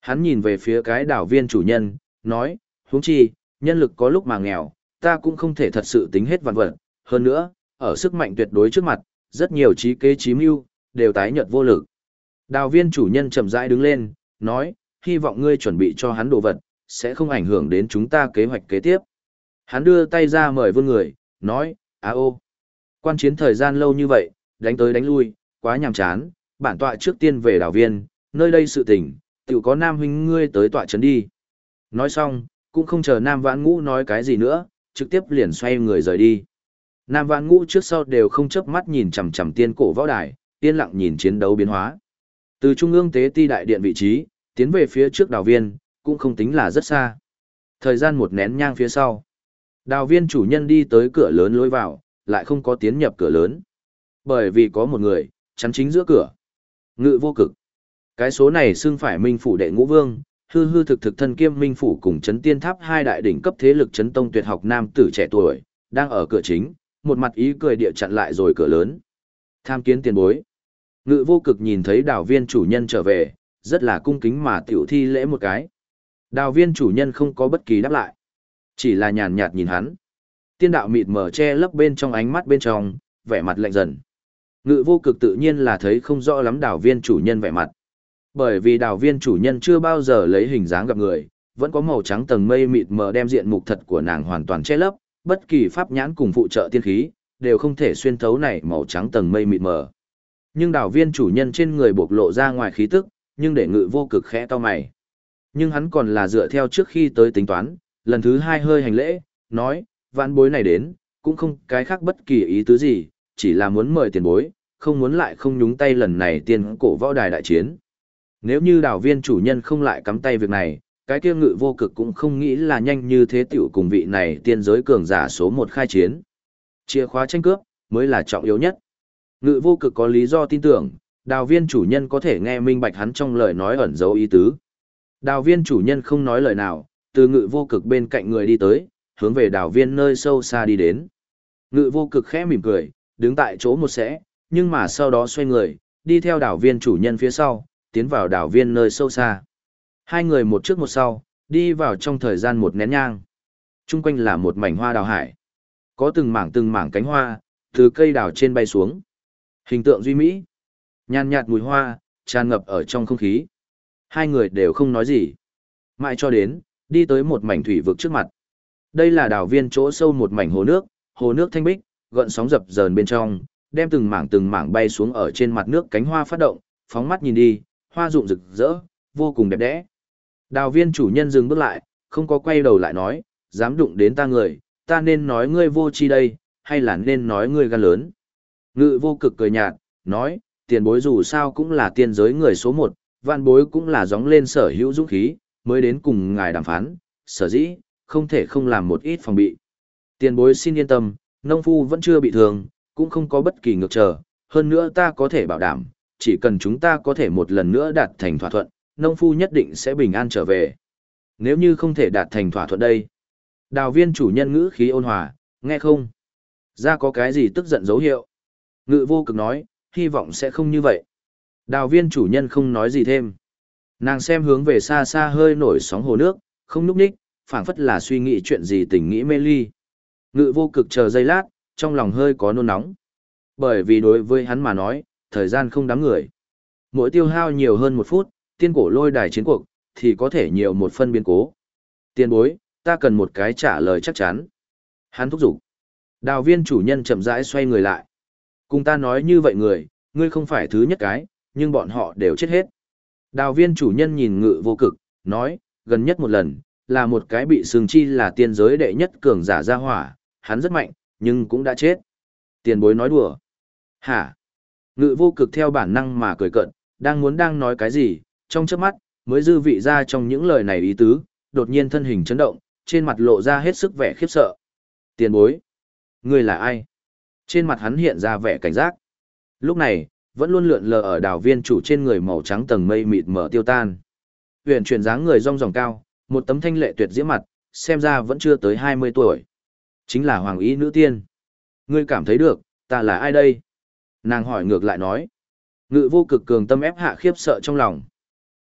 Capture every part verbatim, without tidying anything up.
hắn nhìn về phía cái đảo viên chủ nhân, nói, huống chi, nhân lực có lúc mà nghèo, ta cũng không thể thật sự tính hết vạn vật, hơn nữa, ở sức mạnh tuyệt đối trước mặt, rất nhiều trí kế trí mưu, đều tái nhợt vô lực. Đào viên chủ nhân chậm rãi đứng lên, nói, hy vọng ngươi chuẩn bị cho hắn đồ vật, sẽ không ảnh hưởng đến chúng ta kế hoạch kế tiếp. Hắn đưa tay ra mời vương người, nói, á ô, quan chiến thời gian lâu như vậy, đánh tới đánh lui, quá nhàm chán, bản tọa trước tiên về đảo viên, nơi đây sự tình, tiểu có Nam huynh ngươi tới tọa trấn đi. Nói xong, cũng không chờ Nam Vãn Ngũ nói cái gì nữa, trực tiếp liền xoay người rời đi. Nam Vãn Ngũ trước sau đều không chớp mắt nhìn chằm chằm tiên cổ võ đài, yên lặng nhìn chiến đấu biến hóa. Từ trung ương tế ti đại điện vị trí, tiến về phía trước đảo viên, cũng không tính là rất xa. Thời gian một nén nhang phía sau, đào viên chủ nhân đi tới cửa lớn lối vào, lại không có tiến nhập cửa lớn. Bởi vì có một người, chắn chính giữa cửa. Ngự vô cực. Cái số này xưng phải minh phủ đệ ngũ vương, hư hư thực thực thân kiêm minh phủ cùng chấn tiên tháp hai đại đỉnh cấp thế lực chấn tông tuyệt học nam tử trẻ tuổi, đang ở cửa chính, một mặt ý cười địa chặn lại rồi cửa lớn. Tham kiến tiền bối. Ngự vô cực nhìn thấy đào viên chủ nhân trở về, rất là cung kính mà tiểu thi lễ một cái. Đào viên chủ nhân không có bất kỳ đáp lại, chỉ là nhàn nhạt nhìn hắn. Tiên đạo mịt mờ che lấp bên trong ánh mắt bên trong, vẻ mặt lạnh dần. Ngự vô cực tự nhiên là thấy không rõ lắm đào viên chủ nhân vẻ mặt. Bởi vì đào viên chủ nhân chưa bao giờ lấy hình dáng gặp người, vẫn có màu trắng tầng mây mịt mờ đem diện mục thật của nàng hoàn toàn che lấp, bất kỳ pháp nhãn cùng phụ trợ tiên khí, đều không thể xuyên thấu này màu trắng tầng mây mịt mờ. Nhưng đào viên chủ nhân trên người bộc lộ ra ngoài khí tức, nhưng để ngự vô cực khẽ to mày. Nhưng hắn còn là dựa theo trước khi tới tính toán, lần thứ hai hơi hành lễ, nói, vãn bối này đến, cũng không cái khác bất kỳ ý tứ gì, chỉ là muốn mời tiền bối, không muốn lại không nhúng tay lần này tiên cổ võ đài đại chiến. Nếu như đào viên chủ nhân không lại cắm tay việc này, cái kia ngự vô cực cũng không nghĩ là nhanh như thế tiểu cùng vị này tiên giới cường giả số một khai chiến. Chìa khóa tranh cướp, mới là trọng yếu nhất. Ngự vô cực có lý do tin tưởng, đào viên chủ nhân có thể nghe minh bạch hắn trong lời nói ẩn dấu ý tứ. Đào viên chủ nhân không nói lời nào, từ ngự vô cực bên cạnh người đi tới, hướng về đào viên nơi sâu xa đi đến. Ngự vô cực khẽ mỉm cười, đứng tại chỗ một sẽ, nhưng mà sau đó xoay người, đi theo đào viên chủ nhân phía sau, tiến vào đào viên nơi sâu xa. Hai người một trước một sau, đi vào trong thời gian một nén nhang. Trung quanh là một mảnh hoa đào hải. Có từng mảng từng mảng cánh hoa, từ cây đào trên bay xuống. Hình tượng duy mỹ. Nhàn nhạt mùi hoa, tràn ngập ở trong không khí. Hai người đều không nói gì. Mãi cho đến, đi tới một mảnh thủy vực trước mặt. Đây là đảo viên chỗ sâu một mảnh hồ nước, hồ nước thanh bích, gợn sóng dập dờn bên trong, đem từng mảng từng mảng bay xuống ở trên mặt nước cánh hoa phát động, phóng mắt nhìn đi, hoa rụng rực rỡ, vô cùng đẹp đẽ. Đào viên chủ nhân dừng bước lại, không có quay đầu lại nói, dám đụng đến ta người, ta nên nói ngươi vô chi đây, hay là nên nói ngươi gan lớn. Ngự vô cực cười nhạt, nói, tiền bối dù sao cũng là tiên giới người số một, vạn bối cũng là gióng lên sở hữu dũng khí, mới đến cùng ngài đàm phán, sở dĩ, không thể không làm một ít phòng bị. Tiền bối xin yên tâm, nông phu vẫn chưa bị thương, cũng không có bất kỳ ngược trở, hơn nữa ta có thể bảo đảm, chỉ cần chúng ta có thể một lần nữa đạt thành thỏa thuận, nông phu nhất định sẽ bình an trở về. Nếu như không thể đạt thành thỏa thuận đây. Đào viên chủ nhân ngữ khí ôn hòa, nghe không? Ra có cái gì tức giận dấu hiệu? Ngự vô cực nói, hy vọng sẽ không như vậy. Đào viên chủ nhân không nói gì thêm. Nàng xem hướng về xa xa hơi nổi sóng hồ nước, không núp ních, phảng phất là suy nghĩ chuyện gì tình nghĩ mê ly. Ngự vô cực chờ giây lát, trong lòng hơi có nôn nóng. Bởi vì đối với hắn mà nói, thời gian không đáng người. Mỗi tiêu hao nhiều hơn một phút, tiên cổ lôi đài chiến cuộc, thì có thể nhiều một phân biến cố. Tiên bối, ta cần một cái trả lời chắc chắn. Hắn thúc giục. Đào viên chủ nhân chậm rãi xoay người lại. Cùng ta nói như vậy người, ngươi không phải thứ nhất cái, nhưng bọn họ đều chết hết. Đào viên chủ nhân nhìn ngự vô cực, nói, gần nhất một lần, là một cái bị sừng chi là tiên giới đệ nhất cường giả ra hỏa, hắn rất mạnh, nhưng cũng đã chết. Tiền bối nói đùa. Hả? Ngự vô cực theo bản năng mà cười cợt, đang muốn đang nói cái gì, trong chớp mắt, mới dư vị ra trong những lời này ý tứ, đột nhiên thân hình chấn động, trên mặt lộ ra hết sức vẻ khiếp sợ. Tiền bối. Ngươi là ai? Trên mặt hắn hiện ra vẻ cảnh giác. Lúc này, vẫn luôn lượn lờ ở đảo viên chủ trên người màu trắng tầng mây mịt mờ tiêu tan. Huyền chuyển dáng người rong ròng cao, một tấm thanh lệ tuyệt diễm mặt, xem ra vẫn chưa tới hai mươi tuổi. Chính là Hoàng Ý nữ tiên. Ngươi cảm thấy được, ta là ai đây? Nàng hỏi ngược lại nói. Ngự vô cực cường tâm ép hạ khiếp sợ trong lòng.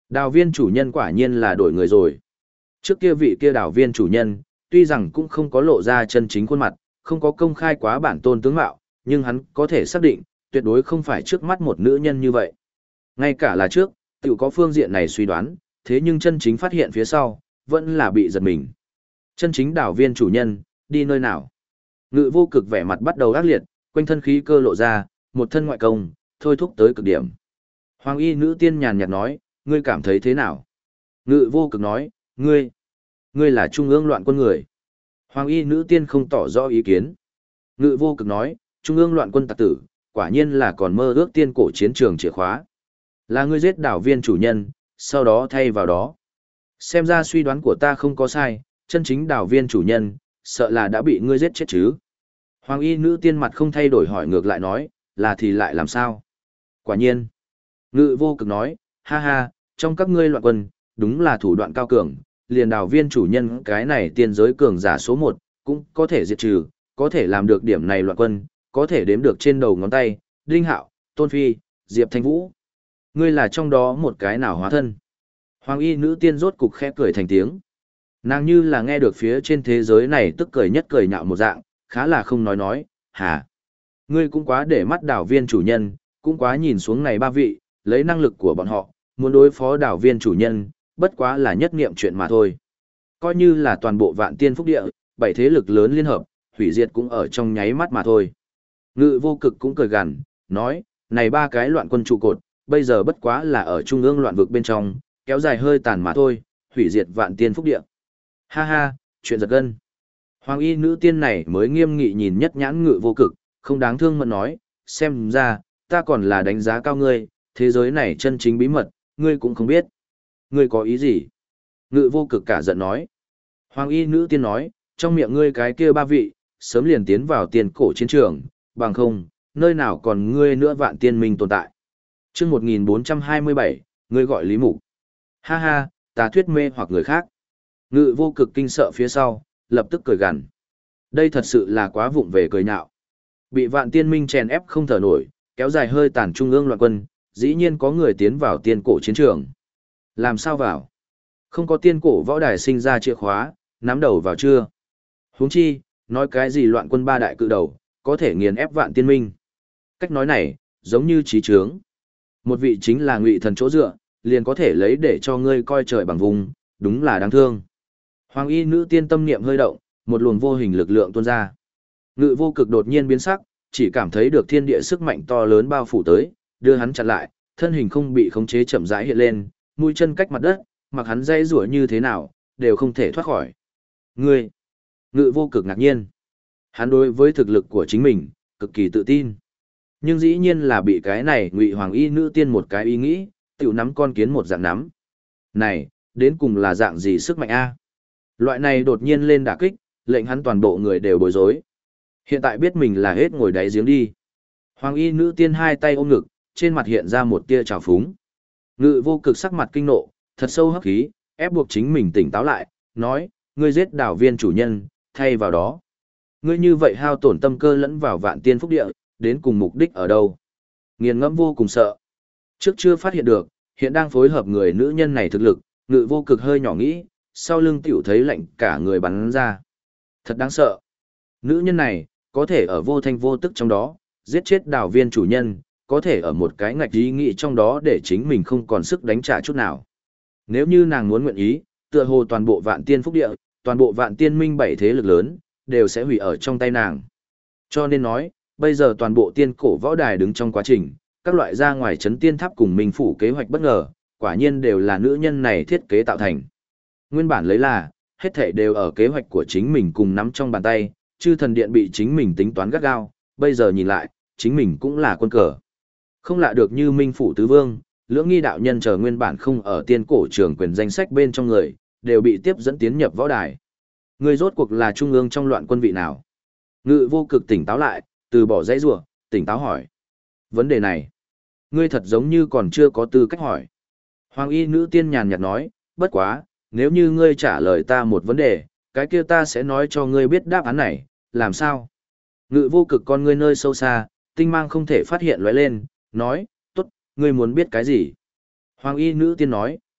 Đào viên chủ nhân quả nhiên là đổi người rồi. Trước kia vị kia đào viên chủ nhân, tuy rằng cũng không có lộ ra chân chính khuôn mặt, không có công khai quá bản tôn tướng mạo, nhưng hắn có thể xác định, tuyệt đối không phải trước mắt một nữ nhân như vậy. Ngay cả là trước, tự có phương diện này suy đoán, thế nhưng chân chính phát hiện phía sau, vẫn là bị giật mình. Chân chính đảo viên chủ nhân, đi nơi nào? Ngự vô cực vẻ mặt bắt đầu ác liệt, quanh thân khí cơ lộ ra, một thân ngoại công, thôi thúc tới cực điểm. Hoàng y nữ tiên nhàn nhạt nói, ngươi cảm thấy thế nào? Ngự vô cực nói, ngươi, ngươi là trung ương loạn quân người. Hoàng y nữ tiên không tỏ rõ ý kiến. Ngự vô cực nói, trung ương loạn quân tặc tử, quả nhiên là còn mơ ước tiên cổ chiến trường chìa khóa. Là ngươi giết đảo viên chủ nhân, sau đó thay vào đó. Xem ra suy đoán của ta không có sai, chân chính đảo viên chủ nhân, sợ là đã bị ngươi giết chết chứ. Hoàng y nữ tiên mặt không thay đổi hỏi ngược lại nói, là thì lại làm sao? Quả nhiên. Ngự vô cực nói, ha ha, trong các ngươi loạn quân, đúng là thủ đoạn cao cường, liền đảo viên chủ nhân cái này tiên giới cường giả số một, cũng có thể diệt trừ, có thể làm được điểm này loạn quân, có thể đếm được trên đầu ngón tay, Đinh Hạo, Tôn Phi, Diệp Thanh Vũ. Ngươi là trong đó một cái nào hóa thân? Hoàng y nữ tiên rốt cục khẽ cười thành tiếng. Nàng như là nghe được phía trên thế giới này tức cười nhất cười nhạo một dạng, khá là không nói nói, hả? Ngươi cũng quá để mắt đảo viên chủ nhân, cũng quá nhìn xuống này ba vị, lấy năng lực của bọn họ, muốn đối phó đảo viên chủ nhân, bất quá là nhất niệm chuyện mà thôi. Coi như là toàn bộ vạn tiên phúc địa, bảy thế lực lớn liên hợp, hủy diệt cũng ở trong nháy mắt mà thôi. Ngự vô cực cũng cười gằn, nói, này ba cái loạn quân trụ cột, bây giờ bất quá là ở trung ương loạn vực bên trong, kéo dài hơi tàn mà thôi, hủy diệt vạn tiên phúc địa. Ha ha, chuyện giật gân. Hoàng y nữ tiên này mới nghiêm nghị nhìn nhất nhãn ngự vô cực, không đáng thương mà nói, xem ra, ta còn là đánh giá cao ngươi, thế giới này chân chính bí mật, ngươi cũng không biết. Ngươi có ý gì? Ngự vô cực cả giận nói. Hoàng y nữ tiên nói, trong miệng ngươi cái kia ba vị, sớm liền tiến vào tiền cổ chiến trường, bằng không, nơi nào còn ngươi nữa vạn tiên minh tồn tại. chương một nghìn bốn trăm hai mươi bảy, ngươi gọi Lý Mục. Ha ha, ta thuyết mê hoặc người khác. Ngự vô cực kinh sợ phía sau, lập tức cười gằn. Đây thật sự là quá vụng về cười nhạo. Bị vạn tiên minh chèn ép không thở nổi, kéo dài hơi tàn trung ương loạn quân, dĩ nhiên có người tiến vào tiên cổ chiến trường. Làm sao vào? Không có tiên cổ võ đài sinh ra chìa khóa, nắm đầu vào chưa? Huống chi, nói cái gì loạn quân ba đại cự đầu, có thể nghiền ép vạn tiên minh. Cách nói này, giống như trí trướng. Một vị chính là ngụy thần chỗ dựa, liền có thể lấy để cho ngươi coi trời bằng vùng, đúng là đáng thương. Hoàng y nữ tiên tâm niệm hơi động, một luồng vô hình lực lượng tuôn ra. Ngự vô cực đột nhiên biến sắc, chỉ cảm thấy được thiên địa sức mạnh to lớn bao phủ tới, đưa hắn chặn lại, thân hình không bị khống chế chậm rãi hiện lên, mũi chân cách mặt đất, mặc hắn dây rủa như thế nào, đều không thể thoát khỏi. Ngươi! Ngự vô cực ngạc nhiên. Hắn đối với thực lực của chính mình, cực kỳ tự tin. Nhưng dĩ nhiên là bị cái này ngụy hoàng y nữ tiên một cái ý nghĩ, tiểu nắm con kiến một dạng nắm. Này, đến cùng là dạng gì sức mạnh a? Loại này đột nhiên lên đả kích, lệnh hắn toàn bộ người đều bối rối. Hiện tại biết mình là hết ngồi đáy giếng đi. Hoàng y nữ tiên hai tay ôm ngực, trên mặt hiện ra một tia trào phúng. Ngự vô cực sắc mặt kinh nộ, thật sâu hấp khí, ép buộc chính mình tỉnh táo lại, nói, ngươi giết đảo viên chủ nhân, thay vào đó. Ngươi như vậy hao tổn tâm cơ lẫn vào vạn tiên phúc địa, đến cùng mục đích ở đâu? Nghiền ngẫm vô cùng sợ. Trước chưa phát hiện được, hiện đang phối hợp người nữ nhân này thực lực, ngự vô cực hơi nhỏ nghĩ, sau lưng tiểu thấy lạnh cả người bắn ra. Thật đáng sợ. Nữ nhân này, có thể ở vô thanh vô tức trong đó, giết chết đảo viên chủ nhân, có thể ở một cái ngạch ý nghĩ trong đó để chính mình không còn sức đánh trả chút nào. Nếu như nàng muốn nguyện ý, tựa hồ toàn bộ vạn tiên phúc địa, toàn bộ vạn tiên minh bảy thế lực lớn, đều sẽ hủy ở trong tay nàng. Cho nên nói, bây giờ toàn bộ tiên cổ võ đài đứng trong quá trình, các loại ra ngoài chấn tiên tháp cùng minh phủ kế hoạch bất ngờ, quả nhiên đều là nữ nhân này thiết kế tạo thành. Nguyên bản lấy là, hết thảy đều ở kế hoạch của chính mình cùng nắm trong bàn tay, chư thần điện bị chính mình tính toán gắt gao, bây giờ nhìn lại, chính mình cũng là quân cờ. Không lạ được như minh phủ tứ vương, lưỡng nghi đạo nhân chờ nguyên bản không ở tiên cổ trường quyền danh sách bên trong người, đều bị tiếp dẫn tiến nhập võ đài. Người rốt cuộc là trung ương trong loạn quân vị nào? Ngự vô cực tỉnh táo lại, từ bỏ dãy rủa, tỉnh táo hỏi. Vấn đề này, ngươi thật giống như còn chưa có tư cách hỏi. Hoàng y nữ tiên nhàn nhạt nói, bất quá, nếu như ngươi trả lời ta một vấn đề, cái kia ta sẽ nói cho ngươi biết đáp án này, làm sao? Ngự vô cực con ngươi nơi sâu xa, tinh mang không thể phát hiện lóe lên, nói, tốt, ngươi muốn biết cái gì? Hoàng y nữ tiên nói,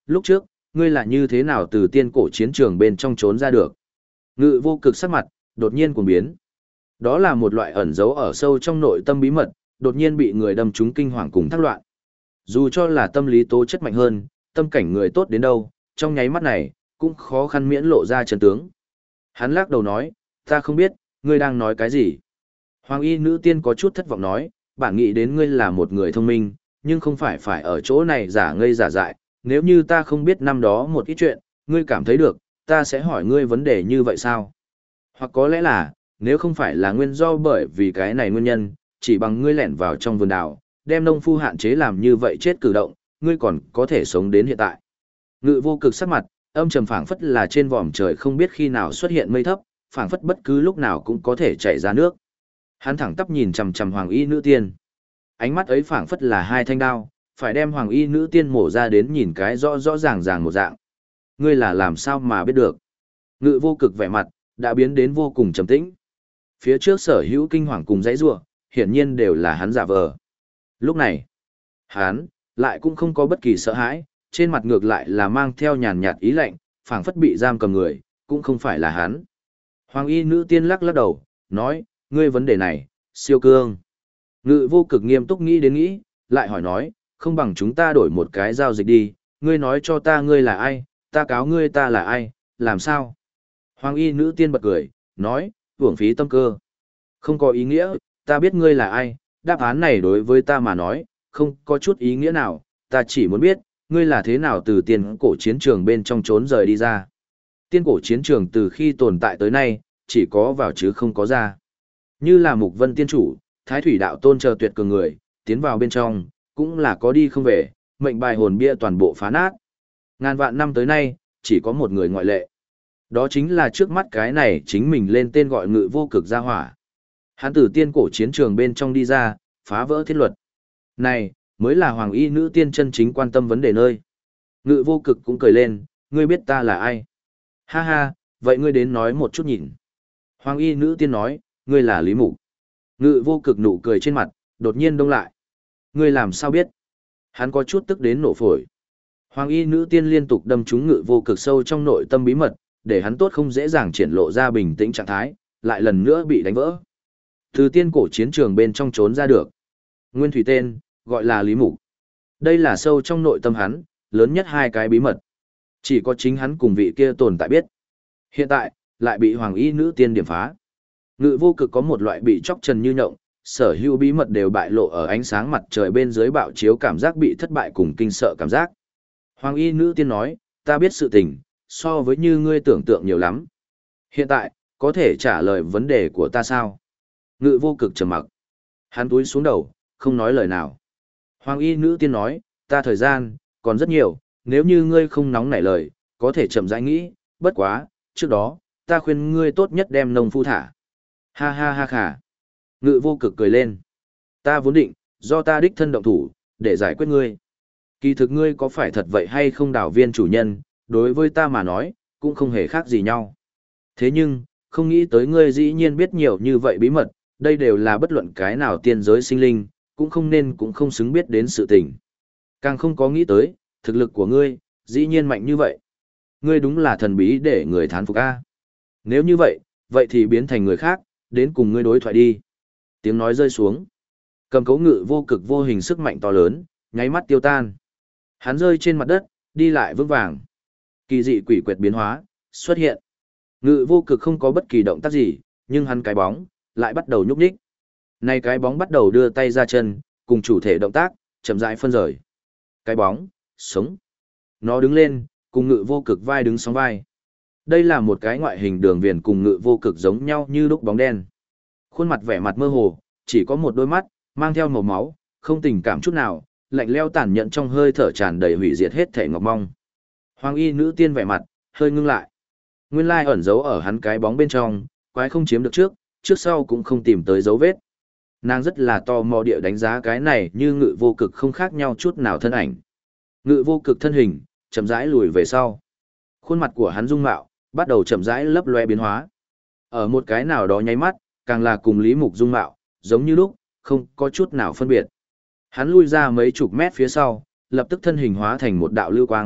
Lúc trước, ngươi là như thế nào từ tiên cổ chiến trường bên trong trốn ra được? Ngự vô cực sắc mặt, đột nhiên cuồng biến. Đó là một loại ẩn giấu ở sâu trong nội tâm bí mật, đột nhiên bị người đâm trúng kinh hoàng cùng thác loạn. Dù cho là tâm lý tố chất mạnh hơn, tâm cảnh người tốt đến đâu, trong nháy mắt này, cũng khó khăn miễn lộ ra chân tướng. Hắn lắc đầu nói, ta không biết, ngươi đang nói cái gì. Hoàng y nữ tiên có chút thất vọng nói, bản nghĩ đến ngươi là một người thông minh, nhưng không phải phải ở chỗ này giả ngây giả dại, nếu như ta không biết năm đó một ít chuyện, ngươi cảm thấy được, ta sẽ hỏi ngươi vấn đề như vậy sao? Hoặc có lẽ là, nếu không phải là nguyên do bởi vì cái này nguyên nhân, chỉ bằng ngươi lẻn vào trong vườn đào, đem nông phu hạn chế làm như vậy chết cử động, ngươi còn có thể sống đến hiện tại. Ngự vô cực sắc mặt, âm trầm phảng phất là trên vòm trời không biết khi nào xuất hiện mây thấp, phảng phất bất cứ lúc nào cũng có thể chảy ra nước. Hắn thẳng tắp nhìn chằm chằm Hoàng y nữ tiên. Ánh mắt ấy phảng phất là hai thanh đao, phải đem Hoàng y nữ tiên mổ ra đến nhìn cái rõ rõ ràng ràng một dạng. Ngươi là làm sao mà biết được? Ngự vô cực vẻ mặt, đã biến đến vô cùng trầm tĩnh. Phía trước sở hữu kinh hoàng cùng dãy rủa, hiển nhiên đều là hắn giả vờ. Lúc này, hắn lại cũng không có bất kỳ sợ hãi, trên mặt ngược lại là mang theo nhàn nhạt ý lạnh, phảng phất bị giam cầm người, cũng không phải là hắn. Hoàng y nữ tiên lắc lắc đầu, nói, ngươi vấn đề này, siêu cương. Ngự vô cực nghiêm túc nghĩ đến nghĩ, lại hỏi nói, không bằng chúng ta đổi một cái giao dịch đi, ngươi nói cho ta ngươi là ai, ta cáo ngươi ta là ai, làm sao? Hoàng y nữ tiên bật cười, nói, uổng phí tâm cơ. Không có ý nghĩa, ta biết ngươi là ai, đáp án này đối với ta mà nói, không có chút ý nghĩa nào, ta chỉ muốn biết, ngươi là thế nào từ tiên cổ chiến trường bên trong trốn rời đi ra. Tiên cổ chiến trường từ khi tồn tại tới nay, chỉ có vào chứ không có ra. Như là Mục Vân tiên chủ, Thái Thủy đạo tôn chờ tuyệt cường người, tiến vào bên trong, cũng là có đi không về, mệnh bài hồn bia toàn bộ phá nát. Ngàn vạn năm tới nay, chỉ có một người ngoại lệ. Đó chính là trước mắt cái này chính mình lên tên gọi Ngự vô cực gia hỏa. Hắn từ tiên cổ chiến trường bên trong đi ra, phá vỡ thiết luật. Này, mới là hoàng y nữ tiên chân chính quan tâm vấn đề nơi. Ngự vô cực cũng cười lên, ngươi biết ta là ai? Ha ha, vậy ngươi đến nói một chút nhìn. Hoàng y nữ tiên nói, ngươi là Lý Mục. Ngự vô cực nụ cười trên mặt, đột nhiên đông lại. Ngươi làm sao biết? Hắn có chút tức đến nổ phổi. Hoàng y nữ tiên liên tục đâm trúng ngự vô cực sâu trong nội tâm bí mật, để hắn tốt không dễ dàng triển lộ ra bình tĩnh trạng thái, lại lần nữa bị đánh vỡ. Từ tiên cổ chiến trường bên trong trốn ra được. Nguyên thủy tên, gọi là Lý Mục. Đây là sâu trong nội tâm hắn, lớn nhất hai cái bí mật. Chỉ có chính hắn cùng vị kia tồn tại biết. Hiện tại, lại bị hoàng y nữ tiên điểm phá. Ngự vô cực có một loại bị chóc trần như nhộng, sở hữu bí mật đều bại lộ ở ánh sáng mặt trời bên dưới bạo chiếu cảm giác bị thất bại cùng kinh sợ cảm giác. Hoàng y nữ tiên nói, ta biết sự tình, so với như ngươi tưởng tượng nhiều lắm. Hiện tại, có thể trả lời vấn đề của ta sao? Ngự vô cực trầm mặc. Hắn túi xuống đầu, không nói lời nào. Hoàng y nữ tiên nói, ta thời gian, còn rất nhiều, nếu như ngươi không nóng nảy lời, có thể chậm rãi nghĩ, bất quá, trước đó, ta khuyên ngươi tốt nhất đem nông phu thả. Ha ha ha khả. Ngự vô cực cười lên. Ta vốn định, do ta đích thân động thủ, để giải quyết ngươi. Kỳ thực ngươi có phải thật vậy hay không đảo viên chủ nhân, đối với ta mà nói, cũng không hề khác gì nhau. Thế nhưng, không nghĩ tới ngươi dĩ nhiên biết nhiều như vậy bí mật, đây đều là bất luận cái nào tiên giới sinh linh, cũng không nên cũng không xứng biết đến sự tình. Càng không có nghĩ tới, thực lực của ngươi, dĩ nhiên mạnh như vậy. Ngươi đúng là thần bí để người thán phục a. Nếu như vậy, vậy thì biến thành người khác, đến cùng ngươi đối thoại đi. Tiếng nói rơi xuống. Cầm cấu ngự vô cực vô hình sức mạnh to lớn, nháy mắt tiêu tan. Hắn rơi trên mặt đất, đi lại vững vàng. Kỳ dị quỷ quyệt biến hóa, xuất hiện. Ngự vô cực không có bất kỳ động tác gì, nhưng hắn cái bóng, lại bắt đầu nhúc nhích. Này cái bóng bắt đầu đưa tay ra chân, cùng chủ thể động tác, chậm rãi phân rời. Cái bóng, sống. Nó đứng lên, cùng ngự vô cực vai đứng sóng vai. Đây là một cái ngoại hình đường viền cùng ngự vô cực giống nhau như lúc bóng đen. Khuôn mặt vẻ mặt mơ hồ, chỉ có một đôi mắt, mang theo màu máu, không tình cảm chút nào, lạnh leo tàn nhẫn trong hơi thở tràn đầy hủy diệt hết thể ngọc mong. Hoàng y nữ tiên vẻ mặt, hơi ngưng lại. Nguyên lai ẩn giấu ở hắn cái bóng bên trong, quái không chiếm được trước, trước sau cũng không tìm tới dấu vết. Nàng rất là tò mò địa đánh giá cái này như ngự vô cực không khác nhau chút nào thân ảnh. Ngự vô cực thân hình, chậm rãi lùi về sau. Khuôn mặt của hắn dung mạo, bắt đầu chậm rãi lấp loe biến hóa. Ở một cái nào đó nháy mắt, càng là cùng Lý Mục dung mạo, giống như lúc, không có chút nào phân biệt. Hắn lui ra mấy chục mét phía sau, lập tức thân hình hóa thành một đạo lưu quang,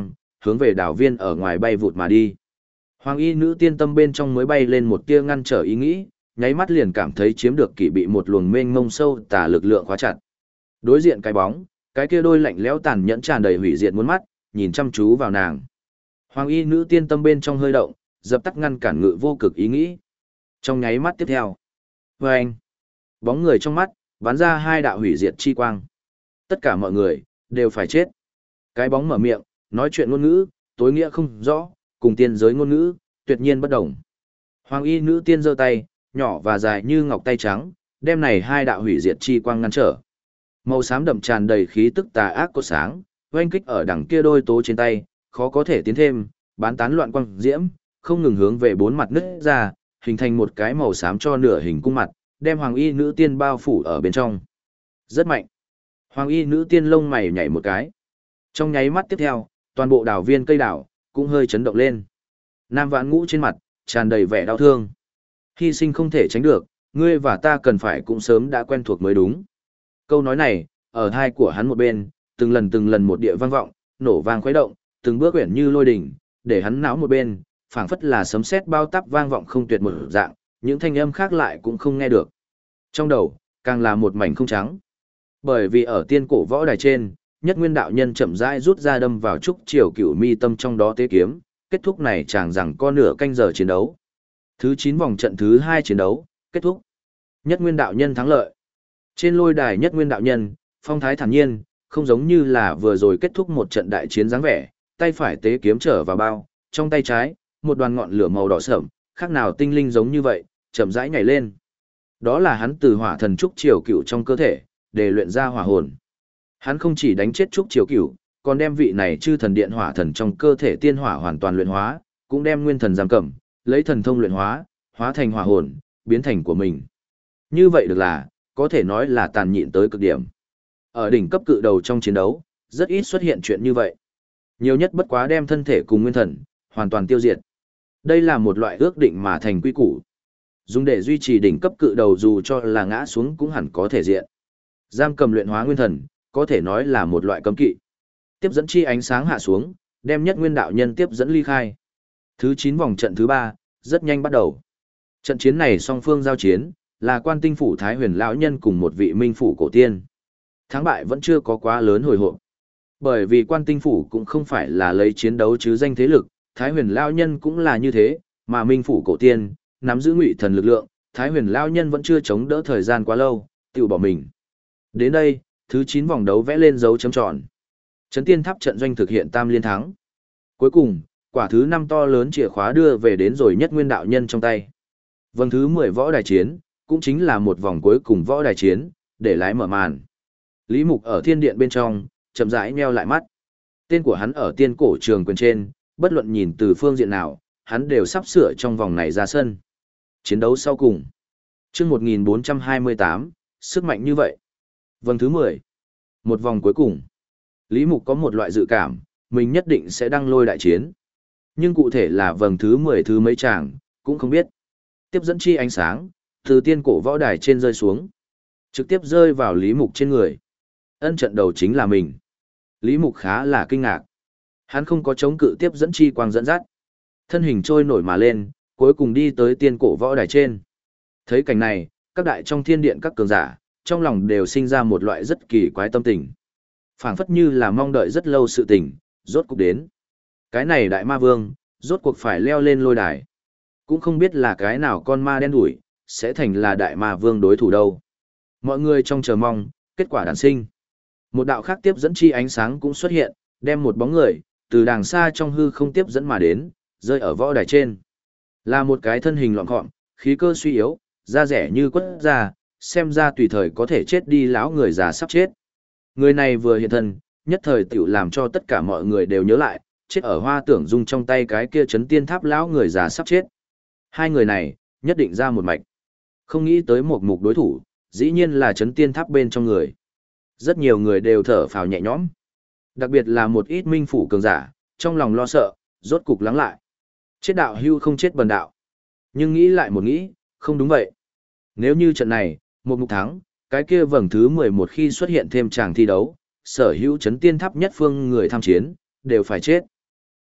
hướng về đảo viên ở ngoài bay vụt mà đi. Hoàng y nữ tiên tâm bên trong mới bay lên một tia ngăn trở ý nghĩ, nháy mắt liền cảm thấy chiếm được kỵ bị một luồng mênh mông sâu tà lực lượng khóa chặt. Đối diện cái bóng, cái kia đôi lạnh lẽo tàn nhẫn tràn đầy hủy diệt muôn mắt, nhìn chăm chú vào nàng. Hoàng y nữ tiên tâm bên trong hơi động, dập tắt ngăn cản ngự vô cực ý nghĩ. Trong nháy mắt tiếp theo, vâng, bóng người trong mắt bắn ra hai đạo hủy diệt chi quang. Tất cả mọi người đều phải chết. Cái bóng mở miệng, nói chuyện ngôn ngữ, tối nghĩa không rõ, cùng tiên giới ngôn ngữ, tuyệt nhiên bất đồng. Hoàng y nữ tiên giơ tay, nhỏ và dài như ngọc tay trắng, đem này hai đạo hủy diệt chi quang ngăn trở. Màu xám đậm tràn đầy khí tức tà ác cốt sáng, oanh kích ở đằng kia đôi tố trên tay, khó có thể tiến thêm, bán tán loạn quang diễm, không ngừng hướng về bốn mặt nứt ra, hình thành một cái màu xám cho nửa hình cung mặt, đem hoàng y nữ tiên bao phủ ở bên trong. Rất mạnh. Hoàng y nữ tiên lông mày nhảy một cái. Trong nháy mắt tiếp theo, toàn bộ đảo viên cây đảo cũng hơi chấn động lên. Nam Vãn Ngũ trên mặt tràn đầy vẻ đau thương. Hy sinh không thể tránh được, ngươi và ta cần phải cũng sớm đã quen thuộc mới đúng. Câu nói này, ở thai của hắn một bên, từng lần từng lần một địa vang vọng, nổ vang khuấy động, từng bước quyển như lôi đỉnh, để hắn não một bên, phảng phất là sấm sét bao táp vang vọng không tuyệt một dạng, những thanh âm khác lại cũng không nghe được. Trong đầu, càng là một mảnh không trắng. Bởi vì ở tiên cổ võ đài trên, Nhất Nguyên đạo nhân chậm rãi rút ra đâm vào trúc triều cửu mi tâm trong đó tế kiếm, kết thúc này chàng rằng có nửa canh giờ chiến đấu. Thứ chín vòng trận thứ hai chiến đấu, kết thúc. Nhất Nguyên đạo nhân thắng lợi. Trên lôi đài Nhất Nguyên đạo nhân, phong thái thản nhiên, không giống như là vừa rồi kết thúc một trận đại chiến dáng vẻ, tay phải tế kiếm trở vào bao, trong tay trái, một đoàn ngọn lửa màu đỏ sẫm, khác nào tinh linh giống như vậy, chậm rãi nhảy lên. Đó là hắn từ hỏa thần trúc triều cửu trong cơ thể, để luyện ra hỏa hồn. Hắn không chỉ đánh chết trúc triều cửu, còn đem vị này chư thần điện hỏa thần trong cơ thể tiên hỏa hoàn toàn luyện hóa, cũng đem nguyên thần giam cầm, lấy thần thông luyện hóa, hóa thành hỏa hồn, biến thành của mình. Như vậy được là, có thể nói là tàn nhịn tới cực điểm. Ở đỉnh cấp cự đầu trong chiến đấu, rất ít xuất hiện chuyện như vậy. Nhiều nhất bất quá đem thân thể cùng nguyên thần, hoàn toàn tiêu diệt. Đây là một loại ước định mà thành quy củ. Dùng để duy trì đỉnh cấp cự đầu dù cho là ngã xuống cũng hẳn có thể diện. Giam cầm luyện hóa nguyên thần, có thể nói là một loại cấm kỵ. Tiếp dẫn chi ánh sáng hạ xuống, đem Nhất Nguyên đạo nhân tiếp dẫn ly khai. Thứ chín vòng trận thứ ba, rất nhanh bắt đầu. Trận chiến này song phương giao chiến, là Quan Tinh phủ Thái Huyền lão nhân cùng một vị Minh phủ cổ tiên. Thắng bại vẫn chưa có quá lớn hồi hộp. Bởi vì Quan Tinh phủ cũng không phải là lấy chiến đấu chứ danh thế lực, Thái Huyền lão nhân cũng là như thế, mà Minh phủ cổ tiên nắm giữ Ngụy thần lực lượng, Thái Huyền lão nhân vẫn chưa chống đỡ thời gian quá lâu, tự bỏ mình. Đến đây, thứ chín vòng đấu vẽ lên dấu chấm tròn. Chấn Tiên Tháp trận doanh thực hiện tam liên thắng. Cuối cùng, quả thứ năm to lớn chìa khóa đưa về đến rồi Nhất Nguyên đạo nhân trong tay. Vòng thứ mười võ đài chiến, cũng chính là một vòng cuối cùng võ đài chiến, để lái mở màn. Lý Mục ở thiên điện bên trong, chậm rãi nheo lại mắt. Tên của hắn ở tiên cổ trường quyền trên, bất luận nhìn từ phương diện nào, hắn đều sắp sửa trong vòng này ra sân. Chiến đấu sau cùng. Chương một nghìn bốn trăm hai mươi tám, sức mạnh như vậy. Vòng thứ mười. Một vòng cuối cùng. Lý Mục có một loại dự cảm, mình nhất định sẽ đăng lôi đại chiến. Nhưng cụ thể là vòng thứ mười thứ mấy chàng, cũng không biết. Tiếp dẫn chi ánh sáng, từ tiên cổ võ đài trên rơi xuống. Trực tiếp rơi vào Lý Mục trên người. Ân trận đầu chính là mình. Lý Mục khá là kinh ngạc. Hắn không có chống cự tiếp dẫn chi quang dẫn dắt. Thân hình trôi nổi mà lên, cuối cùng đi tới tiên cổ võ đài trên. Thấy cảnh này, các đại trong thiên điện các cường giả, trong lòng đều sinh ra một loại rất kỳ quái tâm tình. Phảng phất như là mong đợi rất lâu sự tình, rốt cuộc đến. Cái này đại ma vương, rốt cuộc phải leo lên lôi đài. Cũng không biết là cái nào con ma đen đủi, sẽ thành là đại ma vương đối thủ đâu. Mọi người trong chờ mong, kết quả đản sinh. Một đạo khác tiếp dẫn chi ánh sáng cũng xuất hiện, đem một bóng người, từ đàng xa trong hư không tiếp dẫn mà đến, rơi ở võ đài trên. Là một cái thân hình lọn gọn, khí cơ suy yếu, da rẻ như quất da, xem ra tùy thời có thể chết đi lão người già sắp chết. Người này vừa hiện thân, nhất thời tiểu làm cho tất cả mọi người đều nhớ lại, chết ở Hoa Tưởng Dung trong tay cái kia chấn tiên tháp lão người già sắp chết. Hai người này, nhất định ra một mạch. Không nghĩ tới một mục đối thủ, dĩ nhiên là chấn tiên tháp bên trong người. Rất nhiều người đều thở phào nhẹ nhõm. Đặc biệt là một ít minh phủ cường giả, trong lòng lo sợ, rốt cục lắng lại. Chết đạo hưu không chết bần đạo. Nhưng nghĩ lại một nghĩ, không đúng vậy. Nếu như trận này, một mục thắng, cái kia vầng thứ mười một khi xuất hiện thêm tràng thi đấu, sở hữu chấn tiên tháp nhất phương người tham chiến, đều phải chết.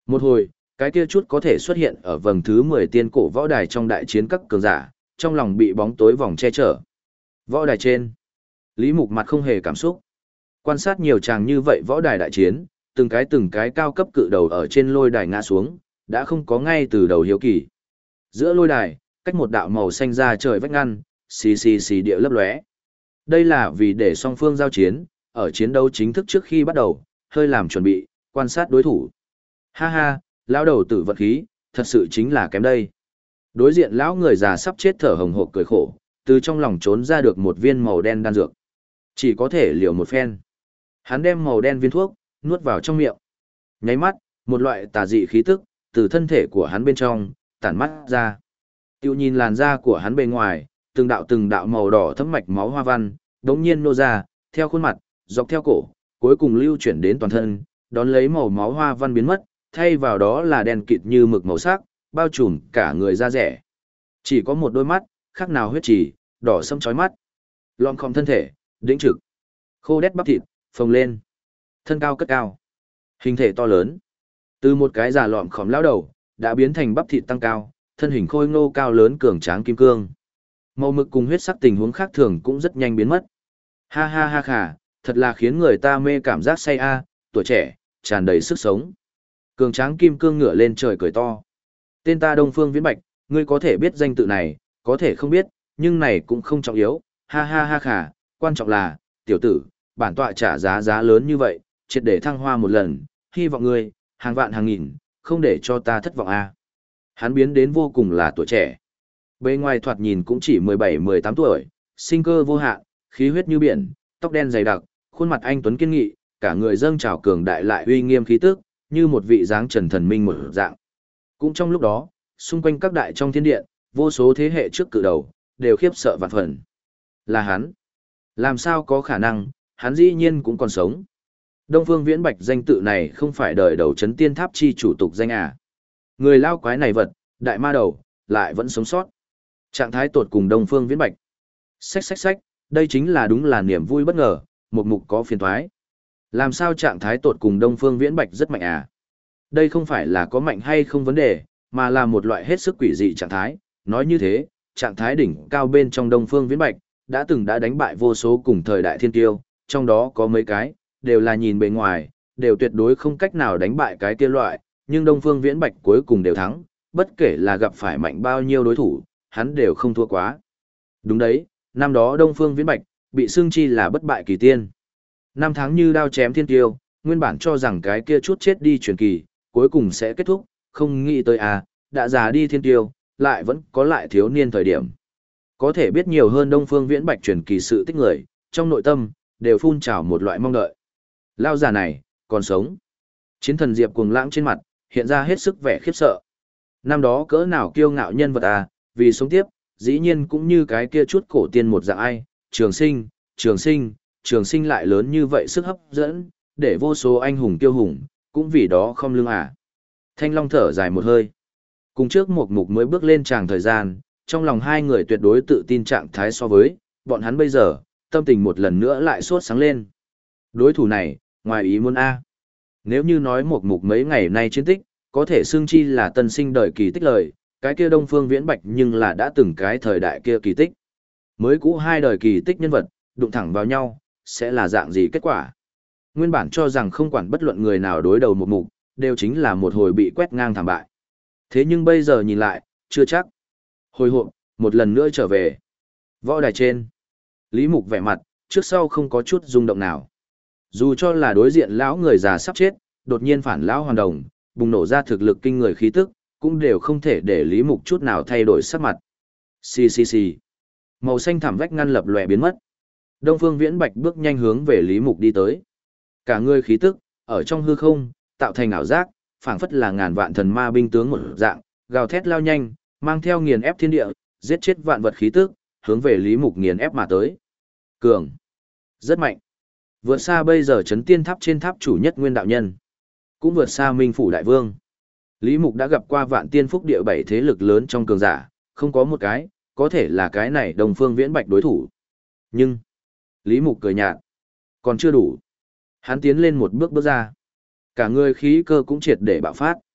Một hồi, cái kia chút có thể xuất hiện ở vầng thứ mười tiên cổ võ đài trong đại chiến các cường giả, trong lòng bị bóng tối vòng che chở. Võ đài trên, Lý Mục mặt không hề cảm xúc. Quan sát nhiều chàng như vậy võ đài đại chiến, từng cái từng cái cao cấp cự đầu ở trên lôi đài ngã xuống, đã không có ngay từ đầu hiếu kỳ. Giữa lôi đài, cách một đạo màu xanh ra trời vách ngăn, xì xì xì địa lấp lóe. Đây là vì để song phương giao chiến, ở chiến đấu chính thức trước khi bắt đầu, hơi làm chuẩn bị, quan sát đối thủ. Ha ha, lão đầu tử vật khí, thật sự chính là kém đây. Đối diện lão người già sắp chết thở hồng hộc cười khổ, từ trong lòng trốn ra được một viên màu đen đan dược. Chỉ có thể liều một phen. Hắn đem màu đen viên thuốc, nuốt vào trong miệng. Nháy mắt, một loại tà dị khí tức, từ thân thể của hắn bên trong, tản mắt ra. Tiêu nhìn làn da của hắn bên ngoài, từng đạo từng đạo màu đỏ thấm mạch máu hoa văn, đống nhiên nô ra, theo khuôn mặt, dọc theo cổ, cuối cùng lưu chuyển đến toàn thân, đón lấy màu máu hoa văn biến mất, thay vào đó là đen kịt như mực màu sắc, bao trùm cả người da rẻ. Chỉ có một đôi mắt, khác nào huyết trì, đỏ sẫm chói mắt. Lom khom thân thể, đĩnh trực, khô đét bắp thịt, phồng lên, thân cao cất cao, hình thể to lớn. Từ một cái già lọm khóm lão đầu, đã biến thành bắp thịt tăng cao, thân hình khôi ngô cao lớn cường tráng kim cương. Màu mực cùng huyết sắc tình huống khác thường cũng rất nhanh biến mất. Ha ha ha khả, thật là khiến người ta mê cảm giác say a, tuổi trẻ, tràn đầy sức sống. Cường tráng kim cương ngửa lên trời cười to. Tên ta Đông Phương Viễn Bạch, ngươi có thể biết danh tự này, có thể không biết, nhưng này cũng không trọng yếu. Ha ha ha khả, quan trọng là, tiểu tử, bản tọa trả giá giá lớn như vậy, triệt để thăng hoa một lần, hy vọng ngươi, hàng vạn hàng nghìn, không để cho ta thất vọng a. Hắn biến đến vô cùng là tuổi trẻ. Bề ngoài thoạt nhìn cũng chỉ mười bảy mười tám tuổi, sinh cơ vô hạn, khí huyết như biển, tóc đen dày đặc, khuôn mặt anh tuấn kiên nghị, cả người dâng trào cường đại lại uy nghiêm khí tức, như một vị dáng trần thần minh một dạng. Cũng trong lúc đó, xung quanh các đại trong thiên điện, vô số thế hệ trước cự đầu, đều khiếp sợ vạn phần. Là hắn. Làm sao có khả năng, hắn dĩ nhiên cũng còn sống. Đông Phương Viễn Bạch danh tự này không phải đời đầu chấn tiên tháp chi chủ tục danh à. Người lao quái này vật, đại ma đầu, lại vẫn sống sót. Trạng thái tột cùng Đông Phương Viễn Bạch. Xách xách xách, đây chính là đúng là niềm vui bất ngờ, một mục có phiền thoái. Làm sao trạng thái tột cùng Đông Phương Viễn Bạch rất mạnh à? Đây không phải là có mạnh hay không vấn đề, mà là một loại hết sức quỷ dị trạng thái. Nói như thế, trạng thái đỉnh cao bên trong Đông Phương Viễn Bạch, đã từng đã đánh bại vô số cùng thời đại thiên tiêu, trong đó có mấy cái, đều là nhìn bề ngoài, đều tuyệt đối không cách nào đánh bại cái kia loại, nhưng Đông Phương Viễn Bạch cuối cùng đều thắng, bất kể là gặp phải mạnh bao nhiêu đối thủ, hắn đều không thua quá. Đúng đấy, năm đó Đông Phương Viễn Bạch, bị xưng chi là bất bại kỳ tiên. Năm tháng như đao chém thiên tiêu, nguyên bản cho rằng cái kia chút chết đi truyền kỳ, cuối cùng sẽ kết thúc, không nghĩ tới à, đã già đi thiên tiêu, lại vẫn có lại thiếu niên thời điểm. Có thể biết nhiều hơn Đông Phương Viễn Bạch truyền kỳ sự tích người, trong nội tâm, đều phun trào một loại mong đợi. Lao già này, còn sống. Chiến thần Diệp cuồng lãng trên mặt, hiện ra hết sức vẻ khiếp sợ. Năm đó cỡ nào kiêu ngạo nhân vật à, vì sống tiếp, dĩ nhiên cũng như cái kia chút cổ tiên một dạng ai, trường sinh, trường sinh, trường sinh lại lớn như vậy sức hấp dẫn, để vô số anh hùng kiêu hùng, cũng vì đó không lương à. Thanh Long thở dài một hơi. Cùng trước một mục mới bước lên tràng thời gian, trong lòng hai người tuyệt đối tự tin trạng thái so với, bọn hắn bây giờ, tâm tình một lần nữa lại sốt sáng lên. Đối thủ này, ngoài ý muốn A. Nếu như nói một mục mấy ngày nay chiến tích, có thể xưng chi là tân sinh đời kỳ tích lời, cái kia Đông Phương Viễn Bạch nhưng là đã từng cái thời đại kia kỳ tích. Mới cũ hai đời kỳ tích nhân vật, đụng thẳng vào nhau, sẽ là dạng gì kết quả. Nguyên bản cho rằng không quản bất luận người nào đối đầu một mục, đều chính là một hồi bị quét ngang thảm bại. Thế nhưng bây giờ nhìn lại, chưa chắc. Hồi hộp, một lần nữa trở về. Võ đài trên. Lý Mục vẻ mặt, trước sau không có chút rung động nào. Dù cho là đối diện lão người già sắp chết, đột nhiên phản lão hoàn đồng, bùng nổ ra thực lực kinh người khí tức, cũng đều không thể để Lý Mục chút nào thay đổi sắc mặt. Xì xì xì. Màu xanh thảm vách ngăn lập lòe biến mất. Đông Phương Viễn Bạch bước nhanh hướng về Lý Mục đi tới. Cả người khí tức, ở trong hư không, tạo thành ảo giác, phảng phất là ngàn vạn thần ma binh tướng một dạng, gào thét lao nhanh, mang theo nghiền ép thiên địa, giết chết vạn vật khí tức, hướng về Lý Mục nghiền ép mà tới. Cường. Rất mạnh. Vượt xa bây giờ chấn tiên tháp trên tháp chủ nhất nguyên đạo nhân. Cũng vượt xa Minh Phủ Đại Vương. Lý Mục đã gặp qua vạn tiên phúc địa bảy thế lực lớn trong cường giả, không có một cái, có thể là cái này Đông Phương Viễn Bạch đối thủ. Nhưng, Lý Mục cười nhạt. Còn chưa đủ. Hắn tiến lên một bước bước ra. Cả người khí cơ cũng triệt để bạo phát.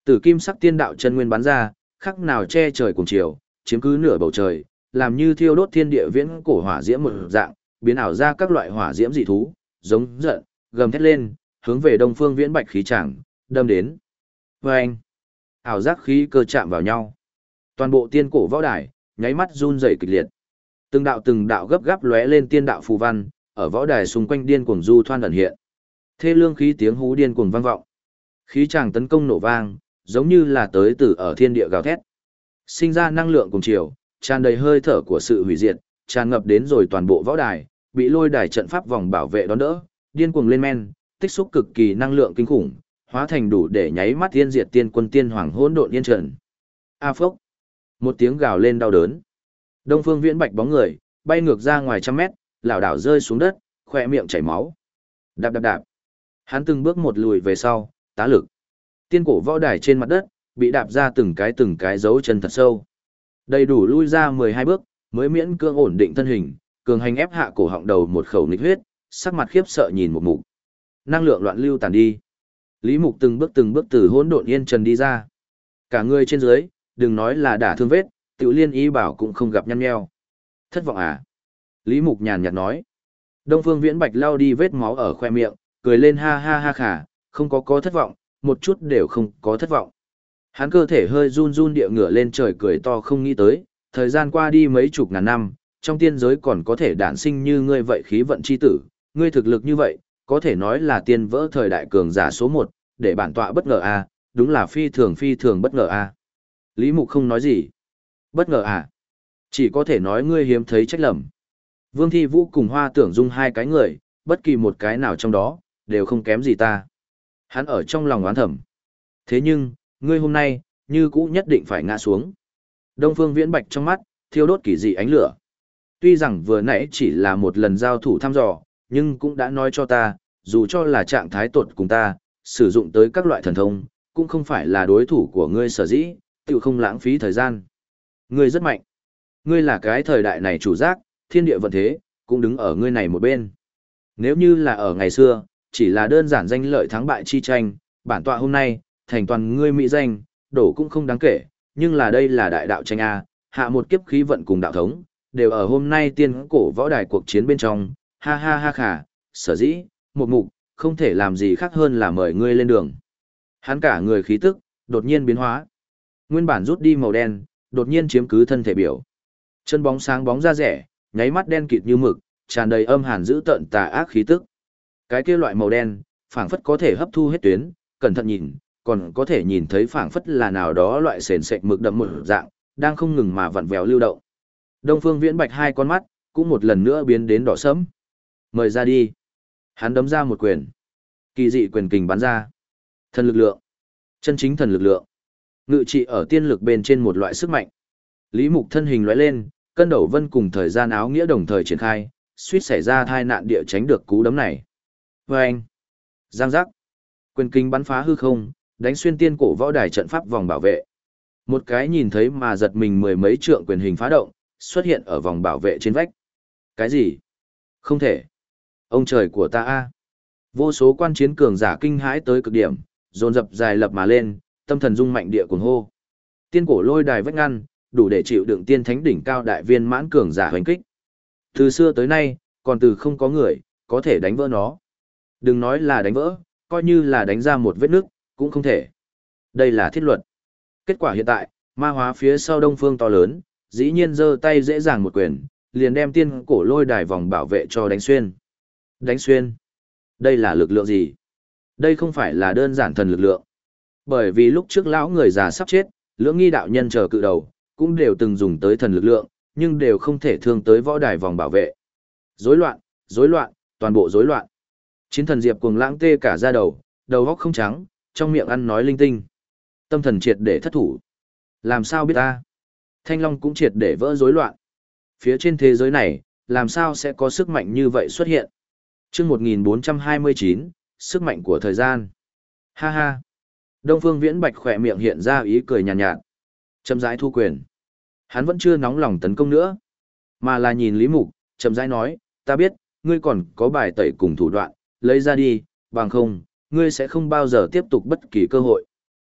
Tử kim sắc tiên đạo chân nguyên bắn ra, khắc nào che trời cùng chiều, chiếm cứ nửa bầu trời, làm như thiêu đốt thiên địa viễn cổ hỏa diễm một dạng, biến ảo ra các loại hỏa diễm dị thú, giống giận, gầm thét lên, hướng về Đông Phương Viễn Bạch khí tràng, đâm đến. Oeng! Ảo giác khí cơ chạm vào nhau. Toàn bộ tiên cổ võ đài, nháy mắt run rẩy kịch liệt. Từng đạo từng đạo gấp gáp lóe lên tiên đạo phù văn, ở võ đài xung quanh điên cuồng du thoan ẩn hiện. Thê lương khí tiếng hú điên cuồng vang vọng. Khí tràng tấn công nổ vang, giống như là tới từ ở thiên địa gào thét. Sinh ra năng lượng cùng chiều, tràn đầy hơi thở của sự hủy diệt, tràn ngập đến rồi toàn bộ võ đài, bị lôi đài trận pháp vòng bảo vệ đón đỡ, điên cuồng lên men, tích xúc cực kỳ năng lượng kinh khủng, hóa thành đủ để nháy mắt tiên diệt tiên quân tiên hoàng hỗn độn yên trần. A phốc! Một tiếng gào lên đau đớn. Đông Phương Viễn Bạch bóng người, bay ngược ra ngoài trăm mét, lảo đảo rơi xuống đất, khỏe miệng chảy máu. Đạp đạp đạp. Hắn từng bước một lùi về sau, tá lực. Tiên cổ võ đài trên mặt đất, bị đạp ra từng cái từng cái dấu chân thật sâu. Đầy đủ lui ra mười hai bước, mới miễn cưỡng ổn định thân hình, cường hành ép hạ cổ họng đầu một khẩu nghịch huyết, sắc mặt khiếp sợ nhìn một mục. Năng lượng loạn lưu tàn đi. Lý Mục từng bước từng bước từ hỗn độn yên trần đi ra. Cả người trên dưới, đừng nói là đả thương vết, Tiểu Liên ý bảo cũng không gặp nhăn nheo. Thất vọng à? Lý Mục nhàn nhạt nói. Đông Phương Viễn Bạch lau đi vết máu ở khoe miệng, cười lên ha ha ha khả, không có có thất vọng, một chút đều không có thất vọng. Hắn cơ thể hơi run run địa ngửa lên trời cười to không nghĩ tới, thời gian qua đi mấy chục ngàn năm, trong tiên giới còn có thể đản sinh như ngươi vậy khí vận chi tử, ngươi thực lực như vậy, có thể nói là tiên vỡ thời đại cường giả số một, để bản tọa bất ngờ a, à, đúng là phi thường phi thường bất ngờ a. À. Lý Mục không nói gì. Bất ngờ à? Chỉ có thể nói ngươi hiếm thấy trách lầm. Vương Thi Vũ cùng Hoa Tưởng Dung hai cái người, bất kỳ một cái nào trong đó, đều không kém gì ta. Hắn ở trong lòng oán thầm. Thế nhưng, ngươi hôm nay, như cũ nhất định phải ngã xuống. Đông Phương Viễn Bạch trong mắt, thiêu đốt kỳ dị ánh lửa. Tuy rằng vừa nãy chỉ là một lần giao thủ thăm dò, nhưng cũng đã nói cho ta, dù cho là trạng thái tột cùng ta, sử dụng tới các loại thần thông, cũng không phải là đối thủ của ngươi sở dĩ, tự không lãng phí thời gian. Ngươi rất mạnh. Ngươi là cái thời đại này chủ giác, thiên địa vận thế, cũng đứng ở ngươi này một bên. Nếu như là ở ngày xưa, chỉ là đơn giản danh lợi thắng bại chi tranh, bản tọa hôm nay, thành toàn ngươi mỹ danh, đổ cũng không đáng kể, nhưng là đây là đại đạo tranh A, hạ một kiếp khí vận cùng đạo thống, đều ở hôm nay tiên cổ võ đài cuộc chiến bên trong, ha ha ha khả, sở dĩ, một mục, không thể làm gì khác hơn là mời ngươi lên đường. Hắn cả người khí tức, đột nhiên biến hóa. Nguyên bản rút đi màu đen, đột nhiên chiếm cứ thân thể biểu. Chân bóng sáng bóng da rẻ, nháy mắt đen kịt như mực, tràn đầy âm hàn dữ tợn tà ác khí tức. Cái kia loại màu đen, phảng phất có thể hấp thu hết tuyến, cẩn thận nhìn, còn có thể nhìn thấy phảng phất là nào đó loại sền sệt mực đậm một dạng, đang không ngừng mà vặn vẹo lưu động. Đông Phương Viễn Bạch hai con mắt, cũng một lần nữa biến đến đỏ sẫm. Mời ra đi. Hắn đấm ra một quyền. Kỳ dị quyền kình bắn ra. Thần lực lượng. Chân chính thần lực lượng. Ngự trị ở tiên lực bên trên một loại sức mạnh. Lý Mục thân hình lóe lên, cân đầu vân cùng thời gian áo nghĩa đồng thời triển khai, suýt xảy ra tai nạn địa tránh được cú đấm này. Vâng! Giang giác! Quyền kinh bắn phá hư không, đánh xuyên tiên cổ võ đài trận pháp vòng bảo vệ. Một cái nhìn thấy mà giật mình mười mấy trượng quyền hình phá động, xuất hiện ở vòng bảo vệ trên vách. Cái gì? Không thể! Ông trời của ta a! Vô số quan chiến cường giả kinh hãi tới cực điểm, dồn dập dài lập mà lên, tâm thần rung mạnh địa cuồng hô. Tiên cổ lôi đài vách ngăn, đủ để chịu đựng tiên thánh đỉnh cao đại viên mãn cường giả hoành kích. Từ xưa tới nay, còn từ không có người, có thể đánh vỡ nó. Đừng nói là đánh vỡ, coi như là đánh ra một vết nước, cũng không thể. Đây là thiết luật. Kết quả hiện tại, ma hóa phía sau đông phương to lớn, dĩ nhiên giơ tay dễ dàng một quyền, liền đem tiên cổ lôi đài vòng bảo vệ cho đánh xuyên. Đánh xuyên? Đây là lực lượng gì? Đây không phải là đơn giản thần lực lượng. Bởi vì lúc trước lão người già sắp chết, lưỡng nghi đạo nhân chờ cự đầu, cũng đều từng dùng tới thần lực lượng, nhưng đều không thể thương tới võ đài vòng bảo vệ. Rối loạn, rối loạn, toàn bộ rối loạn. Chiến thần Diệp cuồng lãng tê cả da đầu, đầu óc không trắng, trong miệng ăn nói linh tinh. Tâm thần triệt để thất thủ. Làm sao biết ta? Thanh Long cũng triệt để vỡ rối loạn. Phía trên thế giới này, làm sao sẽ có sức mạnh như vậy xuất hiện? Chương một nghìn bốn trăm hai mươi chín, sức mạnh của thời gian. Ha ha. Đông Phương Viễn Bạch khỏe miệng hiện ra ý cười nhàn nhạt, nhạt. Chậm rãi thu quyền. Hắn vẫn chưa nóng lòng tấn công nữa, mà là nhìn Lý Mục, chậm rãi nói, ta biết, ngươi còn có bài tẩy cùng thủ đoạn, lấy ra đi, bằng không, ngươi sẽ không bao giờ tiếp tục bất kỳ cơ hội.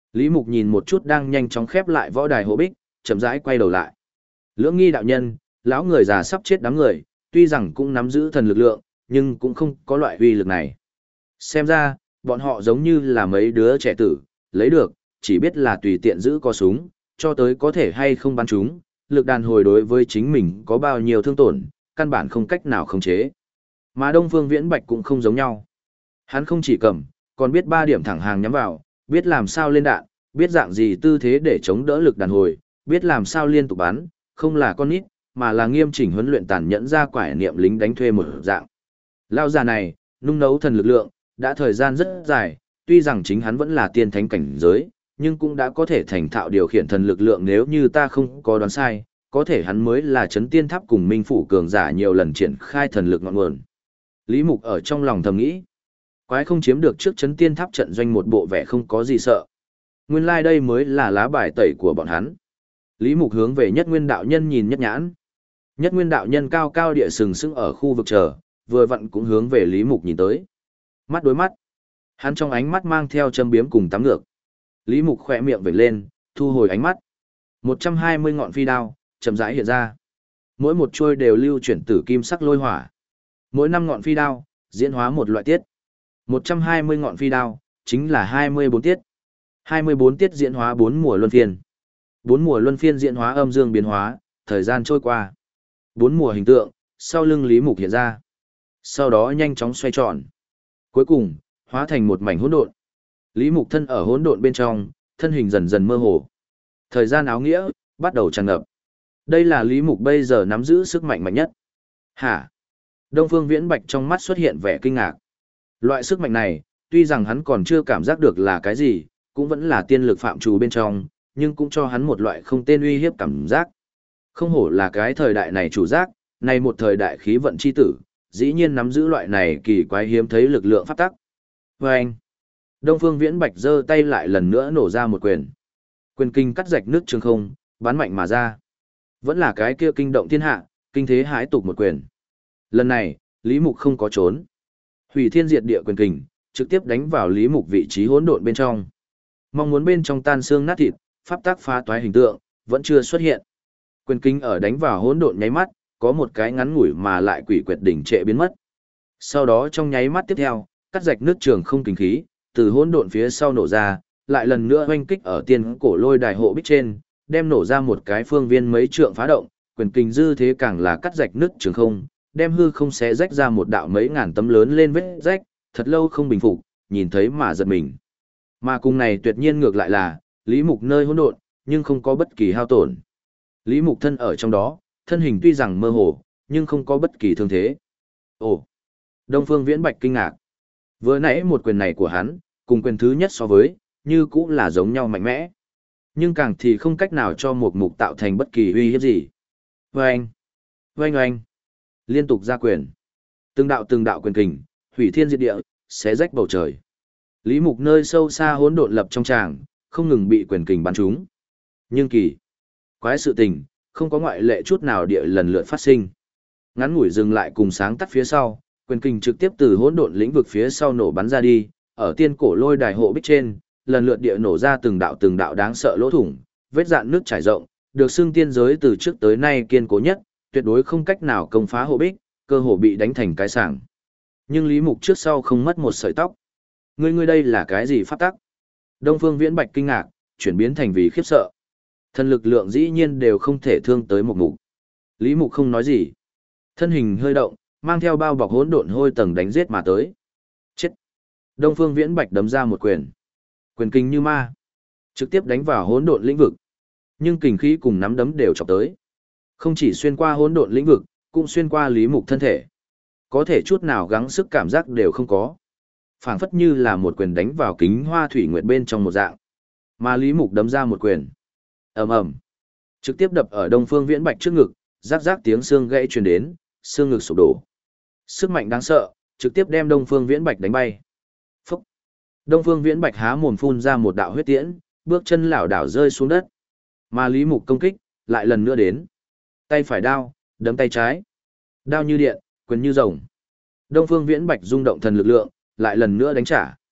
Lý Mục nhìn một chút đang nhanh chóng khép lại võ đài hộ bích, chậm rãi quay đầu lại. Lưỡng nghi đạo nhân, lão người già sắp chết đám người, tuy rằng cũng nắm giữ thần lực lượng, nhưng cũng không có loại uy lực này. Xem ra, bọn họ giống như là mấy đứa trẻ tử, lấy được, chỉ biết là tùy tiện giữ co súng, cho tới có thể hay không bắn chúng, lực đàn hồi đối với chính mình có bao nhiêu thương tổn, căn bản không cách nào khống chế. Mà Đông Phương Viễn Bạch cũng không giống nhau. Hắn không chỉ cầm, còn biết ba điểm thẳng hàng nhắm vào, biết làm sao lên đạn, biết dạng gì tư thế để chống đỡ lực đàn hồi, biết làm sao liên tục bắn, không là con nít, mà là nghiêm chỉnh huấn luyện tàn nhẫn ra quải niệm lính đánh thuê một dạng. Lao già này, nung nấu thần lực lượng, đã thời gian rất dài, tuy rằng chính hắn vẫn là tiên thánh cảnh giới, nhưng cũng đã có thể thành thạo điều khiển thần lực lượng nếu như ta không có đoán sai, có thể hắn mới là chấn tiên tháp cùng minh phủ cường giả nhiều lần triển khai thần lực ngọn nguồn. Lý Mục ở trong lòng thầm nghĩ, quái không chiếm được trước chấn tiên tháp trận doanh một bộ vẻ không có gì sợ. Nguyên lai like đây mới là lá bài tẩy của bọn hắn. Lý Mục hướng về Nhất Nguyên đạo nhân nhìn nhất nhãn. Nhất Nguyên đạo nhân cao cao địa sừng sững ở khu vực chờ, vừa vặn cũng hướng về Lý Mục nhìn tới. Mắt đối mắt, hắn trong ánh mắt mang theo châm biếm cùng tắm ngược. Lý Mục khẽ miệng vểnh lên, thu hồi ánh mắt. một trăm hai mươi ngọn phi đao chậm rãi hiện ra. Mỗi một chuôi đều lưu chuyển tử kim sắc lôi hỏa. Mỗi năm ngọn phi đao diễn hóa một loại tiết. một trăm hai mươi ngọn phi đao chính là hai mươi bốn tiết. hai mươi bốn tiết diễn hóa bốn mùa luân phiên. bốn mùa luân phiên diễn hóa âm dương biến hóa, thời gian trôi qua. bốn mùa hình tượng sau lưng Lý Mục hiện ra. Sau đó nhanh chóng xoay tròn. Cuối cùng, hóa thành một mảnh hỗn độn. Lý Mục thân ở hỗn độn bên trong, thân hình dần dần mơ hồ. Thời gian áo nghĩa bắt đầu tràn ngập. Đây là Lý Mục bây giờ nắm giữ sức mạnh mạnh nhất. Hả? Đông Phương Viễn Bạch trong mắt xuất hiện vẻ kinh ngạc. Loại sức mạnh này, tuy rằng hắn còn chưa cảm giác được là cái gì, cũng vẫn là tiên lực phạm trù bên trong, nhưng cũng cho hắn một loại không tên uy hiếp cảm giác. Không hổ là cái thời đại này chủ giác, này một thời đại khí vận chi tử, dĩ nhiên nắm giữ loại này kỳ quái hiếm thấy lực lượng pháp tắc. Và anh, Đông Phương Viễn Bạch giơ tay lại lần nữa nổ ra một quyền. Quyền kinh cắt rạch nước trường không, bắn mạnh mà ra. Vẫn là cái kia kinh động thiên hạ, kinh thế hãi tục một quyền. Lần này, Lý Mục không có trốn. Hủy thiên diệt địa quyền kình, trực tiếp đánh vào Lý Mục vị trí hỗn độn bên trong. Mong muốn bên trong tan xương nát thịt, pháp tác phá toái hình tượng, vẫn chưa xuất hiện. Quyền kinh ở đánh vào hỗn độn nháy mắt, có một cái ngắn ngủi mà lại quỷ quyệt đỉnh trệ biến mất. Sau đó trong nháy mắt tiếp theo, cắt rạch nước trường không kinh khí, từ hỗn độn phía sau nổ ra, lại lần nữa oanh kích ở tiên cổ lôi đài hộ bích trên, đem nổ ra một cái phương viên mấy trượng phá động, quyền kinh dư thế càng là cắt rạch nước trường không, đem hư không xé rách ra một đạo mấy ngàn tấm lớn lên vết rách, thật lâu không bình phục, nhìn thấy mà giật mình. Mà cùng này tuyệt nhiên ngược lại là, Lý Mục nơi hỗn độn, nhưng không có bất kỳ hao tổn. Lý Mục thân ở trong đó, thân hình tuy rằng mơ hồ, nhưng không có bất kỳ thương thế. Ồ! Đông Phương Viễn Bạch kinh ngạc. Vừa nãy một quyền này của hắn, cùng quyền thứ nhất so với, như cũng là giống nhau mạnh mẽ. Nhưng càng thì không cách nào cho một mục tạo thành bất kỳ uy hiếp gì. Oanh! Oanh oanh! Liên tục ra quyền. Từng đạo từng đạo quyền kình, hủy thiên diệt địa, xé rách bầu trời. Lý Mục nơi sâu xa hỗn độn lập trong tràng, không ngừng bị quyền kình bắn trúng. Nhưng kỳ quái sự tình, không có ngoại lệ chút nào địa lần lượt phát sinh. Ngắn ngủi dừng lại cùng sáng tắt phía sau, quyền kình trực tiếp từ hỗn độn lĩnh vực phía sau nổ bắn ra đi, ở tiên cổ lôi đài hộ bích trên, lần lượt địa nổ ra từng đạo từng đạo đáng sợ lỗ thủng, vết dạn nước trải rộng, được xưng tiên giới từ trước tới nay kiên cố nhất, tuyệt đối không cách nào công phá hộ bích, cơ hồ bị đánh thành cái sảng. Nhưng Lý Mục trước sau không mất một sợi tóc. Ngươi ngươi đây là cái gì pháp tắc? Đông Phương Viễn Bạch kinh ngạc, chuyển biến thành vì khiếp sợ. Thần lực lượng dĩ nhiên đều không thể thương tới một mục. Lý Mục không nói gì. Thân hình hơi động, mang theo bao bọc hỗn độn hôi tầng đánh giết mà tới. Chết! Đông Phương Viễn Bạch đấm ra một quyền. Quyền kinh như ma. Trực tiếp đánh vào hỗn độn lĩnh vực. Nhưng kình khí cùng nắm đấm đều chọc tới. Không chỉ xuyên qua hỗn độn lĩnh vực, cũng xuyên qua Lý Mục thân thể. Có thể chút nào gắng sức cảm giác đều không có. Phảng phất như là một quyền đánh vào kính hoa thủy nguyệt bên trong một dạng. Mà Lý Mục đấm ra một quyền. Ầm ầm. Trực tiếp đập ở Đông Phương Viễn Bạch trước ngực, rắc rắc tiếng xương gãy truyền đến, xương ngực sụp đổ. Sức mạnh đáng sợ, trực tiếp đem Đông Phương Viễn Bạch đánh bay. Phúc. Đông Phương Viễn Bạch há mồm phun ra một đạo huyết tiễn, bước chân lảo đảo rơi xuống đất. Mà Lý Mục công kích lại lần nữa đến. Tay phải đao, đấm tay trái. Đao như điện, quyền như rồng. Đông Phương Viễn Bạch rung động thần lực lượng, lại lần nữa đánh trả.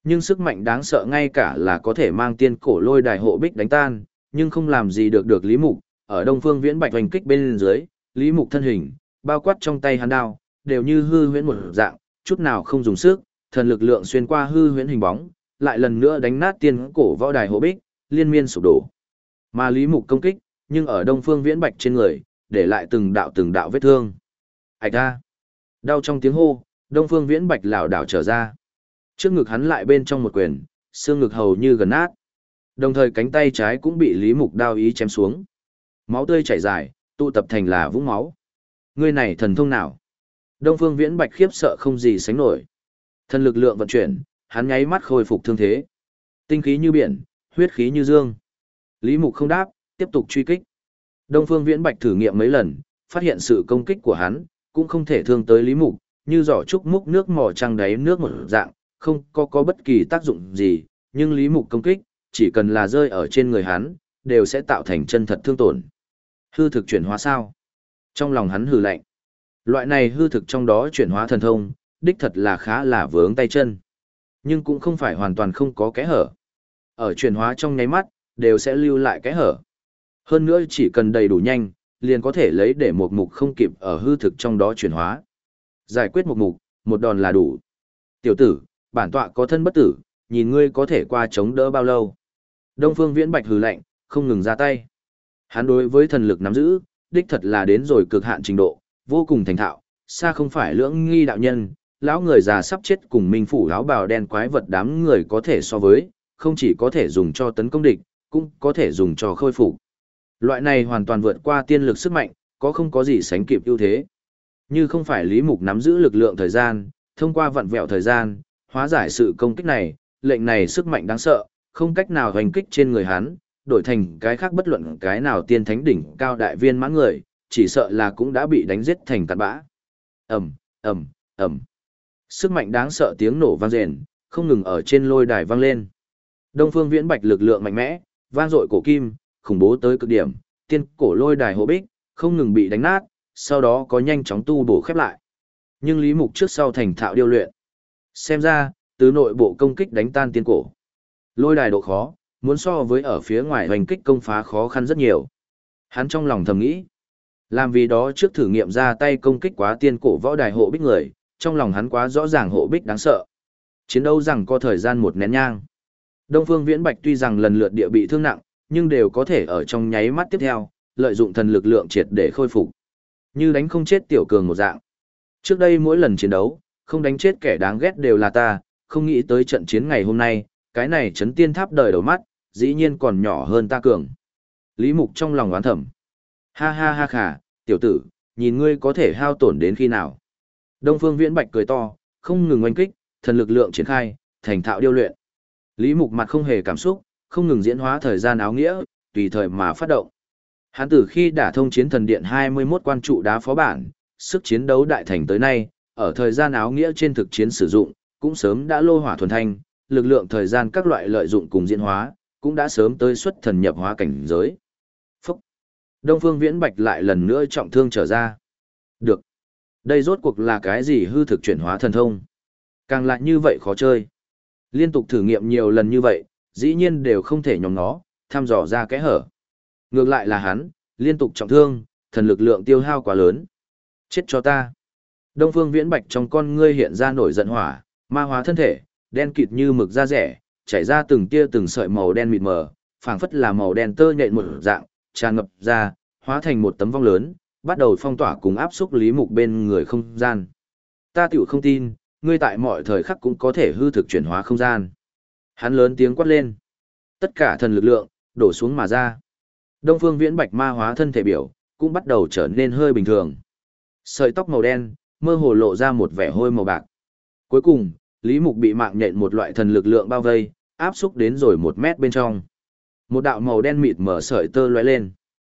Nhưng sức mạnh đáng sợ ngay cả là có thể mang tiên cổ lôi đài hộ bích đánh tan, nhưng không làm gì được được Lý Mục, ở Đông Phương Viễn Bạch hoành kích bên dưới, Lý Mục thân hình, bao quát trong tay hắn đao, đều như hư huyễn một dạng, chút nào không dùng sức, thần lực lượng xuyên qua hư huyễn hình bóng, lại lần nữa đánh nát tiên cổ võ đài hộ bích, liên miên sụp đổ. Mà Lý Mục công kích, nhưng ở Đông Phương Viễn Bạch trên người, để lại từng đạo từng đạo vết thương. Ảch a! Đau trong tiếng hô, Đông Phương Viễn Bạch lảo đảo trở ra. Trước ngực hắn lại bên trong một quyền, xương ngực hầu như gần nát. Đồng thời cánh tay trái cũng bị Lý Mục đao ý chém xuống. Máu tươi chảy dài, tụ tập thành là vũng máu. Ngươi này thần thông nào? Đông Phương Viễn Bạch khiếp sợ không gì sánh nổi. Thần lực lượng vận chuyển, hắn nháy mắt khôi phục thương thế. Tinh khí như biển, huyết khí như dương. Lý Mục không đáp, tiếp tục truy kích. Đông Phương Viễn Bạch thử nghiệm mấy lần, phát hiện sự công kích của hắn cũng không thể thương tới Lý Mục, như giỏ trúc múc nước mò trăng đáy nước một dạng, không có có bất kỳ tác dụng gì, nhưng Lý Mục công kích, chỉ cần là rơi ở trên người hắn, đều sẽ tạo thành chân thật thương tổn. Hư thực chuyển hóa sao? Trong lòng hắn hừ lạnh. Loại này hư thực trong đó chuyển hóa thần thông, đích thật là khá là vướng tay chân. Nhưng cũng không phải hoàn toàn không có kẽ hở. Ở chuyển hóa trong nháy mắt, đều sẽ lưu lại kẽ hở. Hơn nữa chỉ cần đầy đủ nhanh, liền có thể lấy để một mục không kịp ở hư thực trong đó chuyển hóa. Giải quyết một mục, một đòn là đủ. Tiểu tử, bản tọa có thân bất tử, nhìn ngươi có thể qua chống đỡ bao lâu. Đông Phương Viễn Bạch hừ lạnh, không ngừng ra tay. Hắn đối với thần lực nắm giữ, đích thật là đến rồi cực hạn trình độ, vô cùng thành thạo, xa không phải lưỡng nghi đạo nhân, lão người già sắp chết cùng minh phủ áo bào đen quái vật đám người có thể so với, không chỉ có thể dùng cho tấn công địch, cũng có thể dùng cho khôi phục. Loại này hoàn toàn vượt qua tiên lực sức mạnh, có không có gì sánh kịp ưu thế. Như không phải Lý Mục nắm giữ lực lượng thời gian, thông qua vặn vẹo thời gian, hóa giải sự công kích này, lệnh này sức mạnh đáng sợ, không cách nào hoành kích trên người hắn, đổi thành cái khác bất luận cái nào tiên thánh đỉnh cao đại viên mãn người, chỉ sợ là cũng đã bị đánh giết thành cát bã. Ầm, ầm, ầm. Sức mạnh đáng sợ tiếng nổ vang rền, không ngừng ở trên lôi đài vang lên. Đông Phương Viễn Bạch lực lượng mạnh mẽ, vang dội cổ kim, khủng bố tới cực điểm, tiên cổ lôi đài hộ bích, không ngừng bị đánh nát, sau đó có nhanh chóng tu bổ khép lại. Nhưng Lý Mục trước sau thành thạo điêu luyện. Xem ra, từ nội bộ công kích đánh tan tiên cổ. Lôi đài độ khó, muốn so với ở phía ngoài hoành kích công phá khó khăn rất nhiều. Hắn trong lòng thầm nghĩ. Làm vì đó trước thử nghiệm ra tay công kích quá tiên cổ võ đài hộ bích người, trong lòng hắn quá rõ ràng hộ bích đáng sợ. Chiến đấu rằng có thời gian một nén nhang. Đông Phương Viễn Bạch tuy rằng lần lượt địa bị thương nặng, nhưng đều có thể ở trong nháy mắt tiếp theo, lợi dụng thần lực lượng triệt để khôi phục. Như đánh không chết tiểu cường một dạng. Trước đây mỗi lần chiến đấu, không đánh chết kẻ đáng ghét đều là ta, không nghĩ tới trận chiến ngày hôm nay, cái này chấn tiên tháp đời đầu mắt, dĩ nhiên còn nhỏ hơn ta cường. Lý Mục trong lòng oán thầm. Ha ha ha khả, tiểu tử, nhìn ngươi có thể hao tổn đến khi nào. Đông Phương Viễn Bạch cười to, không ngừng oanh kích, thần lực lượng triển khai, thành thạo điêu luyện. Lý Mục mặt không hề cảm xúc, không ngừng diễn hóa thời gian áo nghĩa, tùy thời mà phát động. Hắn từ khi đả thông chiến thần điện hai mươi mốt quan trụ đá phó bản, sức chiến đấu đại thành tới nay, ở thời gian áo nghĩa trên thực chiến sử dụng, cũng sớm đã lô hỏa thuần thanh, lực lượng thời gian các loại lợi dụng cùng diễn hóa, cũng đã sớm tới xuất thần nhập hóa cảnh giới. Phúc! Đông Phương Viễn Bạch lại lần nữa trọng thương trở ra. Được! Đây rốt cuộc là cái gì hư thực chuyển hóa thần thông? Càng lại như vậy khó chơi. Liên tục thử nghiệm nhiều lần như vậy, dĩ nhiên đều không thể nhóm nó, thăm dò ra kẽ hở. Ngược lại là hắn, liên tục trọng thương, thần lực lượng tiêu hao quá lớn. Chết cho ta! Đông Phương Viễn Bạch trong con ngươi hiện ra nổi giận hỏa, ma hóa thân thể, đen kịt như mực da rẻ, chảy ra từng tia từng sợi màu đen mịt mờ, phảng phất là màu đen tơ nhện một dạng, tràn ngập ra, hóa thành một tấm vong lớn, bắt đầu phong tỏa cùng áp xúc Lý Mục bên người không gian. Ta tiểu không tin, ngươi tại mọi thời khắc cũng có thể hư thực chuyển hóa không gian. Hắn lớn tiếng quát lên. Tất cả thần lực lượng, đổ xuống mà ra. Đông Phương Viễn Bạch ma hóa thân thể biểu, cũng bắt đầu trở nên hơi bình thường. Sợi tóc màu đen, mơ hồ lộ ra một vẻ hôi màu bạc. Cuối cùng, Lý Mục bị mạng nhện một loại thần lực lượng bao vây, áp xúc đến rồi một mét bên trong. Một đạo màu đen mịt mở sợi tơ lóe lên.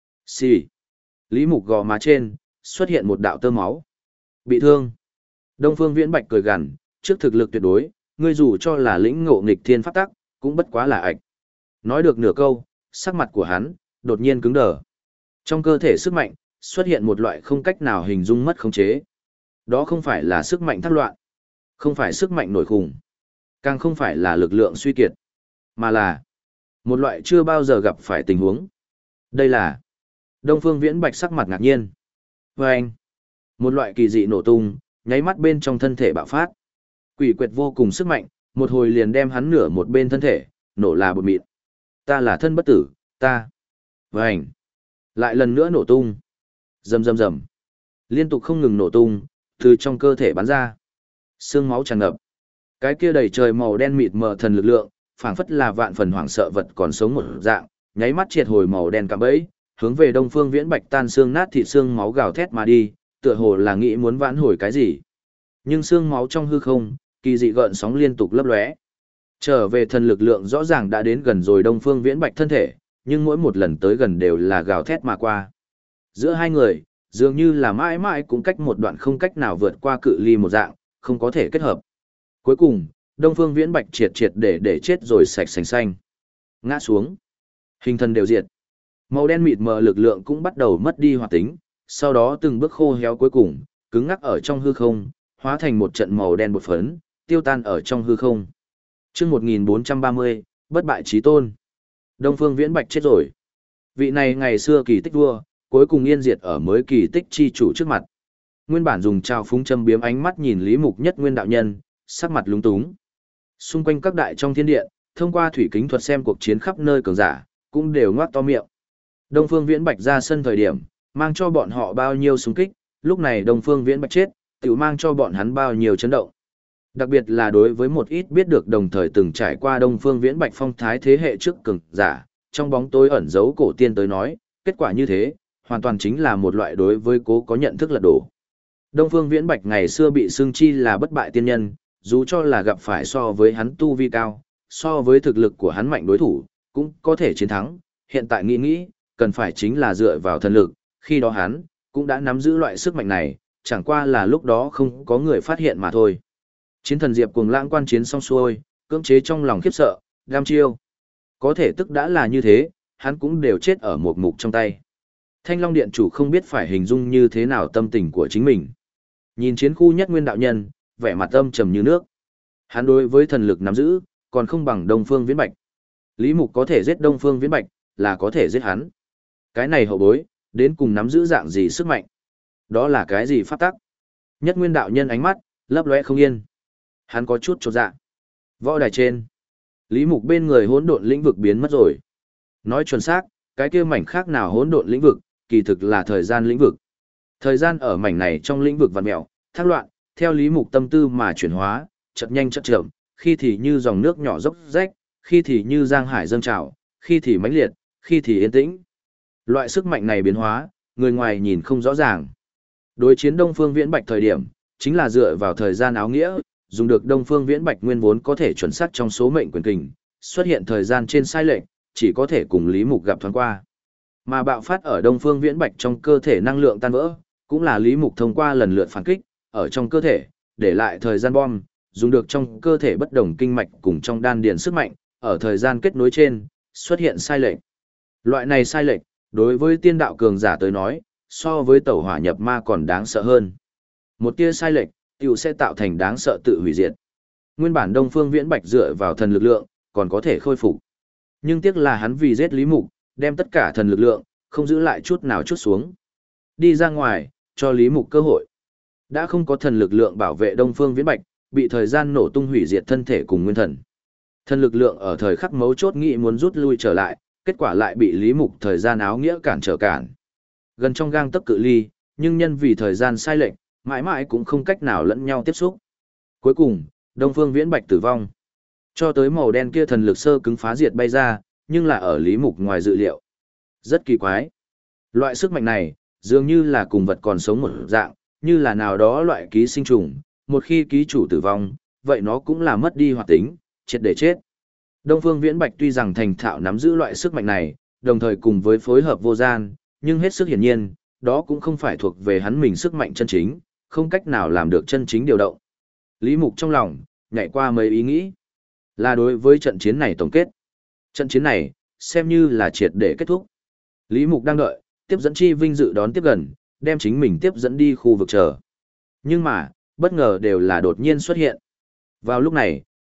Xì. Lý Mục gò má trên, xuất hiện một đạo tơ máu. Bị thương. Đông Phương Viễn Bạch cười gằn, trước thực lực tuyệt đối, ngươi dù cho là lĩnh ngộ nghịch thiên pháp tắc, cũng bất quá là ạch. Nói được nửa câu, sắc mặt của hắn, đột nhiên cứng đờ. Trong cơ thể sức mạnh, xuất hiện một loại không cách nào hình dung mất khống chế. Đó không phải là sức mạnh thác loạn, không phải sức mạnh nổi khủng, Càng không phải là lực lượng suy kiệt, mà là một loại chưa bao giờ gặp phải tình huống. Đây là Đông Phương Viễn Bạch sắc mặt ngạc nhiên. Và anh, một loại kỳ dị nổ tung, nháy mắt bên trong thân thể bạo phát. Quỷ quyệt vô cùng sức mạnh, một hồi liền đem hắn nửa một bên thân thể, nổ là bột mịn. Ta là thân bất tử, ta. Và anh, lại lần nữa nổ tung. Rầm rầm rầm. Liên tục không ngừng nổ tung, từ trong cơ thể bắn ra. Xương máu tràn ngập. Cái kia đầy trời màu đen mịt mờ thần lực lượng, phảng phất là vạn phần hoảng sợ vật còn sống một dạng, nháy mắt triệt hồi màu đen cạm bẫy, hướng về Đông Phương Viễn Bạch tan xương nát thịt xương máu gào thét mà đi, tựa hồ là nghĩ muốn vãn hồi cái gì. Nhưng xương máu trong hư không, kỳ dị gợn sóng liên tục lấp lóe. Trở về thần lực lượng rõ ràng đã đến gần rồi Đông Phương Viễn Bạch thân thể, nhưng mỗi một lần tới gần đều là gào thét mà qua. Giữa hai người, dường như là mãi mãi cũng cách một đoạn không cách nào vượt qua cự ly một dạng, không có thể kết hợp. Cuối cùng, Đông Phương Viễn Bạch triệt triệt để để chết rồi sạch sành xanh. Ngã xuống. Hình thần đều diệt. Màu đen mịt mờ lực lượng cũng bắt đầu mất đi hoạt tính, sau đó từng bước khô héo cuối cùng, cứng ngắc ở trong hư không, hóa thành một trận màu đen bột phấn, tiêu tan ở trong hư không. Chương một nghìn bốn trăm ba mươi, bất bại chí tôn. Đông Phương Viễn Bạch chết rồi. Vị này ngày xưa kỳ tích vua, cuối cùng yên diệt ở mới kỳ tích chi chủ trước mặt. Nguyên bản dùng trào phúng châm biếm ánh mắt nhìn Lý Mục Nhất Nguyên đạo nhân, sắc mặt lúng túng. Xung quanh các đại trong thiên điện, thông qua thủy kính thuật xem cuộc chiến khắp nơi cường giả, cũng đều ngoác to miệng. Đông Phương Viễn Bạch ra sân thời điểm, mang cho bọn họ bao nhiêu xung kích, lúc này Đông Phương Viễn Bạch chết, tự mang cho bọn hắn bao nhiêu chấn động. Đặc biệt là đối với một ít biết được đồng thời từng trải qua Đông Phương Viễn Bạch phong thái thế hệ trước cường giả, trong bóng tối ẩn giấu cổ tiên tới nói, kết quả như thế, hoàn toàn chính là một loại đối với cố có nhận thức lật đổ. Đông Phương Viễn Bạch ngày xưa bị xưng chi là bất bại tiên nhân, dù cho là gặp phải so với hắn tu vi cao, so với thực lực của hắn mạnh đối thủ, cũng có thể chiến thắng, hiện tại nghĩ nghĩ, cần phải chính là dựa vào thần lực, khi đó hắn, cũng đã nắm giữ loại sức mạnh này, chẳng qua là lúc đó không có người phát hiện mà thôi. Chiến thần Diệp Cuồng Lãng quan chiến xong xuôi, cưỡng chế trong lòng khiếp sợ, đam chiêu. Có thể tức đã là như thế, hắn cũng đều chết ở một mục trong tay. Thanh Long Điện chủ không biết phải hình dung như thế nào tâm tình của chính mình. Nhìn chiến khu Nhất Nguyên đạo nhân, vẻ mặt âm trầm như nước. Hắn đối với thần lực nắm giữ, còn không bằng Đông Phương Viễn Bạch. Lý Mục có thể giết Đông Phương Viễn Bạch, là có thể giết hắn. Cái này hậu bối, đến cùng nắm giữ dạng gì sức mạnh? Đó là cái gì pháp tắc? Nhất Nguyên đạo nhân ánh mắt, lấp lóe không yên. Hắn có chút chột dạ. Võ đài trên. Lý Mục bên người hỗn độn lĩnh vực biến mất rồi. Nói chuẩn xác, cái kia mảnh khác nào hỗn độn lĩnh vực, kỳ thực là thời gian lĩnh vực. Thời gian ở mảnh này trong lĩnh vực vặn mèo, thác loạn, theo Lý Mục tâm tư mà chuyển hóa, chậm nhanh chậm chậm, khi thì như dòng nước nhỏ dốc rách, khi thì như giang hải dâng trào, khi thì mãnh liệt, khi thì yên tĩnh. Loại sức mạnh này biến hóa, người ngoài nhìn không rõ ràng. Đối chiến Đông Phương Viễn Bạch thời điểm, chính là dựa vào thời gian áo nghĩa, dùng được Đông Phương Viễn Bạch nguyên vốn có thể chuẩn xác trong số mệnh quyền kình, xuất hiện thời gian trên sai lệch, chỉ có thể cùng Lý Mục gặp thoáng qua. Mà bạo phát ở Đông Phương Viễn Bạch trong cơ thể năng lượng tan vỡ, cũng là Lý Mục thông qua lần lượt phản kích, ở trong cơ thể, để lại thời gian bom, dùng được trong cơ thể bất đồng kinh mạch cùng trong đan điền sức mạnh, ở thời gian kết nối trên, xuất hiện sai lệch. Loại này sai lệch, đối với tiên đạo cường giả tới nói, so với tẩu hỏa nhập ma còn đáng sợ hơn. Một tia sai lệch, tiểu sẽ tạo thành đáng sợ tự hủy diệt. Nguyên bản Đông Phương Viễn Bạch dựa vào thần lực lượng, còn có thể khôi phục. Nhưng tiếc là hắn vì giết Lý Mục, đem tất cả thần lực lượng, không giữ lại chút nào chút xuống. Đi ra ngoài, cho Lý Mục cơ hội. Đã không có thần lực lượng bảo vệ Đông Phương Viễn Bạch, bị thời gian nổ tung hủy diệt thân thể cùng nguyên thần. Thần lực lượng ở thời khắc mấu chốt nghĩ muốn rút lui trở lại, kết quả lại bị Lý Mục thời gian áo nghĩa cản trở cản. Gần trong gang tấc cự ly, nhưng nhân vì thời gian sai lệch, mãi mãi cũng không cách nào lẫn nhau tiếp xúc. Cuối cùng, Đông Phương Viễn Bạch tử vong. Cho tới màu đen kia thần lực sơ cứng phá diệt bay ra, nhưng là ở Lý Mục ngoài dự liệu. Rất kỳ quái. Loại sức mạnh này, dường như là cùng vật còn sống một dạng, như là nào đó loại ký sinh trùng, một khi ký chủ tử vong, vậy nó cũng là mất đi hoạt tính, triệt để chết. Đông Phương Viễn Bạch tuy rằng thành thạo nắm giữ loại sức mạnh này, đồng thời cùng với phối hợp vô gian, nhưng hết sức hiển nhiên, đó cũng không phải thuộc về hắn mình sức mạnh chân chính, không cách nào làm được chân chính điều động. Lý Mục trong lòng, nhảy qua mấy ý nghĩ, là đối với trận chiến này tổng kết. Trận chiến này, xem như là triệt để kết thúc. Lý Mục đang đợi, tiếp dẫn chi vinh dự đón tiếp gần, đem chính mình tiếp dẫn đi khu vực chờ. Nhưng mà, bất ngờ đều là đột nhiên xuất hiện. Vào lúc này,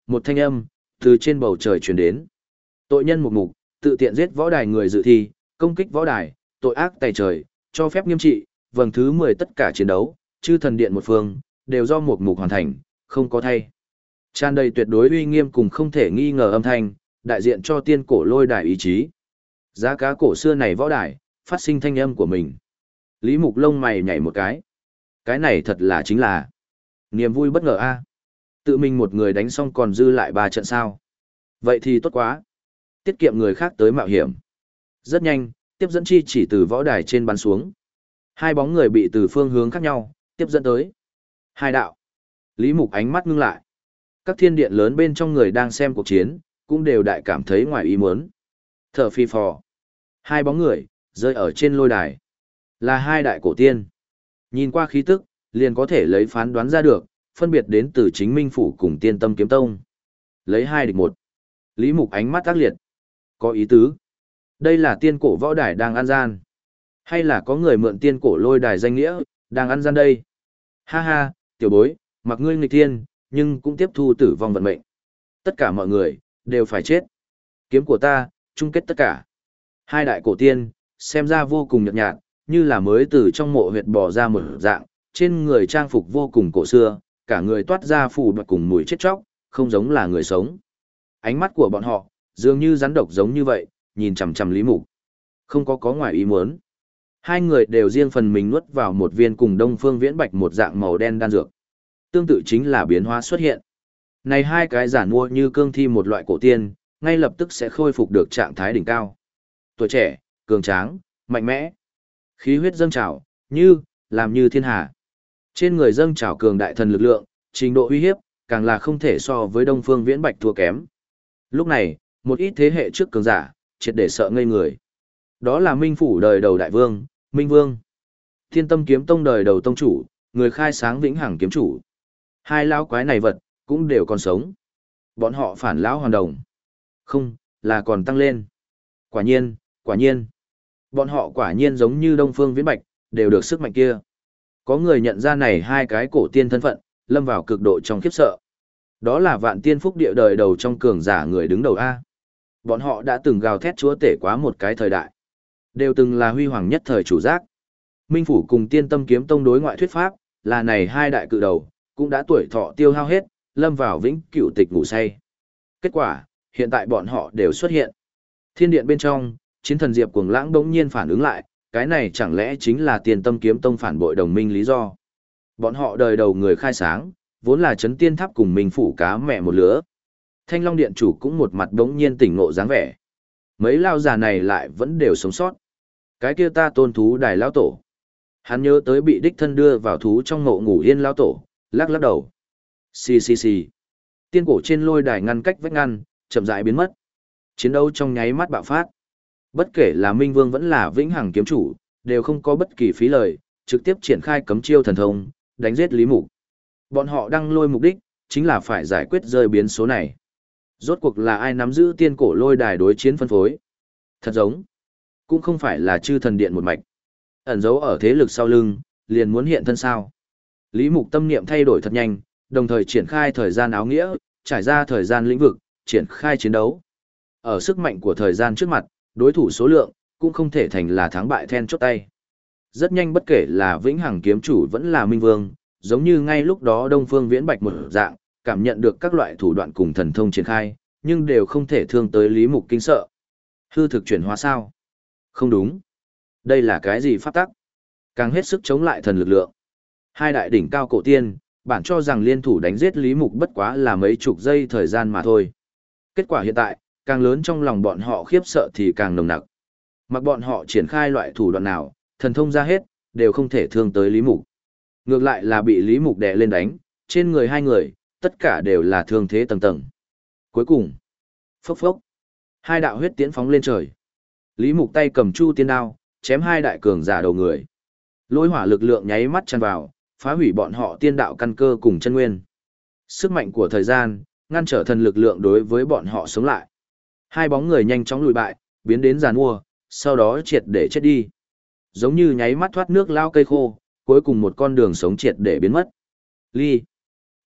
Một thanh âm, từ trên bầu trời truyền đến. Tội nhân mục mục, tự tiện giết võ đài người dự thi, công kích võ đài, tội ác tày trời, cho phép nghiêm trị, vầng thứ mười tất cả chiến đấu, chư thần điện một phương, đều do mục mục hoàn thành, không có thay. Tràn đầy tuyệt đối uy nghiêm cùng không thể nghi ngờ âm thanh, đại diện cho tiên cổ lôi đài ý chí. Giá cá cổ xưa này võ đài, phát sinh thanh âm của mình. Lý Mục lông mày nhảy một cái. Cái này thật là chính là niềm vui bất ngờ a. Tự mình một người đánh xong còn dư lại ba trận sao. Vậy thì tốt quá. Tiết kiệm người khác tới mạo hiểm. Rất nhanh, tiếp dẫn chi chỉ từ võ đài trên bắn xuống. Hai bóng người bị từ phương hướng khác nhau, tiếp dẫn tới. Hai đạo. Lý Mục ánh mắt ngưng lại. Các thiên điện lớn bên trong người đang xem cuộc chiến, cũng đều đại cảm thấy ngoài ý muốn. Thở phi phò. Hai bóng người, rơi ở trên lôi đài. Là hai đại cổ tiên. Nhìn qua khí tức, liền có thể lấy phán đoán ra được, phân biệt đến từ chính Minh Phủ cùng Tiên Tâm Kiếm Tông. Lấy hai địch một. Lý Mục ánh mắt ác liệt. Có ý tứ. Đây là tiên cổ võ đài đang ăn gian. Hay là có người mượn tiên cổ lôi đài danh nghĩa, đang ăn gian đây. Ha ha, tiểu bối, mặc ngươi nghịch thiên, nhưng cũng tiếp thu tử vong vận mệnh. Tất cả mọi người, đều phải chết. Kiếm của ta, chung kết tất cả. Hai đại cổ tiên, xem ra vô cùng nhợt nhạt, như là mới từ trong mộ huyệt bò ra một dạng, trên người trang phục vô cùng cổ xưa, cả người toát ra phù bạch cùng mùi chết chóc, không giống là người sống. Ánh mắt của bọn họ, dường như rắn độc giống như vậy, nhìn chằm chằm Lý Mục. Không có có ngoài ý muốn. Hai người đều riêng phần mình nuốt vào một viên cùng Đông Phương Viễn Bạch một dạng màu đen đan dược. Tương tự chính là biến hóa xuất hiện. Này hai cái giản mua như cương thi một loại cổ tiên, ngay lập tức sẽ khôi phục được trạng thái đỉnh cao. Tuổi trẻ, cường tráng, mạnh mẽ. Khí huyết dâng trào, như, làm như thiên hà. Trên người dâng trào cường đại thần lực lượng, trình độ uy hiếp, càng là không thể so với Đông Phương Viễn Bạch thua kém. Lúc này, một ít thế hệ trước cường giả, triệt để sợ ngây người. Đó là Minh Phủ đời đầu đại vương, Minh Vương. Thiên Tâm Kiếm Tông đời đầu tông chủ, người khai sáng vĩnh hằng kiếm chủ. Hai lão quái này vật, cũng đều còn sống. Bọn họ phản lão hoàn đồng. Không, là còn tăng lên. Quả nhiên, quả nhiên. Bọn họ quả nhiên giống như Đông Phương Viễn Bạch, đều được sức mạnh kia. Có người nhận ra này hai cái cổ tiên thân phận, lâm vào cực độ trong khiếp sợ. Đó là vạn tiên phúc địa đời đầu trong cường giả người đứng đầu A. Bọn họ đã từng gào thét chúa tể quá một cái thời đại. Đều từng là huy hoàng nhất thời chủ giác. Minh Phủ cùng Tiên Tâm Kiếm Tông đối ngoại thuyết pháp, là này hai đại cự đầu, cũng đã tuổi thọ tiêu hao hết, lâm vào vĩnh cửu tịch ngủ say. Kết quả, hiện tại bọn họ đều xuất hiện. Thiên điện bên trong, chiến thần Diệp Cuồng Lãng bỗng nhiên phản ứng lại, cái này chẳng lẽ chính là Tiên Tâm Kiếm Tông phản bội đồng minh lý do. Bọn họ đời đầu người khai sáng, vốn là chấn tiên tháp cùng Minh Phủ cá mẹ một lứa. Thanh Long Điện chủ cũng một mặt bỗng nhiên tỉnh ngộ dáng vẻ. Mấy lao già này lại vẫn đều sống sót. Cái kia ta tôn thú đài lao tổ. Hắn nhớ tới bị đích thân đưa vào thú trong ngộ ngủ yên lao tổ, lắc lắc đầu. Xì xì xì. Tiên cổ trên lôi đài ngăn cách vách ngăn, chậm rãi biến mất. Chiến đấu trong nháy mắt bạo phát. Bất kể là Minh Vương vẫn là vĩnh hằng kiếm chủ, đều không có bất kỳ phí lời, trực tiếp triển khai cấm chiêu thần thông, đánh giết Lý Mục. Bọn họ đăng lôi mục đích, chính là phải giải quyết rơi biến số này. Rốt cuộc là ai nắm giữ tiên cổ lôi đài đối chiến phân phối? Thật giống, cũng không phải là chư thần điện một mạch. Ẩn dấu ở thế lực sau lưng, liền muốn hiện thân sao. Lý Mục tâm niệm thay đổi thật nhanh, đồng thời triển khai thời gian áo nghĩa, trải ra thời gian lĩnh vực, triển khai chiến đấu. Ở sức mạnh của thời gian trước mặt, đối thủ số lượng, cũng không thể thành là thắng bại then chốt tay. Rất nhanh bất kể là vĩnh hằng kiếm chủ vẫn là Minh Vương, giống như ngay lúc đó Đông Phương Viễn Bạch một dạng, cảm nhận được các loại thủ đoạn cùng thần thông triển khai, nhưng đều không thể thương tới Lý Mục kinh sợ. Hư thực chuyển hóa sao? Không đúng. Đây là cái gì pháp tắc? Càng hết sức chống lại thần lực lượng. Hai đại đỉnh cao cổ tiên, bản cho rằng liên thủ đánh giết Lý Mục bất quá là mấy chục giây thời gian mà thôi. Kết quả hiện tại, càng lớn trong lòng bọn họ khiếp sợ thì càng nồng nặc. Mặc bọn họ triển khai loại thủ đoạn nào, thần thông ra hết, đều không thể thương tới Lý Mục. Ngược lại là bị Lý Mục đè lên đánh, trên người hai người, tất cả đều là thương thế tầng tầng. Cuối cùng, phốc phốc, hai đạo huyết tiễn phóng lên trời. Lý Mục tay cầm chu tiên đao, chém hai đại cường giả đầu người. Lôi hỏa lực lượng nháy mắt tràn vào, phá hủy bọn họ tiên đạo căn cơ cùng chân nguyên. Sức mạnh của thời gian, ngăn trở thần lực lượng đối với bọn họ sống lại. Hai bóng người nhanh chóng lùi bại, biến đến giàn mua, sau đó triệt để chết đi. Giống như nháy mắt thoát nước lao cây khô, cuối cùng một con đường sống triệt để biến mất. Ly.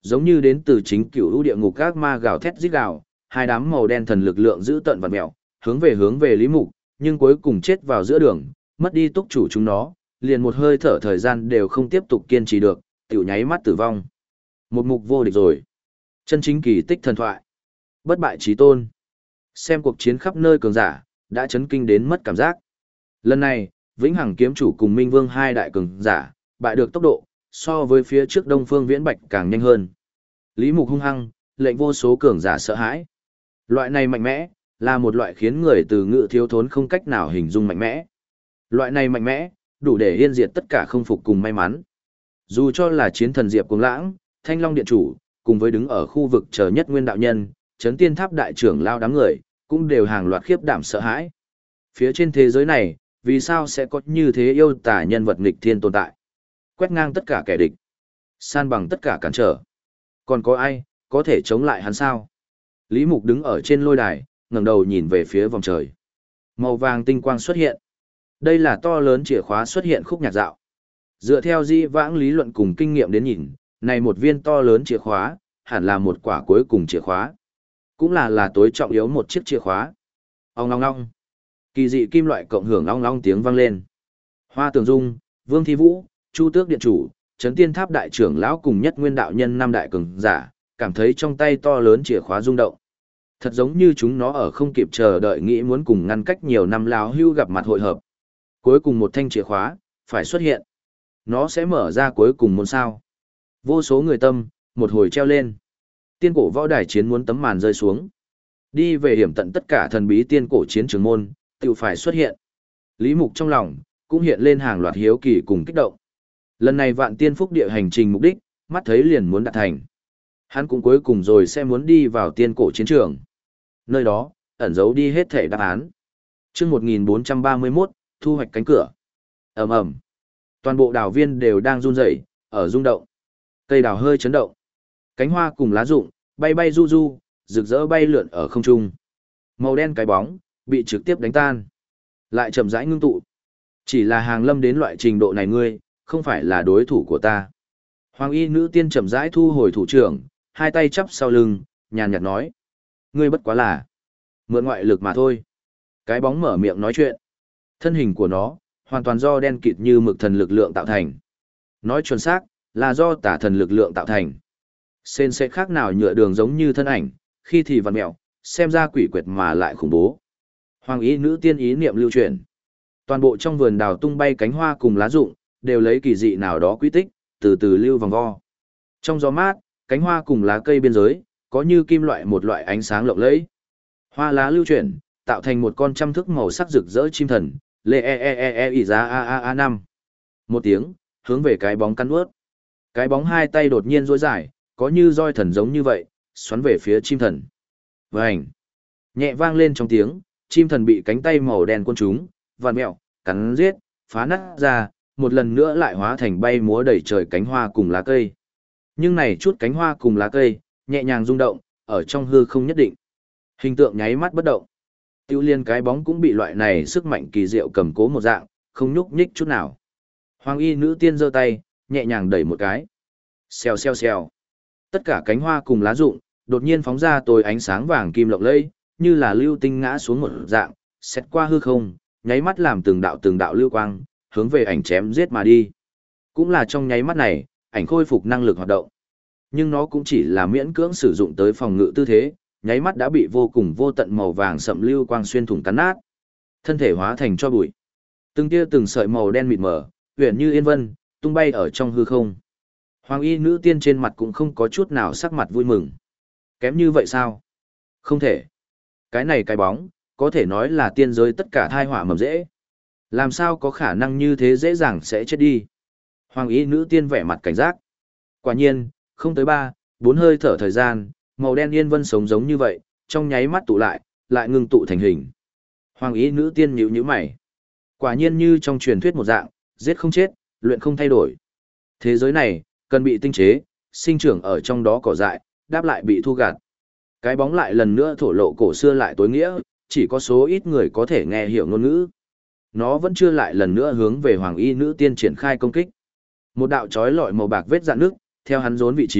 giống như đến từ chính cựu lũ địa ngục các ma gào thét rít gào, hai đám màu đen thần lực lượng giữ tận vặn mèo, hướng về hướng về Lý Mục, nhưng cuối cùng chết vào giữa đường, mất đi túc chủ chúng nó, liền một hơi thở thời gian đều không tiếp tục kiên trì được, tiểu nháy mắt tử vong. Một mục vô địch rồi. Chân chính kỳ tích thần thoại. Bất bại chí tôn. Xem cuộc chiến khắp nơi cường giả, đã chấn kinh đến mất cảm giác. Lần này, Vĩnh Hằng kiếm chủ cùng Minh Vương hai đại cường giả, bại được tốc độ, so với phía trước Đông Phương Viễn Bạch càng nhanh hơn. Lý Mục hung hăng, lệnh vô số cường giả sợ hãi. Loại này mạnh mẽ, là một loại khiến người từ ngữ thiếu thốn không cách nào hình dung mạnh mẽ. Loại này mạnh mẽ, đủ để yên diệt tất cả không phục cùng may mắn. Dù cho là chiến thần Diệp Cuồng Lãng, Thanh Long Điện Chủ, cùng với đứng ở khu vực chờ nhất nguyên đạo nhân, Chấn Tiên Tháp đại trưởng lao đám người, cũng đều hàng loạt khiếp đảm sợ hãi. Phía trên thế giới này, vì sao sẽ có như thế yêu tả nhân vật nghịch thiên tồn tại? Quét ngang tất cả kẻ địch, san bằng tất cả cản trở. Còn có ai, có thể chống lại hắn sao? Lý Mục đứng ở trên lôi đài, ngẩng đầu nhìn về phía vòng trời. Màu vàng tinh quang xuất hiện. Đây là to lớn chìa khóa xuất hiện khúc nhạc dạo. Dựa theo di vãng lý luận cùng kinh nghiệm đến nhìn, này một viên to lớn chìa khóa, hẳn là một quả cuối cùng chìa khóa. Cũng là là tối trọng yếu một chiếc chìa khóa. Ong ong ong. Kỳ dị kim loại cộng hưởng ong ong tiếng vang lên. Hoa Tường Dung, Vương Thi Vũ, Chu Tước Điện Chủ, Chấn Tiên Tháp đại trưởng lão cùng nhất nguyên đạo nhân năm đại cường giả, cảm thấy trong tay to lớn chìa khóa rung động. Thật giống như chúng nó ở không kịp chờ đợi nghĩ muốn cùng ngăn cách nhiều năm lão hưu gặp mặt hội hợp. Cuối cùng một thanh chìa khóa, phải xuất hiện. Nó sẽ mở ra cuối cùng môn sao. Vô số người tâm, một hồi treo lên. Tiên cổ võ đài chiến muốn tấm màn rơi xuống. Đi về hiểm tận tất cả thần bí tiên cổ chiến trường môn, tự phải xuất hiện. Lý Mục trong lòng, cũng hiện lên hàng loạt hiếu kỳ cùng kích động. Lần này vạn tiên phúc địa hành trình mục đích, mắt thấy liền muốn đạt thành. Hắn cũng cuối cùng rồi sẽ muốn đi vào tiên cổ chiến trường. Nơi đó, ẩn giấu đi hết thể đáp án. Trước một nghìn bốn trăm ba mươi mốt, thu hoạch cánh cửa. Ầm ầm. Toàn bộ đảo viên đều đang run rẩy, ở rung động. Cây đào hơi chấn động. Cánh hoa cùng lá rụng, bay bay du du, rực rỡ bay lượn ở không trung. Màu đen cái bóng, bị trực tiếp đánh tan. Lại chậm rãi ngưng tụ. Chỉ là hàng lâm đến loại trình độ này ngươi, không phải là đối thủ của ta. Hoàng y nữ tiên chậm rãi thu hồi thủ trưởng, hai tay chắp sau lưng, nhàn nhạt nói. Ngươi bất quá là mượn ngoại lực mà thôi. Cái bóng mở miệng nói chuyện. Thân hình của nó, hoàn toàn do đen kịt như mực thần lực lượng tạo thành. Nói chuẩn xác, là do tả thần lực lượng tạo thành. Sên sẽ khác nào nhựa đường giống như thân ảnh, khi thì vằn mẹo, xem ra quỷ quyệt mà lại khủng bố. Hoàng ý nữ tiên ý niệm lưu truyền. Toàn bộ trong vườn đào tung bay cánh hoa cùng lá rụng, đều lấy kỳ dị nào đó quy tích, từ từ lưu vòng vo. Trong gió mát, cánh hoa cùng lá cây biên giới, có như kim loại một loại ánh sáng lộng lẫy. Hoa lá lưu chuyển, tạo thành một con trăm thức màu sắc rực rỡ chim thần, lê e e e e ỉ ra a a a năm. Một tiếng, hướng về cái bóng cắn ướt. Cái bóng hai tay đột nhiên rối dài, có như roi thần giống như vậy, xoắn về phía chim thần. Vành! Nhẹ vang lên trong tiếng, chim thần bị cánh tay màu đen cuốn trúng, vằn mẹo, cắn giết, phá nát ra, một lần nữa lại hóa thành bay múa đầy trời cánh hoa cùng lá cây. Nhưng này chút cánh hoa cùng lá cây, nhẹ nhàng rung động, ở trong hư không nhất định. Hình tượng nháy mắt bất động. Tiêu liên cái bóng cũng bị loại này sức mạnh kỳ diệu cầm cố một dạng, không nhúc nhích chút nào. Hoàng y nữ tiên giơ tay, nhẹ nhàng đẩy một cái. Xèo xèo xèo. Tất cả cánh hoa cùng lá rụng, đột nhiên phóng ra tối ánh sáng vàng kim lộng lẫy, như là lưu tinh ngã xuống một dạng, xét qua hư không, nháy mắt làm từng đạo từng đạo lưu quang, hướng về ảnh chém giết mà đi. Cũng là trong nháy mắt này, ảnh khôi phục năng lực hoạt động. Nhưng nó cũng chỉ là miễn cưỡng sử dụng tới phòng ngự tư thế, nháy mắt đã bị vô cùng vô tận màu vàng sậm lưu quang xuyên thủng cắn nát. Thân thể hóa thành cho bụi. Từng tia từng sợi màu đen mịt mờ, huyền như yên vân, tung bay ở trong hư không. Hoàng y nữ tiên trên mặt cũng không có chút nào sắc mặt vui mừng. Kém như vậy sao? Không thể. Cái này cái bóng, có thể nói là tiên giới tất cả thai họa mầm dễ. Làm sao có khả năng như thế dễ dàng sẽ chết đi? Hoàng y nữ tiên vẻ mặt cảnh giác. Quả nhiên, không tới ba, bốn hơi thở thời gian, màu đen yên vân sống giống như vậy, trong nháy mắt tụ lại, lại ngưng tụ thành hình. Hoàng y nữ tiên nhíu nhíu mày. Quả nhiên như trong truyền thuyết một dạng, giết không chết, luyện không thay đổi. Thế giới này, cần bị tinh chế, sinh trưởng ở trong đó cỏ dại, đáp lại bị thu gạt. Cái bóng lại lần nữa thổ lộ cổ xưa lại tối nghĩa, chỉ có số ít người có thể nghe hiểu ngôn ngữ. Nó vẫn chưa lại lần nữa hướng về hoàng y nữ tiên triển khai công kích. Một đạo chói lọi màu bạc vết dạn nước, theo hắn rốn vị trí,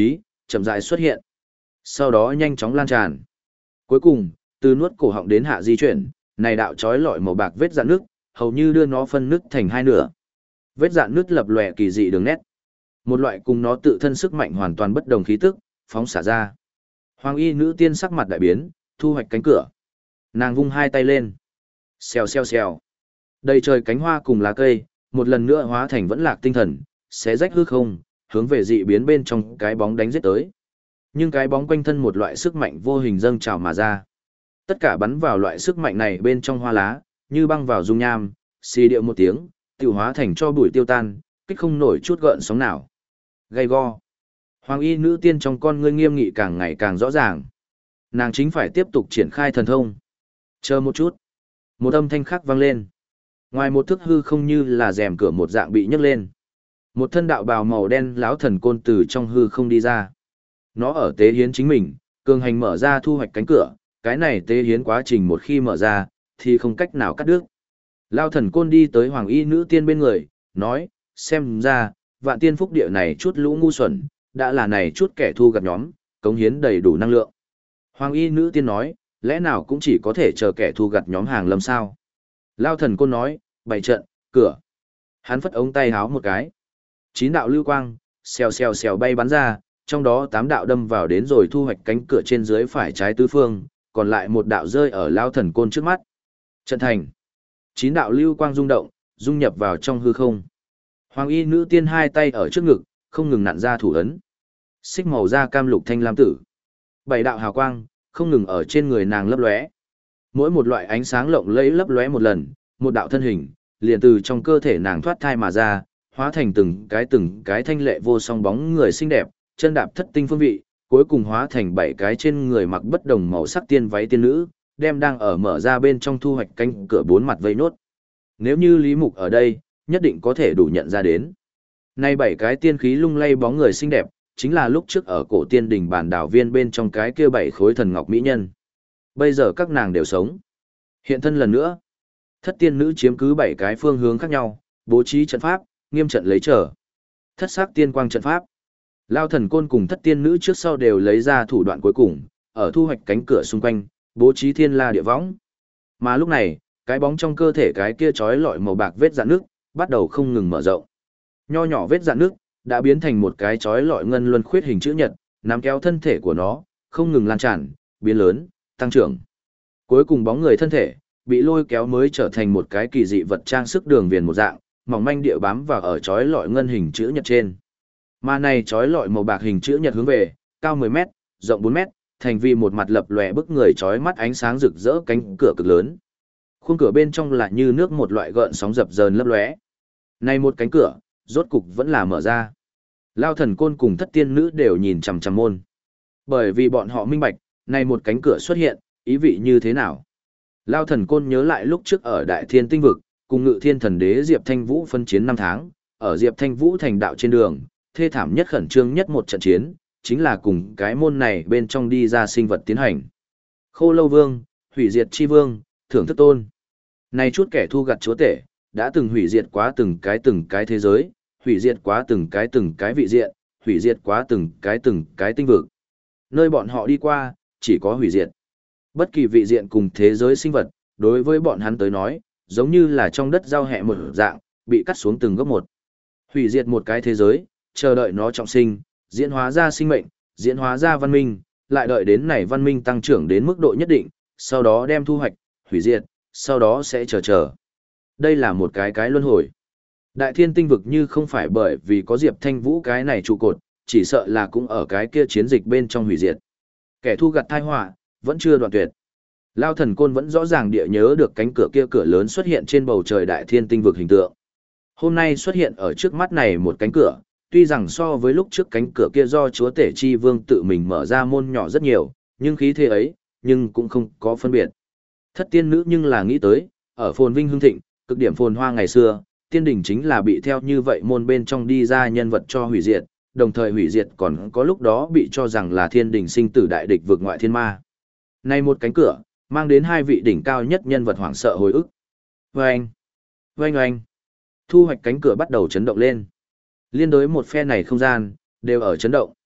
chậm rãi xuất hiện. Sau đó nhanh chóng lan tràn. Cuối cùng, từ nuốt cổ họng đến hạ di chuyển, này đạo chói lọi màu bạc vết dạn nước, hầu như đưa nó phân nứt thành hai nửa. Vết dạn nước lập lòe kỳ dị đường nét. Một loại cùng nó tự thân sức mạnh hoàn toàn bất đồng khí tức, phóng xả ra. Hoàng y nữ tiên sắc mặt đại biến, thu hoạch cánh cửa. Nàng vung hai tay lên. Xèo xèo xèo. Đầy trời cánh hoa cùng lá cây, một lần nữa hóa thành vẫn lạc tinh thần, xé rách hư không, hướng về dị biến bên trong cái bóng đánh giết tới. Nhưng cái bóng quanh thân một loại sức mạnh vô hình dâng trào mà ra. Tất cả bắn vào loại sức mạnh này bên trong hoa lá, như băng vào dung nham, xì điệu một tiếng, tiêu hóa thành cho bụi tiêu tan, kích không nổi chút gợn sóng nào. Gay go. Hoàng y nữ tiên trong con ngươi nghiêm nghị càng ngày càng rõ ràng. Nàng chính phải tiếp tục triển khai thần thông. Chờ một chút. Một âm thanh khác vang lên. Ngoài một thước hư không như là rèm cửa một dạng bị nhấc lên. Một thân đạo bào màu đen lão thần côn từ trong hư không đi ra. Nó ở tế hiến chính mình, cường hành mở ra thu hoạch cánh cửa, cái này tế hiến quá trình một khi mở ra, thì không cách nào cắt đứt. Lão thần côn đi tới hoàng y nữ tiên bên người, nói, xem ra, vạn tiên phúc địa này chút lũ ngu xuẩn, đã là này chút kẻ thu gặt nhóm, cống hiến đầy đủ năng lượng. Hoàng y nữ tiên nói, lẽ nào cũng chỉ có thể chờ kẻ thu gặt nhóm hàng lâm sao? Lão thần côn nói, bày trận, cửa. Hắn phất ống tay háo một cái. Chín đạo lưu quang, xèo xèo xèo bay bắn ra, trong đó tám đạo đâm vào đến rồi thu hoạch cánh cửa trên dưới phải trái tứ phương, còn lại một đạo rơi ở Lão thần côn trước mắt. Trận thành. Chín đạo lưu quang rung động, dung nhập vào trong hư không. Hoàng y nữ tiên hai tay ở trước ngực, không ngừng nặn ra thủ ấn. Xích màu da cam lục thanh lam tử. Bảy đạo hào quang, không ngừng ở trên người nàng lấp lóe. Mỗi một loại ánh sáng lộng lẫy lấp lóe một lần, một đạo thân hình, liền từ trong cơ thể nàng thoát thai mà ra, hóa thành từng cái từng cái thanh lệ vô song bóng người xinh đẹp, chân đạp thất tinh phương vị, cuối cùng hóa thành bảy cái trên người mặc bất đồng màu sắc tiên váy tiên nữ, đem đang ở mở ra bên trong thu hoạch cánh cửa bốn mặt vây nốt. Nếu như Lý Mục ở đây, nhất định có thể đủ nhận ra đến. Nay bảy cái tiên khí lung lay bóng người xinh đẹp, chính là lúc trước ở cổ tiên đỉnh bản đảo viên bên trong cái kia bảy khối thần ngọc mỹ nhân. Bây giờ các nàng đều sống. Hiện thân lần nữa, thất tiên nữ chiếm cứ bảy cái phương hướng khác nhau, bố trí trận pháp, nghiêm trận lấy trở. Thất sắc tiên quang trận pháp. Lao thần côn cùng thất tiên nữ trước sau đều lấy ra thủ đoạn cuối cùng, ở thu hoạch cánh cửa xung quanh, bố trí thiên la địa võng. Mà lúc này, cái bóng trong cơ thể cái kia trói lọi màu bạc vết dạn nước, bắt đầu không ngừng mở rộng. Nho nhỏ vết dạn nước, đã biến thành một cái trói lọi ngân luân khuyết hình chữ nhật, nắm kéo thân thể của nó, không ngừng lan tràn, biến lớn, tăng trưởng. Cuối cùng bóng người thân thể, bị lôi kéo mới trở thành một cái kỳ dị vật trang sức đường viền một dạng, mỏng manh địa bám vào ở trói lọi ngân hình chữ nhật trên. Mà này trói lọi màu bạc hình chữ nhật hướng về, cao mười mét, rộng bốn mét, thành vì một mặt lập lòe bức người trói mắt ánh sáng rực rỡ cánh cửa cực lớn. Khung cửa bên trong là như nước một loại gợn sóng dập dờn lấp lóe. Này một cánh cửa, rốt cục vẫn là mở ra. Lao thần côn cùng thất tiên nữ đều nhìn chằm chằm môn. Bởi vì bọn họ minh bạch, này một cánh cửa xuất hiện, ý vị như thế nào. Lao thần côn nhớ lại lúc trước ở Đại Thiên Tinh Vực, cùng Ngự Thiên Thần Đế Diệp Thanh Vũ phân chiến năm tháng, ở Diệp Thanh Vũ thành đạo trên đường, thê thảm nhất khẩn trương nhất một trận chiến, chính là cùng cái môn này bên trong đi ra sinh vật tiến hành. Khô Lâu Vương, Hủy Diệt Chi Vương, Thưởng Thức Tôn. Này chút kẻ thu gặt chúa tể, đã từng hủy diệt quá từng cái từng cái thế giới, hủy diệt quá từng cái từng cái vị diện, hủy diệt quá từng cái từng cái tinh vực. Nơi bọn họ đi qua, chỉ có hủy diệt. Bất kỳ vị diện cùng thế giới sinh vật, đối với bọn hắn tới nói, giống như là trong đất giao hẹ một dạng, bị cắt xuống từng gốc một. Hủy diệt một cái thế giới, chờ đợi nó trọng sinh, diễn hóa ra sinh mệnh, diễn hóa ra văn minh, lại đợi đến này văn minh tăng trưởng đến mức độ nhất định, sau đó đem thu hoạch, hủy diệt, sau đó sẽ chờ chờ. Đây là một cái cái luân hồi. Đại Thiên Tinh Vực như không phải bởi vì có Diệp Thanh Vũ cái này trụ cột, chỉ sợ là cũng ở cái kia chiến dịch bên trong hủy diệt. Kẻ thu gặt tai họa vẫn chưa đoạn tuyệt. Lao thần côn vẫn rõ ràng địa nhớ được cánh cửa kia cửa lớn xuất hiện trên bầu trời Đại Thiên Tinh Vực hình tượng. Hôm nay xuất hiện ở trước mắt này một cánh cửa, tuy rằng so với lúc trước cánh cửa kia do chúa tể chi vương tự mình mở ra môn nhỏ rất nhiều, nhưng khí thế ấy, nhưng cũng không có phân biệt. Thất tiên nữ nhưng là nghĩ tới, ở phồn vinh hưng thịnh, cực điểm phồn hoa ngày xưa, tiên đỉnh chính là bị theo như vậy môn bên trong đi ra nhân vật cho hủy diệt, đồng thời hủy diệt còn có lúc đó bị cho rằng là thiên đỉnh sinh tử đại địch vượt ngoại thiên ma. Nay một cánh cửa, mang đến hai vị đỉnh cao nhất nhân vật hoảng sợ hồi ức. Vâng! Vâng oanh! Thu hoạch cánh cửa bắt đầu chấn động lên. Liên đối một phe này không gian, đều ở chấn động.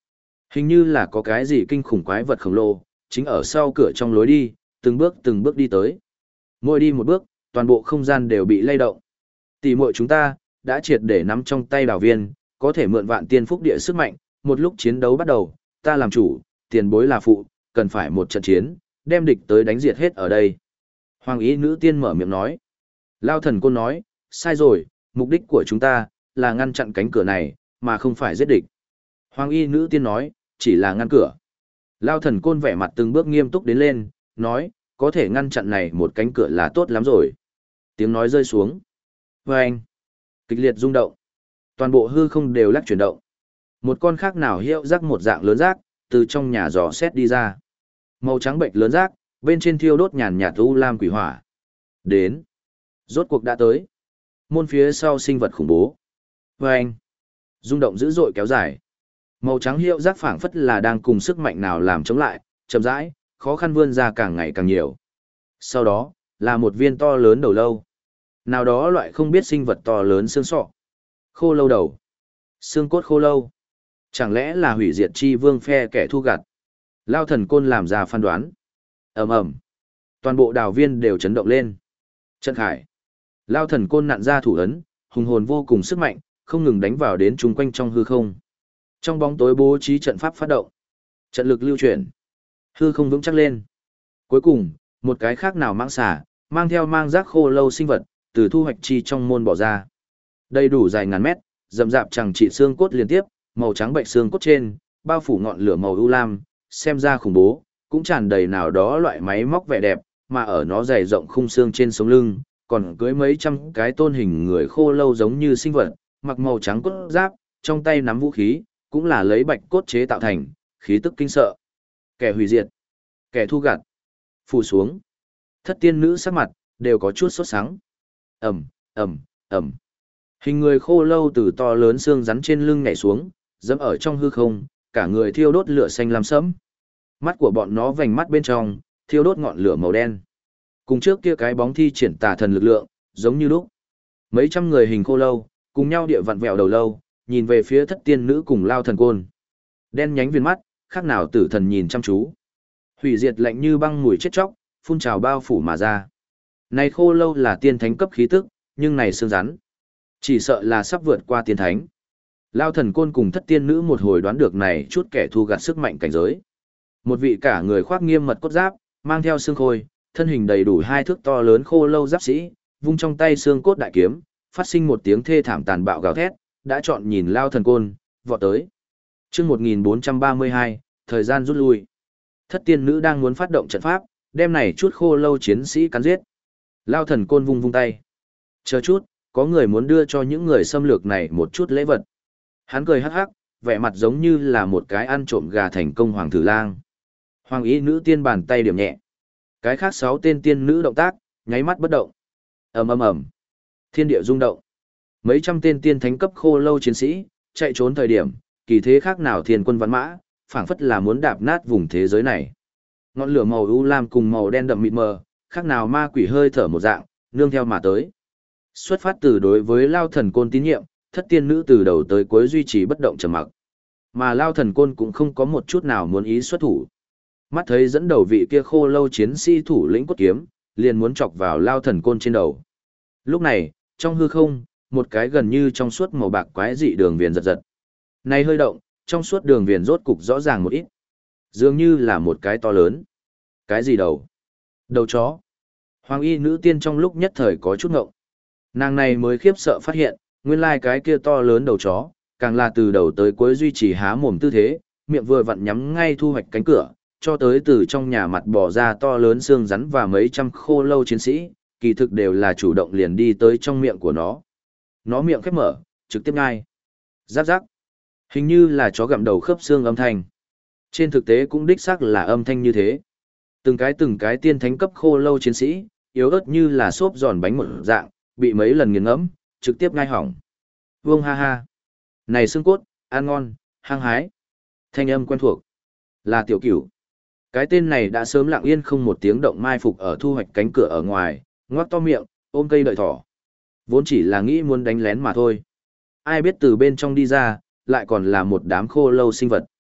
Hình như là có cái gì kinh khủng quái vật khổng lồ, chính ở sau cửa trong lối đi, từng bước từng bước đi tới. Mỗi đi một bước, toàn bộ không gian đều bị lay động. Tỷ muội chúng ta, đã triệt để nắm trong tay đào viên, có thể mượn vạn tiên phúc địa sức mạnh, một lúc chiến đấu bắt đầu, ta làm chủ, tiền bối là phụ, cần phải một trận chiến, đem địch tới đánh diệt hết ở đây. Hoàng ý nữ tiên mở miệng nói. Lao thần côn nói, sai rồi, mục đích của chúng ta, là ngăn chặn cánh cửa này, mà không phải giết địch. Hoàng y nữ tiên nói, chỉ là ngăn cửa. Lao thần côn vẻ mặt từng bước nghiêm túc đến lên, nói, có thể ngăn chặn này một cánh cửa là tốt lắm rồi. Tiếng nói rơi xuống. Vâng! Kịch liệt rung động. Toàn bộ hư không đều lắc chuyển động. Một con khác nào hiệu rác một dạng lớn rác, từ trong nhà giò xét đi ra. Màu trắng bệnh lớn rác, bên trên thiêu đốt nhàn nhạt u lam quỷ hỏa. Đến. Rốt cuộc đã tới. Môn phía sau sinh vật khủng bố. Vâng! Rung động dữ dội kéo dài. Màu trắng hiệu rác phảng phất là đang cùng sức mạnh nào làm chống lại, chậm rãi, khó khăn vươn ra càng ngày càng nhiều. Sau đó, là một viên to lớn đầu lâu. Nào đó loại không biết sinh vật to lớn xương sọ. Khô lâu đầu. Xương cốt khô lâu. Chẳng lẽ là hủy diệt chi vương phe kẻ thu gặt? Lao thần côn làm ra phán đoán. Ầm ầm. Toàn bộ đào viên đều chấn động lên. Trận khải. Lao thần côn nặn ra thủ ấn, hùng hồn vô cùng sức mạnh, không ngừng đánh vào đến chung quanh trong hư không. Trong bóng tối bố trí trận pháp phát động. Trận lực lưu chuyển. Hư không vững chắc lên. Cuối cùng, một cái khác nào mãng xà, mang theo mang rác khô lâu sinh vật, từ thu hoạch chi trong môn bỏ ra. Đầy đủ dài ngàn mét, rậm rạp chẳng trị xương cốt liên tiếp, màu trắng bệnh xương cốt trên, bao phủ ngọn lửa màu u lam, xem ra khủng bố, cũng tràn đầy nào đó loại máy móc vẻ đẹp, mà ở nó dày rộng khung xương trên sống lưng, còn cưới mấy trăm cái tôn hình người khô lâu giống như sinh vật, mặc màu trắng cốt giáp, trong tay nắm vũ khí, cũng là lấy bạch cốt chế tạo thành, khí tức kinh sợ. Kẻ hủy diệt, kẻ thu gặt, phủ xuống. Thất tiên nữ sắc mặt, đều có chút sốt sắng. Ẩm, Ẩm, Ẩm. Hình người khô lâu từ to lớn xương rắn trên lưng nhảy xuống, dẫm ở trong hư không, cả người thiêu đốt lửa xanh lam sẫm. Mắt của bọn nó vành mắt bên trong, thiêu đốt ngọn lửa màu đen. Cùng trước kia cái bóng thi triển tà thần lực lượng, giống như lúc. Mấy trăm người hình khô lâu, cùng nhau địa vặn vẹo đầu lâu, nhìn về phía thất tiên nữ cùng lao thần côn. Đen nhánh viên mắt, khác nào tử thần nhìn chăm chú. Hủy diệt lạnh như băng mùi chết chóc, phun trào bao phủ mà ra. Này khô lâu là tiên thánh cấp khí tức, nhưng này xương rắn. Chỉ sợ là sắp vượt qua tiên thánh. Lao thần côn cùng thất tiên nữ một hồi đoán được này chút kẻ thu gặt sức mạnh cảnh giới. Một vị cả người khoác nghiêm mật cốt giáp, mang theo xương khôi, thân hình đầy đủ hai thước to lớn khô lâu giáp sĩ, vung trong tay xương cốt đại kiếm, phát sinh một tiếng thê thảm tàn bạo gào thét, đã chọn nhìn lao thần côn, vọt tới. Chương một nghìn bốn trăm ba mươi hai, thời gian rút lui. Thất tiên nữ đang muốn phát động trận pháp, đem này chút khô lâu chiến sĩ cắn giết. Lao thần côn vung vung tay. Chờ chút, có người muốn đưa cho những người xâm lược này một chút lễ vật. Hắn cười hắc hắc, vẻ mặt giống như là một cái ăn trộm gà thành công hoàng thử lang. Hoàng ý nữ tiên bàn tay điểm nhẹ. Cái khác sáu tên tiên nữ động tác, nháy mắt bất động. Ầm ầm ầm. Thiên địa rung động. Mấy trăm tên tiên thánh cấp khô lâu chiến sĩ, chạy trốn thời điểm, kỳ thế khác nào thiên quân văn mã, phảng phất là muốn đạp nát vùng thế giới này. Ngọn lửa màu u lam cùng màu đen đậm mịt mờ, khác nào ma quỷ hơi thở một dạng, nương theo mà tới. Xuất phát từ đối với Lao thần côn tín nhiệm, thất tiên nữ từ đầu tới cuối duy trì bất động trầm mặc. Mà Lao thần côn cũng không có một chút nào muốn ý xuất thủ. Mắt thấy dẫn đầu vị kia khô lâu chiến sĩ thủ lĩnh cốt kiếm, liền muốn chọc vào Lao thần côn trên đầu. Lúc này, trong hư không, một cái gần như trong suốt màu bạc quái dị đường viền giật giật. Này hơi động, trong suốt đường viền rốt cục rõ ràng một ít. Dường như là một cái to lớn. Cái gì đầu? Đầu chó. Hoàng y nữ tiên trong lúc nhất thời có chút ngộng. Nàng này mới khiếp sợ phát hiện, nguyên lai cái kia to lớn đầu chó, càng là từ đầu tới cuối duy trì há mồm tư thế, miệng vừa vặn nhắm ngay thu hoạch cánh cửa, cho tới từ trong nhà mặt bò ra to lớn xương rắn và mấy trăm khô lâu chiến sĩ, kỳ thực đều là chủ động liền đi tới trong miệng của nó. Nó miệng khép mở, trực tiếp ngay. Giáp giáp. Hình như là chó gặm đầu khớp xương âm thanh. Trên thực tế cũng đích xác là âm thanh như thế. Từng cái từng cái tiên thánh cấp khô lâu chiến sĩ, yếu ớt như là xốp giòn bánh một dạng, bị mấy lần nghiền ngẫm, trực tiếp ngai hỏng. Vương ha ha. Này xương cốt, ăn ngon, hăng hái. Thanh âm quen thuộc. Là tiểu cửu. Cái tên này đã sớm lặng yên không một tiếng động mai phục ở thu hoạch cánh cửa ở ngoài, ngoác to miệng, ôm cây đợi thỏ. Vốn chỉ là nghĩ muốn đánh lén mà thôi. Ai biết từ bên trong đi ra, lại còn là một đám khô lâu sinh vật.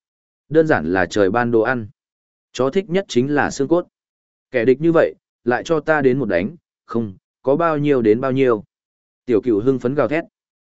Đơn giản là trời ban đồ ăn. Chó thích nhất chính là xương cốt. Kẻ địch như vậy, lại cho ta đến một đánh, không, có bao nhiêu đến bao nhiêu. Tiểu cửu hưng phấn gào thét.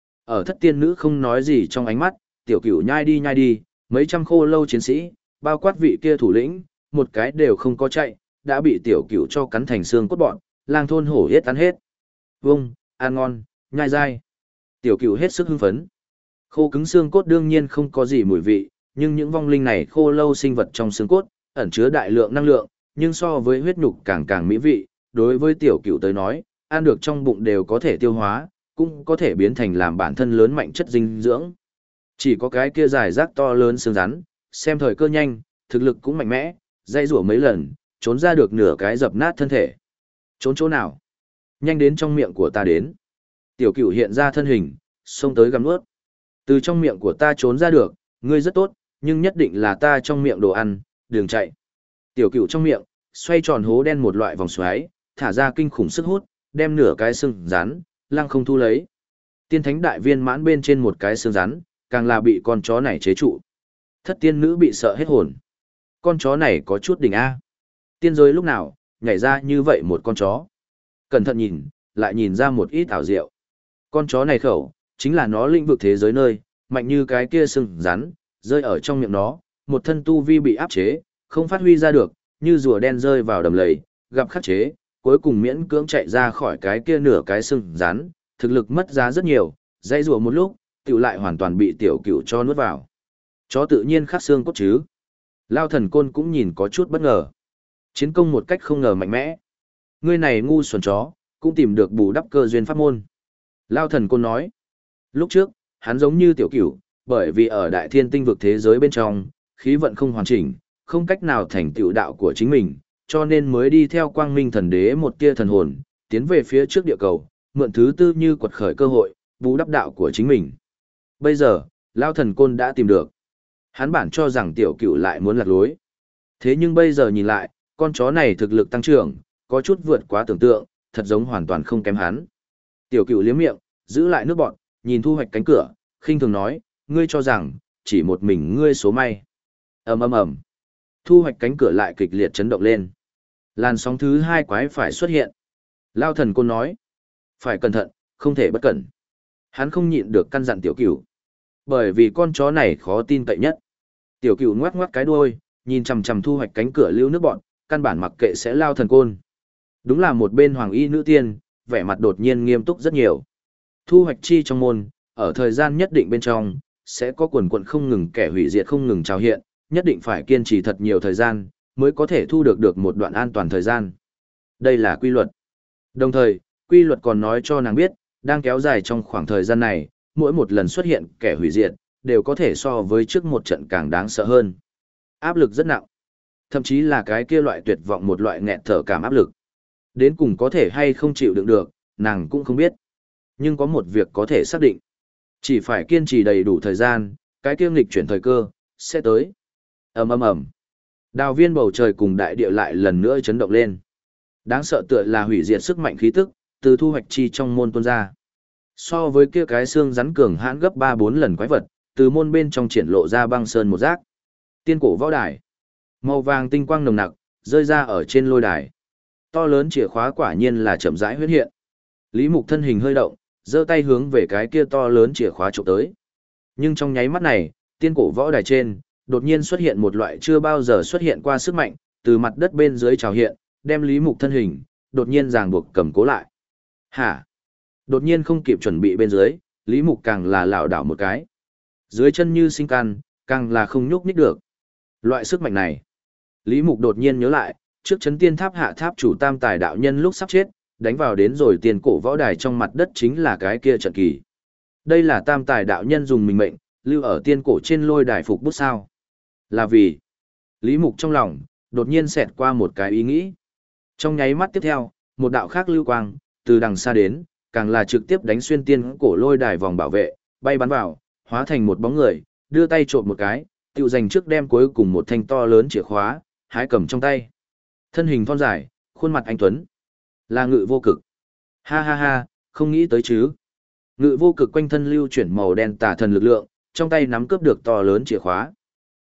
Ở thất tiên nữ không nói gì trong ánh mắt, tiểu cửu nhai đi nhai đi, mấy trăm khô lâu chiến sĩ, bao quát vị kia thủ lĩnh, một cái đều không có chạy, đã bị tiểu cửu cho cắn thành xương cốt bọn, lang thôn hổ hết ăn hết. Vông, ăn ngon, nhai dai. Tiểu cửu hết sức hưng phấn. Khô cứng xương cốt đương nhiên không có gì mùi vị, nhưng những vong linh này khô lâu sinh vật trong xương cốt, ẩn chứa đại lượng năng lượng, nhưng so với huyết nhục càng càng mỹ vị, đối với tiểu cửu tới nói, ăn được trong bụng đều có thể tiêu hóa, cũng có thể biến thành làm bản thân lớn mạnh chất dinh dưỡng. Chỉ có cái kia dài rác to lớn xương rắn, xem thời cơ nhanh, thực lực cũng mạnh mẽ, dây rủa mấy lần, trốn ra được nửa cái dập nát thân thể. Trốn chỗ nào? Nhanh đến trong miệng của ta đến. Tiểu cửu hiện ra thân hình, xông tới gặm nuốt. Từ trong miệng của ta trốn ra được, ngươi rất tốt, nhưng nhất định là ta trong miệng đồ ăn, đường chạy. Tiểu cửu trong miệng, xoay tròn hố đen một loại vòng xoáy, thả ra kinh khủng sức hút, đem nửa cái xương rắn, lăng không thu lấy. Tiên thánh đại viên mãn bên trên một cái xương rắn, càng là bị con chó này chế trụ. Thất tiên nữ bị sợ hết hồn. Con chó này có chút đỉnh A. Tiên giới lúc nào, nhảy ra như vậy một con chó. Cẩn thận nhìn, lại nhìn ra một ít ảo diệu. Con chó này khẩu, chính là nó lĩnh vực thế giới nơi, mạnh như cái kia sừng rắn, rơi ở trong miệng nó, một thân tu vi bị áp chế, không phát huy ra được, như rùa đen rơi vào đầm lầy, gặp khắc chế, cuối cùng miễn cưỡng chạy ra khỏi cái kia nửa cái sừng rắn, thực lực mất giá rất nhiều, dây rùa một lúc, tiểu lại hoàn toàn bị tiểu cửu cho nuốt vào. Chó tự nhiên khắc xương cốt chứ. Lao thần côn cũng nhìn có chút bất ngờ. Chiến công một cách không ngờ mạnh mẽ. Ngươi này ngu xuẩn chó, cũng tìm được bù đắp cơ duyên pháp môn. Lao thần côn nói. Lúc trước, hắn giống như tiểu cửu, bởi vì ở đại thiên tinh vực thế giới bên trong, khí vận không hoàn chỉnh, không cách nào thành tựu đạo của chính mình, cho nên mới đi theo quang minh thần đế một tia thần hồn, tiến về phía trước địa cầu, mượn thứ tư như quật khởi cơ hội, bù đắp đạo của chính mình. Bây giờ, Lao thần côn đã tìm được. Hắn bản cho rằng tiểu cửu lại muốn lạc lối. Thế nhưng bây giờ nhìn lại, con chó này thực lực tăng trưởng, có chút vượt quá tưởng tượng, thật giống hoàn toàn không kém hắn. Tiểu cửu liếm miệng, giữ lại nước bọn, nhìn thu hoạch cánh cửa, khinh thường nói, ngươi cho rằng, chỉ một mình ngươi số may. ầm ầm ầm, thu hoạch cánh cửa lại kịch liệt chấn động lên. Làn sóng thứ hai quái phải xuất hiện. Lao thần côn nói, phải cẩn thận, không thể bất cẩn. Hắn không nhịn được căn dặn tiểu cửu. Bởi vì con chó này khó tin cậy nhất. Tiểu cửu ngoắc ngoắc cái đuôi, nhìn chằm chằm thu hoạch cánh cửa lưu nước bọn, căn bản mặc kệ sẽ Lao thần côn. Đúng là một bên hoàng y nữ tiên, vẻ mặt đột nhiên nghiêm túc rất nhiều. Thu hoạch chi trong môn, ở thời gian nhất định bên trong, sẽ có quần quần không ngừng kẻ hủy diệt không ngừng trào hiện, nhất định phải kiên trì thật nhiều thời gian, mới có thể thu được được một đoạn an toàn thời gian. Đây là quy luật. Đồng thời, quy luật còn nói cho nàng biết, đang kéo dài trong khoảng thời gian này, mỗi một lần xuất hiện kẻ hủy diệt, đều có thể so với trước một trận càng đáng sợ hơn. Áp lực rất nặng. Thậm chí là cái kia loại tuyệt vọng một loại nghẹt thở cảm áp lực. Đến cùng có thể hay không chịu đựng được, nàng cũng không biết. Nhưng có một việc có thể xác định. Chỉ phải kiên trì đầy đủ thời gian, cái kiêm lịch chuyển thời cơ, sẽ tới. ầm ầm ầm, đào viên bầu trời cùng đại địa lại lần nữa chấn động lên. Đáng sợ tựa là hủy diệt sức mạnh khí tức, từ thu hoạch chi trong môn tuôn ra. So với kia cái xương rắn cường hãn gấp ba bốn lần quái vật, từ môn bên trong triển lộ ra băng sơn một giác. Tiên cổ võ đài. Màu vàng tinh quang nồng nặc, rơi ra ở trên lôi đài. To lớn chìa khóa quả nhiên là chậm rãi huyết hiện. Lý Mục thân hình hơi động, giơ tay hướng về cái kia to lớn chìa khóa chụp tới. Nhưng trong nháy mắt này, tiên cổ võ đài trên, đột nhiên xuất hiện một loại chưa bao giờ xuất hiện qua sức mạnh, từ mặt đất bên dưới trào hiện, đem Lý Mục thân hình, đột nhiên ràng buộc cầm cố lại. Hả? Đột nhiên không kịp chuẩn bị bên dưới, Lý Mục càng là lảo đảo một cái. Dưới chân như sinh can, càng là không nhúc nhích được. Loại sức mạnh này, Lý Mục đột nhiên nhớ lại, trước chấn tiên tháp hạ tháp chủ tam tài đạo nhân lúc sắp chết, đánh vào đến rồi tiền cổ võ đài trong mặt đất chính là cái kia trận kỳ. Đây là tam tài đạo nhân dùng mình mệnh, lưu ở tiên cổ trên lôi đài phục bút sao. Là vì, Lý Mục trong lòng, đột nhiên xẹt qua một cái ý nghĩ. Trong nháy mắt tiếp theo, một đạo khác lưu quang, từ đằng xa đến, càng là trực tiếp đánh xuyên tiên cổ lôi đài vòng bảo vệ, bay bắn vào, hóa thành một bóng người, đưa tay trộm một cái, tiêu dành trước đem cuối cùng một thanh to lớn chìa khóa, hái cầm trong tay. Thân hình thon dài, khuôn mặt anh tuấn, là Ngự Vô Cực. Ha ha ha, không nghĩ tới chứ. Ngự Vô Cực quanh thân lưu chuyển màu đen tà thần lực lượng, trong tay nắm cướp được to lớn chìa khóa.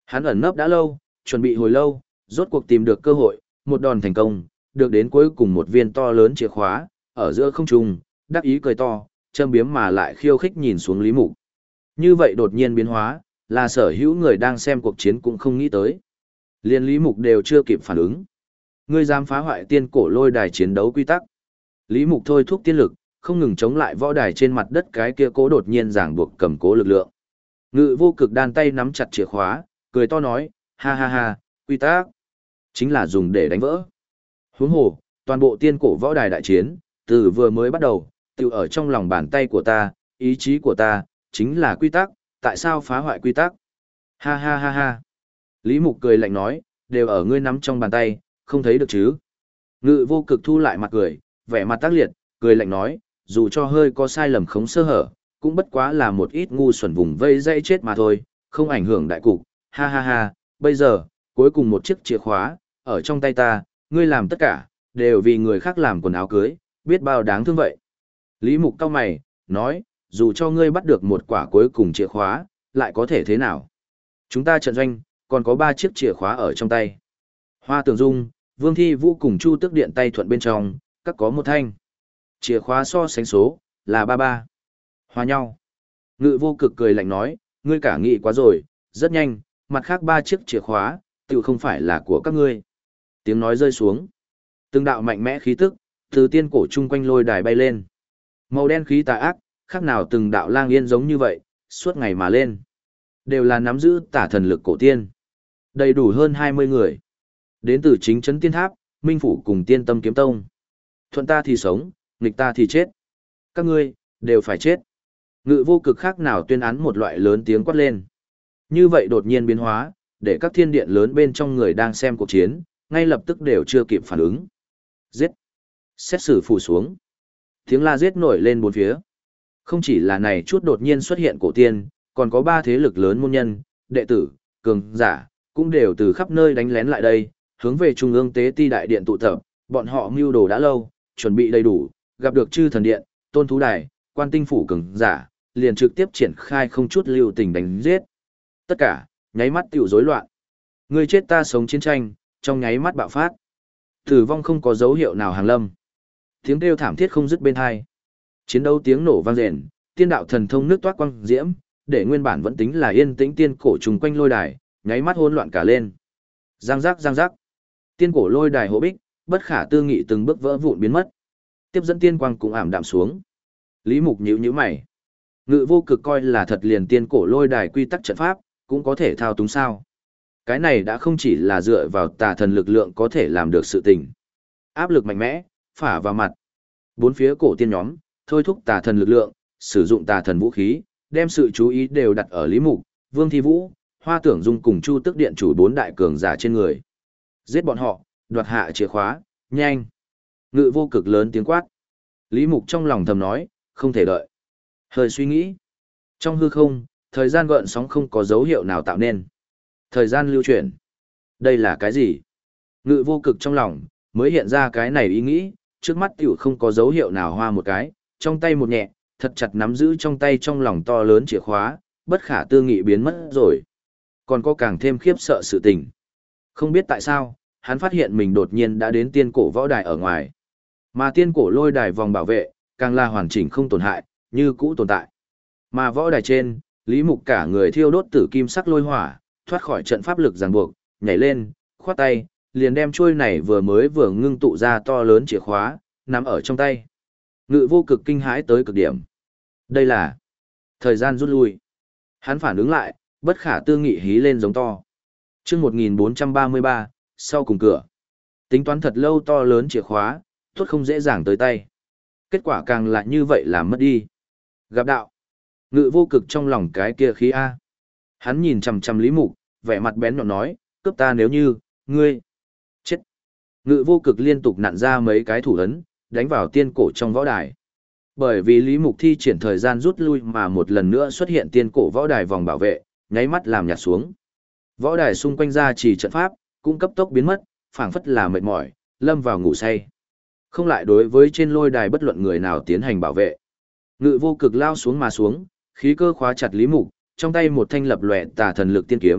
Hắn ẩn nấp đã lâu, chuẩn bị hồi lâu, rốt cuộc tìm được cơ hội, một đòn thành công, được đến cuối cùng một viên to lớn chìa khóa, ở giữa không trung, đắc ý cười to, châm biếm mà lại khiêu khích nhìn xuống Lý Mục. Như vậy đột nhiên biến hóa, là sở hữu người đang xem cuộc chiến cũng không nghĩ tới. Liên Lý Mục đều chưa kịp phản ứng. Ngươi dám phá hoại tiên cổ lôi đài chiến đấu quy tắc. Lý Mục thôi thúc tiên lực, không ngừng chống lại võ đài trên mặt đất cái kia cố đột nhiên giảng buộc cầm cố lực lượng. Ngự vô cực đan tay nắm chặt chìa khóa, cười to nói, ha ha ha, quy tắc chính là dùng để đánh vỡ. Huống hồ, toàn bộ tiên cổ võ đài đại chiến, từ vừa mới bắt đầu, tự ở trong lòng bàn tay của ta, ý chí của ta, chính là quy tắc, tại sao phá hoại quy tắc? Ha ha ha ha. Lý Mục cười lạnh nói, đều ở ngươi nắm trong bàn tay, không thấy được chứ? Ngự vô cực thu lại mặt cười, vẻ mặt tác liệt, cười lạnh nói, dù cho hơi có sai lầm khống sơ hở, cũng bất quá là một ít ngu xuẩn vùng vây dây chết mà thôi, không ảnh hưởng đại cục, ha ha ha, bây giờ, cuối cùng một chiếc chìa khóa, ở trong tay ta, ngươi làm tất cả, đều vì người khác làm quần áo cưới, biết bao đáng thương vậy. Lý Mục cau mày, nói, dù cho ngươi bắt được một quả cuối cùng chìa khóa, lại có thể thế nào? Chúng ta trận doanh, còn có ba chiếc chìa khóa ở trong tay. Hoa Tường Dung, Vương Thi Vũ cùng Chu Tước Điện tay thuận bên trong, các có một thanh. Chìa khóa so sánh số, là ba ba. Hòa nhau. Ngự vô cực cười lạnh nói, ngươi cả nghĩ quá rồi, rất nhanh, mặt khác ba chiếc chìa khóa, tự không phải là của các ngươi. Tiếng nói rơi xuống. Từng đạo mạnh mẽ khí tức, từ tiên cổ chung quanh lôi đài bay lên. Màu đen khí tà ác, khác nào từng đạo lang yên giống như vậy, suốt ngày mà lên. Đều là nắm giữ tả thần lực cổ tiên. Đầy đủ hơn hai mươi người. Đến từ chính trấn tiên tháp, minh phủ cùng tiên tâm kiếm tông. Thuận ta thì sống, nghịch ta thì chết. Các ngươi, đều phải chết. Ngự vô cực khác nào tuyên án một loại lớn tiếng quát lên. Như vậy đột nhiên biến hóa, để các thiên điện lớn bên trong người đang xem cuộc chiến, ngay lập tức đều chưa kịp phản ứng. Giết! Xét xử phủ xuống. Tiếng la giết nổi lên bốn phía. Không chỉ là này chút đột nhiên xuất hiện cổ tiên, còn có ba thế lực lớn môn nhân, đệ tử, cường giả, cũng đều từ khắp nơi đánh lén lại đây, hướng về trung ương tế ti đại điện tụ tập, bọn họ mưu đồ đã lâu, chuẩn bị đầy đủ, gặp được chư thần điện, tôn thú đài, quan tinh phủ cường giả, liền trực tiếp triển khai không chút lưu tình đánh giết. Tất cả, nháy mắt tiểu rối loạn. Người chết ta sống chiến tranh, trong nháy mắt bạo phát. Tử vong không có dấu hiệu nào hàng lâm. Tiếng kêu thảm thiết không dứt bên hai. Chiến đấu tiếng nổ vang rền, tiên đạo thần thông nước toát quang diễm, để nguyên bản vẫn tính là yên tĩnh tiên cổ trùng quanh lôi đài, nháy mắt hỗn loạn cả lên. Giang giác giang giác. Tiên cổ lôi đài hộ bích, bất khả tư nghị từng bước vỡ vụn biến mất. Tiếp dẫn tiên quang cũng ảm đạm xuống. Lý Mục nhíu nhíu mày. Ngự vô cực coi là thật liền tiên cổ lôi đài quy tắc trận pháp, cũng có thể thao túng sao. Cái này đã không chỉ là dựa vào tà thần lực lượng có thể làm được sự tình. Áp lực mạnh mẽ, phả vào mặt. Bốn phía cổ tiên nhóm, thôi thúc tà thần lực lượng, sử dụng tà thần vũ khí, đem sự chú ý đều đặt ở Lý Mục, Vương Thi Vũ, Hoa Tưởng Dung cùng Chu Tước Điện chủ bốn đại cường giả trên người. Giết bọn họ, đoạt hạ chìa khóa, nhanh. Ngự vô cực lớn tiếng quát. Lý Mục trong lòng thầm nói, không thể đợi. Hơi suy nghĩ. Trong hư không, thời gian gợn sóng không có dấu hiệu nào tạo nên. Thời gian lưu chuyển. Đây là cái gì? Ngự vô cực trong lòng, mới hiện ra cái này ý nghĩ, trước mắt tiểu không có dấu hiệu nào hoa một cái, trong tay một nhẹ, thật chặt nắm giữ trong tay trong lòng to lớn chìa khóa, bất khả tư nghị biến mất rồi. Còn có càng thêm khiếp sợ sự tình. Không biết tại sao, hắn phát hiện mình đột nhiên đã đến tiên cổ võ đài ở ngoài. Mà tiên cổ lôi đài vòng bảo vệ, càng là hoàn chỉnh không tổn hại, như cũ tồn tại. Mà võ đài trên, Lý Mục cả người thiêu đốt tử kim sắc lôi hỏa, thoát khỏi trận pháp lực ràng buộc, nhảy lên, khoát tay, liền đem chuôi này vừa mới vừa ngưng tụ ra to lớn chìa khóa, nắm ở trong tay. Ngự vô cực kinh hãi tới cực điểm. Đây là thời gian rút lui. Hắn phản ứng lại, bất khả tư nghị hí lên giống to. Chương một nghìn bốn trăm ba mươi ba, sau cùng cửa. Tính toán thật lâu to lớn chìa khóa, tốt không dễ dàng tới tay. Kết quả càng lại như vậy là mất đi. Gặp đạo. Ngự vô cực trong lòng cái kia khí A. Hắn nhìn chằm chằm Lý Mục, vẻ mặt bén nhọn nói, cướp ta nếu như, ngươi. Chết. Ngự vô cực liên tục nặn ra mấy cái thủ ấn, đánh vào tiên cổ trong võ đài. Bởi vì Lý Mục thi triển thời gian rút lui mà một lần nữa xuất hiện tiên cổ võ đài vòng bảo vệ, nháy mắt làm nhạt xuống. Võ đài xung quanh ra chỉ trận pháp, cũng cấp tốc biến mất, phảng phất là mệt mỏi, lâm vào ngủ say. Không lại đối với trên lôi đài bất luận người nào tiến hành bảo vệ. Ngự vô cực lao xuống mà xuống, khí cơ khóa chặt Lý Mục, trong tay một thanh lập lòe tà thần lực tiên kiếm,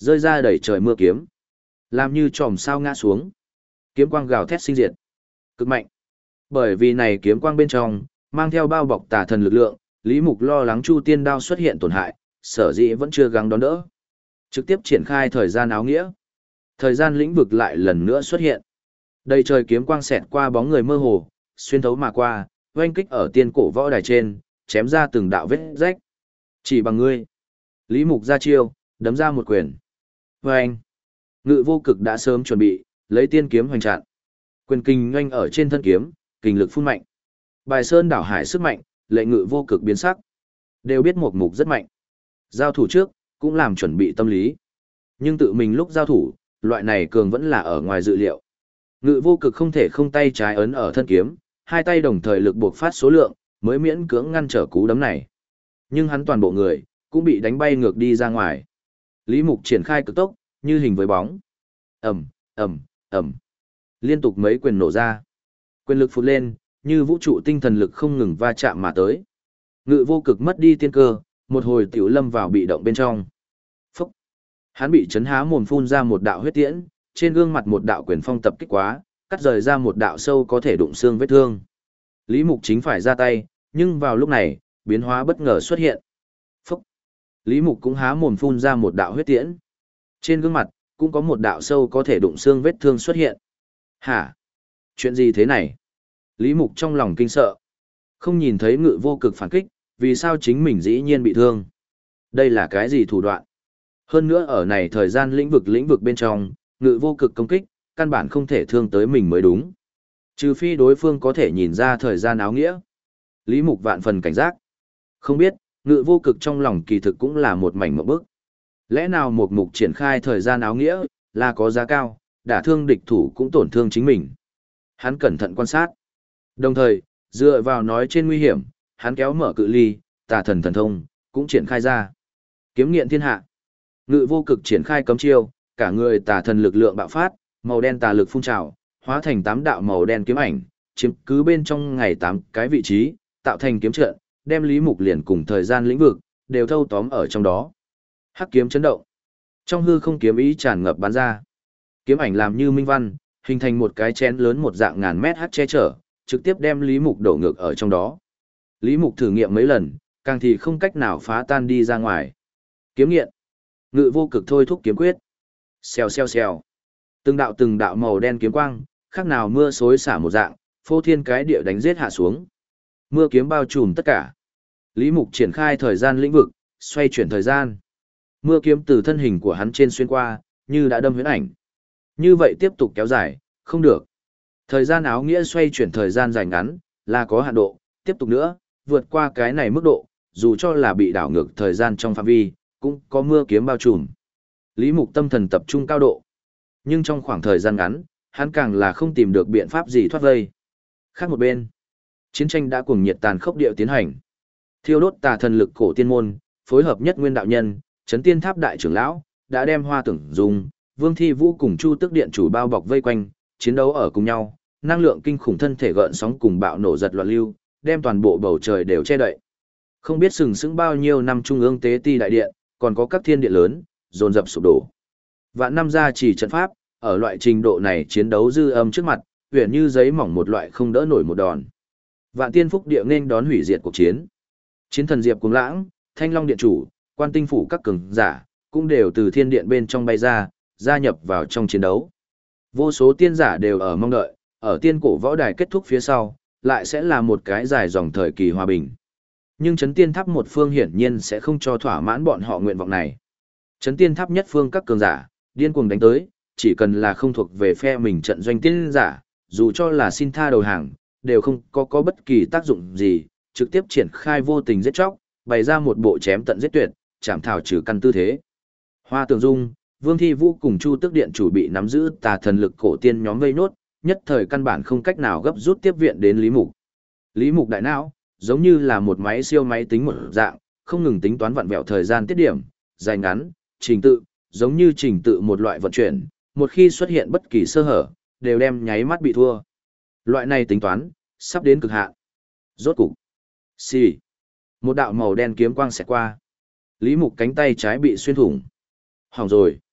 rơi ra đầy trời mưa kiếm, làm như chòm sao ngã xuống. Kiếm quang gào thét sinh diệt, cực mạnh. Bởi vì này kiếm quang bên trong mang theo bao bọc tà thần lực lượng, Lý Mục lo lắng Chu Tiên Đao xuất hiện tổn hại, sở dĩ vẫn chưa gắng đón đỡ. Trực tiếp triển khai thời gian áo nghĩa. Thời gian lĩnh vực lại lần nữa xuất hiện. Đầy trời kiếm quang xẹt qua bóng người mơ hồ, xuyên thấu mà qua, oanh kích ở tiên cổ võ đài trên, chém ra từng đạo vết rách. Chỉ bằng ngươi. Lý Mục ra chiêu, đấm ra một quyền. Oanh. Ngự vô cực đã sớm chuẩn bị, lấy tiên kiếm hoành chặn. Quyền kinh oanh ở trên thân kiếm, kinh lực phun mạnh. Bài sơn đảo hải sức mạnh, lệ ngự vô cực biến sắc. Đều biết một mục rất mạnh. Giao thủ trước, cũng làm chuẩn bị tâm lý. Nhưng tự mình lúc giao thủ, loại này cường vẫn là ở ngoài dự liệu. Ngự vô cực không thể không tay trái ấn ở thân kiếm, hai tay đồng thời lực buộc phát số lượng, mới miễn cưỡng ngăn trở cú đấm này. Nhưng hắn toàn bộ người, cũng bị đánh bay ngược đi ra ngoài. Lý Mục triển khai cực tốc, như hình với bóng. Ầm, ầm, ầm. Liên tục mấy quyền nổ ra. Quyền lực phụt lên, như vũ trụ tinh thần lực không ngừng va chạm mà tới. Ngự vô cực mất đi tiên cơ, một hồi tiểu lâm vào bị động bên trong. Phúc! Hắn bị chấn há mồm phun ra một đạo huyết tiễn, trên gương mặt một đạo quyền phong tập kích quá, cắt rời ra một đạo sâu có thể đụng xương vết thương. Lý Mục chính phải ra tay, nhưng vào lúc này, biến hóa bất ngờ xuất hiện. Phúc! Lý Mục cũng há mồm phun ra một đạo huyết tiễn. Trên gương mặt, cũng có một đạo sâu có thể đụng xương vết thương xuất hiện. Hả? Chuyện gì thế này? Lý Mục trong lòng kinh sợ. Không nhìn thấy ngự vô cực phản kích, vì sao chính mình dĩ nhiên bị thương? Đây là cái gì thủ đoạn? Hơn nữa ở này thời gian lĩnh vực lĩnh vực bên trong, ngự vô cực công kích, căn bản không thể thương tới mình mới đúng. Trừ phi đối phương có thể nhìn ra thời gian áo nghĩa. Lý Mục vạn phần cảnh giác. Không biết, ngự vô cực trong lòng kỳ thực cũng là một mảnh mộng bức. Lẽ nào một mục triển khai thời gian áo nghĩa, là có giá cao, đả thương địch thủ cũng tổn thương chính mình. Hắn cẩn thận quan sát. Đồng thời, dựa vào nói trên nguy hiểm, hắn kéo mở cự ly, tà thần thần thông, cũng triển khai ra. Kiếm nghiện thiên hạ. Ngự vô cực triển khai cấm chiêu, cả người tà thần lực lượng bạo phát, màu đen tà lực phun trào, hóa thành tám đạo màu đen kiếm ảnh, chiếm cứ bên trong ngày tám cái vị trí, tạo thành kiếm trận, đem Lý Mục liền cùng thời gian lĩnh vực, đều thâu tóm ở trong đó. Hắc kiếm chấn động. Trong hư không kiếm ý tràn ngập bắn ra. Kiếm ảnh làm như minh văn, hình thành một cái chén lớn một dạng ngàn mét hắc che chở, trực tiếp đem Lý Mục đổ ngược ở trong đó. Lý Mục thử nghiệm mấy lần, càng thì không cách nào phá tan đi ra ngoài. Kiếm nghiện. Ngự vô cực thôi thúc kiếm quyết. Xèo xèo xèo. Từng đạo từng đạo màu đen kiếm quang, khác nào mưa xối xả một dạng, phô thiên cái địa đánh giết hạ xuống. Mưa kiếm bao trùm tất cả. Lý Mục triển khai thời gian lĩnh vực, xoay chuyển thời gian. Mưa kiếm từ thân hình của hắn trên xuyên qua, như đã đâm huyễn ảnh. Như vậy tiếp tục kéo dài, không được. Thời gian áo nghĩa xoay chuyển thời gian dài ngắn, là có hạn độ, tiếp tục nữa, vượt qua cái này mức độ, dù cho là bị đảo ngược thời gian trong phạm vi, cũng có mưa kiếm bao trùm. Lý Mục tâm thần tập trung cao độ. Nhưng trong khoảng thời gian ngắn, hắn càng là không tìm được biện pháp gì thoát vây. Khác một bên, chiến tranh đã cuồng nhiệt tàn khốc điệu tiến hành. Thiêu đốt tà thần lực cổ tiên môn, phối hợp nhất nguyên đạo nhân, chấn tiên tháp đại trưởng lão, đã đem Hoa Tưởng Dung, Vương Thi Vũ cùng Chu Tước Điện chủ bao bọc vây quanh, chiến đấu ở cùng nhau, năng lượng kinh khủng thân thể gợn sóng cùng bạo nổ giật loạn lưu, đem toàn bộ bầu trời đều che đậy. Không biết sừng sững bao nhiêu năm trung ương tế ti đại điện, còn có các thiên điện lớn, dồn dập sụp đổ. Vạn năm gia chỉ trận pháp, ở loại trình độ này chiến đấu dư âm trước mặt, huyền như giấy mỏng một loại không đỡ nổi một đòn. Vạn tiên phúc địa nên đón hủy diệt cuộc chiến. Chiến thần Diệp Cuồng Lãng, Thanh Long điện chủ, Quan Tinh phủ các cường giả, cũng đều từ thiên điện bên trong bay ra, gia nhập vào trong chiến đấu. Vô số tiên giả đều ở mong đợi, ở tiên cổ võ đài kết thúc phía sau, lại sẽ là một cái dài dòng thời kỳ hòa bình. Nhưng chấn tiên tháp một phương hiển nhiên sẽ không cho thỏa mãn bọn họ nguyện vọng này. Chấn tiên tháp nhất phương các cường giả, điên cuồng đánh tới, chỉ cần là không thuộc về phe mình trận doanh tiên giả, dù cho là xin tha đầu hàng, đều không có có bất kỳ tác dụng gì, trực tiếp triển khai vô tình giết chóc, bày ra một bộ chém tận giết tuyệt, chảm thảo trừ căn tư thế. Hoa Tường Dung, Vương Thi Vũ cùng Chu Tước Điện chủ bị nắm giữ tà thần lực cổ tiên nhóm vây nốt, nhất thời căn bản không cách nào gấp rút tiếp viện đến Lý Mục. Lý Mục đại não, giống như là một máy siêu máy tính một dạng, không ngừng tính toán vặn vẹo thời gian tiết điểm, dài ngắn, trình tự, giống như trình tự một loại vận chuyển, một khi xuất hiện bất kỳ sơ hở, đều đem nháy mắt bị thua. Loại này tính toán, sắp đến cực hạn. Rốt cục. Xì. Một đạo màu đen kiếm quang xẹt qua. Lý Mục cánh tay trái bị xuyên thủng. Hỏng rồi.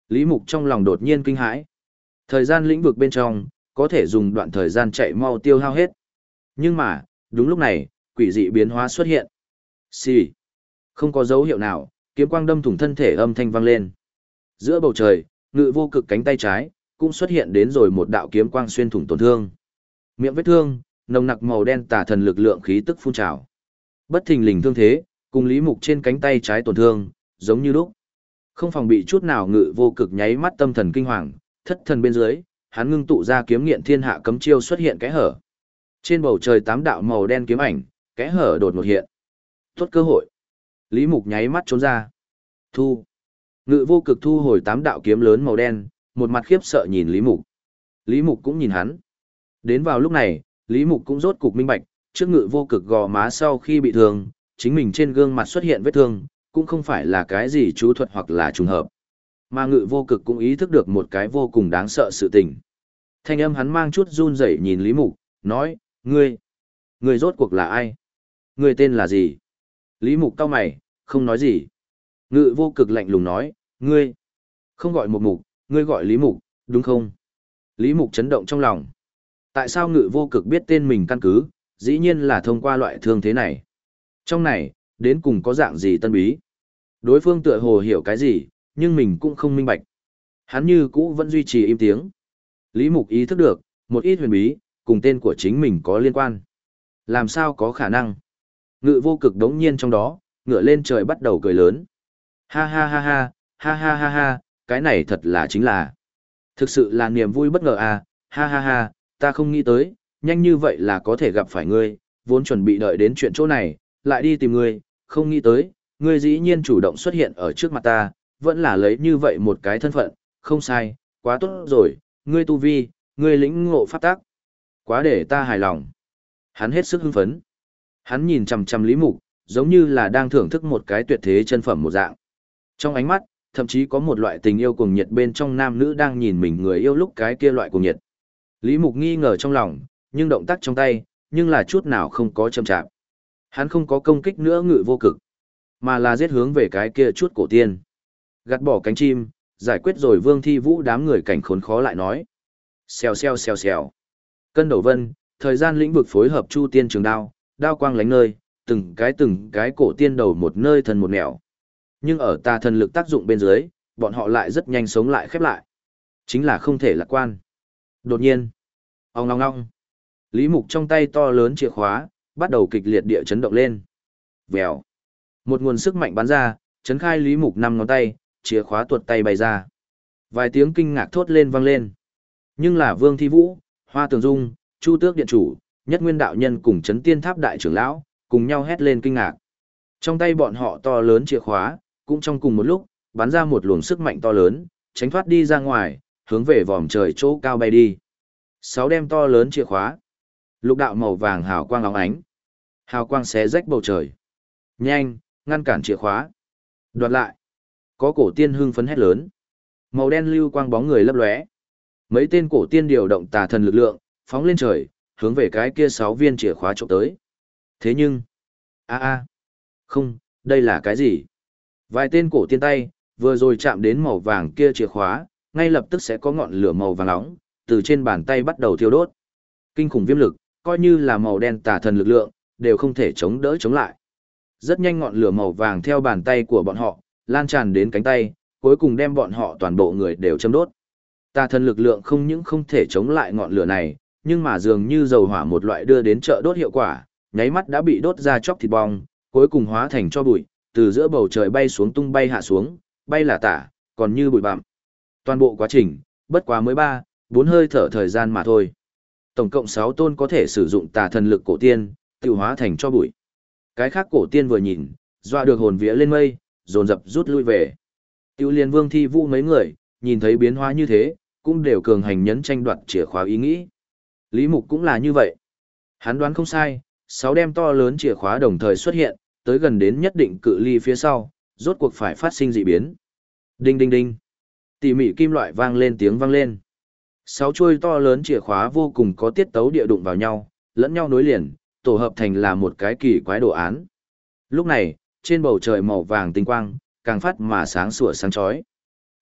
Lý Mục trong lòng đột nhiên kinh hãi. Thời gian lĩnh vực bên trong, có thể dùng đoạn thời gian chạy mau tiêu hao hết. Nhưng mà, đúng lúc này, quỷ dị biến hóa xuất hiện. Xì. Không có dấu hiệu nào, kiếm quang đâm thủng thân thể âm thanh vang lên. Giữa bầu trời, Ngự Vô Cực cánh tay trái, cũng xuất hiện đến rồi một đạo kiếm quang xuyên thủng tổn thương. Miệng vết thương, nồng nặc màu đen tà thần lực lượng khí tức phun trào. Bất thình lình thương thế, cùng Lý Mục trên cánh tay trái tổn thương, giống như lúc. Không phòng bị chút nào Ngự Vô Cực nháy mắt tâm thần kinh hoàng, thất thần bên dưới, hắn ngưng tụ ra kiếm nghiện thiên hạ cấm chiêu xuất hiện kẽ hở. Trên bầu trời tám đạo màu đen kiếm ảnh, kẽ hở đột ngột hiện. Tốt cơ hội. Lý Mục nháy mắt trốn ra. Thu. Ngự Vô Cực thu hồi tám đạo kiếm lớn màu đen, một mặt khiếp sợ nhìn Lý Mục. Lý Mục cũng nhìn hắn. Đến vào lúc này, Lý Mục cũng rốt cục minh bạch, trước Ngự Vô Cực gò má sau khi bị thương, chính mình trên gương mặt xuất hiện vết thương, cũng không phải là cái gì chú thuật hoặc là trùng hợp. Mà Ngự Vô Cực cũng ý thức được một cái vô cùng đáng sợ sự tình. Thanh âm hắn mang chút run rẩy nhìn Lý Mục, nói, ngươi, ngươi rốt cuộc là ai? Ngươi tên là gì? Lý Mục cau mày, không nói gì. Ngự Vô Cực lạnh lùng nói, ngươi, không gọi một mục, ngươi gọi Lý Mục, đúng không? Lý Mục chấn động trong lòng. Tại sao Ngự Vô Cực biết tên mình căn cứ, dĩ nhiên là thông qua loại thương thế này. Trong này, đến cùng có dạng gì tân bí? Đối phương tựa hồ hiểu cái gì, nhưng mình cũng không minh bạch. Hắn như cũ vẫn duy trì im tiếng. Lý Mục ý thức được, một ít huyền bí, cùng tên của chính mình có liên quan. Làm sao có khả năng? Ngự Vô Cực đống nhiên trong đó, ngửa lên trời bắt đầu cười lớn. Ha ha ha ha, ha ha ha ha, cái này thật là chính là. Thực sự là niềm vui bất ngờ à, ha ha ha, ta không nghĩ tới, nhanh như vậy là có thể gặp phải ngươi, vốn chuẩn bị đợi đến chuyện chỗ này, lại đi tìm ngươi, không nghĩ tới, ngươi dĩ nhiên chủ động xuất hiện ở trước mặt ta, vẫn là lấy như vậy một cái thân phận, không sai, quá tốt rồi, ngươi tu vi, ngươi lĩnh ngộ pháp tác. Quá để ta hài lòng. Hắn hết sức hưng phấn. Hắn nhìn chằm chằm Lý Mục, giống như là đang thưởng thức một cái tuyệt thế chân phẩm một dạng. Trong ánh mắt, thậm chí có một loại tình yêu cuồng nhiệt bên trong nam nữ đang nhìn mình người yêu lúc cái kia loại cuồng nhiệt. Lý Mục nghi ngờ trong lòng, nhưng động tác trong tay, nhưng là chút nào không có chậm chạp. Hắn không có công kích nữa Ngự Vô Cực, mà là giết hướng về cái kia chút cổ tiên. Gạt bỏ cánh chim, giải quyết rồi Vương Thi Vũ đám người cảnh khốn khó lại nói. Xèo xèo xèo xèo. Cân đầu vân, thời gian lĩnh vực phối hợp chu tiên trường đao, đao quang lánh nơi, từng cái từng cái cổ tiên đầu một nơi thần một nẻo. Nhưng ở tà thần lực tác dụng bên dưới, bọn họ lại rất nhanh sống lại khép lại. Chính là không thể lạc quan. Đột nhiên, ong ong ong. Lý Mục trong tay to lớn chìa khóa, bắt đầu kịch liệt địa chấn động lên. Vèo. Một nguồn sức mạnh bắn ra, chấn khai Lý Mục năm ngón tay, chìa khóa tuột tay bay ra. Vài tiếng kinh ngạc thốt lên vang lên. Nhưng là Vương Thi Vũ, Hoa Tường Dung, Chu Tước Điện Chủ, Nhất Nguyên Đạo Nhân cùng Chấn Tiên Tháp Đại Trưởng Lão, cùng nhau hét lên kinh ngạc. Trong tay bọn họ to lớn chìa khóa, cũng trong cùng một lúc, bắn ra một luồng sức mạnh to lớn, tránh thoát đi ra ngoài, hướng về vòm trời chỗ cao bay đi. Sáu đem to lớn chìa khóa. Lục đạo màu vàng hào quang óng ánh. Hào quang xé rách bầu trời. Nhanh, ngăn cản chìa khóa. Đoạt lại. Có cổ tiên hưng phấn hét lớn. Màu đen lưu quang bóng người lấp lóe. Mấy tên cổ tiên điều động tà thần lực lượng, phóng lên trời, hướng về cái kia sáu viên chìa khóa trộm tới. Thế nhưng, a a, không, đây là cái gì? Vài tên cổ tiên tay, vừa rồi chạm đến màu vàng kia chìa khóa, ngay lập tức sẽ có ngọn lửa màu vàng nóng, từ trên bàn tay bắt đầu thiêu đốt. Kinh khủng viêm lực, coi như là màu đen tà thần lực lượng, đều không thể chống đỡ chống lại. Rất nhanh ngọn lửa màu vàng theo bàn tay của bọn họ, lan tràn đến cánh tay, cuối cùng đem bọn họ toàn bộ người đều châm đốt. Tà thần lực lượng không những không thể chống lại ngọn lửa này, nhưng mà dường như dầu hỏa một loại đưa đến trợ đốt hiệu quả, nháy mắt đã bị đốt ra chóc thịt bong, cuối cùng hóa thành cho bụi, từ giữa bầu trời bay xuống tung bay hạ xuống, bay là tả, còn như bụi bặm. Toàn bộ quá trình, bất quá mới ba, bốn hơi thở thời gian mà thôi. Tổng cộng sáu tôn có thể sử dụng tà thần lực cổ tiên, tự hóa thành cho bụi. Cái khác cổ tiên vừa nhìn, dọa được hồn vía lên mây, dồn dập rút lui về. Tiêu Liên Vương Thi Vũ mấy người, nhìn thấy biến hóa như thế, cũng đều cường hành nhấn tranh đoạt chìa khóa ý nghĩ. Lý Mục cũng là như vậy. Hắn đoán không sai, sáu đem to lớn chìa khóa đồng thời xuất hiện, tới gần đến nhất định cự ly phía sau, rốt cuộc phải phát sinh dị biến. Đinh đinh đinh. Tỉ mỉ kim loại vang lên tiếng vang lên. Sáu chuôi to lớn chìa khóa vô cùng có tiết tấu địa đụng vào nhau, lẫn nhau nối liền, tổ hợp thành là một cái kỳ quái đồ án. Lúc này, trên bầu trời màu vàng tinh quang, càng phát mà sáng sủa sáng chói.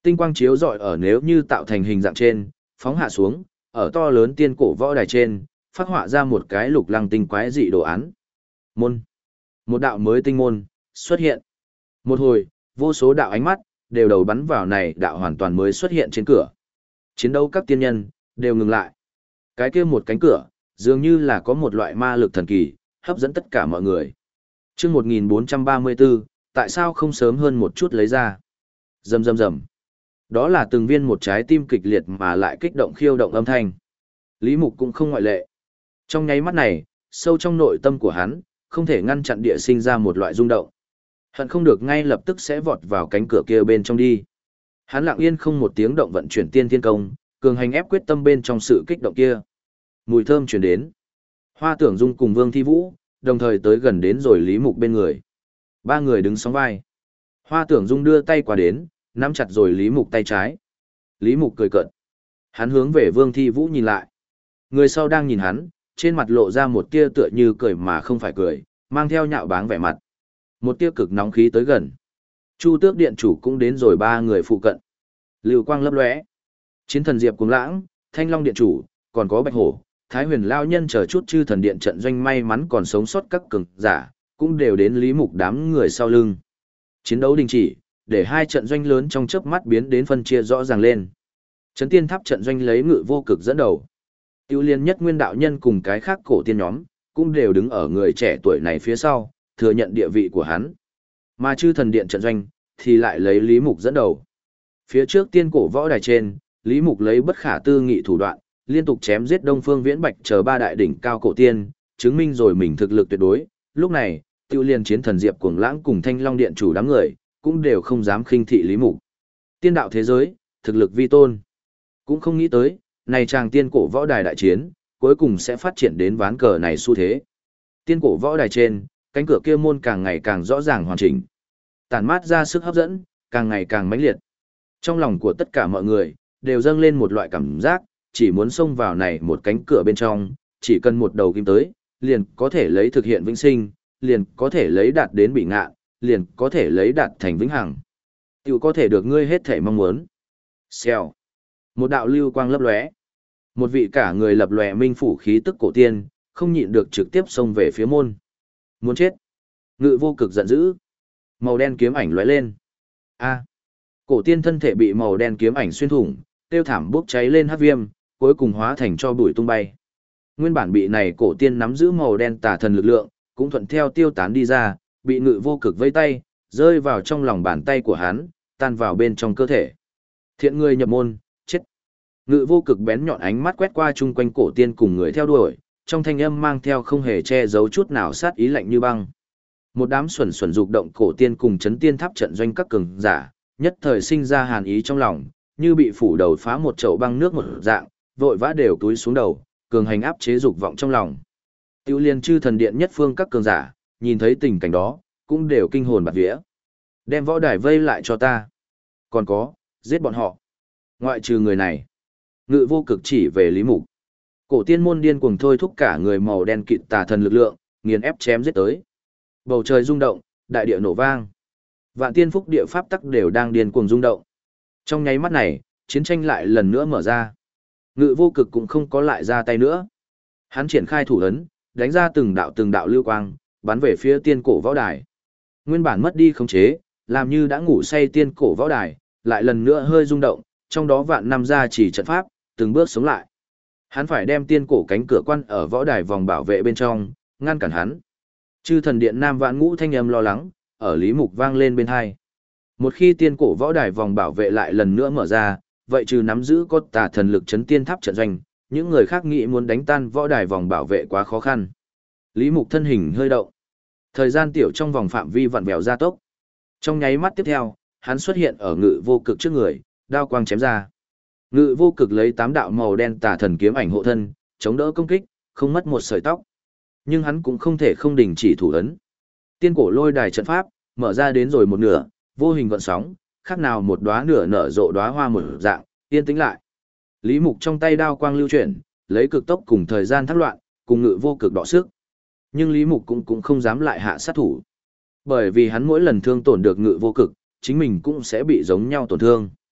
Tinh quang chiếu rọi ở nếu như tạo thành hình dạng trên, phóng hạ xuống, ở to lớn tiên cổ võ đài trên, phát họa ra một cái lục lăng tinh quái dị đồ án. Môn. Một đạo mới tinh môn, xuất hiện. Một hồi, vô số đạo ánh mắt, đều đầu bắn vào này đạo hoàn toàn mới xuất hiện trên cửa. Chiến đấu các tiên nhân, đều ngừng lại. Cái kia một cánh cửa, dường như là có một loại ma lực thần kỳ, hấp dẫn tất cả mọi người. Trước một nghìn bốn trăm ba mươi tư, tại sao không sớm hơn một chút lấy ra? Rầm rầm rầm. Đó là từng viên một trái tim kịch liệt mà lại kích động khiêu động âm thanh. Lý Mục cũng không ngoại lệ. Trong nháy mắt này, sâu trong nội tâm của hắn, không thể ngăn chặn địa sinh ra một loại rung động. Hận không được ngay lập tức sẽ vọt vào cánh cửa kia bên trong đi. Hắn lặng yên không một tiếng động vận chuyển tiên thiên công, cường hành ép quyết tâm bên trong sự kích động kia. Mùi thơm truyền đến. Hoa Tưởng Dung cùng Vương Thi Vũ, đồng thời tới gần đến rồi Lý Mục bên người. Ba người đứng sóng vai. Hoa Tưởng Dung đưa tay qua đến, nắm chặt rồi Lý Mục tay trái. Lý Mục cười cợt. Hắn hướng về Vương Thi Vũ nhìn lại. Người sau đang nhìn hắn, trên mặt lộ ra một tia tựa như cười mà không phải cười, mang theo nhạo báng vẻ mặt. Một tia cực nóng khí tới gần. Chu Tước Điện chủ cũng đến rồi ba người phụ cận. Lưu quang lấp lóe. Chiến thần Diệp Cuồng Lãng, Thanh Long Điện chủ, còn có Bạch Hổ, Thái Huyền lao nhân chờ chút chư thần điện trận doanh may mắn còn sống sót các cường giả, cũng đều đến Lý Mục đám người sau lưng. Chiến đấu đình chỉ, để hai trận doanh lớn trong chớp mắt biến đến phân chia rõ ràng lên. Trấn Tiên Tháp trận doanh lấy Ngự Vô Cực dẫn đầu. Tiêu Liên Nhất Nguyên đạo nhân cùng cái khác cổ tiên nhóm, cũng đều đứng ở người trẻ tuổi này phía sau, thừa nhận địa vị của hắn. Mà chư thần điện trận doanh, thì lại lấy Lý Mục dẫn đầu. Phía trước tiên cổ võ đài trên, Lý Mục lấy bất khả tư nghị thủ đoạn, liên tục chém giết Đông Phương Viễn Bạch chờ ba đại đỉnh cao cổ tiên, chứng minh rồi mình thực lực tuyệt đối. Lúc này, Tiêu Liên chiến thần Diệp Cuồng Lãng cùng Thanh Long điện chủ đám người, cũng đều không dám khinh thị Lý Mục. Tiên đạo thế giới, thực lực vi tôn. Cũng không nghĩ tới, này chàng tiên cổ võ đài đại chiến, cuối cùng sẽ phát triển đến ván cờ này xu thế. Tiên cổ võ đài trên, cánh cửa kia môn càng ngày càng rõ ràng hoàn chỉnh. Tản mát ra sức hấp dẫn, càng ngày càng mãnh liệt. Trong lòng của tất cả mọi người, đều dâng lên một loại cảm giác, chỉ muốn xông vào này một cánh cửa bên trong, chỉ cần một đầu kim tới, liền có thể lấy thực hiện vĩnh sinh, liền có thể lấy đạt đến bị ngạ, liền có thể lấy đạt thành vĩnh hằng. Tiểu có thể được ngươi hết thể mong muốn. Xèo. Một đạo lưu quang lấp lóe. Một vị cả người lập lòe minh phủ khí tức cổ tiên, không nhịn được trực tiếp xông về phía môn. Muốn chết. Ngự Vô Cực giận dữ. Màu đen kiếm ảnh lóe lên. A. Cổ tiên thân thể bị màu đen kiếm ảnh xuyên thủng, tiêu thảm bốc cháy lên hắc viêm, cuối cùng hóa thành cho bụi tung bay. Nguyên bản bị này cổ tiên nắm giữ màu đen tà thần lực lượng, cũng thuận theo tiêu tán đi ra, bị Ngự Vô Cực vây tay, rơi vào trong lòng bàn tay của hắn, tan vào bên trong cơ thể. Thiện người nhập môn, chết. Ngự Vô Cực bén nhọn ánh mắt quét qua chung quanh cổ tiên cùng người theo đuổi, trong thanh âm mang theo không hề che giấu chút nào sát ý lạnh như băng. Một đám xuẩn xuẩn dục động cổ tiên cùng chấn tiên tháp trận doanh các cường giả, nhất thời sinh ra hàn ý trong lòng, như bị phủ đầu phá một chậu băng nước một dạng, vội vã đều túi xuống đầu, cường hành áp chế dục vọng trong lòng. Tiêu Liên chư thần điện nhất phương các cường giả, nhìn thấy tình cảnh đó, cũng đều kinh hồn bạt vía. Đem võ đài vây lại cho ta. Còn có, giết bọn họ. Ngoại trừ người này. Ngự Vô Cực chỉ về Lý Mục. Cổ tiên môn điên cuồng thôi thúc cả người màu đen kịt tà thần lực lượng, nghiền ép chém giết tới. Bầu trời rung động, đại địa nổ vang. Vạn tiên phúc địa pháp tắc đều đang điên cuồng rung động. Trong nháy mắt này, chiến tranh lại lần nữa mở ra. Ngự Vô Cực cũng không có lại ra tay nữa. Hắn triển khai thủ ấn, đánh ra từng đạo từng đạo lưu quang, bắn về phía tiên cổ võ đài. Nguyên bản mất đi khống chế, làm như đã ngủ say tiên cổ võ đài, lại lần nữa hơi rung động, trong đó vạn năm ra chỉ trận pháp, từng bước sống lại. Hắn phải đem tiên cổ cánh cửa quan ở võ đài vòng bảo vệ bên trong, ngăn cản hắn. Chư thần điện Nam Vạn Ngũ thanh âm lo lắng, ở Lý Mục vang lên bên hai. Một khi tiên cổ võ đài vòng bảo vệ lại lần nữa mở ra, vậy trừ nắm giữ có tà thần lực chấn tiên tháp trận doanh, những người khác nghĩ muốn đánh tan võ đài vòng bảo vệ quá khó khăn. Lý Mục thân hình hơi động. Thời gian tiểu trong vòng phạm vi vặn vẹo gia tốc. Trong nháy mắt tiếp theo, hắn xuất hiện ở Ngự Vô Cực trước người, đao quang chém ra. Ngự Vô Cực lấy tám đạo màu đen tà thần kiếm ảnh hộ thân, chống đỡ công kích, không mất một sợi tóc. Nhưng hắn cũng không thể không đình chỉ thủ ấn. Tiên cổ lôi đài trận pháp, mở ra đến rồi một nửa, vô hình gợn sóng, khác nào một đóa nửa nở rộ đóa hoa một dạng, yên tĩnh lại. Lý Mục trong tay đao quang lưu chuyển, lấy cực tốc cùng thời gian thác loạn, cùng Ngự Vô Cực đọ sức. Nhưng Lý Mục cũng cũng không dám lại hạ sát thủ. Bởi vì hắn mỗi lần thương tổn được Ngự Vô Cực, chính mình cũng sẽ bị giống nhau tổn thương.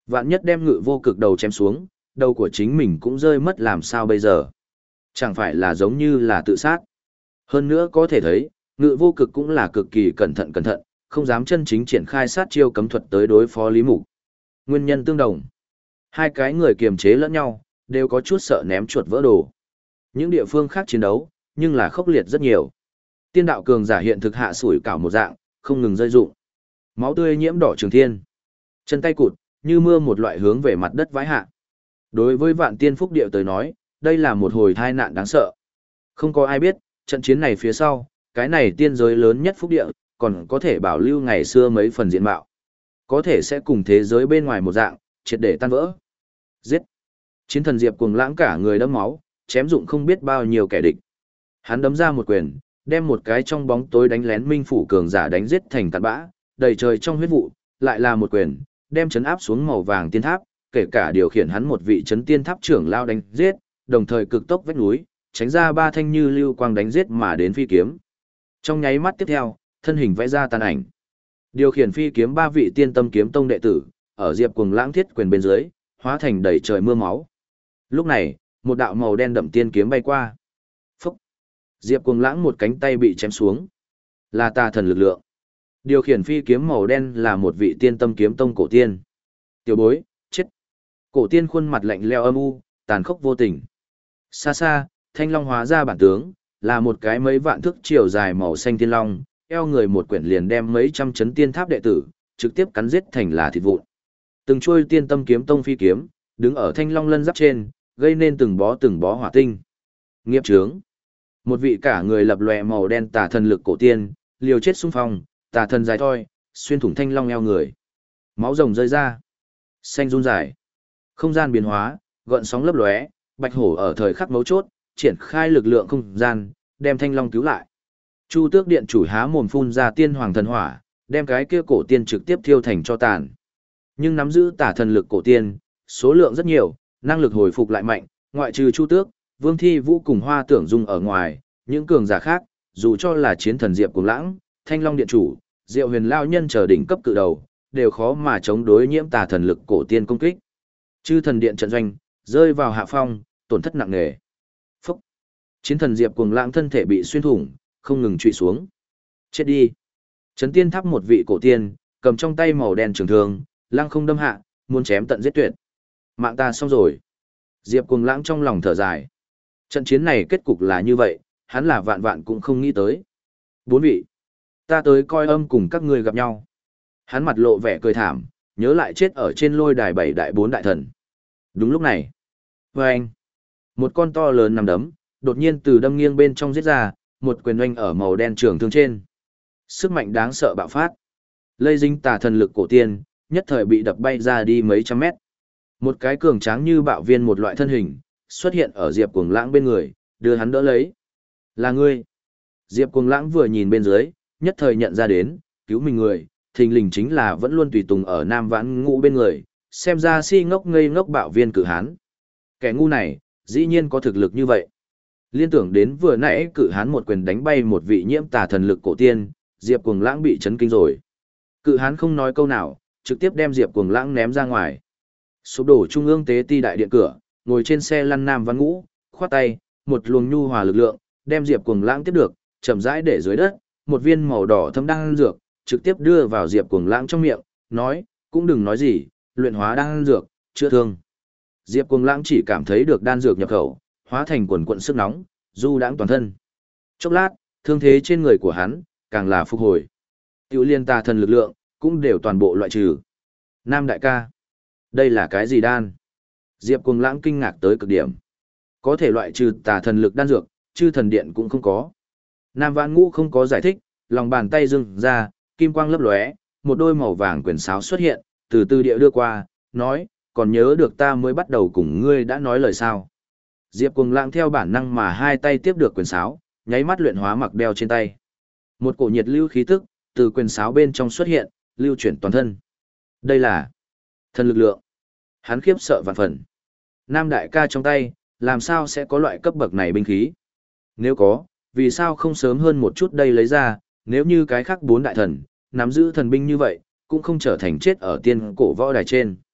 Vạn nhất đem ngự vô cực đầu chém xuống, đầu của chính mình cũng rơi mất làm sao bây giờ. Chẳng phải là giống như là tự sát. Hơn nữa có thể thấy, ngự vô cực cũng là cực kỳ cẩn thận cẩn thận, không dám chân chính triển khai sát chiêu cấm thuật tới đối phó Lý Mục. Nguyên nhân tương đồng. Hai cái người kiềm chế lẫn nhau, đều có chút sợ ném chuột vỡ đồ. Những địa phương khác chiến đấu, nhưng là khốc liệt rất nhiều. Tiên đạo cường giả hiện thực hạ sủi cảo một dạng, không ngừng rơi rụng. Máu tươi nhiễm đỏ trường thiên. Chân tay cụt, như mưa một loại hướng về mặt đất vãi hạ. Đối với vạn tiên phúc địa tới nói, đây là một hồi tai nạn đáng sợ. Không có ai biết, trận chiến này phía sau, cái này tiên giới lớn nhất phúc địa, còn có thể bảo lưu ngày xưa mấy phần diện mạo. Có thể sẽ cùng thế giới bên ngoài một dạng, triệt để tan vỡ. Giết! Chiến thần Diệp cuồng lãng cả người đẫm máu, chém dụng không biết bao nhiêu kẻ địch. Hắn đấm ra một quyền, đem một cái trong bóng tối đánh lén minh phủ cường giả đánh giết thành cát bã, đầy trời trong huyết vụ, lại là một quyền, đem chấn áp xuống màu vàng tiên tháp, kể cả điều khiển hắn một vị chấn tiên tháp trưởng lao đánh giết, đồng thời cực tốc vách núi, tránh ra ba thanh như lưu quang đánh giết mà đến phi kiếm. Trong nháy mắt tiếp theo, thân hình vẽ ra tàn ảnh. Điều khiển phi kiếm ba vị tiên tâm kiếm tông đệ tử, ở Diệp cuồng lãng thiết quyền bên dưới, hóa thành đầy trời mưa máu. Lúc này, một đạo màu đen đậm tiên kiếm bay qua. Phúc! Diệp cuồng lãng một cánh tay bị chém xuống. Là tà thần lực lượng. Điều khiển phi kiếm màu đen là một vị tiên tâm kiếm tông cổ tiên. Tiểu bối, chết! Cổ tiên khuôn mặt lạnh lẽo âm u, tàn khốc vô tình. Xa xa, thanh long hóa ra bản tướng, là một cái mấy vạn thước chiều dài màu xanh tiên long, eo người một quyển liền đem mấy trăm chấn tiên tháp đệ tử, trực tiếp cắn giết thành là thịt vụn. Từng chuôi tiên tâm kiếm tông phi kiếm, đứng ở thanh long lân giáp trên, gây nên từng bó từng bó hỏa tinh. Nghiệp chướng. Một vị cả người lập lòe màu đen tà thần lực cổ tiên, liều chết xung phong, tà thần dài thoi, xuyên thủng thanh long eo người. Máu rồng rơi ra. Xanh run dài. Không gian biến hóa, gợn sóng lấp lóe, bạch hổ ở thời khắc mấu chốt, triển khai lực lượng không gian, đem thanh long cứu lại. Chu Tước Điện chủ há mồm phun ra tiên hoàng thần hỏa, đem cái kia cổ tiên trực tiếp thiêu thành cho tàn. Nhưng nắm giữ tả thần lực cổ tiên, số lượng rất nhiều, năng lực hồi phục lại mạnh, ngoại trừ Chu Tước, Vương Thi Vũ cùng Hoa Tưởng Dung ở ngoài, những cường giả khác, dù cho là chiến thần Diệp Cuồng Lãng, Thanh Long Điện chủ, Diệu Huyền Lao Nhân chờ đỉnh cấp cự đầu, đều khó mà chống đối nhiễm tà thần lực cổ tiên công kích. Chư thần điện trận doanh, rơi vào hạ phong, tổn thất nặng nề. Phúc! Chiến thần Diệp Cuồng Lãng thân thể bị xuyên thủng, không ngừng trụy xuống. Chết đi! Trấn tiên tháp một vị cổ tiên, cầm trong tay màu đen trường thương, lăng không đâm hạ, muốn chém tận giết tuyệt. Mạng ta xong rồi. Diệp Cuồng Lãng trong lòng thở dài. Trận chiến này kết cục là như vậy, hắn là vạn vạn cũng không nghĩ tới. Bốn vị. Ta tới coi âm cùng các ngươi gặp nhau. Hắn mặt lộ vẻ cười thảm, nhớ lại chết ở trên lôi đài bảy đại bốn đại thần. Đúng lúc này. Vâng! Một con to lớn nằm đấm, đột nhiên từ đâm nghiêng bên trong giết ra, một quyền oanh ở màu đen trường thương trên. Sức mạnh đáng sợ bạo phát. Lây dính tà thần lực cổ tiên, nhất thời bị đập bay ra đi mấy trăm mét. Một cái cường tráng như bạo viên một loại thân hình, xuất hiện ở Diệp Cuồng Lãng bên người, đưa hắn đỡ lấy. Là ngươi. Diệp Cuồng Lãng vừa nhìn bên dưới, nhất thời nhận ra đến, cứu mình người, thình lình chính là vẫn luôn tùy tùng ở Nam Vãn Ngũ bên người, xem ra si ngốc ngây ngốc bạo viên cử hán. Kẻ ngu này, dĩ nhiên có thực lực như vậy. Liên tưởng đến vừa nãy cử hán một quyền đánh bay một vị nhiễm tà thần lực cổ tiên, Diệp Cuồng Lãng bị chấn kinh rồi. Cự hán không nói câu nào, trực tiếp đem Diệp Cuồng Lãng ném ra ngoài. Sụp đổ trung ương tế ti đại điện cửa, ngồi trên xe lăn Nam Vãn Ngũ, khoát tay, một luồng nhu hòa lực lượng, đem Diệp Cuồng Lãng tiếp được, chậm rãi để dưới đất, một viên màu đỏ thâm đan dược, trực tiếp đưa vào Diệp Cuồng Lãng trong miệng, nói, cũng đừng nói gì, luyện hóa đan dược, chữa thương. Diệp Cuồng Lãng chỉ cảm thấy được đan dược nhập khẩu, hóa thành quần quần sức nóng, du đãng toàn thân. Chốc lát, thương thế trên người của hắn càng là phục hồi. Tiểu liên tà thần lực lượng cũng đều toàn bộ loại trừ. Nam đại ca, đây là cái gì đan? Diệp Cuồng Lãng kinh ngạc tới cực điểm. Có thể loại trừ tà thần lực đan dược, chư thần điện cũng không có. Nam Vãn Ngũ không có giải thích, lòng bàn tay dưng ra, kim quang lấp lóe, một đôi màu vàng quyền sáo xuất hiện, từ từ địa đưa qua, nói, còn nhớ được ta mới bắt đầu cùng ngươi đã nói lời sao. Diệp Cuồng Lãng theo bản năng mà hai tay tiếp được quyền sáo, nháy mắt luyện hóa mặc đeo trên tay. Một cổ nhiệt lưu khí tức, từ quyền sáo bên trong xuất hiện, lưu chuyển toàn thân. Đây là thần lực lượng. Hắn khiếp sợ vạn phần. Nam đại ca trong tay, làm sao sẽ có loại cấp bậc này binh khí? Nếu có, vì sao không sớm hơn một chút đây lấy ra, nếu như cái khác bốn đại thần, nắm giữ thần binh như vậy, cũng không trở thành chết ở tiên cổ võ đài trên.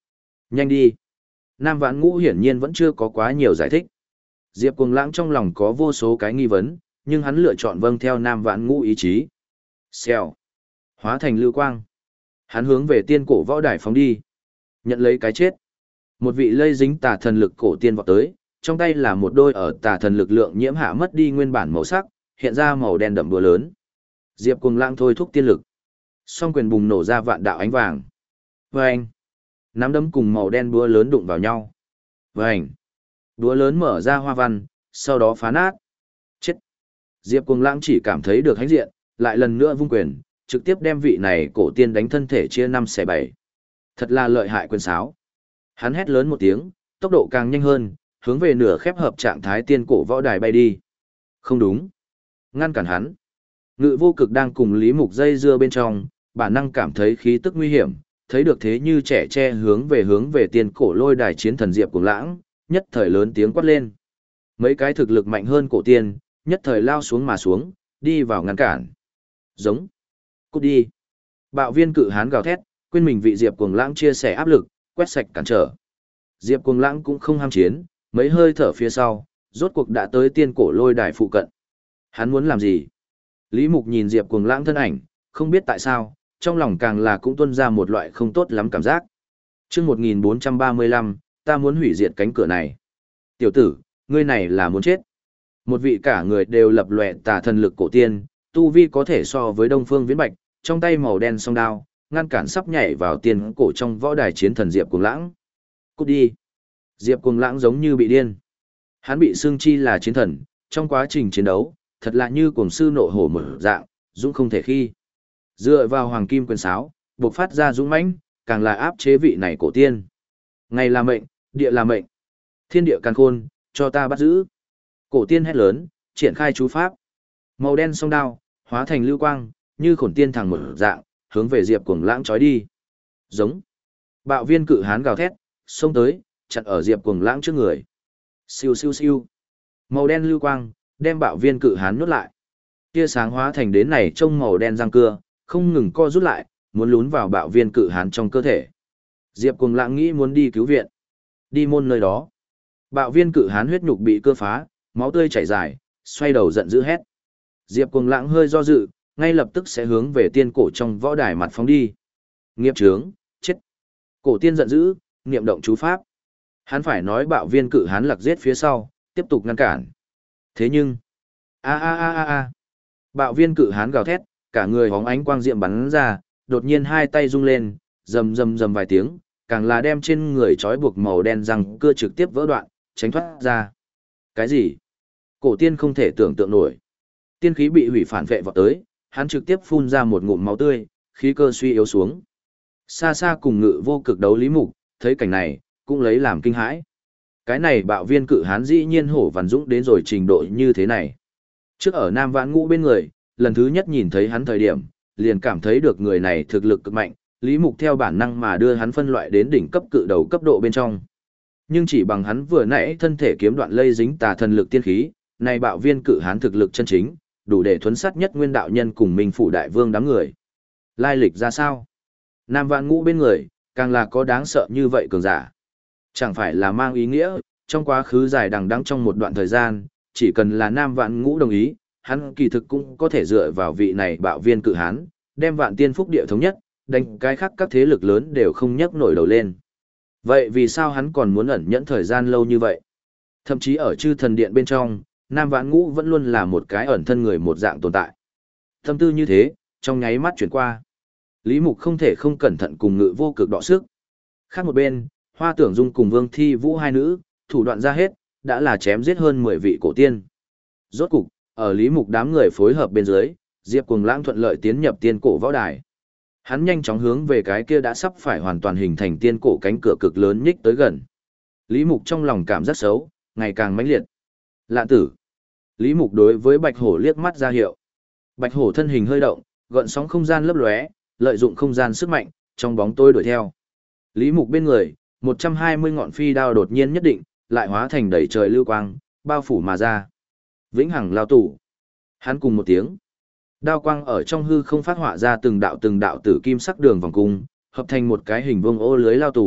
Nhanh đi. Nam Vãn Ngũ hiển nhiên vẫn chưa có quá nhiều giải thích. Diệp Cuồng Lãng trong lòng có vô số cái nghi vấn, nhưng hắn lựa chọn vâng theo Nam Vãn Ngũ ý chí. Xèo. Hóa thành lưu quang. Hắn hướng về tiên cổ võ đài phóng đi. Nhận lấy cái chết. Một vị lây dính tà thần lực cổ tiên vọt tới, trong tay là một đôi ở tà thần lực lượng nhiễm hạ mất đi nguyên bản màu sắc, hiện ra màu đen đậm búa lớn. Diệp Cuồng Lãng thôi thúc tiên lực. Song quyền bùng nổ ra vạn đạo ánh vàng. Vâng! Nắm đấm cùng màu đen búa lớn đụng vào nhau. Vâng! Búa lớn mở ra hoa văn, sau đó phá nát. Chết! Diệp Cuồng Lãng chỉ cảm thấy được hãnh diện, lại lần nữa vung quyền, trực tiếp đem vị này cổ tiên đánh thân thể chia năm xẻ bảy. Thật là lợi hại quyền sáo. Hắn hét lớn một tiếng, tốc độ càng nhanh hơn, hướng về nửa khép hợp trạng thái tiên cổ võ đài bay đi. Không đúng. Ngăn cản hắn. Ngự vô cực đang cùng Lý Mục dây dưa bên trong, bản năng cảm thấy khí tức nguy hiểm, thấy được thế như trẻ tre hướng về hướng về tiên cổ lôi đài chiến thần Diệp Cuồng Lãng, nhất thời lớn tiếng quát lên. Mấy cái thực lực mạnh hơn cổ tiên, nhất thời lao xuống mà xuống, đi vào ngăn cản. Giống. Cút đi. Bạo viên cự hán gào thét, quên mình vị Diệp Cuồng Lãng chia sẻ áp lực, quét sạch cản trở. Diệp Cuồng Lãng cũng không ham chiến, mấy hơi thở phía sau, rốt cuộc đã tới tiên cổ lôi đài phụ cận. Hắn muốn làm gì? Lý Mục nhìn Diệp Cuồng Lãng thân ảnh, không biết tại sao, trong lòng càng là cũng tuôn ra một loại không tốt lắm cảm giác. Chương một nghìn bốn trăm ba mươi lăm, ta muốn hủy diệt cánh cửa này. Tiểu tử, ngươi này là muốn chết. Một vị cả người đều lập lòe tà thần lực cổ tiên, tu vi có thể so với Đông Phương Viễn Bạch, trong tay màu đen song đao, ngăn cản sắp nhảy vào tiên cổ trong võ đài chiến thần Diệp Cuồng Lãng. Cút đi. Diệp Cuồng Lãng giống như bị điên. Hắn bị xương chi là chiến thần, trong quá trình chiến đấu, thật là như cuồng sư nộ hổ mở dạng, dũng không thể khi. Dựa vào hoàng kim quyền sáo, buộc phát ra dũng mãnh, càng là áp chế vị này cổ tiên. Ngày là mệnh, địa là mệnh. Thiên địa càn khôn, cho ta bắt giữ. Cổ tiên hét lớn, triển khai chú pháp. Màu đen song đao, hóa thành lưu quang, như khổn tiên thẳng mở dạng, hướng về Diệp Cuồng Lãng chói đi. Giống. Bạo viên cự hán gào thét, xông tới, chặn ở Diệp Cuồng Lãng trước người. Siêu siêu siêu. Màu đen lưu quang, đem bạo viên cự hán nuốt lại. Tia sáng hóa thành đến này trông màu đen răng cưa, không ngừng co rút lại, muốn lún vào bạo viên cự hán trong cơ thể. Diệp Cuồng Lãng nghĩ muốn đi cứu viện. Đi môn nơi đó. Bạo viên cự hán huyết nhục bị cưa phá, máu tươi chảy dài, xoay đầu giận dữ hét. Diệp Cuồng Lãng hơi do dự, ngay lập tức sẽ hướng về tiên cổ trong võ đài mặt phóng đi. Nghiệp chướng, chết. Cổ tiên giận dữ, niệm động chú pháp. Hắn phải nói bạo viên cự hán lặc giết phía sau, tiếp tục ngăn cản. Thế nhưng, a a a a a. Bạo viên cự hán gào thét, cả người hóng ánh quang diệm bắn ra, đột nhiên hai tay rung lên, rầm rầm rầm vài tiếng, càng là đem trên người trói buộc màu đen răng cưa trực tiếp vỡ đoạn, tránh thoát ra. Cái gì? Cổ tiên không thể tưởng tượng nổi. Tiên khí bị hủy phản vệ vọt tới, hắn trực tiếp phun ra một ngụm máu tươi, khí cơ suy yếu xuống. Xa xa cùng Ngự Vô Cực đấu Lý Mục, thấy cảnh này, cũng lấy làm kinh hãi. Cái này bạo viên cự hán dĩ nhiên hổ văn dũng đến rồi trình độ như thế này. Trước ở Nam Vãn Ngũ bên người, lần thứ nhất nhìn thấy hắn thời điểm, liền cảm thấy được người này thực lực cực mạnh, Lý Mục theo bản năng mà đưa hắn phân loại đến đỉnh cấp cự đầu cấp độ bên trong. Nhưng chỉ bằng hắn vừa nãy thân thể kiếm đoạn lây dính tà thần lực tiên khí, này bạo viên cự hán thực lực chân chính, đủ để thuấn sát nhất nguyên đạo nhân cùng Minh Phủ Đại Vương đám người. Lai lịch ra sao? Nam Vãn Ngũ bên người, càng là có đáng sợ như vậy cường giả. Chẳng phải là mang ý nghĩa, trong quá khứ dài đằng đẵng trong một đoạn thời gian, chỉ cần là Nam Vãn Ngũ đồng ý, hắn kỳ thực cũng có thể dựa vào vị này bạo viên cự hán, đem vạn tiên phúc địa thống nhất, đánh cái khác các thế lực lớn đều không nhấc nổi đầu lên. Vậy vì sao hắn còn muốn ẩn nhẫn thời gian lâu như vậy? Thậm chí ở chư thần điện bên trong, Nam Vãn Ngũ vẫn luôn là một cái ẩn thân người một dạng tồn tại. Tâm tư như thế, trong nháy mắt chuyển qua. Lý Mục không thể không cẩn thận cùng Ngự Vô Cực đọ sức. Khác một bên, Hoa Tưởng Dung cùng Vương Thi Vũ hai nữ, thủ đoạn ra hết, đã là chém giết hơn mười vị cổ tiên. Rốt cục, ở Lý Mục đám người phối hợp bên dưới, Diệp Cuồng Lãng thuận lợi tiến nhập tiên cổ võ đài. Hắn nhanh chóng hướng về cái kia đã sắp phải hoàn toàn hình thành tiên cổ cánh cửa cực lớn nhích tới gần. Lý Mục trong lòng cảm giác xấu, ngày càng mãnh liệt. Lạn tử. Lý Mục đối với Bạch Hổ liếc mắt ra hiệu. Bạch Hổ thân hình hơi động, gợn sóng không gian lấp lóe, lợi dụng không gian sức mạnh, trong bóng tối đuổi theo. Lý Mục bên người, một trăm hai mươi ngọn phi đao đột nhiên nhất định, lại hóa thành đầy trời lưu quang, bao phủ mà ra. Vĩnh hằng lao tủ. Hắn cùng một tiếng. Đao quang ở trong hư không phát họa ra từng đạo từng đạo tử kim sắc đường vòng cung, hợp thành một cái hình vuông ô lưới lao tủ,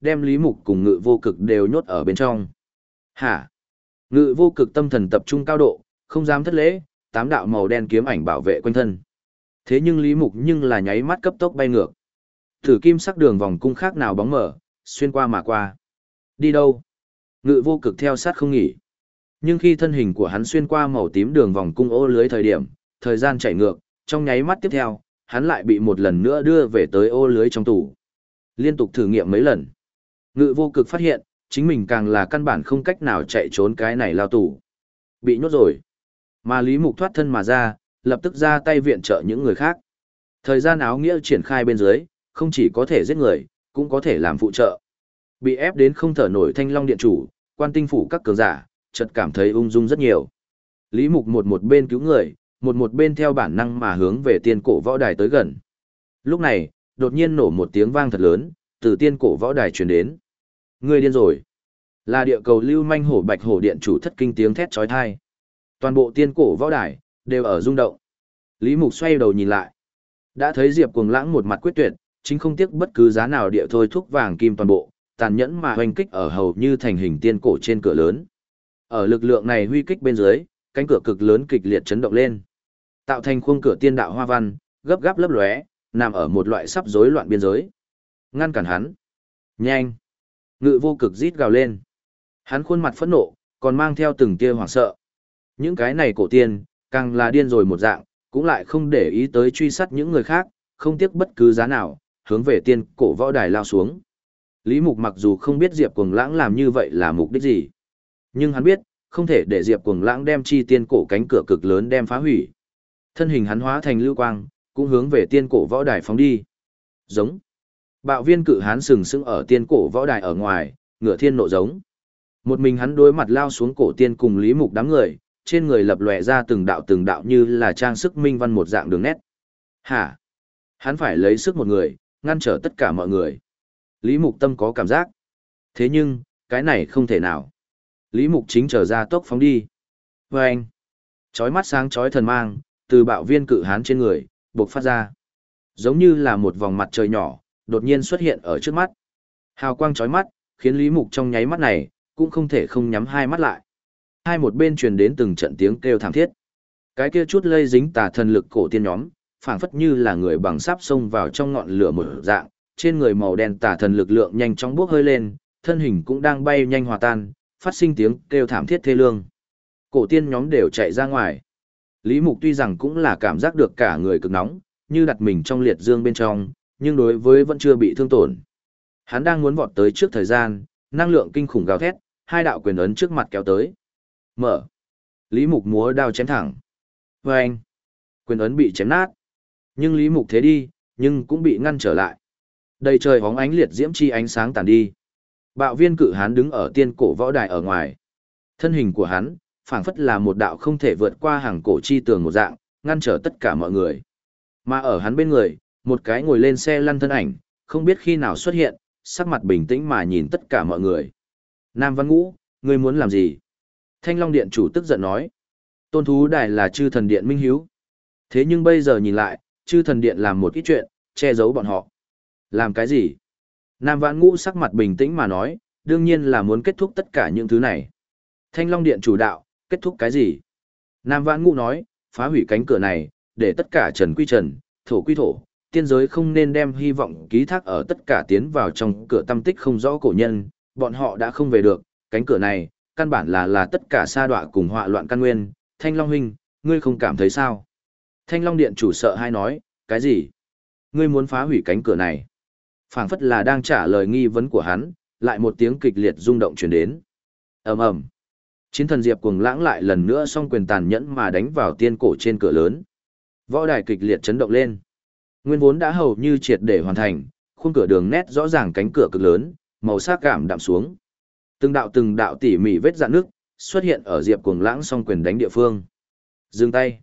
đem Lý Mục cùng Ngự Vô Cực đều nhốt ở bên trong. Hả? Ngự Vô Cực tâm thần tập trung cao độ, không dám thất lễ, tám đạo màu đen kiếm ảnh bảo vệ quanh thân. Thế nhưng Lý Mục nhưng là nháy mắt cấp tốc bay ngược. Thử kim sắc đường vòng cung khác nào bóng mở, xuyên qua mà qua. Đi đâu? Ngự Vô Cực theo sát không nghỉ. Nhưng khi thân hình của hắn xuyên qua màu tím đường vòng cung ô lưới thời điểm, thời gian chạy ngược, trong nháy mắt tiếp theo, hắn lại bị một lần nữa đưa về tới ô lưới trong tủ. Liên tục thử nghiệm mấy lần. Ngự Vô Cực phát hiện, chính mình càng là căn bản không cách nào chạy trốn cái này lao tù. Bị nhốt rồi. Mà Lý Mục thoát thân mà ra, lập tức ra tay viện trợ những người khác. Thời gian áo nghĩa triển khai bên dưới, không chỉ có thể giết người, cũng có thể làm phụ trợ. Bị ép đến không thở nổi Thanh Long Điện chủ, Quan Tinh phủ các cường giả, chợt cảm thấy ung dung rất nhiều. Lý Mục một một bên cứu người, một một bên theo bản năng mà hướng về tiên cổ võ đài tới gần. Lúc này, đột nhiên nổ một tiếng vang thật lớn, từ tiên cổ võ đài truyền đến. Người điên rồi. Là địa cầu lưu manh hổ bạch hổ điện chủ thất kinh tiếng thét chói tai. Toàn bộ tiên cổ võ đài đều ở rung động. Lý Mục xoay đầu nhìn lại, đã thấy Diệp Cuồng Lãng một mặt quyết tuyệt, chính không tiếc bất cứ giá nào địa thôi thúc vàng kim toàn bộ, tàn nhẫn mà hoành kích ở hầu như thành hình tiên cổ trên cửa lớn. Ở lực lượng này huy kích bên dưới, cánh cửa cực lớn kịch liệt chấn động lên, tạo thành khung cửa tiên đạo hoa văn, gấp gáp lấp lóe, nằm ở một loại sắp rối loạn biên giới. Ngăn cản hắn. Nhanh. Ngự Vô Cực rít gào lên. Hắn khuôn mặt phẫn nộ, còn mang theo từng tia hoảng sợ. Những cái này cổ tiên, càng là điên rồi một dạng, cũng lại không để ý tới truy sát những người khác, không tiếc bất cứ giá nào, hướng về tiên cổ võ đài lao xuống. Lý Mục mặc dù không biết Diệp Cuồng Lãng làm như vậy là mục đích gì, nhưng hắn biết, không thể để Diệp Cuồng Lãng đem chi tiên cổ cánh cửa cực lớn đem phá hủy. Thân hình hắn hóa thành lưu quang, cũng hướng về tiên cổ võ đài phóng đi. Giống. Bạo viên cự hán sừng sững ở tiên cổ võ đài ở ngoài, ngửa thiên nộ giống. Một mình hắn đối mặt lao xuống cổ tiên cùng Lý Mục đám người, trên người lập lòe ra từng đạo từng đạo như là trang sức minh văn một dạng đường nét. Hả? Hắn phải lấy sức một người, ngăn trở tất cả mọi người. Lý Mục tâm có cảm giác. Thế nhưng, cái này không thể nào. Lý Mục chính trở ra tốc phóng đi. Và anh, chói mắt sáng chói thần mang, từ bạo viên cự hán trên người, bộc phát ra. Giống như là một vòng mặt trời nhỏ, đột nhiên xuất hiện ở trước mắt. Hào quang chói mắt, khiến Lý Mục trong nháy mắt này, cũng không thể không nhắm hai mắt lại. Hai một bên truyền đến từng trận tiếng kêu thảm thiết. Cái kia chút lây dính tà thần lực cổ tiên nhóm, phảng phất như là người bằng sáp xông vào trong ngọn lửa một dạng, trên người màu đen tà thần lực lượng nhanh chóng bốc hơi lên, thân hình cũng đang bay nhanh hòa tan, phát sinh tiếng kêu thảm thiết thê lương. Cổ tiên nhóm đều chạy ra ngoài. Lý Mục tuy rằng cũng là cảm giác được cả người cực nóng, như đặt mình trong liệt dương bên trong, nhưng đối với vẫn chưa bị thương tổn. Hắn đang muốn vọt tới trước thời gian, năng lượng kinh khủng gào thét, hai đạo quyền ấn trước mặt kéo tới. Mở. Lý Mục múa đao chém thẳng. Và anh. Quyền ấn bị chém nát. Nhưng Lý Mục thế đi, nhưng cũng bị ngăn trở lại. Đầy trời hóng ánh liệt diễm chi ánh sáng tàn đi. Bạo viên cự hán đứng ở tiên cổ võ đài ở ngoài. Thân hình của hắn, phảng phất là một đạo không thể vượt qua hàng cổ chi tường một dạng, ngăn trở tất cả mọi người. Mà ở hắn bên người, một cái ngồi lên xe lăn thân ảnh, không biết khi nào xuất hiện, sắc mặt bình tĩnh mà nhìn tất cả mọi người. Nam Văn Ngũ, ngươi muốn làm gì? Thanh Long Điện chủ tức giận nói. Tôn thú đài là chư thần điện minh hiếu. Thế nhưng bây giờ nhìn lại, chư thần điện làm một ít chuyện, che giấu bọn họ. Làm cái gì? Nam Vãn Ngũ sắc mặt bình tĩnh mà nói, đương nhiên là muốn kết thúc tất cả những thứ này. Thanh Long Điện chủ đạo, kết thúc cái gì? Nam Vãn Ngũ nói, phá hủy cánh cửa này, để tất cả trần quy trần, thổ quy thổ, tiên giới không nên đem hy vọng ký thác ở tất cả tiến vào trong cửa tâm tích không rõ cổ nhân, bọn họ đã không về được, cánh cửa này, căn bản là là tất cả sa đọa cùng họa loạn căn nguyên. Thanh Long huynh, ngươi không cảm thấy sao? Thanh Long Điện chủ sợ hai nói, cái gì? Ngươi muốn phá hủy cánh cửa này? Phảng phất là đang trả lời nghi vấn của hắn, lại một tiếng kịch liệt rung động truyền đến. Ầm ầm. Chiến thần Diệp Cuồng Lãng lại lần nữa song quyền tàn nhẫn mà đánh vào tiên cổ trên cửa lớn. Võ đài kịch liệt chấn động lên. Nguyên vốn đã hầu như triệt để hoàn thành, khung cửa đường nét rõ ràng cánh cửa cực lớn, màu sắc cảm đạm xuống. Từng đạo từng đạo tỉ mỉ vết rạn nước xuất hiện ở Diệp Cuồng Lãng song quyền đánh địa phương. Dừng tay.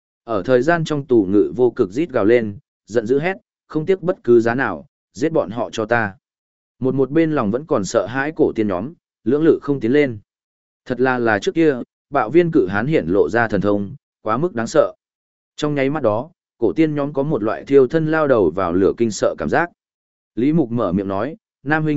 Ở thời gian trong tù Ngự Vô Cực rít gào lên, giận dữ hét, không tiếc bất cứ giá nào, giết bọn họ cho ta. Một một bên lòng vẫn còn sợ hãi cổ tiên nhóm, lưỡng lự không tiến lên. Thật là là trước kia, bạo viên cự hán hiển lộ ra thần thông, quá mức đáng sợ. Trong nháy mắt đó, cổ tiên nhóm có một loại thiêu thân lao đầu vào lửa kinh sợ cảm giác. Lý Mục mở miệng nói, Nam huynh,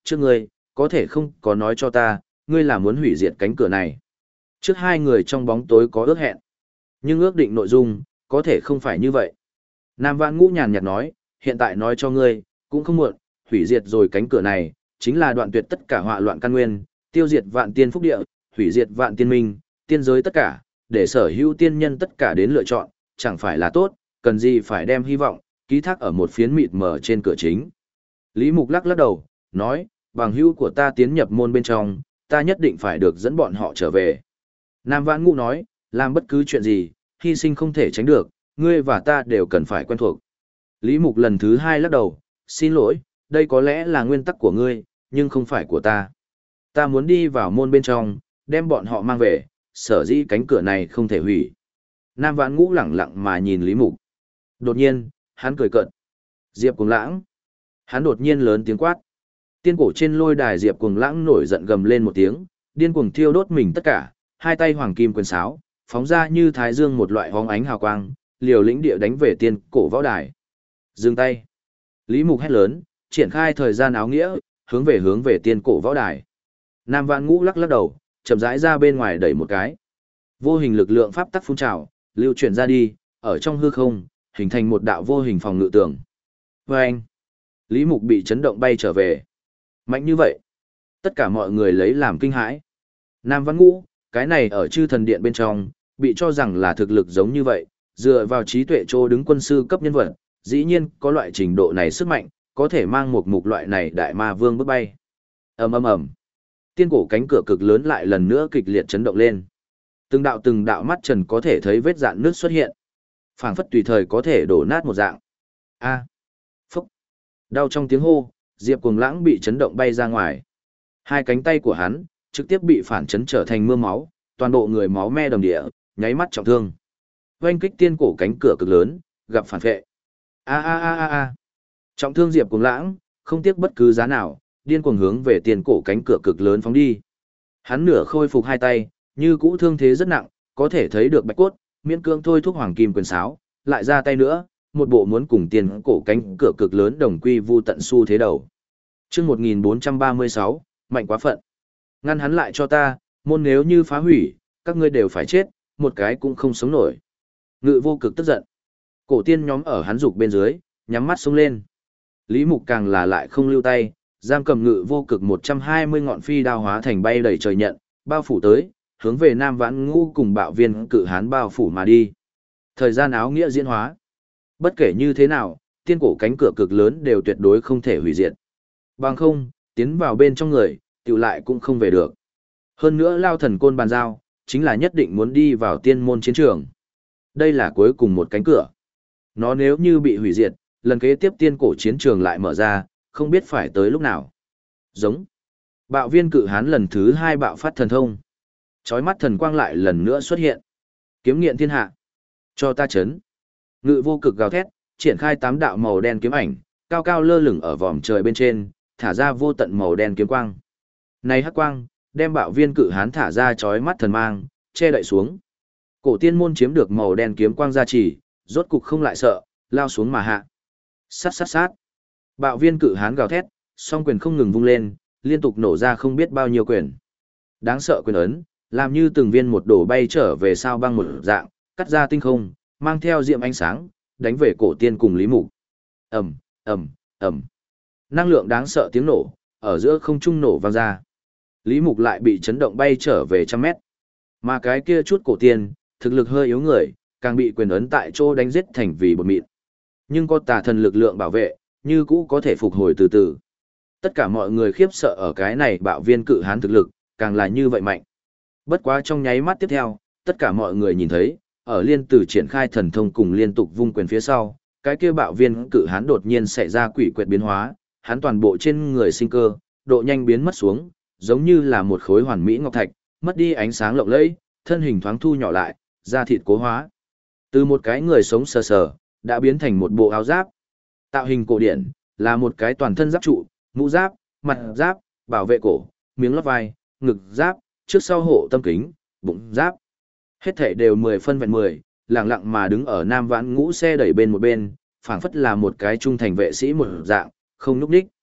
Trước ngươi, có thể không có nói cho ta, ngươi là muốn hủy diệt cánh cửa này. Trước hai người trong bóng tối có ước hẹn. Nhưng ước định nội dung, có thể không phải như vậy. Nam Vãn Ngũ nhàn nhạt nói, hiện tại nói cho ngươi, cũng không muộn, hủy diệt rồi cánh cửa này, chính là đoạn tuyệt tất cả họa loạn căn nguyên, tiêu diệt vạn tiên phúc địa, hủy diệt vạn tiên minh, tiên giới tất cả, để sở hữu tiên nhân tất cả đến lựa chọn, chẳng phải là tốt, cần gì phải đem hy vọng, ký thác ở một phiến mịt mờ trên cửa chính. Lý Mục lắc lắc đầu, nói, bằng hữu của ta tiến nhập môn bên trong, ta nhất định phải được dẫn bọn họ trở về. Nam Vãn Ngũ nói, làm bất cứ chuyện gì, hy sinh không thể tránh được, ngươi và ta đều cần phải quen thuộc. Lý Mục lần thứ hai lắc đầu, xin lỗi, đây có lẽ là nguyên tắc của ngươi, nhưng không phải của ta. Ta muốn đi vào môn bên trong, đem bọn họ mang về, sở dĩ cánh cửa này không thể hủy. Nam Vãn Ngũ lẳng lặng mà nhìn Lý Mục. Đột nhiên, hắn cười cợt. Diệp Cuồng Lãng. Hắn đột nhiên lớn tiếng quát. Tiên cổ trên lôi đài Diệp Cuồng Lãng nổi giận gầm lên một tiếng, điên cuồng thiêu đốt mình tất cả, hai tay hoàng kim quyền sáo, phóng ra như thái dương một loại hóng ánh hào quang, liều lĩnh địa đánh về tiên cổ võ đài. Dừng tay. Lý Mục hét lớn, triển khai thời gian áo nghĩa, hướng về hướng về tiên cổ võ đài. Nam Vãn Ngũ lắc lắc đầu, chậm rãi ra bên ngoài đẩy một cái. Vô hình lực lượng pháp tắc phun trào, lưu chuyển ra đi, ở trong hư không, hình thành một đạo vô hình phòng ngự tường. Vâng! Lý Mục bị chấn động bay trở về. Mạnh như vậy. Tất cả mọi người lấy làm kinh hãi. Nam Vãn Ngũ, cái này ở chư thần điện bên trong, bị cho rằng là thực lực giống như vậy, dựa vào trí tuệ trô đứng quân sư cấp nhân vật, dĩ nhiên có loại trình độ này sức mạnh, có thể mang một mục loại này đại ma vương bước bay. Ầm ầm ầm. Tiên cổ cánh cửa cực lớn lại lần nữa kịch liệt chấn động lên. Từng đạo từng đạo mắt trần có thể thấy vết dạn nước xuất hiện. Phảng phất tùy thời có thể đổ nát một dạng. A. Phúc. Đau trong tiếng hô, Diệp Cuồng Lãng bị chấn động bay ra ngoài. Hai cánh tay của hắn trực tiếp bị phản chấn trở thành mưa máu, toàn bộ người máu me đầm địa, nháy mắt trọng thương. Oanh kích tiên cổ cánh cửa cực lớn, gặp phản vệ. A a a a a. Trọng thương Diệp Cuồng Lãng, không tiếc bất cứ giá nào, điên cuồng hướng về tiên cổ cánh cửa cực lớn phóng đi. Hắn nửa khôi phục hai tay, như cũ thương thế rất nặng, có thể thấy được bạch cốt, miễn cương thôi thúc hoàng kim quyền sáo, lại ra tay nữa, một bộ muốn cùng tiên cổ cánh cửa cực lớn đồng quy vu tận xu thế đầu. Chương một nghìn bốn trăm ba mươi sáu, mạnh quá phận. Ngăn hắn lại cho ta, môn nếu như phá hủy, các ngươi đều phải chết, một cái cũng không sống nổi. Ngự Vô Cực tức giận. Cổ tiên nhóm ở hắn dục bên dưới, nhắm mắt xông lên. Lý Mục càng là lại không lưu tay, giam cầm Ngự Vô Cực một trăm hai mươi ngọn phi đao hóa thành bay đầy trời nhận, bao phủ tới, hướng về Nam Vãn Ngũ cùng Bạo Viên Cự Hán bao phủ mà đi. Thời gian áo nghĩa diễn hóa. Bất kể như thế nào, tiên cổ cánh cửa cực lớn đều tuyệt đối không thể hủy diệt. Bằng không, tiến vào bên trong người, tiểu lại cũng không về được. Hơn nữa Lao Thần Côn bàn giao, chính là nhất định muốn đi vào tiên môn chiến trường. Đây là cuối cùng một cánh cửa. Nó nếu như bị hủy diệt, lần kế tiếp tiên cổ chiến trường lại mở ra, không biết phải tới lúc nào. Giống. Bạo Viên Cự Hán lần thứ hai bạo phát thần thông. Chói mắt thần quang lại lần nữa xuất hiện. Kiếm nghiện thiên hạ. Cho ta chấn. Ngự Vô Cực gào thét, triển khai tám đạo màu đen kiếm ảnh, cao cao lơ lửng ở vòm trời bên trên, thả ra vô tận màu đen kiếm quang. Này hắc quang, đem Bạo Viên Cự Hán thả ra chói mắt thần mang, che đậy xuống. Cổ tiên môn chiếm được màu đen kiếm quang gia trì, rốt cục không lại sợ, lao xuống mà hạ. Sát sát sát. Bạo Viên Cự Hán gào thét, song quyền không ngừng vung lên, liên tục nổ ra không biết bao nhiêu quyền. Đáng sợ quyền ấn, làm như từng viên một đổ bay trở về sao băng một dạng, cắt ra tinh không, mang theo diệm ánh sáng, đánh về cổ tiên cùng Lý Mục. Ầm, ầm, ầm. Năng lượng đáng sợ tiếng nổ, ở giữa không trung nổ vang ra. Lý Mục lại bị chấn động bay trở về trăm mét. Mà cái kia chút cổ tiên, thực lực hơi yếu người, càng bị quyền ấn tại chỗ đánh giết thành vì bột mịn. Nhưng có tà thần lực lượng bảo vệ, như cũ có thể phục hồi từ từ. Tất cả mọi người khiếp sợ ở cái này Bạo Viên Cự Hán thực lực, càng là như vậy mạnh. Bất quá trong nháy mắt tiếp theo, tất cả mọi người nhìn thấy, ở liên tử triển khai thần thông cùng liên tục vung quyền phía sau, cái kia Bạo Viên Cự Hán đột nhiên xảy ra quỷ quyệt biến hóa, hắn toàn bộ trên người sinh cơ, độ nhanh biến mất xuống, giống như là một khối hoàn mỹ ngọc thạch, mất đi ánh sáng lộng lẫy, thân hình thoáng thu nhỏ lại, da thịt cố hóa. Từ một cái người sống sờ sờ, đã biến thành một bộ áo giáp. Tạo hình cổ điển, là một cái toàn thân giáp trụ, mũ giáp, mặt giáp, bảo vệ cổ, miếng lót vai, ngực giáp, trước sau hộ tâm kính, bụng giáp. Hết thảy đều mười phân vẹn mười, lặng lặng mà đứng ở Nam Vãn Ngũ xe đẩy bên một bên, phảng phất là một cái trung thành vệ sĩ một dạng, không núp đích.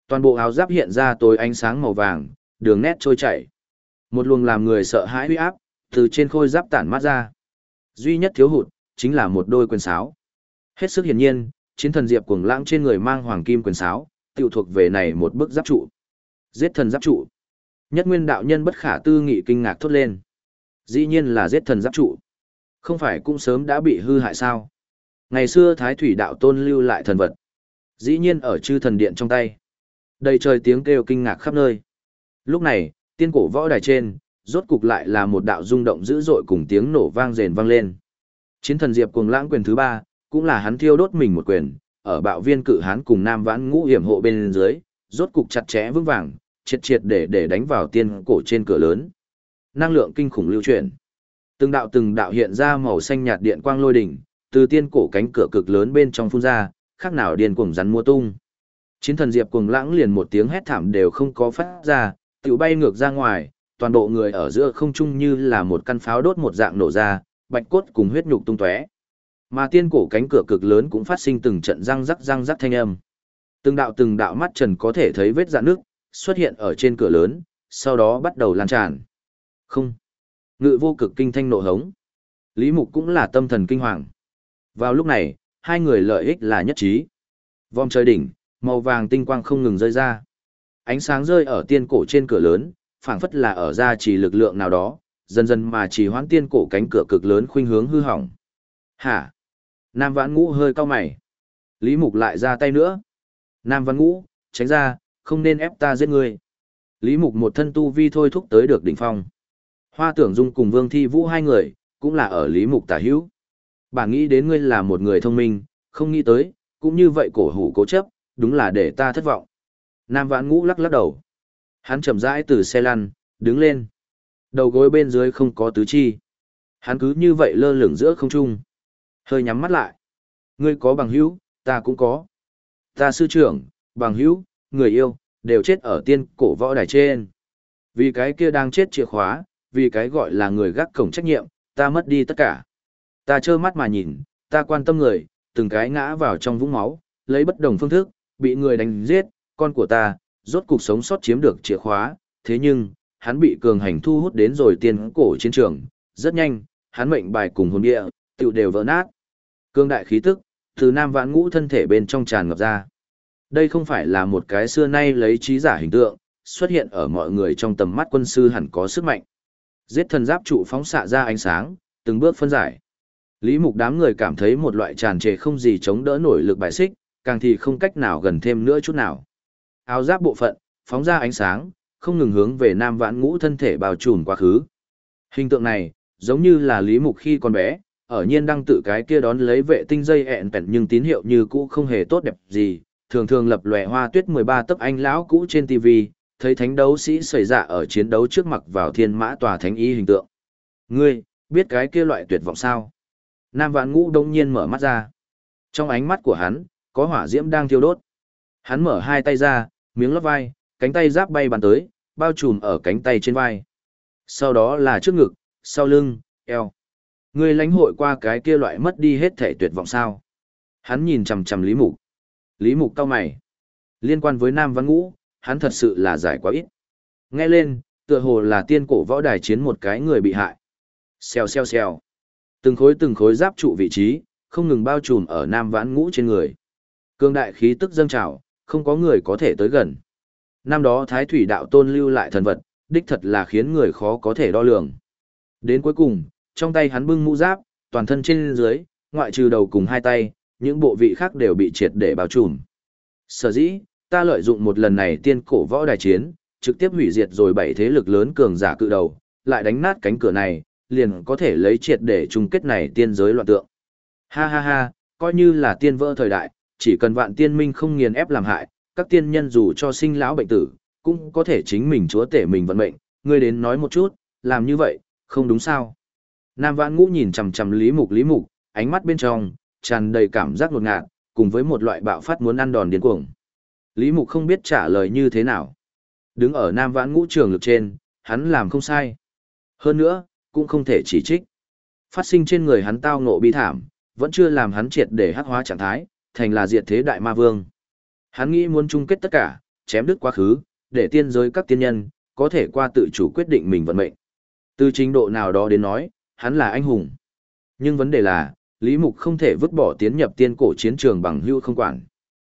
Toàn bộ áo giáp hiện ra tối ánh sáng màu vàng, đường nét trôi chảy. Một luồng làm người sợ hãi uy áp, từ trên khôi giáp tản mát ra. Duy nhất thiếu hụt, chính là một đôi quyền sáo. Hết sức hiển nhiên, chiến thần Diệp Cuồng Lãng trên người mang hoàng kim quyền sáo, tiểu thuộc về này một bức giáp trụ. Giết thần giáp trụ. Nhất Nguyên đạo nhân bất khả tư nghị kinh ngạc thốt lên. Dĩ nhiên là giết thần giáp trụ. Không phải cũng sớm đã bị hư hại sao? Ngày xưa Thái Thủy đạo tôn lưu lại thần vật. Dĩ nhiên ở chư thần điện trong tay. Đầy trời tiếng kêu kinh ngạc khắp nơi. Lúc này, tiên cổ võ đài trên, rốt cục lại là một đạo rung động dữ dội cùng tiếng nổ vang rền vang lên. Chiến thần Diệp Cuồng Lãng quyền thứ ba, cũng là hắn thiêu đốt mình một quyền, ở bạo viên cự hán cùng Nam Vãn Ngũ hiểm hộ bên dưới, rốt cục chặt chẽ vững vàng, triệt triệt để để đánh vào tiên cổ trên cửa lớn. Năng lượng kinh khủng lưu chuyển. Từng đạo từng đạo hiện ra màu xanh nhạt điện quang lôi đỉnh, từ tiên cổ cánh cửa cực lớn bên trong phun ra, khác nào điên cuồng rắn mua tung. Chiến thần Diệp Cuồng Lãng liền một tiếng hét thảm đều không có phát ra, tiểu bay ngược ra ngoài, toàn bộ người ở giữa không trung như là một căn pháo đốt một dạng nổ ra, bạch cốt cùng huyết nhục tung tóe. Mà tiên cổ cánh cửa cực lớn cũng phát sinh từng trận răng rắc răng rắc thanh âm. Từng đạo từng đạo mắt trần có thể thấy vết rạn nước xuất hiện ở trên cửa lớn, sau đó bắt đầu lan tràn. Không. Ngự vô cực kinh thanh nộ hống. Lý Mục cũng là tâm thần kinh hoàng. Vào lúc này, hai người lợi ích là nhất trí. Vòng trời đỉnh, màu vàng tinh quang không ngừng rơi ra. Ánh sáng rơi ở tiên cổ trên cửa lớn, phảng phất là ở ra chỉ lực lượng nào đó, dần dần mà chỉ hoãn tiên cổ cánh cửa cực lớn khuynh hướng hư hỏng. Hả? Nam Vãn Ngũ hơi cau mày. Lý Mục lại ra tay nữa. Nam Vãn Ngũ, tránh ra, không nên ép ta giết ngươi. Lý Mục một thân tu vi thôi thúc tới được đỉnh phong. Hoa Tưởng Dung cùng Vương Thi Vũ hai người, cũng là ở Lý Mục tả hữu. Bà nghĩ đến ngươi là một người thông minh, không nghĩ tới, cũng như vậy cổ hủ cố chấp, đúng là để ta thất vọng. Nam Vãn Ngũ lắc lắc đầu. Hắn chậm rãi từ xe lăn, đứng lên. Đầu gối bên dưới không có tứ chi. Hắn cứ như vậy lơ lửng giữa không trung. Hơi nhắm mắt lại. Ngươi có bằng hữu, ta cũng có. Ta sư trưởng, bằng hữu, người yêu, đều chết ở tiên cổ võ đài trên. Vì cái kia đang chết chìa khóa, vì cái gọi là người gác cổng trách nhiệm, ta mất đi tất cả. Ta trơ mắt mà nhìn, ta quan tâm người, từng cái ngã vào trong vũng máu, lấy bất đồng phương thức, bị người đánh giết, con của ta, rốt cục sống sót chiếm được chìa khóa, thế nhưng, hắn bị cường hành thu hút đến rồi tiên cổ chiến trường, rất nhanh, hắn mệnh bài cùng hồn địa, tự đều vỡ nát. Cương đại khí tức, từ Nam Vãn Ngũ thân thể bên trong tràn ngập ra. Đây không phải là một cái xưa nay lấy trí giả hình tượng, xuất hiện ở mọi người trong tầm mắt quân sư hẳn có sức mạnh. Giết thần giáp trụ phóng xạ ra ánh sáng, từng bước phân giải. Lý Mục đám người cảm thấy một loại tràn trề không gì chống đỡ nổi lực bài xích, càng thì không cách nào gần thêm nữa chút nào. Áo giáp bộ phận, phóng ra ánh sáng, không ngừng hướng về Nam Vãn Ngũ thân thể bao trùm quá khứ. Hình tượng này, giống như là Lý Mục khi còn bé, ở nhiên đăng tự cái kia đón lấy vệ tinh dây ẹn bẹn nhưng tín hiệu như cũ không hề tốt đẹp gì, thường thường lập lòe hoa tuyết mười ba tấc anh lão cũ trên ti vi, thấy thánh đấu sĩ xảy ra ở chiến đấu trước mặt vào thiên mã tòa thánh y hình tượng. Ngươi, biết cái kia loại tuyệt vọng sao? Nam Vãn Ngũ đông nhiên mở mắt ra. Trong ánh mắt của hắn, có hỏa diễm đang thiêu đốt. Hắn mở hai tay ra, miếng lót vai, cánh tay giáp bay bắn tới, bao trùm ở cánh tay trên vai. Sau đó là trước ngực, sau lưng, eo. Ngươi lãnh hội qua cái kia loại mất đi hết thể tuyệt vọng sao? Hắn nhìn chằm chằm Lý Mục. Lý Mục cau mày. Liên quan với Nam Vãn Ngũ, hắn thật sự là giải quá ít. Nghe lên, tựa hồ là tiên cổ võ đài chiến một cái người bị hại. Xèo xèo xèo. Từng khối từng khối giáp trụ vị trí, không ngừng bao trùm ở Nam Vãn Ngũ trên người. Cương đại khí tức dâng trào, không có người có thể tới gần. Năm đó Thái Thủy đạo tôn lưu lại thần vật, đích thật là khiến người khó có thể đo lường. Đến cuối cùng, trong tay hắn bưng mũ giáp, toàn thân trên dưới, ngoại trừ đầu cùng hai tay, những bộ vị khác đều bị triệt để bao trùm. Sở dĩ, ta lợi dụng một lần này tiên cổ võ đài chiến, trực tiếp hủy diệt rồi bảy thế lực lớn cường giả cự đầu, lại đánh nát cánh cửa này, liền có thể lấy triệt để chung kết này tiên giới loạn tượng. Ha ha ha, coi như là tiên vỡ thời đại, chỉ cần vạn tiên minh không nghiền ép làm hại, các tiên nhân dù cho sinh lão bệnh tử, cũng có thể chính mình chúa tể mình vận mệnh, ngươi đến nói một chút, làm như vậy, không đúng sao? Nam Vãn Ngũ nhìn chằm chằm Lý Mục Lý Mục, ánh mắt bên trong tràn đầy cảm giác ngột ngạt, cùng với một loại bạo phát muốn ăn đòn điên cuồng. Lý Mục không biết trả lời như thế nào. Đứng ở Nam Vãn Ngũ trường lực trên, hắn làm không sai. Hơn nữa, cũng không thể chỉ trích. Phát sinh trên người hắn tao ngộ bi thảm, vẫn chưa làm hắn triệt để hắc hóa trạng thái, thành là diệt thế đại ma vương. Hắn nghĩ muốn chung kết tất cả, chém đứt quá khứ, để tiên giới các tiên nhân, có thể qua tự chủ quyết định mình vận mệnh. Từ trình độ nào đó đến nói, hắn là anh hùng. Nhưng vấn đề là, Lý Mục không thể vứt bỏ tiến nhập tiên cổ chiến trường bằng hữu không quản.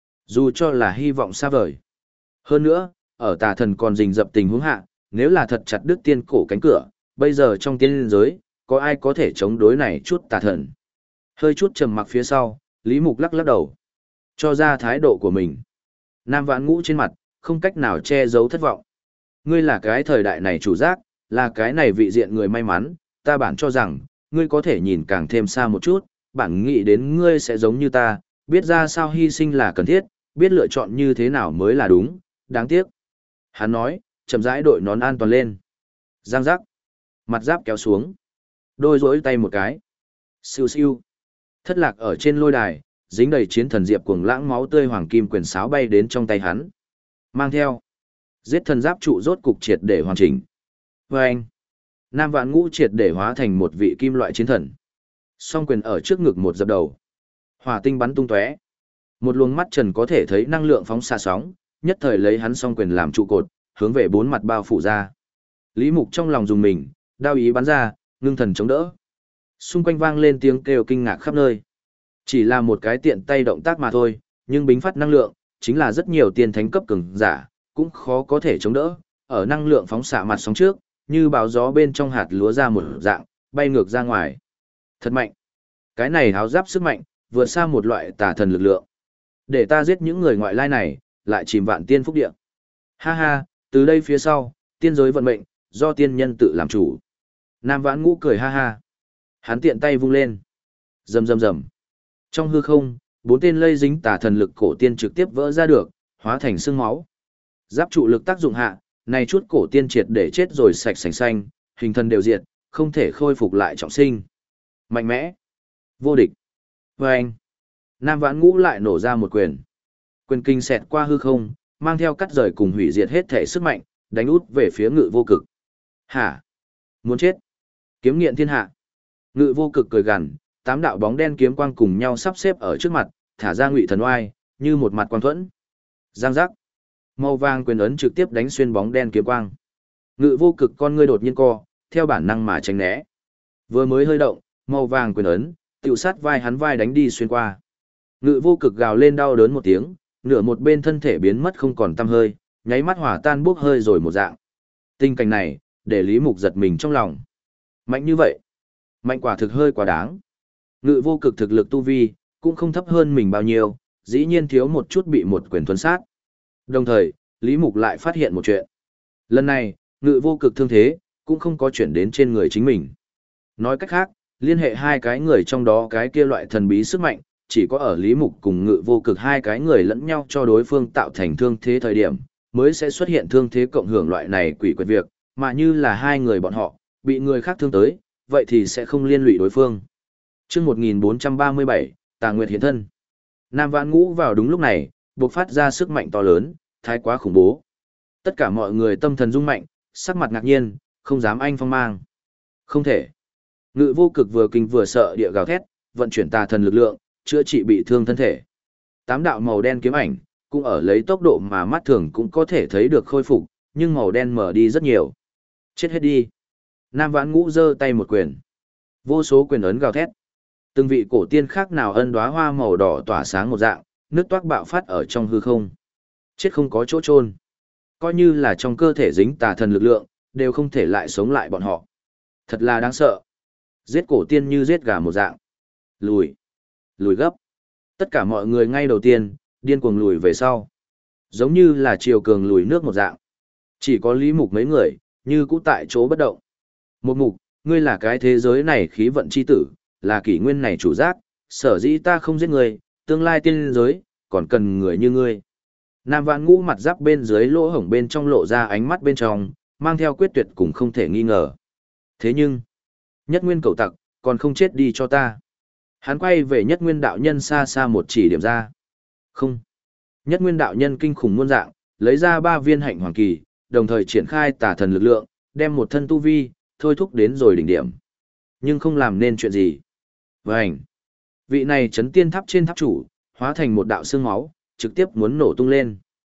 Dù cho là hy vọng xa vời. Hơn nữa, ở tà thần còn rình rập tình huống hạ, nếu là thật chặt đứt tiên cổ cánh cửa, bây giờ trong tiên giới, có ai có thể chống đối này chút tà thần. Hơi chút trầm mặc phía sau, Lý Mục lắc lắc đầu, cho ra thái độ của mình. Nam Vãn Ngũ trên mặt, không cách nào che giấu thất vọng. Ngươi là cái thời đại này chủ giác, là cái này vị diện người may mắn, ta bản cho rằng, ngươi có thể nhìn càng thêm xa một chút, bản nghĩ đến ngươi sẽ giống như ta, biết ra sao hy sinh là cần thiết, biết lựa chọn như thế nào mới là đúng, đáng tiếc. Hắn nói, chậm rãi đội nón an toàn lên. Giang giác. Mặt giáp kéo xuống. Đôi rỗi tay một cái. Siêu siêu. Thất lạc ở trên lôi đài, dính đầy chiến thần diệp cuồng lãng máu tươi hoàng kim quyền sáo bay đến trong tay hắn. Mang theo. Giết thần giáp trụ rốt cục triệt để hoàn chỉnh. Và anh. Nam Vạn Ngũ triệt để hóa thành một vị kim loại chiến thần. Song quyền ở trước ngực một dập đầu. Hỏa tinh bắn tung tóe. Một luồng mắt trần có thể thấy năng lượng phóng xa sóng, nhất thời lấy hắn song quyền làm trụ cột, hướng về bốn mặt bao phủ ra. Lý Mục trong lòng dùng mình, đao ý bắn ra, ngưng thần chống đỡ. Xung quanh vang lên tiếng kêu kinh ngạc khắp nơi. Chỉ là một cái tiện tay động tác mà thôi, nhưng bính phát năng lượng, chính là rất nhiều tiên thánh cấp cường giả, cũng khó có thể chống đỡ. Ở năng lượng phóng xạ mặt sóng trước, như báo gió bên trong hạt lúa ra một dạng, bay ngược ra ngoài. Thật mạnh. Cái này háo giáp sức mạnh, vượt xa một loại tà thần lực lượng. Để ta giết những người ngoại lai này, lại chìm vạn tiên phúc địa. Ha ha, từ đây phía sau, tiên giới vận mệnh, do tiên nhân tự làm chủ. Nam Vãn Ngũ cười ha ha. Hắn tiện tay vung lên. Rầm rầm rầm. Trong hư không, bốn tên lây dính tà thần lực cổ tiên trực tiếp vỡ ra được, hóa thành xương máu. Giáp trụ lực tác dụng hạ, này chút cổ tiên triệt để chết rồi sạch sành xanh, hình thân đều diệt, không thể khôi phục lại trọng sinh. Mạnh mẽ. Vô địch. Và anh. Nam Vãn Ngũ lại nổ ra một quyền. Quyền kinh xẹt qua hư không, mang theo cắt rời cùng hủy diệt hết thể sức mạnh, đánh út về phía Ngự Vô Cực. Hả? Muốn chết? Kiếm nghiện thiên hạ. Ngự Vô Cực cười gằn, tám đạo bóng đen kiếm quang cùng nhau sắp xếp ở trước mặt, thả ra Ngụy Thần Oai, như một mặt quang thuẫn. Giang giác. Màu vàng quyền ấn trực tiếp đánh xuyên bóng đen kiếm quang. Ngự Vô Cực con ngươi đột nhiên co, theo bản năng mà tránh né. Vừa mới hơi động, màu vàng quyền ấn, tiểu sát vai hắn vai đánh đi xuyên qua. Ngự Vô Cực gào lên đau đớn một tiếng, nửa một bên thân thể biến mất không còn tăm hơi, nháy mắt hỏa tan bốc hơi rồi một dạng. Tình cảnh này, để Lý Mục giật mình trong lòng. Mạnh như vậy, mạnh quả thực hơi quá đáng. Ngự Vô Cực thực lực tu vi, cũng không thấp hơn mình bao nhiêu, dĩ nhiên thiếu một chút bị một quyền thuần sát. Đồng thời, Lý Mục lại phát hiện một chuyện. Lần này, Ngự Vô Cực thương thế, cũng không có chuyển đến trên người chính mình. Nói cách khác, liên hệ hai cái người trong đó cái kia loại thần bí sức mạnh, chỉ có ở Lý Mục cùng Ngự Vô Cực hai cái người lẫn nhau cho đối phương tạo thành thương thế thời điểm, mới sẽ xuất hiện thương thế cộng hưởng loại này quỷ quyệt việc, mà như là hai người bọn họ, bị người khác thương tới, vậy thì sẽ không liên lụy đối phương. Trước một nghìn bốn trăm ba mươi bảy, Tà Nguyệt hiện thân. Nam Vãn Ngũ vào đúng lúc này, bộc phát ra sức mạnh to lớn, thái quá khủng bố. Tất cả mọi người tâm thần rung mạnh, sắc mặt ngạc nhiên, không dám anh phong mang. Không thể. Ngự Vô Cực vừa kinh vừa sợ địa gào thét, vận chuyển tà thần lực lượng, chữa trị bị thương thân thể. Tám đạo màu đen kiếm ảnh, cũng ở lấy tốc độ mà mắt thường cũng có thể thấy được khôi phục, nhưng màu đen mở đi rất nhiều. Chết hết đi. Nam Vãn Ngũ giơ tay một quyền. Vô số quyền ấn gào thét. Từng vị cổ tiên khác nào ân đóa hoa màu đỏ tỏa sáng một dạng, nước toát bạo phát ở trong hư không. Chết không có chỗ chôn. Coi như là trong cơ thể dính tà thần lực lượng, đều không thể lại sống lại bọn họ. Thật là đáng sợ. Giết cổ tiên như giết gà một dạng. Lùi. Lùi gấp. Tất cả mọi người ngay đầu tiên, điên cuồng lùi về sau. Giống như là chiều cường lùi nước một dạng. Chỉ có Lý Mục mấy người, như cũ tại chỗ bất động. Một Mục, ngươi là cái thế giới này khí vận chi tử, là kỷ nguyên này chủ giác, sở dĩ ta không giết ngươi, tương lai tiên giới, còn cần người như ngươi. Nam Vãn Ngũ mặt giáp bên dưới lỗ hổng bên trong lộ ra ánh mắt bên trong, mang theo quyết tuyệt cũng không thể nghi ngờ. Thế nhưng, Nhất Nguyên cậu tặc, còn không chết đi cho ta. Hắn quay về Nhất Nguyên đạo nhân xa xa một chỉ điểm ra. Không. Nhất Nguyên đạo nhân kinh khủng muôn dạng, lấy ra ba viên hạnh hoàng kỳ, đồng thời triển khai tà thần lực lượng, đem một thân tu vi, thôi thúc đến rồi đỉnh điểm. Nhưng không làm nên chuyện gì. Vânh. Vị này chấn tiên tháp trên tháp chủ, hóa thành một đạo xương máu, trực tiếp muốn nổ tung lên.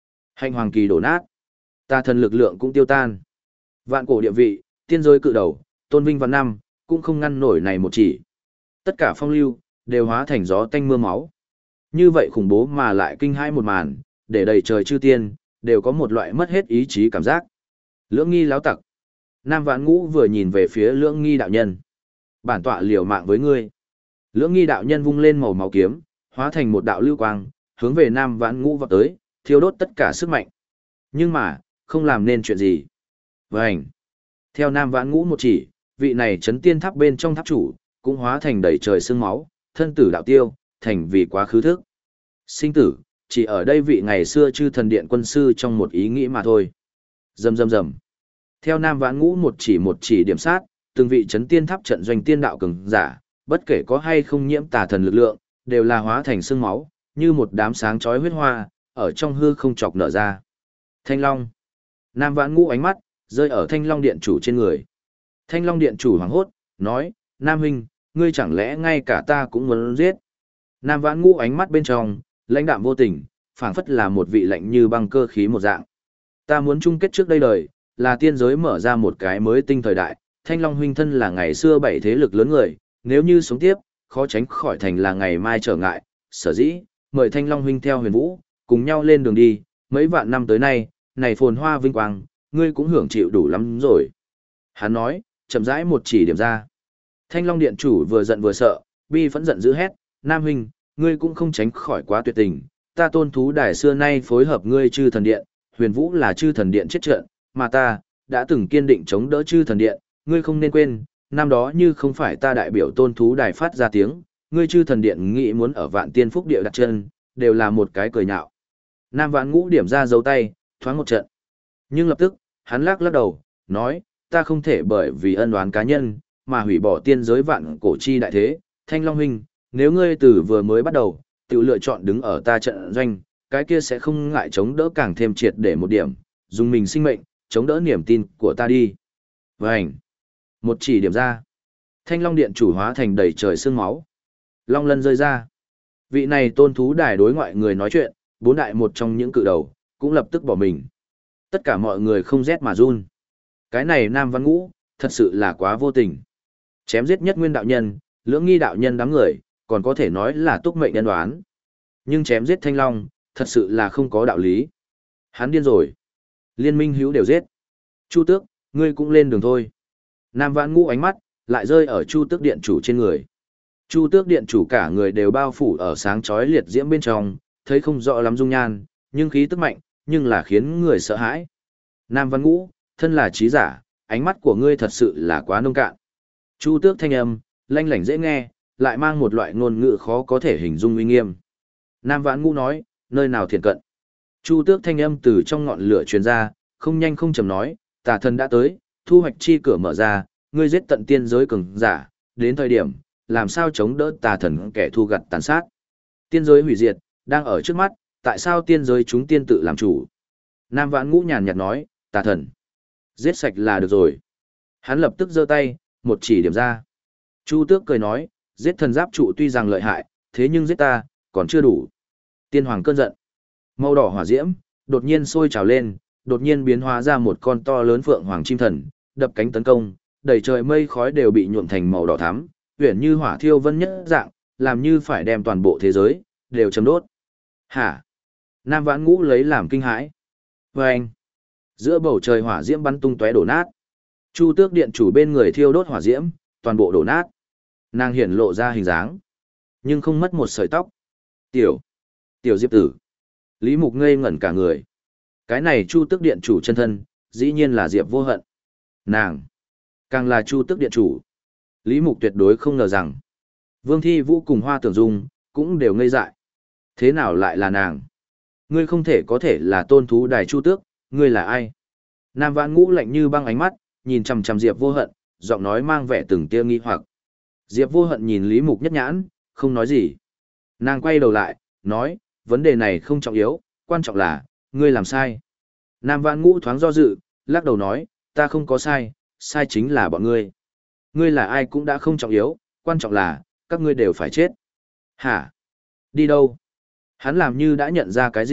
Hành hoàng kỳ đổ nát. Tà thần lực lượng cũng tiêu tan. Vạn cổ địa vị, tiên giới cự đầu, tôn vinh vạn năm, cũng không ngăn nổi này một chỉ. Tất cả phong lưu, đều hóa thành gió tanh mưa máu. Như vậy khủng bố mà lại kinh hãi một màn, để đầy trời chư tiên, đều có một loại mất hết ý chí cảm giác. Lưỡng nghi láo tặc. Nam Vãn Ngũ vừa nhìn về phía lưỡng nghi đạo nhân. Bản tọa liều mạng với ngươi. Lưỡng nghi đạo nhân vung lên màu máu kiếm, hóa thành một đạo lưu quang, hướng về Nam Vãn Ngũ vọt tới, thiêu đốt tất cả sức mạnh. Nhưng mà, không làm nên chuyện gì. Vành. Theo Nam Vãn Ngũ một chỉ, vị này chấn tiên tháp bên trong tháp chủ, cũng hóa thành đầy trời sương máu, thân tử đạo tiêu, thành vì quá khứ thức. Sinh tử, chỉ ở đây vị ngày xưa chư thần điện quân sư trong một ý nghĩ mà thôi. Rầm rầm rầm. Theo Nam Vãn Ngũ một chỉ một chỉ điểm sát, từng vị chấn tiên tháp trận doanh tiên đạo cường giả, bất kể có hay không nhiễm tà thần lực lượng, đều là hóa thành sương máu, như một đám sáng chói huyết hoa, ở trong hư không chọc nở ra. Thanh Long. Nam Vãn Ngũ ánh mắt rơi ở Thanh Long điện chủ trên người. Thanh Long điện chủ hoảng hốt, nói: "Nam huynh, ngươi chẳng lẽ ngay cả ta cũng muốn giết?" Nam Vãn Ngũ ánh mắt bên trong, lãnh đạm vô tình, phảng phất là một vị lạnh như băng cơ khí một dạng. "Ta muốn chung kết trước đây đời, là tiên giới mở ra một cái mới tinh thời đại, Thanh Long huynh thân là ngày xưa bảy thế lực lớn người, nếu như sống tiếp, khó tránh khỏi thành là ngày mai trở ngại, sở dĩ, mời Thanh Long huynh theo Huyền Vũ, cùng nhau lên đường đi, mấy vạn năm tới nay, này phồn hoa vinh quang, ngươi cũng hưởng chịu đủ lắm rồi." Hắn nói, chậm rãi một chỉ điểm ra. Thanh Long điện chủ vừa giận vừa sợ, bi phẫn giận dữ hét: "Nam huynh, ngươi cũng không tránh khỏi quá tuyệt tình, ta Tôn Thú Đài xưa nay phối hợp ngươi chư thần điện, Huyền Vũ là chư thần điện chết trận, mà ta đã từng kiên định chống đỡ chư thần điện, ngươi không nên quên, năm đó như không phải ta đại biểu Tôn Thú Đài phát ra tiếng, ngươi chư thần điện nghĩ muốn ở Vạn Tiên Phúc địa đặt chân, đều là một cái cười nhạo." Nam Vãn Ngũ điểm ra dấu tay, thoáng một trận. Nhưng lập tức, hắn lắc lắc đầu, nói: "Ta không thể bởi vì ân oán cá nhân, mà hủy bỏ tiên giới vạn cổ chi đại thế. Thanh Long huynh, nếu ngươi từ vừa mới bắt đầu, tự lựa chọn đứng ở ta trận doanh, cái kia sẽ không ngại chống đỡ càng thêm triệt để một điểm, dùng mình sinh mệnh, chống đỡ niềm tin của ta đi." Vành. Một chỉ điểm ra. Thanh Long điện chủ hóa thành đầy trời sương máu. Long lân rơi ra. Vị này Tôn Thú Đài đối ngoại người nói chuyện, bốn đại một trong những cự đầu, cũng lập tức bỏ mình. Tất cả mọi người không rét mà run. Cái này Nam Vãn Ngũ, thật sự là quá vô tình. Chém giết nhất nguyên đạo nhân, lưỡng nghi đạo nhân đám người, còn có thể nói là túc mệnh nhân đoán. Nhưng chém giết Thanh Long, thật sự là không có đạo lý. Hắn điên rồi. Liên minh hữu đều giết. Chu Tước, ngươi cũng lên đường thôi. Nam Vãn Ngũ ánh mắt, lại rơi ở Chu Tước điện chủ trên người. Chu Tước điện chủ cả người đều bao phủ ở sáng chói liệt diễm bên trong, thấy không rõ lắm dung nhan, nhưng khí tức mạnh, nhưng là khiến người sợ hãi. Nam Vãn Ngũ, thân là trí giả, ánh mắt của ngươi thật sự là quá nông cạn. Chu Tước thanh âm, lanh lảnh dễ nghe, lại mang một loại ngôn ngữ khó có thể hình dung uy nghiêm. Nam Vãn Ngũ nói, nơi nào thiện cận. Chu Tước thanh âm từ trong ngọn lửa truyền ra, không nhanh không chậm nói, tà thần đã tới, thu hoạch chi cửa mở ra, ngươi giết tận tiên giới cường giả, đến thời điểm, làm sao chống đỡ tà thần kẻ thu gặt tàn sát. Tiên giới hủy diệt, đang ở trước mắt, tại sao tiên giới chúng tiên tự làm chủ? Nam Vãn Ngũ nhàn nhạt nói, tà thần. Giết sạch là được rồi. Hắn lập tức giơ tay, một chỉ điểm ra. Chu Tước cười nói, giết thần giáp trụ tuy rằng lợi hại, thế nhưng giết ta, còn chưa đủ. Tiên hoàng cơn giận. Màu đỏ hỏa diễm, đột nhiên sôi trào lên, đột nhiên biến hóa ra một con to lớn phượng hoàng chim thần, đập cánh tấn công, đầy trời mây khói đều bị nhuộm thành màu đỏ thắm, uyển như hỏa thiêu vân nhất dạng, làm như phải đem toàn bộ thế giới đều chấm đốt. Hả? Nam Vãn Ngũ lấy làm kinh hãi. Và anh, giữa bầu trời hỏa diễm bắn tung tóe đổ nát. Chu Tước điện chủ bên người thiêu đốt hỏa diễm, toàn bộ đổ nát. Nàng hiển lộ ra hình dáng, nhưng không mất một sợi tóc. Tiểu, tiểu Diệp tử. Lý Mục ngây ngẩn cả người. Cái này Chu Tước điện chủ chân thân, dĩ nhiên là Diệp Vô Hận. Nàng, càng là Chu Tước điện chủ. Lý Mục tuyệt đối không ngờ rằng, Vương Thi Vũ cùng Hoa Tưởng Dung, cũng đều ngây dại. Thế nào lại là nàng? Ngươi không thể có thể là Tôn Thú Đài Chu Tước, ngươi là ai? Nam Vãn Ngũ lạnh như băng ánh mắt, nhìn chằm chằm Diệp Vô Hận, giọng nói mang vẻ từng tia nghi hoặc. Diệp Vô Hận nhìn Lý Mục nhất nhãn, không nói gì. Nàng quay đầu lại, nói, vấn đề này không trọng yếu, quan trọng là, ngươi làm sai. Nam Vãn Ngũ thoáng do dự, lắc đầu nói, ta không có sai, sai chính là bọn ngươi. Ngươi là ai cũng đã không trọng yếu, quan trọng là, các ngươi đều phải chết. Hả? Đi đâu? Hắn làm như đã nhận ra cái gì,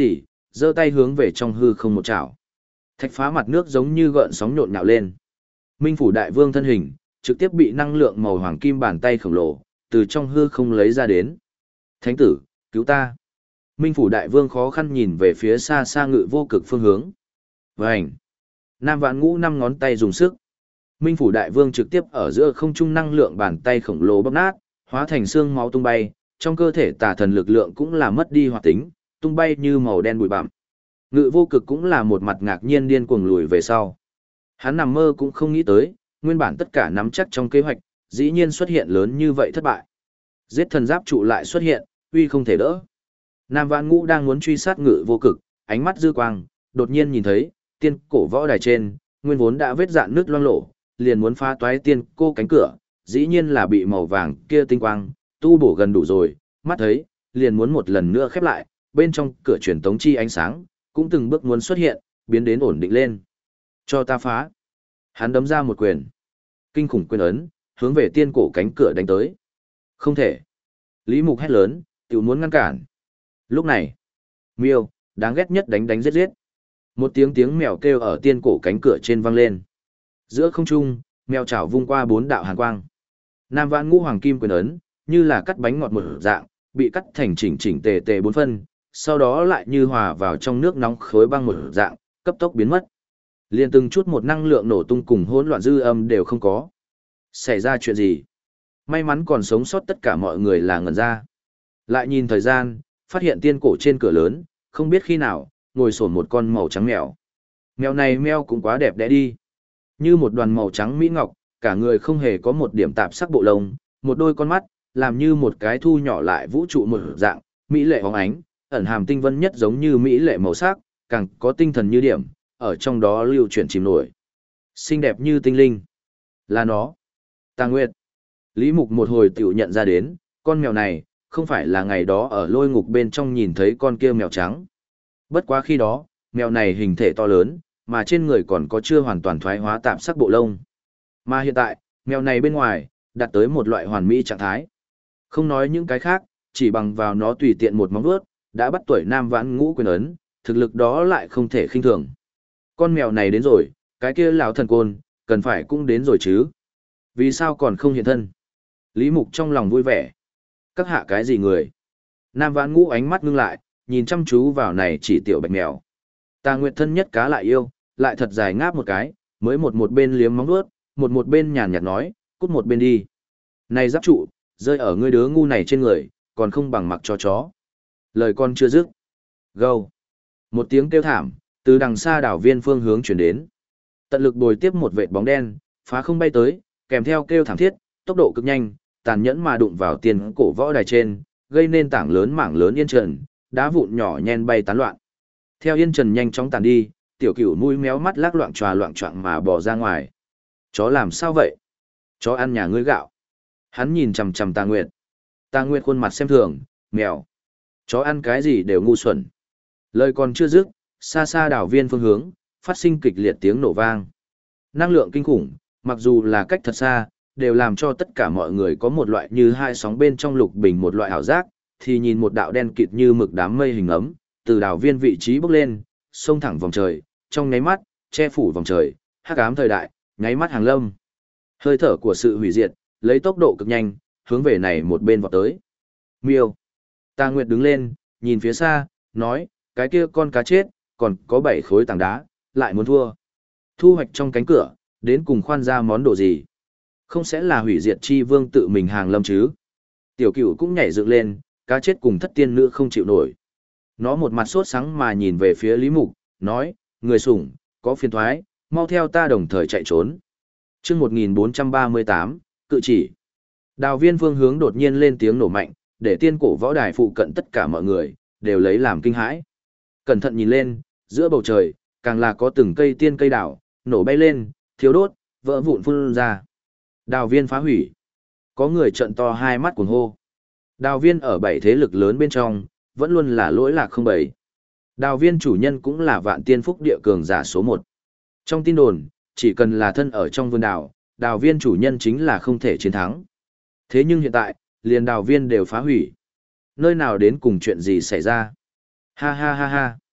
giơ tay hướng về trong hư không một chảo. Thạch phá mặt nước giống như gợn sóng nhộn nhạo lên. Minh phủ đại vương thân hình, trực tiếp bị năng lượng màu hoàng kim bàn tay khổng lồ, từ trong hư không lấy ra đến. Thánh tử, cứu ta. Minh phủ đại vương khó khăn nhìn về phía xa xa ngự vô cực phương hướng. Vành. Nam Vãn Ngũ năm ngón tay dùng sức. Minh phủ đại vương trực tiếp ở giữa không trung năng lượng bàn tay khổng lồ bóp nát, hóa thành xương máu tung bay, trong cơ thể tà thần lực lượng cũng là mất đi hoạt tính, tung bay như màu đen bụi bặm. Ngự vô cực cũng là một mặt ngạc nhiên điên cuồng lùi về sau. Hắn nằm mơ cũng không nghĩ tới, nguyên bản tất cả nắm chắc trong kế hoạch, dĩ nhiên xuất hiện lớn như vậy thất bại. Giết thần giáp trụ lại xuất hiện, uy không thể đỡ. Nam Vãn Ngũ đang muốn truy sát ngự vô cực, ánh mắt dư quang, đột nhiên nhìn thấy, tiên cổ võ đài trên, nguyên vốn đã vết dạn nước loang lổ, liền muốn phá toái tiên cô cánh cửa, dĩ nhiên là bị màu vàng kia tinh quang, tu bổ gần đủ rồi, mắt thấy, liền muốn một lần nữa khép lại, bên trong cửa truyền tống chi ánh sáng, cũng từng bước muốn xuất hiện, biến đến ổn định lên. Cho ta phá. Hắn đấm ra một quyền. Kinh khủng quyền ấn, hướng về tiên cổ cánh cửa đánh tới. Không thể. Lý Mục hét lớn, tiểu muốn ngăn cản. Lúc này, miêu, đáng ghét nhất đánh đánh giết giết. Một tiếng tiếng mèo kêu ở tiên cổ cánh cửa trên vang lên. Giữa không trung, mèo chảo vung qua bốn đạo hàn quang. Nam Vãn Ngũ hoàng kim quyền ấn, như là cắt bánh ngọt một dạng, bị cắt thành chỉnh chỉnh tề tề bốn phân, sau đó lại như hòa vào trong nước nóng khối băng một dạng, cấp tốc biến mất. Liên từng chút một năng lượng nổ tung cùng hỗn loạn dư âm đều không có. Xảy ra chuyện gì? May mắn còn sống sót tất cả mọi người là ngẩn ra. Lại nhìn thời gian, phát hiện tiên cổ trên cửa lớn, không biết khi nào, ngồi sổn một con màu trắng mèo. Mèo này meo cũng quá đẹp đẽ đi. Như một đoàn màu trắng mỹ ngọc, cả người không hề có một điểm tạp sắc bộ lông, một đôi con mắt, làm như một cái thu nhỏ lại vũ trụ một dạng, mỹ lệ hóng ánh, ẩn hàm tinh vân nhất giống như mỹ lệ màu sắc, càng có tinh thần như điểm, ở trong đó lưu chuyển chìm nổi. Xinh đẹp như tinh linh. Là nó. Tà Nguyệt. Lý Mục một hồi tiểu nhận ra đến, con mèo này, không phải là ngày đó ở lôi ngục bên trong nhìn thấy con kia mèo trắng. Bất quá khi đó, mèo này hình thể to lớn, mà trên người còn có chưa hoàn toàn thoái hóa tạp sắc bộ lông. Mà hiện tại, mèo này bên ngoài, đạt tới một loại hoàn mỹ trạng thái. Không nói những cái khác, chỉ bằng vào nó tùy tiện một móng vuốt, đã bắt tuổi Nam Vãn Ngũ quyền ấn, thực lực đó lại không thể khinh thường. Con mèo này đến rồi, cái kia lão thần côn, cần phải cũng đến rồi chứ. Vì sao còn không hiện thân? Lý Mục trong lòng vui vẻ. Các hạ cái gì người? Nam Vãn Ngũ ánh mắt ngưng lại, nhìn chăm chú vào này chỉ tiểu bạch mèo. Tà Nguyệt thân nhất cá lại yêu, lại thật dài ngáp một cái, mới một một bên liếm móng vuốt, một một bên nhàn nhạt nói, cút một bên đi. Này giáp trụ, rơi ở ngươi đứa ngu này trên người, còn không bằng mặc cho chó. Lời con chưa dứt. Gâu. Một tiếng kêu thảm, từ đằng xa đảo viên phương hướng chuyển đến. Tận lực bồi tiếp một vệt bóng đen, phá không bay tới, kèm theo kêu thảm thiết, tốc độ cực nhanh, tàn nhẫn mà đụng vào tiền cổ võ đài trên, gây nên tảng lớn mảng lớn yên trần, đá vụn nhỏ nhen bay tán loạn. Theo yên trần nhanh chóng tàn đi, tiểu cửu mũi méo mắt lắc loạn tròa loạn choạng mà bỏ ra ngoài. Chó làm sao vậy? Chó ăn nhà ngươi gạo. Hắn nhìn chằm chằm Tà Nguyệt. Tà Nguyệt khuôn mặt xem thường, mèo. Chó ăn cái gì đều ngu xuẩn. Lời còn chưa dứt, xa xa đảo viên phương hướng, phát sinh kịch liệt tiếng nổ vang. Năng lượng kinh khủng, mặc dù là cách thật xa, đều làm cho tất cả mọi người có một loại như hai sóng bên trong lục bình một loại ảo giác, thì nhìn một đạo đen kịt như mực đám mây hình ấm, từ đảo viên vị trí bốc lên, xông thẳng vòng trời, trong nháy mắt, che phủ vòng trời, hắc ám thời đại, nháy mắt hàng lâm. Hơi thở của sự hủy diệt, lấy tốc độ cực nhanh, hướng về này một bên vọt tới. Miêu. Tà Nguyệt đứng lên, nhìn phía xa, nói, cái kia con cá chết, còn có bảy khối tảng đá, lại muốn thua. Thu hoạch trong cánh cửa, đến cùng khoan ra món đồ gì? Không sẽ là hủy diệt chi vương tự mình hàng lâm chứ? Tiểu cửu cũng nhảy dựng lên, cá chết cùng thất tiên nữ không chịu nổi. Nó một mặt sốt sắng mà nhìn về phía Lý Mục, nói, người sủng, có phiền thoái, mau theo ta đồng thời chạy trốn. chương một nghìn bốn trăm ba mươi tám, cự chỉ. Đào viên phương hướng đột nhiên lên tiếng nổ mạnh, để tiên cổ võ đài phụ cận tất cả mọi người, đều lấy làm kinh hãi. Cẩn thận nhìn lên, giữa bầu trời, càng là có từng cây tiên cây đảo, nổ bay lên, thiếu đốt, vỡ vụn phun ra. Đào viên phá hủy. Có người trợn to hai mắt cuồng hô. Đào viên ở bảy thế lực lớn bên trong, vẫn luôn là lỗi lạc không bảy. Đào viên chủ nhân cũng là vạn tiên phúc địa cường giả số một. Trong tin đồn, chỉ cần là thân ở trong vườn đào, đào viên chủ nhân chính là không thể chiến thắng. Thế nhưng hiện tại, liền đào viên đều phá hủy. Nơi nào đến cùng chuyện gì xảy ra? Ha ha ha ha.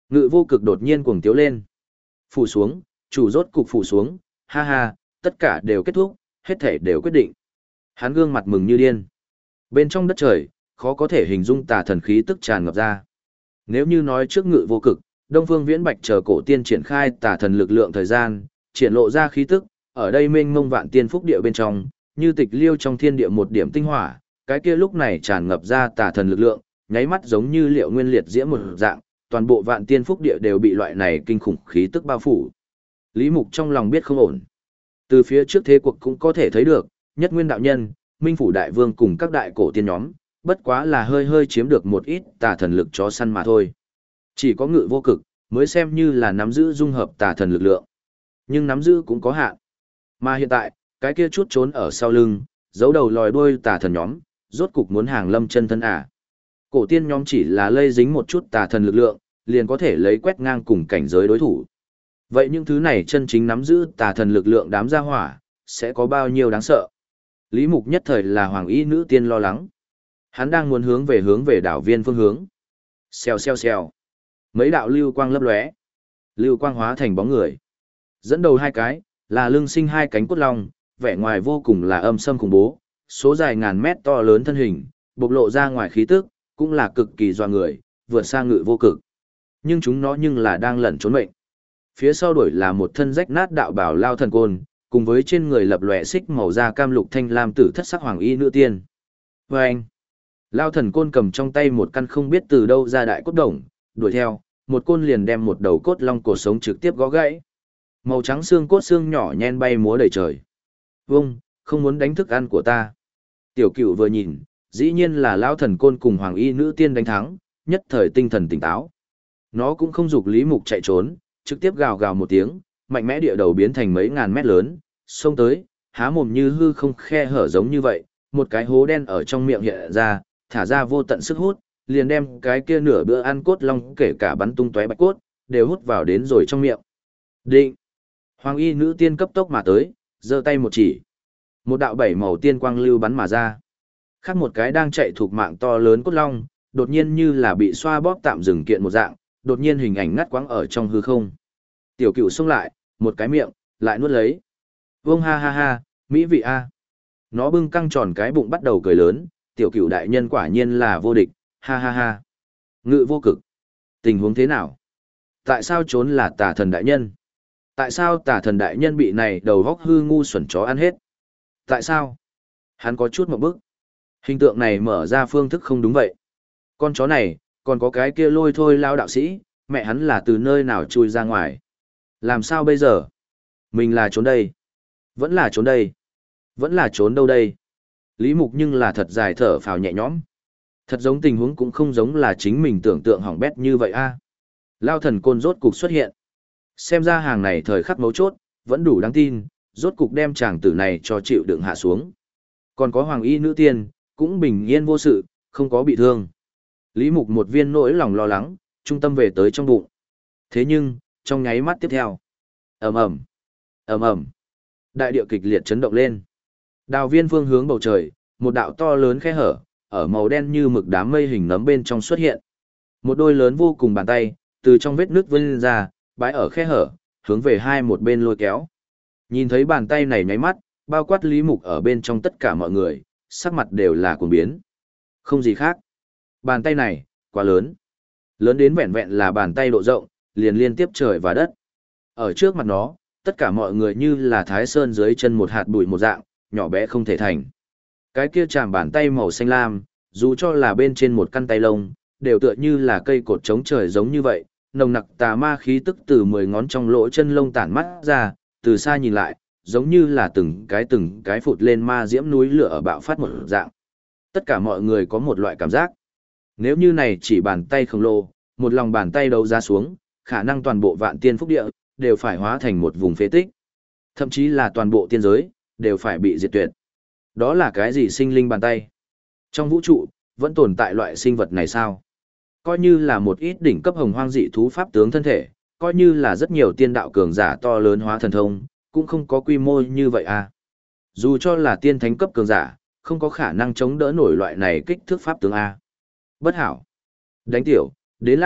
Ngự vô cực đột nhiên cuồng tiếu lên. Phủ xuống, chủ rốt cục phủ xuống, ha ha, tất cả đều kết thúc, hết thể đều quyết định. Hắn gương mặt mừng như điên. Bên trong đất trời, khó có thể hình dung tà thần khí tức tràn ngập ra. Nếu như nói trước ngự vô cực, Đông Phương Viễn Bạch chờ cổ tiên triển khai tà thần lực lượng thời gian, triển lộ ra khí tức, ở đây mênh mông vạn tiên phúc địa bên trong, như tịch liêu trong thiên địa một điểm tinh hỏa, cái kia lúc này tràn ngập ra tà thần lực lượng, nháy mắt giống như liệu nguyên liệt diễm một dạng, toàn bộ vạn tiên phúc địa đều bị loại này kinh khủng khí tức bao phủ. Lý Mục trong lòng biết không ổn. Từ phía trước thế cuộc cũng có thể thấy được, Nhất Nguyên đạo nhân, Minh phủ đại vương cùng các đại cổ tiên nhóm, bất quá là hơi hơi chiếm được một ít tà thần lực chó săn mà thôi. Chỉ có ngự vô cực, mới xem như là nắm giữ dung hợp tà thần lực lượng. Nhưng nắm giữ cũng có hạn. Mà hiện tại, cái kia chút trốn ở sau lưng, giấu đầu lòi đuôi tà thần nhóm, rốt cục muốn hàng lâm chân thân à. Cổ tiên nhóm chỉ là lây dính một chút tà thần lực lượng, liền có thể lấy quét ngang cùng cảnh giới đối thủ. Vậy những thứ này chân chính nắm giữ tà thần lực lượng đám gia hỏa, sẽ có bao nhiêu đáng sợ? Lý Mục nhất thời là hoàng y nữ tiên lo lắng. Hắn đang muốn hướng về hướng về đảo viên phương hướng. Xèo xèo xèo. Mấy đạo lưu quang lấp lóe. Lưu quang hóa thành bóng người. Dẫn đầu hai cái, là lưng sinh hai cánh cốt long, vẻ ngoài vô cùng là âm sâm khủng bố, số dài ngàn mét to lớn thân hình, bộc lộ ra ngoài khí tức, cũng là cực kỳ doa người, vượt xa ngự vô cực. Nhưng chúng nó nhưng là đang lẩn trốn mệnh. Phía sau đuổi là một thân rách nát đạo bảo lao thần côn, cùng với trên người lập lòe xích màu da cam lục thanh lam tử thất sắc hoàng y nữ tiên. Và anh, lao thần côn cầm trong tay một căn không biết từ đâu ra đại cốt đồng, đuổi theo, một côn liền đem một đầu cốt long cổ sống trực tiếp gõ gãy. Màu trắng xương cốt xương nhỏ nhen bay múa đầy trời. Vông, không muốn đánh thức ăn của ta. Tiểu cửu vừa nhìn, dĩ nhiên là lao thần côn cùng hoàng y nữ tiên đánh thắng, nhất thời tinh thần tỉnh táo. Nó cũng không dục Lý Mục chạy trốn, trực tiếp gào gào một tiếng, mạnh mẽ địa đầu biến thành mấy ngàn mét lớn, xông tới, há mồm như hư không khe hở giống như vậy, một cái hố đen ở trong miệng hiện ra, thả ra vô tận sức hút, liền đem cái kia nửa bữa ăn cốt long kể cả bắn tung tóe bạch cốt, đều hút vào đến rồi trong miệng. Định. Hoàng y nữ tiên cấp tốc mà tới, giơ tay một chỉ. Một đạo bảy màu tiên quang lưu bắn mà ra. Khác một cái đang chạy thuộc mạng to lớn cốt long, đột nhiên như là bị xoa bóp tạm dừng kiện một dạng, đột nhiên hình ảnh ngắt quãng ở trong hư không. Tiểu cửu xông lại, một cái miệng, lại nuốt lấy. Vương ha ha ha, mỹ vị a. Nó bưng căng tròn cái bụng bắt đầu cười lớn, tiểu cửu đại nhân quả nhiên là vô địch, ha ha ha. Ngự vô cực. Tình huống thế nào? Tại sao trốn là tà thần đại nhân? Tại sao tà thần đại nhân bị này đầu góc hư ngu xuẩn chó ăn hết? Tại sao? Hắn có chút một bức. Hình tượng này mở ra phương thức không đúng vậy. Con chó này, còn có cái kia lôi thôi lao đạo sĩ, mẹ hắn là từ nơi nào chui ra ngoài. Làm sao bây giờ? Mình là trốn đây. Vẫn là trốn đây. Vẫn là trốn đâu đây? Lý Mục nhưng là thật dài thở phào nhẹ nhõm. Thật giống tình huống cũng không giống là chính mình tưởng tượng hỏng bét như vậy a. Lao thần côn rốt cục xuất hiện. Xem ra hàng này thời khắc mấu chốt, vẫn đủ đáng tin, rốt cục đem chàng tử này cho chịu đựng hạ xuống. Còn có hoàng y nữ tiên, cũng bình yên vô sự, không có bị thương. Lý Mục một viên nỗi lòng lo lắng, trung tâm về tới trong bụng. Thế nhưng, trong nháy mắt tiếp theo, ầm ầm, ầm ầm, đại địa kịch liệt chấn động lên. Đào viên phương hướng bầu trời, một đạo to lớn khe hở, ở màu đen như mực đám mây hình nấm bên trong xuất hiện. Một đôi lớn vô cùng bàn tay, từ trong vết nước vươn ra, bãi ở khe hở, hướng về hai một bên lôi kéo. Nhìn thấy bàn tay này nháy mắt, bao quát Lý Mục ở bên trong tất cả mọi người, sắc mặt đều là cuồng biến. Không gì khác. Bàn tay này, quá lớn. Lớn đến vẹn vẹn là bàn tay độ rộng, liền liên tiếp trời và đất. Ở trước mặt nó, tất cả mọi người như là thái sơn dưới chân một hạt bụi một dạng, nhỏ bé không thể thành. Cái kia chạm bàn tay màu xanh lam, dù cho là bên trên một căn tay lông, đều tựa như là cây cột chống trời giống như vậy, nồng nặc tà ma khí tức từ mười ngón trong lỗ chân lông tản mắt ra, từ xa nhìn lại, giống như là từng cái từng cái phụt lên ma diễm núi lửa ở bạo phát một dạng. Tất cả mọi người có một loại cảm giác. Nếu như này chỉ bàn tay khổng lồ, một lòng bàn tay đấu ra xuống, khả năng toàn bộ vạn tiên phúc địa, đều phải hóa thành một vùng phế tích. Thậm chí là toàn bộ tiên giới, đều phải bị diệt tuyệt. Đó là cái gì sinh linh bàn tay? Trong vũ trụ, vẫn tồn tại loại sinh vật này sao? Coi như là một ít đỉnh cấp hồng hoang dị thú pháp tướng thân thể, coi như là rất nhiều tiên đạo cường giả to lớn hóa thần thông, cũng không có quy mô như vậy à. Dù cho là tiên thánh cấp cường giả, không có khả năng chống đỡ nổi loại này kích thước pháp tướng A. Bất hảo. Đánh tiểu, đến lao,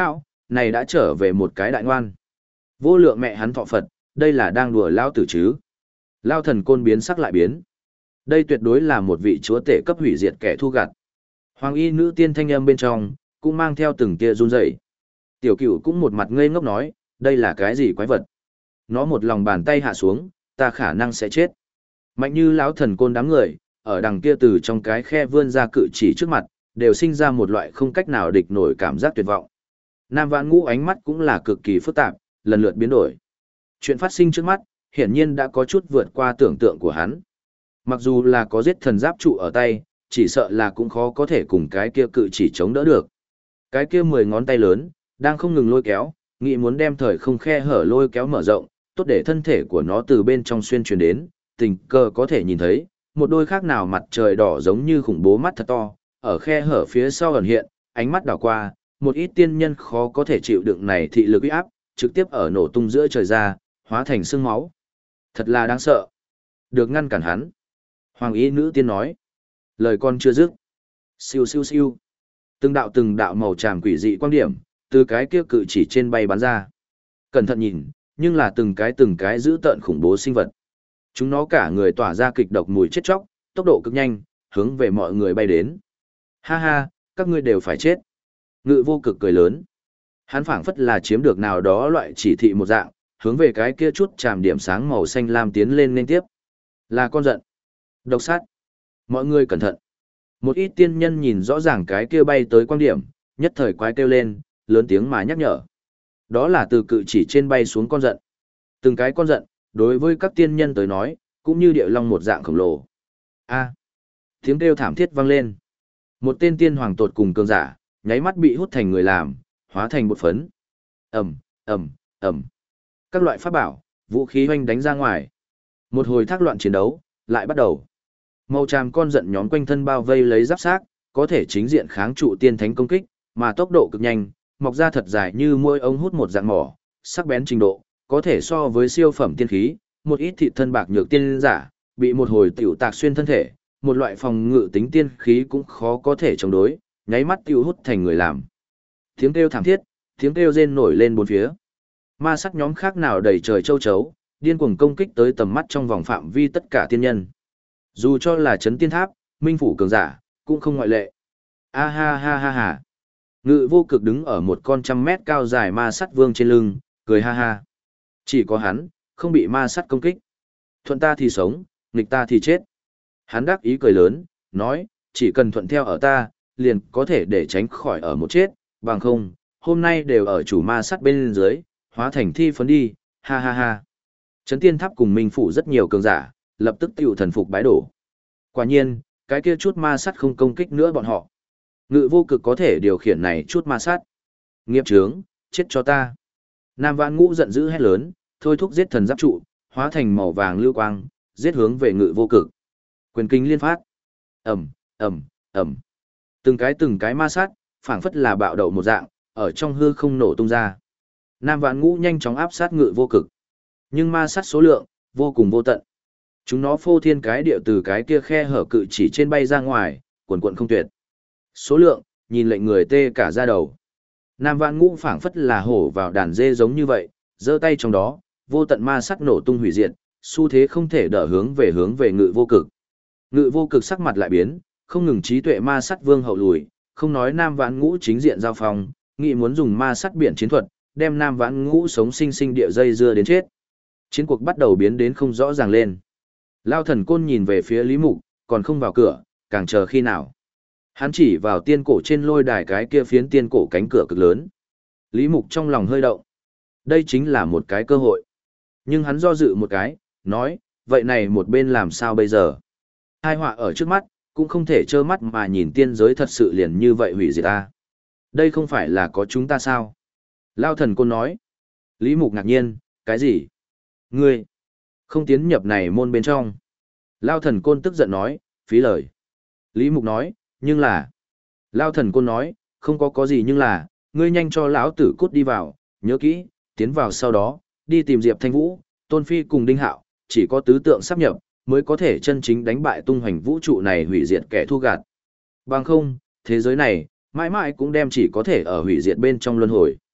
này đã trở về một cái đại ngoan. Vô lượng mẹ hắn thọ Phật, đây là đang đùa lao tử chứ. Lao thần côn biến sắc lại biến. Đây tuyệt đối là một vị chúa tể cấp hủy diệt kẻ thu gặt. Hoàng y nữ tiên thanh âm bên trong, cũng mang theo từng tia run rẩy. Tiểu cửu cũng một mặt ngây ngốc nói, đây là cái gì quái vật? Nó một lòng bàn tay hạ xuống, ta khả năng sẽ chết. Mạnh như lão thần côn đám người, ở đằng kia từ trong cái khe vươn ra cự chỉ trước mặt, đều sinh ra một loại không cách nào địch nổi cảm giác tuyệt vọng. Nam Vãn Ngũ ánh mắt cũng là cực kỳ phức tạp, lần lượt biến đổi. Chuyện phát sinh trước mắt, hiển nhiên đã có chút vượt qua tưởng tượng của hắn. Mặc dù là có giết thần giáp trụ ở tay, chỉ sợ là cũng khó có thể cùng cái kia cự chỉ chống đỡ được. Cái kia mười ngón tay lớn, đang không ngừng lôi kéo, nghĩ muốn đem thời không khe hở lôi kéo mở rộng, tốt để thân thể của nó từ bên trong xuyên truyền đến, tình cờ có thể nhìn thấy, một đôi khác nào mặt trời đỏ giống như khủng bố mắt thật to, ở khe hở phía sau ẩn hiện, ánh mắt đảo qua, một ít tiên nhân khó có thể chịu đựng này thị lực uy áp, trực tiếp ở nổ tung giữa trời ra, hóa thành xương máu. Thật là đáng sợ. Được ngăn cản hắn. Hoàng y nữ tiên nói. Lời con chưa dứt. Siêu siêu siêu. Từng đạo từng đạo màu tràm quỷ dị quan điểm, từ cái kia cự chỉ trên bay bắn ra. Cẩn thận nhìn, nhưng là từng cái từng cái dữ tợn khủng bố sinh vật. Chúng nó cả người tỏa ra kịch độc mùi chết chóc, tốc độ cực nhanh, hướng về mọi người bay đến. Ha ha, các ngươi đều phải chết. Ngự vô cực cười lớn. Hắn phảng phất là chiếm được nào đó loại chỉ thị một dạng, hướng về cái kia chút chàm điểm sáng màu xanh lam tiến lên liên tiếp. Là con giận. Độc sát. Mọi người cẩn thận. Một ít tiên nhân nhìn rõ ràng cái kia bay tới quan điểm, nhất thời quái kêu lên, lớn tiếng mà nhắc nhở. Đó là từ cự chỉ trên bay xuống con giận. Từng cái con giận, đối với các tiên nhân tới nói, cũng như địa long một dạng khổng lồ. A. Tiếng kêu thảm thiết vang lên. Một tên tiên hoàng tột cùng cường giả, nháy mắt bị hút thành người làm, hóa thành bột phấn. Ầm, ầm, ầm. Các loại pháp bảo, vũ khí hoành đánh ra ngoài. Một hồi thác loạn chiến đấu, lại bắt đầu. Màu tràm con giận nhóm quanh thân bao vây lấy giáp xác, có thể chính diện kháng trụ tiên thánh công kích, mà tốc độ cực nhanh, mọc ra thật dài như môi ống hút một dạng mỏ, sắc bén trình độ, có thể so với siêu phẩm tiên khí, một ít thịt thân bạc nhược tiên giả, bị một hồi tiểu tạc xuyên thân thể, một loại phòng ngự tính tiên khí cũng khó có thể chống đối, nháy mắt tiêu hút thành người làm. Tiếng kêu thảm thiết, tiếng kêu rên nổi lên bốn phía. Ma sắc nhóm khác nào đầy trời châu chấu, điên cuồng công kích tới tầm mắt trong vòng phạm vi tất cả tiên nhân. Dù cho là chấn tiên tháp, minh phủ cường giả, cũng không ngoại lệ. A ha ha ha ha. Ngự vô cực đứng ở một con trăm mét cao dài ma sắt vương trên lưng, cười ha ha. Chỉ có hắn, không bị ma sắt công kích. Thuận ta thì sống, nghịch ta thì chết. Hắn đắc ý cười lớn, nói, chỉ cần thuận theo ở ta, liền có thể để tránh khỏi ở một chết, bằng không, hôm nay đều ở chủ ma sắt bên dưới, hóa thành thi phấn đi, ha ha ha. Trấn tiên tháp cùng minh phủ rất nhiều cường giả, lập tức tiêu thần phục bái đổ. Quả nhiên, cái kia chút ma sắt không công kích nữa bọn họ. Ngự vô cực có thể điều khiển này chút ma sắt. Nghiệp chướng, chết cho ta. Nam Vãn Ngũ giận dữ hét lớn, thôi thúc giết thần giáp trụ, hóa thành màu vàng lưu quang, giết hướng về ngự vô cực. Quyền kinh liên phát. Ầm, ầm, ầm. Từng cái từng cái ma sát, phảng phất là bạo đậu một dạng, ở trong hư không nổ tung ra. Nam Vãn Ngũ nhanh chóng áp sát ngự vô cực. Nhưng ma sát số lượng, vô cùng vô tận. Chúng nó phô thiên cái điệu từ cái kia khe hở cự chỉ trên bay ra ngoài, quần quần không tuyệt. Số lượng, nhìn lệnh người tê cả da đầu. Nam Vãn Ngũ phảng phất là hổ vào đàn dê giống như vậy, giơ tay trong đó, vô tận ma sát nổ tung hủy diệt, xu thế không thể đỡ hướng về hướng về ngự vô cực. Ngự vô cực sắc mặt lại biến, không ngừng trí tuệ ma sát vương hậu lùi, không nói Nam Vãn Ngũ chính diện giao phong, nghĩ muốn dùng ma sát biển chiến thuật, đem Nam Vãn Ngũ sống sinh sinh địa dây dưa đến chết. Chiến cuộc bắt đầu biến đến không rõ ràng lên. Lao thần côn nhìn về phía Lý Mục, còn không vào cửa, càng chờ khi nào. Hắn chỉ vào tiên cổ trên lôi đài cái kia phiến tiên cổ cánh cửa cực lớn. Lý Mục trong lòng hơi động. Đây chính là một cái cơ hội. Nhưng hắn do dự một cái, nói, vậy này một bên làm sao bây giờ? Hai họa ở trước mắt, cũng không thể trơ mắt mà nhìn tiên giới thật sự liền như vậy hủy diệt ta. Đây không phải là có chúng ta sao? Lao thần côn nói. Lý Mục ngạc nhiên, cái gì? Ngươi không tiến nhập này môn bên trong. Lao thần côn tức giận nói, phí lời. Lý Mục nói, nhưng là. Lao thần côn nói, không có có gì nhưng là, ngươi nhanh cho lão tử cút đi vào, nhớ kỹ, tiến vào sau đó, đi tìm Diệp Thanh Vũ, Tôn Phi cùng Đinh Hạo, chỉ có tứ tượng sắp nhập, mới có thể chân chính đánh bại tung hoành vũ trụ này hủy diệt kẻ thu gạt. Bằng không, thế giới này, mãi mãi cũng đem chỉ có thể ở hủy diệt bên trong luân hồi.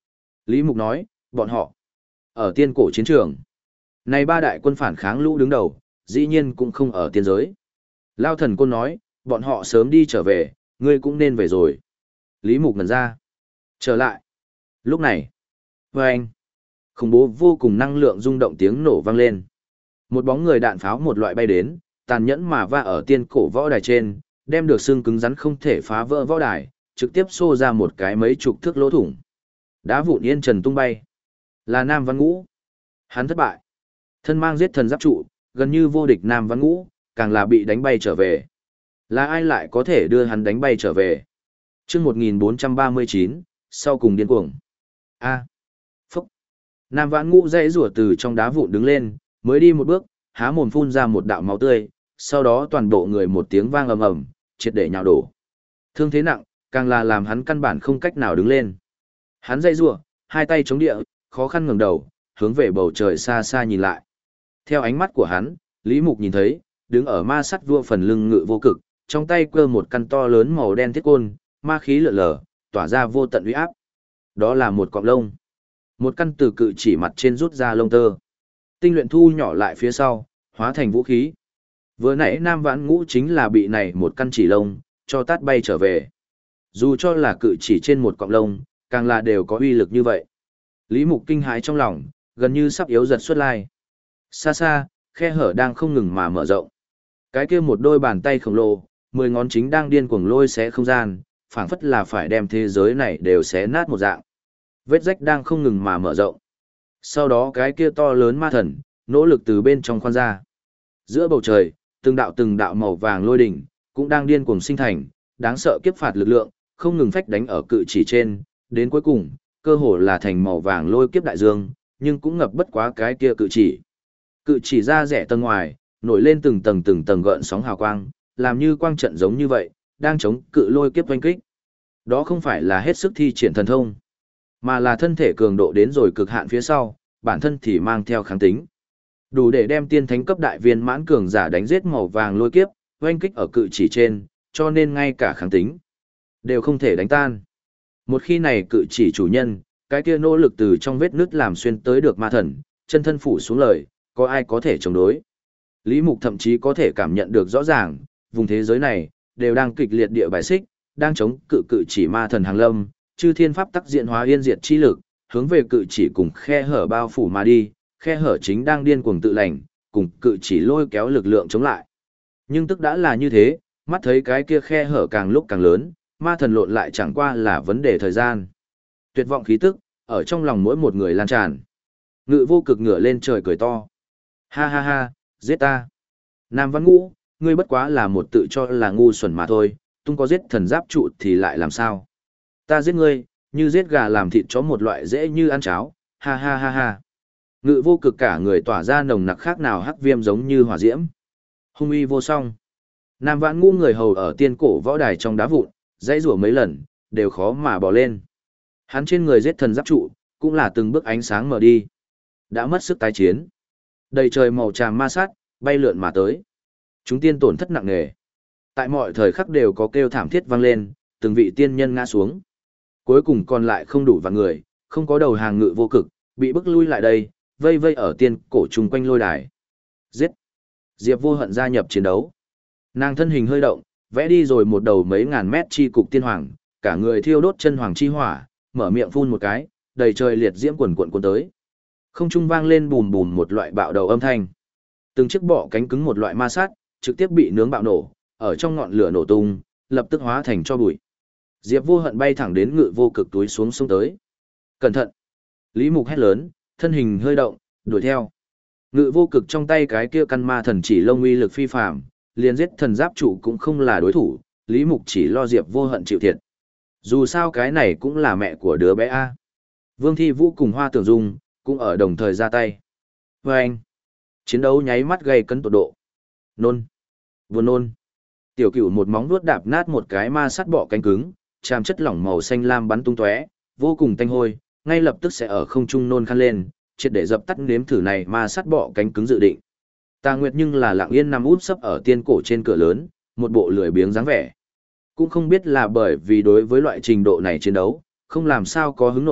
Lý Mục nói, bọn họ, ở tiên cổ chiến trường. Này ba đại quân phản kháng lũ đứng đầu, dĩ nhiên cũng không ở tiên giới. Lao thần côn nói, bọn họ sớm đi trở về, ngươi cũng nên về rồi. Lý Mục ngẩn ra. Trở lại. Lúc này, và anh, khủng bố vô cùng năng lượng rung động tiếng nổ vang lên. Một bóng người đạn pháo một loại bay đến, tàn nhẫn mà va ở tiên cổ võ đài trên, đem được xương cứng rắn không thể phá vỡ võ đài, trực tiếp xô ra một cái mấy chục thước lỗ thủng. Đá vụn yên trần tung bay. Là Nam Văn Ngũ. Hắn thất bại. Thân mang giết thần giáp trụ, gần như vô địch Nam Văn Ngũ, càng là bị đánh bay trở về. Là ai lại có thể đưa hắn đánh bay trở về? Chương một nghìn bốn trăm ba mươi chín, sau cùng điên cuồng. A. Phúc. Nam Vãn Ngũ dãy rủa từ trong đá vụn đứng lên, mới đi một bước, há mồm phun ra một đạo máu tươi, sau đó toàn bộ người một tiếng vang ầm ầm, triệt để nhào đổ. Thương thế nặng, càng là làm hắn căn bản không cách nào đứng lên. Hắn dãy rủa, hai tay chống địa, khó khăn ngẩng đầu, hướng về bầu trời xa xa nhìn lại. Theo ánh mắt của hắn, Lý Mục nhìn thấy, đứng ở ma sắt vua phần lưng ngự vô cực, trong tay cơ một căn to lớn màu đen thiết côn, ma khí lượn lờ, tỏa ra vô tận uy áp. Đó là một cọng lông. Một căn từ cự chỉ mặt trên rút ra lông tơ. Tinh luyện thu nhỏ lại phía sau, hóa thành vũ khí. Vừa nãy Nam Vãn Ngũ chính là bị này một căn chỉ lông, cho tát bay trở về. Dù cho là cự chỉ trên một cọng lông, càng là đều có uy lực như vậy. Lý Mục kinh hãi trong lòng, gần như sắp yếu giật xuất lai. Xa xa, khe hở đang không ngừng mà mở rộng. Cái kia một đôi bàn tay khổng lồ, mười ngón chính đang điên cuồng lôi xé không gian, phảng phất là phải đem thế giới này đều xé nát một dạng. Vết rách đang không ngừng mà mở rộng. Sau đó cái kia to lớn ma thần, nỗ lực từ bên trong khoan ra. Giữa bầu trời, từng đạo từng đạo màu vàng lôi đỉnh, cũng đang điên cuồng sinh thành, đáng sợ kiếp phạt lực lượng, không ngừng phách đánh ở cự chỉ trên, đến cuối cùng, cơ hồ là thành màu vàng lôi kiếp đại dương, nhưng cũng ngập bất quá cái kia cự chỉ. Cự chỉ ra rẻ tầng ngoài, nổi lên từng tầng từng tầng gợn sóng hào quang, làm như quang trận giống như vậy, đang chống cự lôi kiếp oanh kích. Đó không phải là hết sức thi triển thần thông, mà là thân thể cường độ đến rồi cực hạn phía sau, bản thân thì mang theo kháng tính. Đủ để đem tiên thánh cấp đại viên mãn cường giả đánh giết màu vàng lôi kiếp, oanh kích ở cự chỉ trên, cho nên ngay cả kháng tính đều không thể đánh tan. Một khi này cự chỉ chủ nhân, cái kia nỗ lực từ trong vết nứt làm xuyên tới được ma thần, chân thân phủ xuống lời, có ai có thể chống đối. Lý Mục thậm chí có thể cảm nhận được rõ ràng, vùng thế giới này, đều đang kịch liệt địa bài xích, đang chống cự cự chỉ ma thần hàng lâm, chư thiên pháp tắc diện hóa yên diệt chi lực, hướng về cự chỉ cùng khe hở bao phủ mà đi, khe hở chính đang điên cuồng tự lành, cùng cự chỉ lôi kéo lực lượng chống lại. Nhưng tức đã là như thế, mắt thấy cái kia khe hở càng lúc càng lớn, ma thần lộn lại chẳng qua là vấn đề thời gian. Tuyệt vọng khí tức, ở trong lòng mỗi một người lan tràn. Ngự vô cực ngửa lên trời cười to. Ha ha ha, giết ta. Nam Văn Ngũ, ngươi bất quá là một tự cho là ngu xuẩn mà thôi, tung có giết thần giáp trụ thì lại làm sao? Ta giết ngươi, như giết gà làm thịt chó một loại dễ như ăn cháo, ha ha ha ha. Ngự vô cực cả người tỏa ra nồng nặc khác nào hắc viêm giống như hỏa diễm. Hung uy vô song. Nam Vãn Ngũ người hầu ở tiên cổ võ đài trong đá vụn, dãy rủa mấy lần, đều khó mà bỏ lên. Hắn trên người giết thần giáp trụ, cũng là từng bước ánh sáng mở đi. Đã mất sức tái chiến. Đầy trời màu tràm ma sát, bay lượn mà tới. Chúng tiên tổn thất nặng nề. Tại mọi thời khắc đều có kêu thảm thiết vang lên, từng vị tiên nhân ngã xuống. Cuối cùng còn lại không đủ vạn người, không có đầu hàng ngự vô cực, bị bức lui lại đây, vây vây ở tiên cổ chung quanh lôi đài. Giết! Diệp Vô Hận gia nhập chiến đấu. Nàng thân hình hơi động, vẽ đi rồi một đầu mấy ngàn mét chi cục tiên hoàng, cả người thiêu đốt chân hoàng chi hỏa, mở miệng phun một cái, đầy trời liệt diễm quần quần cuốn tới. Không trung vang lên bùm bùm một loại bạo đầu âm thanh. Từng chiếc bọ cánh cứng một loại ma sát, trực tiếp bị nướng bạo nổ, ở trong ngọn lửa nổ tung, lập tức hóa thành cho bụi. Diệp Vô Hận bay thẳng đến ngự vô cực túi xuống xuống tới. Cẩn thận! Lý Mục hét lớn, thân hình hơi động, đuổi theo. Ngự vô cực trong tay cái kia căn ma thần chỉ lông uy lực phi phàm, liền giết thần giáp trụ cũng không là đối thủ, Lý Mục chỉ lo Diệp Vô Hận chịu thiệt. Dù sao cái này cũng là mẹ của đứa bé A. Vương Thi Vũ cùng Hoa Tưởng Dung, cũng ở đồng thời ra tay. Và anh, chiến đấu nháy mắt gây cấn tột độ. Nôn, vừa nôn. Tiểu Cửu một móng vuốt đạp nát một cái ma sắt bọ cánh cứng, tràm chất lỏng màu xanh lam bắn tung tóe, vô cùng tanh hôi, ngay lập tức sẽ ở không trung nôn khăn lên, triệt để dập tắt nếm thử này ma sắt bọ cánh cứng dự định. Tà Nguyệt nhưng là lặng yên nằm úp sấp ở tiên cổ trên cửa lớn, một bộ lười biếng dáng vẻ. Cũng không biết là bởi vì đối với loại trình độ này chiến đấu, không làm sao có hứng nổi,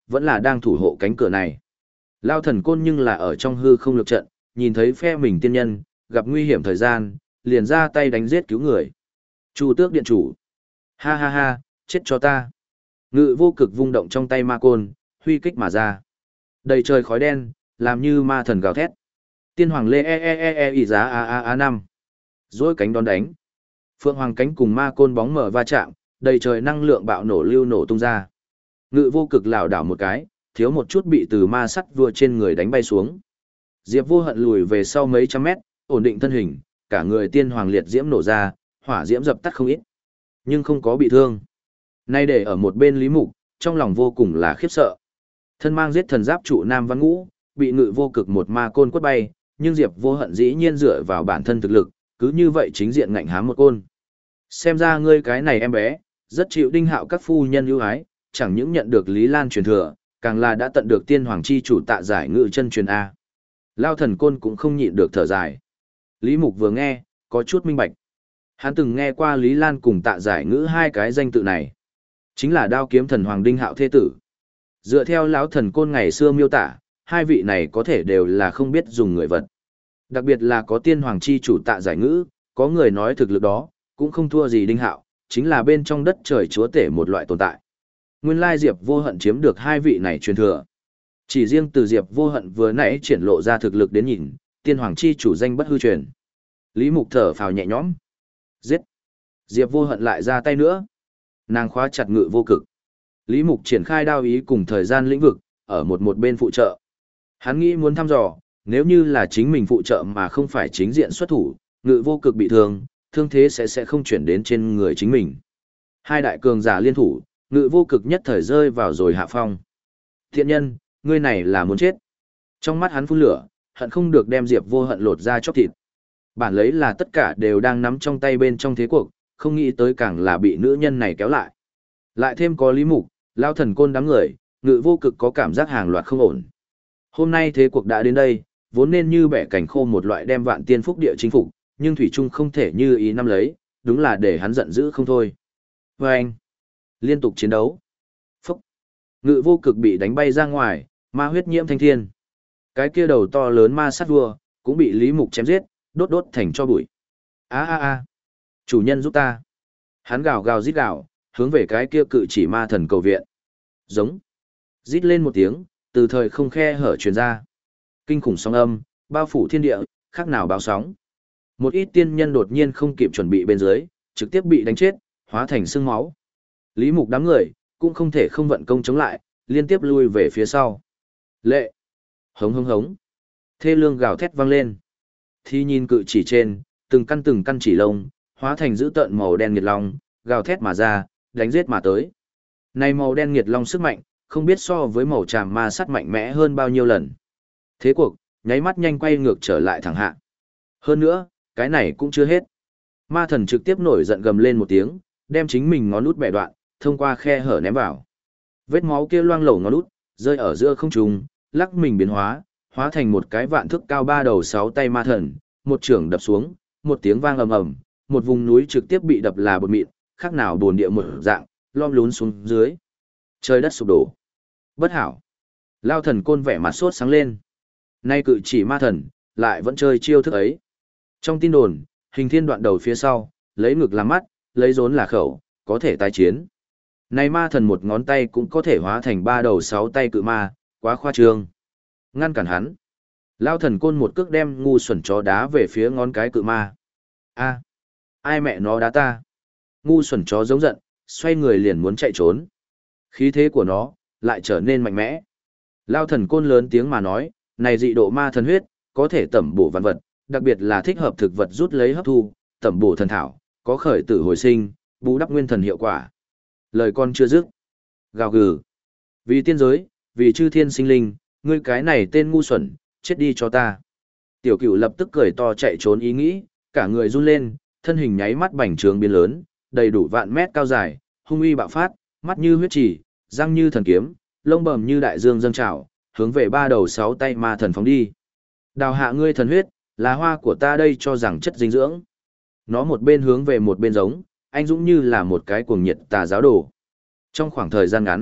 vẫn là đang thủ hộ cánh cửa này. Lao thần côn nhưng là ở trong hư không lực trận, nhìn thấy phe mình tiên nhân, gặp nguy hiểm thời gian, liền ra tay đánh giết cứu người. Chu tước điện chủ. Ha ha ha, chết cho ta. Ngự vô cực vung động trong tay ma côn, huy kích mà ra. Đầy trời khói đen, làm như ma thần gào thét. Tiên hoàng lê e e e e ý giá a a a năm. Dối cánh đón đánh. Phượng hoàng cánh cùng ma côn bóng mở va chạm, đầy trời năng lượng bạo nổ lưu nổ tung ra. Ngự vô cực lảo đảo một cái, thiếu một chút bị từ ma sắt vua trên người đánh bay xuống. Diệp Vô Hận lùi về sau mấy trăm mét, ổn định thân hình, cả người tiên hoàng liệt diễm nổ ra, hỏa diễm dập tắt không ít, nhưng không có bị thương. Nay để ở một bên Lý Mục, trong lòng vô cùng là khiếp sợ. Thân mang giết thần giáp trụ Nam Văn Ngũ, bị Ngự vô cực một ma côn quất bay, nhưng Diệp Vô Hận dĩ nhiên dựa vào bản thân thực lực, cứ như vậy chính diện ngạnh hám một côn. Xem ra ngươi cái này em bé, rất chịu Đinh Hạo các phu nhân ưu ái, chẳng những nhận được Lý Lan truyền thừa, càng là đã tận được tiên hoàng chi chủ tạ giải ngự chân truyền A. Lao thần côn cũng không nhịn được thở dài. Lý Mục vừa nghe, có chút minh bạch. Hắn từng nghe qua Lý Lan cùng tạ giải ngữ hai cái danh tự này. Chính là đao kiếm thần hoàng Đinh Hạo thế tử. Dựa theo lão thần côn ngày xưa miêu tả, hai vị này có thể đều là không biết dùng người vật. Đặc biệt là có tiên hoàng chi chủ tạ giải ngữ, có người nói thực lực đó, cũng không thua gì Đinh Hạo, chính là bên trong đất trời chúa tể một loại tồn tại. Nguyên lai Diệp Vô Hận chiếm được hai vị này truyền thừa. Chỉ riêng từ Diệp Vô Hận vừa nãy triển lộ ra thực lực đến nhìn, tiên hoàng chi chủ danh bất hư truyền. Lý Mục thở phào nhẹ nhõm. Giết! Diệp Vô Hận lại ra tay nữa. Nàng khóa chặt Ngự vô cực. Lý Mục triển khai đao ý cùng thời gian lĩnh vực, ở một một bên phụ trợ. Hắn nghĩ muốn thăm dò, nếu như là chính mình phụ trợ mà không phải chính diện xuất thủ, Ngự vô cực bị thương, thương thế sẽ sẽ không chuyển đến trên người chính mình. Hai đại cường giả liên thủ, Ngự vô cực nhất thời rơi vào rồi hạ phong. Thiện nhân, ngươi này là muốn chết. Trong mắt hắn phun lửa, hận không được đem Diệp Vô Hận lột ra chóc thịt. Bản lấy là tất cả đều đang nắm trong tay bên trong thế cuộc, không nghĩ tới càng là bị nữ nhân này kéo lại. Lại thêm có Lý Mục, Lao thần côn đám người, Ngự vô cực có cảm giác hàng loạt không ổn. Hôm nay thế cuộc đã đến đây, vốn nên như bẻ cảnh khô một loại đem vạn tiên phúc địa chính phục, nhưng thủy trung không thể như ý năm lấy, đúng là để hắn giận dữ không thôi. Và anh, liên tục chiến đấu. Phúc, Ngự vô cực bị đánh bay ra ngoài, ma huyết nhiễm thanh thiên. Cái kia đầu to lớn ma sát vua, cũng bị Lý Mục chém giết, đốt đốt thành cho bụi. A a a, chủ nhân giúp ta. Hắn gào gào rít gào, hướng về cái kia cự chỉ ma thần cầu viện. Giống. Rít lên một tiếng, từ thời không khe hở truyền ra. Kinh khủng sóng âm, bao phủ thiên địa, khác nào báo sóng. Một ít tiên nhân đột nhiên không kịp chuẩn bị bên dưới, trực tiếp bị đánh chết, hóa thành xương máu. Lý Mục đám người, cũng không thể không vận công chống lại, liên tiếp lui về phía sau. Lệ. Hống hống hống. Thê lương gào thét vang lên. Thì nhìn cự chỉ trên, từng căn từng căn chỉ lông, hóa thành dữ tợn màu đen nghiệt long, gào thét mà ra, đánh giết mà tới. Này màu đen nghiệt long sức mạnh, không biết so với màu tràm ma sắt mạnh mẽ hơn bao nhiêu lần. Thế cuộc, nháy mắt nhanh quay ngược trở lại thẳng hạ. Hơn nữa, cái này cũng chưa hết. Ma thần trực tiếp nổi giận gầm lên một tiếng, đem chính mình ngón út bẻ đoạn, thông qua khe hở ném vào. Vết máu kia loang lổ ngón út, rơi ở giữa không trung, lắc mình biến hóa, hóa thành một cái vạn thước cao ba đầu sáu tay ma thần, một trưởng đập xuống, một tiếng vang ầm ầm, một vùng núi trực tiếp bị đập là bột mịn, khác nào bồn địa một dạng, lom lún xuống dưới. Trời đất sụp đổ. Bất hảo. Lao thần côn vẻ mặt sốt sáng lên. Nay cự chỉ ma thần, lại vẫn chơi chiêu thức ấy. Trong tin đồn, hình thiên đoạn đầu phía sau, lấy ngực làm mắt, lấy rốn là khẩu, có thể tái chiến. Nay ma thần một ngón tay cũng có thể hóa thành ba đầu sáu tay cự ma, quá khoa trương. Ngăn cản hắn. Lao thần côn một cước đem ngu xuẩn chó đá về phía ngón cái cự ma. A, ai mẹ nó đá ta? Ngu xuẩn chó giống giận, xoay người liền muốn chạy trốn. Khí thế của nó, lại trở nên mạnh mẽ. Lao thần côn lớn tiếng mà nói, này dị độ ma thần huyết, có thể tẩm bổ vạn vật, đặc biệt là thích hợp thực vật rút lấy hấp thu, tẩm bổ thần thảo, có khởi tử hồi sinh, bù đắp nguyên thần hiệu quả. Lời con chưa dứt. Gào gừ. Vì tiên giới, vì chư thiên sinh linh, ngươi cái này tên ngu xuẩn, chết đi cho ta. Tiểu cửu lập tức cười to chạy trốn ý nghĩ, cả người run lên, thân hình nháy mắt bành trướng biến lớn, đầy đủ vạn mét cao dài, hung uy bạo phát, mắt như huyết chỉ, răng như thần kiếm, lông bầm như đại dương dâng trào, hướng về ba đầu sáu tay ma thần phóng đi. Đào hạ ngươi thần huyết, là hoa của ta đây cho rằng chất dinh dưỡng. Nó một bên hướng về một bên giống, anh dũng như là một cái cuồng nhiệt tà giáo đồ. Trong khoảng thời gian ngắn,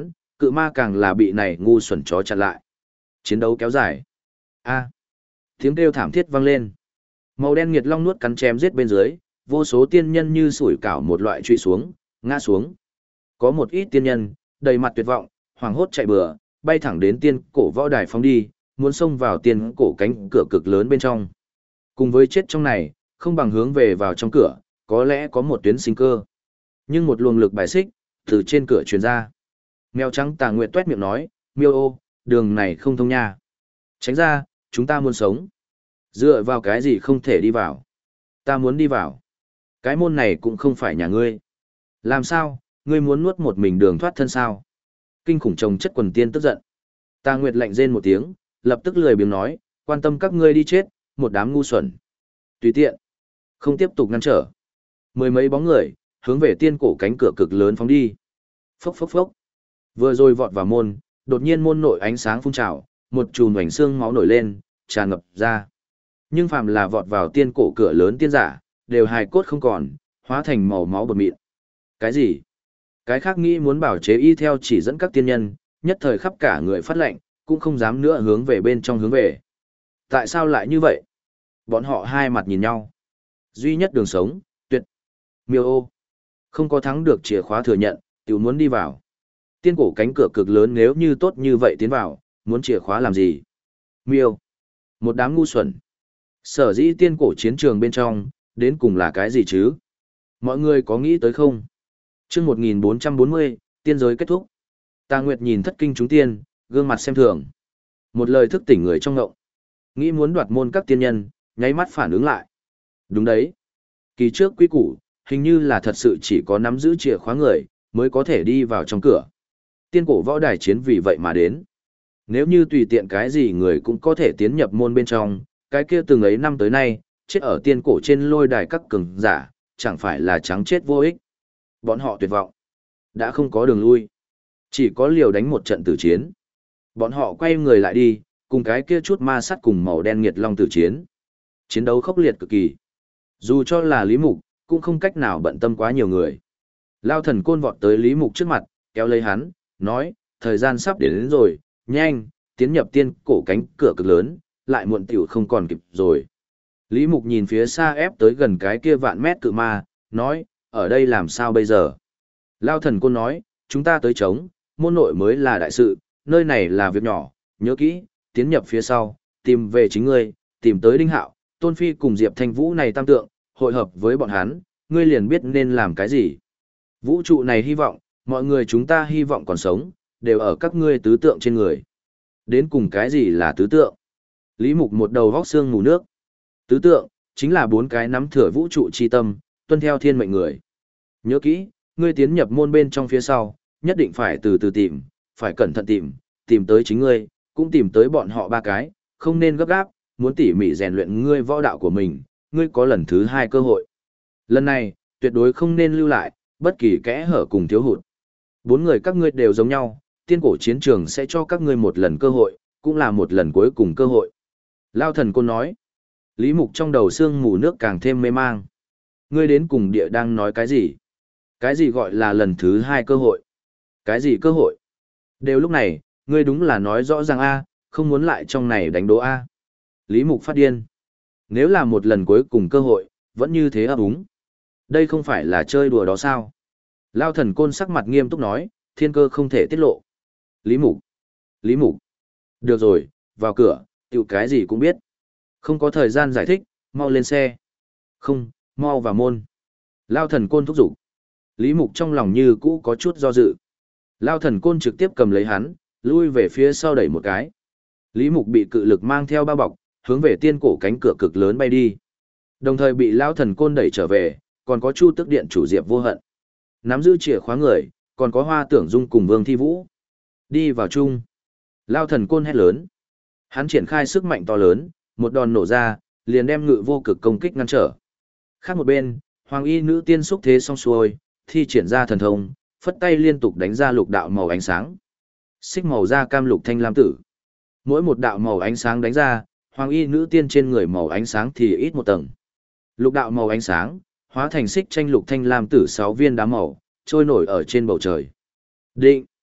cự ma càng là bị này ngu xuẩn chó chặn lại. Chiến đấu kéo dài. A. Tiếng kêu thảm thiết vang lên. Màu đen nghiệt long nuốt cắn chém giết bên dưới, vô số tiên nhân như sủi cảo một loại trụy xuống, ngã xuống. Có một ít tiên nhân, đầy mặt tuyệt vọng, hoảng hốt chạy bừa, bay thẳng đến tiên cổ võ đài phóng đi, muốn xông vào tiên cổ cánh cửa cực lớn bên trong. Cùng với chết trong này, không bằng hướng về vào trong cửa, có lẽ có một tuyến sinh cơ. Nhưng một luồng lực bài xích, từ trên cửa truyền ra. Mèo trắng Tà Nguyệt tuét miệng nói, miêu ô, đường này không thông nha. Tránh ra, chúng ta muốn sống. Dựa vào cái gì không thể đi vào? Ta muốn đi vào. Cái môn này cũng không phải nhà ngươi. Làm sao, ngươi muốn nuốt một mình đường thoát thân sao? Kinh khủng chồng chất quần tiên tức giận. Tà Nguyệt lạnh rên một tiếng, lập tức lười biếng nói, quan tâm các ngươi đi chết, một đám ngu xuẩn. Tùy tiện. Không tiếp tục ngăn trở. Mười mấy bóng người, hướng về tiên cổ cánh cửa cực lớn phóng đi. Phốc phốc phốc. Vừa rồi vọt vào môn, đột nhiên môn nội ánh sáng phun trào, một chùm mảnh xương máu nổi lên, tràn ngập ra. Nhưng phàm là vọt vào tiên cổ cửa lớn tiên giả, đều hài cốt không còn, hóa thành màu máu bột mịn. Cái gì? Cái khác nghĩ muốn bảo chế y theo chỉ dẫn các tiên nhân, nhất thời khắp cả người phát lệnh, cũng không dám nữa hướng về bên trong hướng về. Tại sao lại như vậy? Bọn họ hai mặt nhìn nhau. Duy nhất đường sống, tuyệt. Miêu ô. Không có thắng được chìa khóa thừa nhận, tiểu muốn đi vào. Tiên cổ cánh cửa cực lớn nếu như tốt như vậy tiến vào, muốn chìa khóa làm gì? Miêu. Một đám ngu xuẩn. Sở dĩ tiên cổ chiến trường bên trong, đến cùng là cái gì chứ? Mọi người có nghĩ tới không? chương một nghìn bốn trăm bốn mươi, tiên giới kết thúc. Tà Nguyệt nhìn thất kinh chúng tiên, gương mặt xem thường. Một lời thức tỉnh người trong ngộng. Nghĩ muốn đoạt môn các tiên nhân, nháy mắt phản ứng lại. Đúng đấy. Kỳ trước quy củ, hình như là thật sự chỉ có nắm giữ chìa khóa người, mới có thể đi vào trong cửa. Tiên cổ võ đài chiến vì vậy mà đến. Nếu như tùy tiện cái gì người cũng có thể tiến nhập môn bên trong, cái kia từng ấy năm tới nay, chết ở tiên cổ trên lôi đài các cường giả, chẳng phải là trắng chết vô ích. Bọn họ tuyệt vọng. Đã không có đường lui. Chỉ có liều đánh một trận tử chiến. Bọn họ quay người lại đi, cùng cái kia chút ma sắt cùng màu đen nghiệt long tử chiến. Chiến đấu khốc liệt cực kỳ. Dù cho là Lý Mục, cũng không cách nào bận tâm quá nhiều người. Lao thần côn vọt tới Lý Mục trước mặt, kéo lấy hắn, nói, thời gian sắp đến, đến rồi, nhanh, tiến nhập tiên cổ cánh cửa cực lớn, lại muộn tiểu không còn kịp rồi. Lý Mục nhìn phía xa ép tới gần cái kia vạn mét cự ma, nói, ở đây làm sao bây giờ? Lao thần côn nói, chúng ta tới chống, môn nội mới là đại sự, nơi này là việc nhỏ, nhớ kỹ, tiến nhập phía sau, tìm về chính ngươi, tìm tới Đinh Hạo, Tôn Phi cùng Diệp Thanh Vũ này tam tượng, hội hợp với bọn hắn, ngươi liền biết nên làm cái gì. Vũ trụ này hy vọng, mọi người chúng ta hy vọng còn sống, đều ở các ngươi tứ tượng trên người. Đến cùng cái gì là tứ tượng? Lý Mục một đầu vóc xương mù nước. Tứ tượng, chính là bốn cái nắm thừa vũ trụ chi tâm, tuân theo thiên mệnh người. Nhớ kỹ, ngươi tiến nhập môn bên trong phía sau, nhất định phải từ từ tìm, phải cẩn thận tìm, tìm tới chính ngươi, cũng tìm tới bọn họ ba cái, không nên gấp gáp, muốn tỉ mỉ rèn luyện ngươi võ đạo của mình, ngươi có lần thứ hai cơ hội. Lần này, tuyệt đối không nên lưu lại, bất kỳ kẽ hở cùng thiếu hụt. Bốn người các ngươi đều giống nhau, tiên cổ chiến trường sẽ cho các ngươi một lần cơ hội, cũng là một lần cuối cùng cơ hội. Lao thần côn nói. Lý Mục trong đầu xương mù nước càng thêm mê mang. Ngươi đến cùng địa đang nói cái gì? Cái gì gọi là lần thứ hai cơ hội? Cái gì cơ hội? Đều lúc này, ngươi đúng là nói rõ ràng A, không muốn lại trong này đánh đố A. Lý Mục phát điên. Nếu là một lần cuối cùng cơ hội, vẫn như thế ấp úng. Đây không phải là chơi đùa đó sao? Lao thần côn sắc mặt nghiêm túc nói, thiên cơ không thể tiết lộ. Lý Mục. Lý Mục. Được rồi, vào cửa, tiểu cái gì cũng biết. Không có thời gian giải thích, mau lên xe. Không, mau vào môn. Lao thần côn thúc giục. Lý Mục trong lòng như cũ có chút do dự. Lao thần côn trực tiếp cầm lấy hắn, lui về phía sau đẩy một cái. Lý Mục bị cự lực mang theo bao bọc, hướng về tiên cổ cánh cửa cực lớn bay đi. Đồng thời bị Lao thần côn đẩy trở về, còn có Chu Tức Điện chủ Diệp Vô Hận. Nắm giữ chìa khóa người, còn có Hoa Tưởng Dung cùng Vương Thi Vũ. Đi vào chung. Lao thần côn hét lớn. Hắn triển khai sức mạnh to lớn, một đòn nổ ra, liền đem ngự vô cực công kích ngăn trở. Khác một bên, Hoàng Y nữ tiên xúc thế xong xuôi, thi triển ra thần thông, phất tay liên tục đánh ra lục đạo màu ánh sáng. Xích màu da cam lục thanh lam tử. Mỗi một đạo màu ánh sáng đánh ra, Hoàng Y nữ tiên trên người màu ánh sáng thì ít một tầng. Lục đạo màu ánh sáng, hóa thành xích tranh lục thanh lam tử sáu viên đá màu, trôi nổi ở trên bầu trời. Định.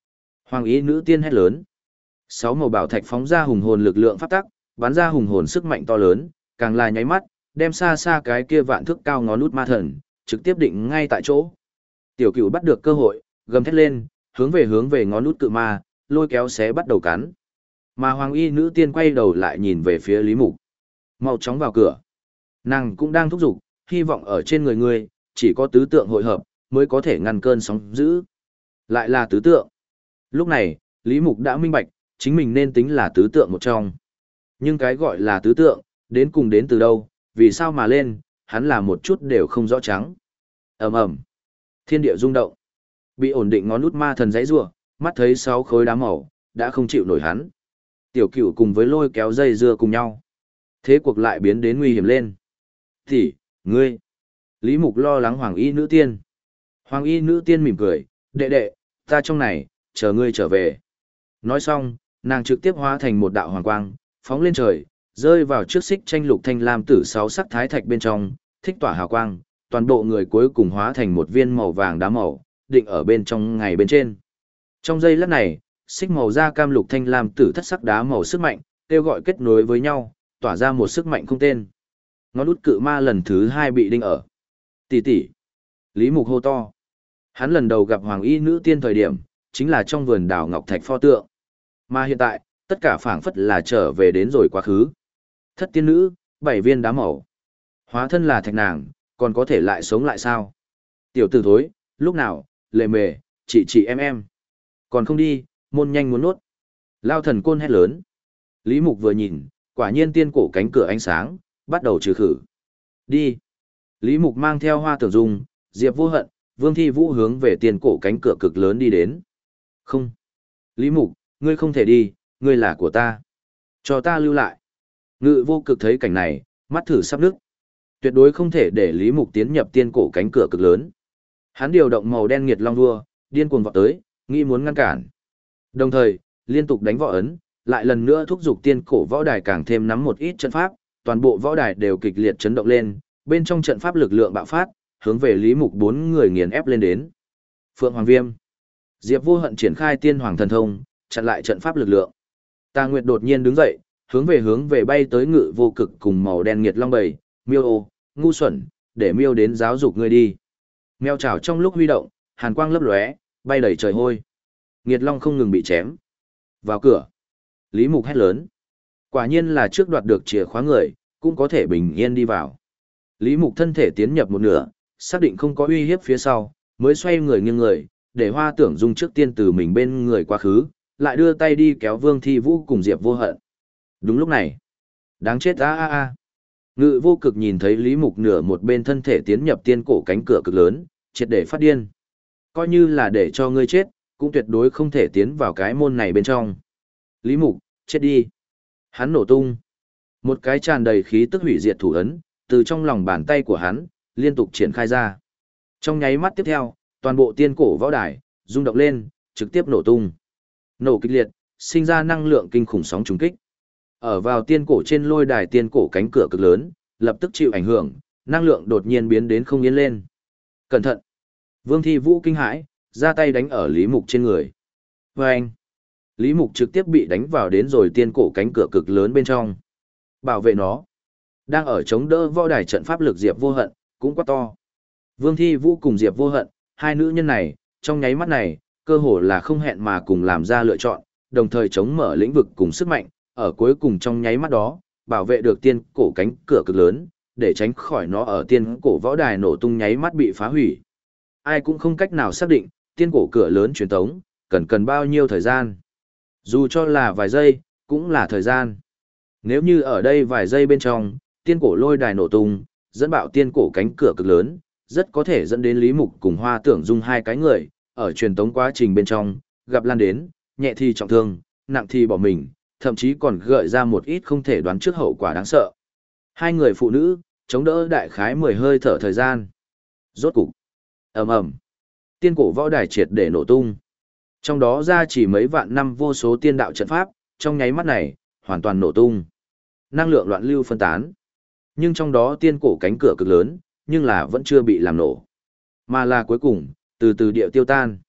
Hoàng ý nữ tiên hét lớn. Sáu màu bảo thạch phóng ra hùng hồn lực lượng pháp tắc, bắn ra hùng hồn sức mạnh to lớn, càng là nháy mắt, đem xa xa cái kia vạn thước cao ngón nút ma thần, trực tiếp định ngay tại chỗ. Tiểu Cửu bắt được cơ hội, gầm thét lên, hướng về hướng về ngón nút cự ma, lôi kéo xé bắt đầu cắn. Mà Hoàng y nữ tiên quay đầu lại nhìn về phía Lý Mục. Mau chóng vào cửa. Nàng cũng đang thúc giục, hy vọng ở trên người ngươi, chỉ có tứ tượng hội hợp, mới có thể ngăn cơn sóng dữ. Lại là tứ tượng. Lúc này, Lý Mục đã minh bạch, chính mình nên tính là tứ tượng một trong. Nhưng cái gọi là tứ tượng, đến cùng đến từ đâu, vì sao mà lên, hắn là một chút đều không rõ trắng. Ầm ầm, thiên địa rung động. Bị ổn định ngón nút ma thần giãy giụa, mắt thấy sáu khối đá màu, đã không chịu nổi hắn. Tiểu Cửu cùng với lôi kéo dây dưa cùng nhau. Thế cuộc lại biến đến nguy hiểm lên. Thì, ngươi. Lý Mục lo lắng Hoàng y nữ tiên. Hoàng y nữ tiên mỉm cười, đệ đệ, ta trong này, chờ ngươi trở về. Nói xong, nàng trực tiếp hóa thành một đạo hoàng quang, phóng lên trời, rơi vào trước xích tranh lục thanh lam tử sáu sắc thái thạch bên trong, thích tỏa hào quang, toàn bộ người cuối cùng hóa thành một viên màu vàng đá màu, định ở bên trong ngày bên trên. Trong giây lát này, xích màu da cam lục thanh lam tử thất sắc đá màu sức mạnh, kêu gọi kết nối với nhau, tỏa ra một sức mạnh không tên. Ngón út cự ma lần thứ hai bị đinh ở. Tỷ tỷ. Lý Mục hô to. Hắn lần đầu gặp Hoàng y nữ tiên thời điểm, chính là trong vườn đào ngọc thạch pho tượng. Mà hiện tại, tất cả phảng phất là trở về đến rồi quá khứ. Thất tiên nữ, bảy viên đá màu. Hóa thân là thạch nàng, còn có thể lại sống lại sao? Tiểu tử thối, lúc nào, lề mề, chị chị em em. Còn không đi, môn nhanh muốn nuốt. Lao thần côn hét lớn. Lý Mục vừa nhìn, quả nhiên tiên cổ cánh cửa ánh sáng, bắt đầu trừ khử. Đi. Lý Mục mang theo Hoa Tưởng Dung, Diệp Vô Hận, Vương Thi Vũ hướng về tiên cổ cánh cửa cực lớn đi đến. Không. Lý Mục, ngươi không thể đi, ngươi là của ta. Cho ta lưu lại. Ngự Vô Cực thấy cảnh này, mắt thử sắp nứt. Tuyệt đối không thể để Lý Mục tiến nhập tiên cổ cánh cửa cực lớn. Hắn điều động màu đen nghiệt long vua, điên cuồng vọt tới, nghĩ muốn ngăn cản. Đồng thời, liên tục đánh võ ấn, lại lần nữa thúc giục tiên cổ võ đài càng thêm nắm một ít trận pháp, toàn bộ võ đài đều kịch liệt chấn động lên, bên trong trận pháp lực lượng bạo phát, hướng về Lý Mục bốn người nghiền ép lên đến. Phượng Hoàng Viêm, Diệp Vô Hận triển khai tiên hoàng thần thông, chặn lại trận pháp lực lượng. Tà Nguyệt đột nhiên đứng dậy, hướng về hướng về bay tới Ngự Vô Cực cùng màu đen nghiệt long bầy, miêu ô, ngu xuẩn, để miêu đến giáo dục ngươi đi. Mèo chảo trong lúc huy động, hàn quang lấp lóe, bay đầy trời hôi. Nghiệt long không ngừng bị chém. Vào cửa. Lý Mục hét lớn. Quả nhiên là trước đoạt được chìa khóa người, cũng có thể bình yên đi vào. Lý Mục thân thể tiến nhập một nửa, xác định không có uy hiếp phía sau, mới xoay người nghiêng người, để Hoa Tưởng Dung trước tiên từ mình bên người quá khứ, lại đưa tay đi kéo Vương Thi Vũ cùng Diệp Vô Hận. Đúng lúc này, đáng chết a a a. Ngự Vô Cực nhìn thấy Lý Mục nửa một bên thân thể tiến nhập tiên cổ cánh cửa cực lớn, triệt để phát điên. Coi như là để cho ngươi chết, cũng tuyệt đối không thể tiến vào cái môn này bên trong. Lý Mục, chết đi. Hắn nổ tung. Một cái tràn đầy khí tức hủy diệt thủ ấn, từ trong lòng bàn tay của hắn, liên tục triển khai ra. Trong nháy mắt tiếp theo, toàn bộ tiên cổ võ đài, rung động lên, trực tiếp nổ tung. Nổ kịch liệt, sinh ra năng lượng kinh khủng sóng trùng kích. Ở vào tiên cổ trên lôi đài tiên cổ cánh cửa cực lớn, lập tức chịu ảnh hưởng, năng lượng đột nhiên biến đến không yên lên. Cẩn thận! Vương Thi Vũ kinh hãi, ra tay đánh ở Lý Mục trên người. Và anh! Lý Mục trực tiếp bị đánh vào đến rồi tiên cổ cánh cửa cực lớn bên trong. Bảo vệ nó! Đang ở chống đỡ võ đài trận pháp lực Diệp Vô Hận, cũng quá to. Vương Thi Vũ cùng Diệp Vô Hận, hai nữ nhân này, trong nháy mắt này, cơ hồ là không hẹn mà cùng làm ra lựa chọn, đồng thời chống mở lĩnh vực cùng sức mạnh, ở cuối cùng trong nháy mắt đó, bảo vệ được tiên cổ cánh cửa cực lớn, để tránh khỏi nó ở tiên cổ võ đài nổ tung nháy mắt bị phá hủy. Ai cũng không cách nào xác định, tiên cổ cửa lớn truyền tống, cần cần bao nhiêu thời gian. Dù cho là vài giây, cũng là thời gian. Nếu như ở đây vài giây bên trong, tiên cổ lôi đài nổ tung, dẫn bạo tiên cổ cánh cửa cực lớn, rất có thể dẫn đến Lý Mục cùng Hoa Tưởng Dung hai cái người, ở truyền tống quá trình bên trong, gặp lan đến, nhẹ thì trọng thương, nặng thì bỏ mình, thậm chí còn gợi ra một ít không thể đoán trước hậu quả đáng sợ. Hai người phụ nữ, chống đỡ đại khái mười hơi thở thời gian. Rốt cục, ầm ầm, tiên cổ võ đài triệt để nổ tung. Trong đó ra chỉ mấy vạn năm vô số tiên đạo trận pháp, trong nháy mắt này, hoàn toàn nổ tung. Năng lượng loạn lưu phân tán. Nhưng trong đó tiên cổ cánh cửa cực lớn, nhưng là vẫn chưa bị làm nổ. Mà là cuối cùng, từ từ điệu tiêu tan.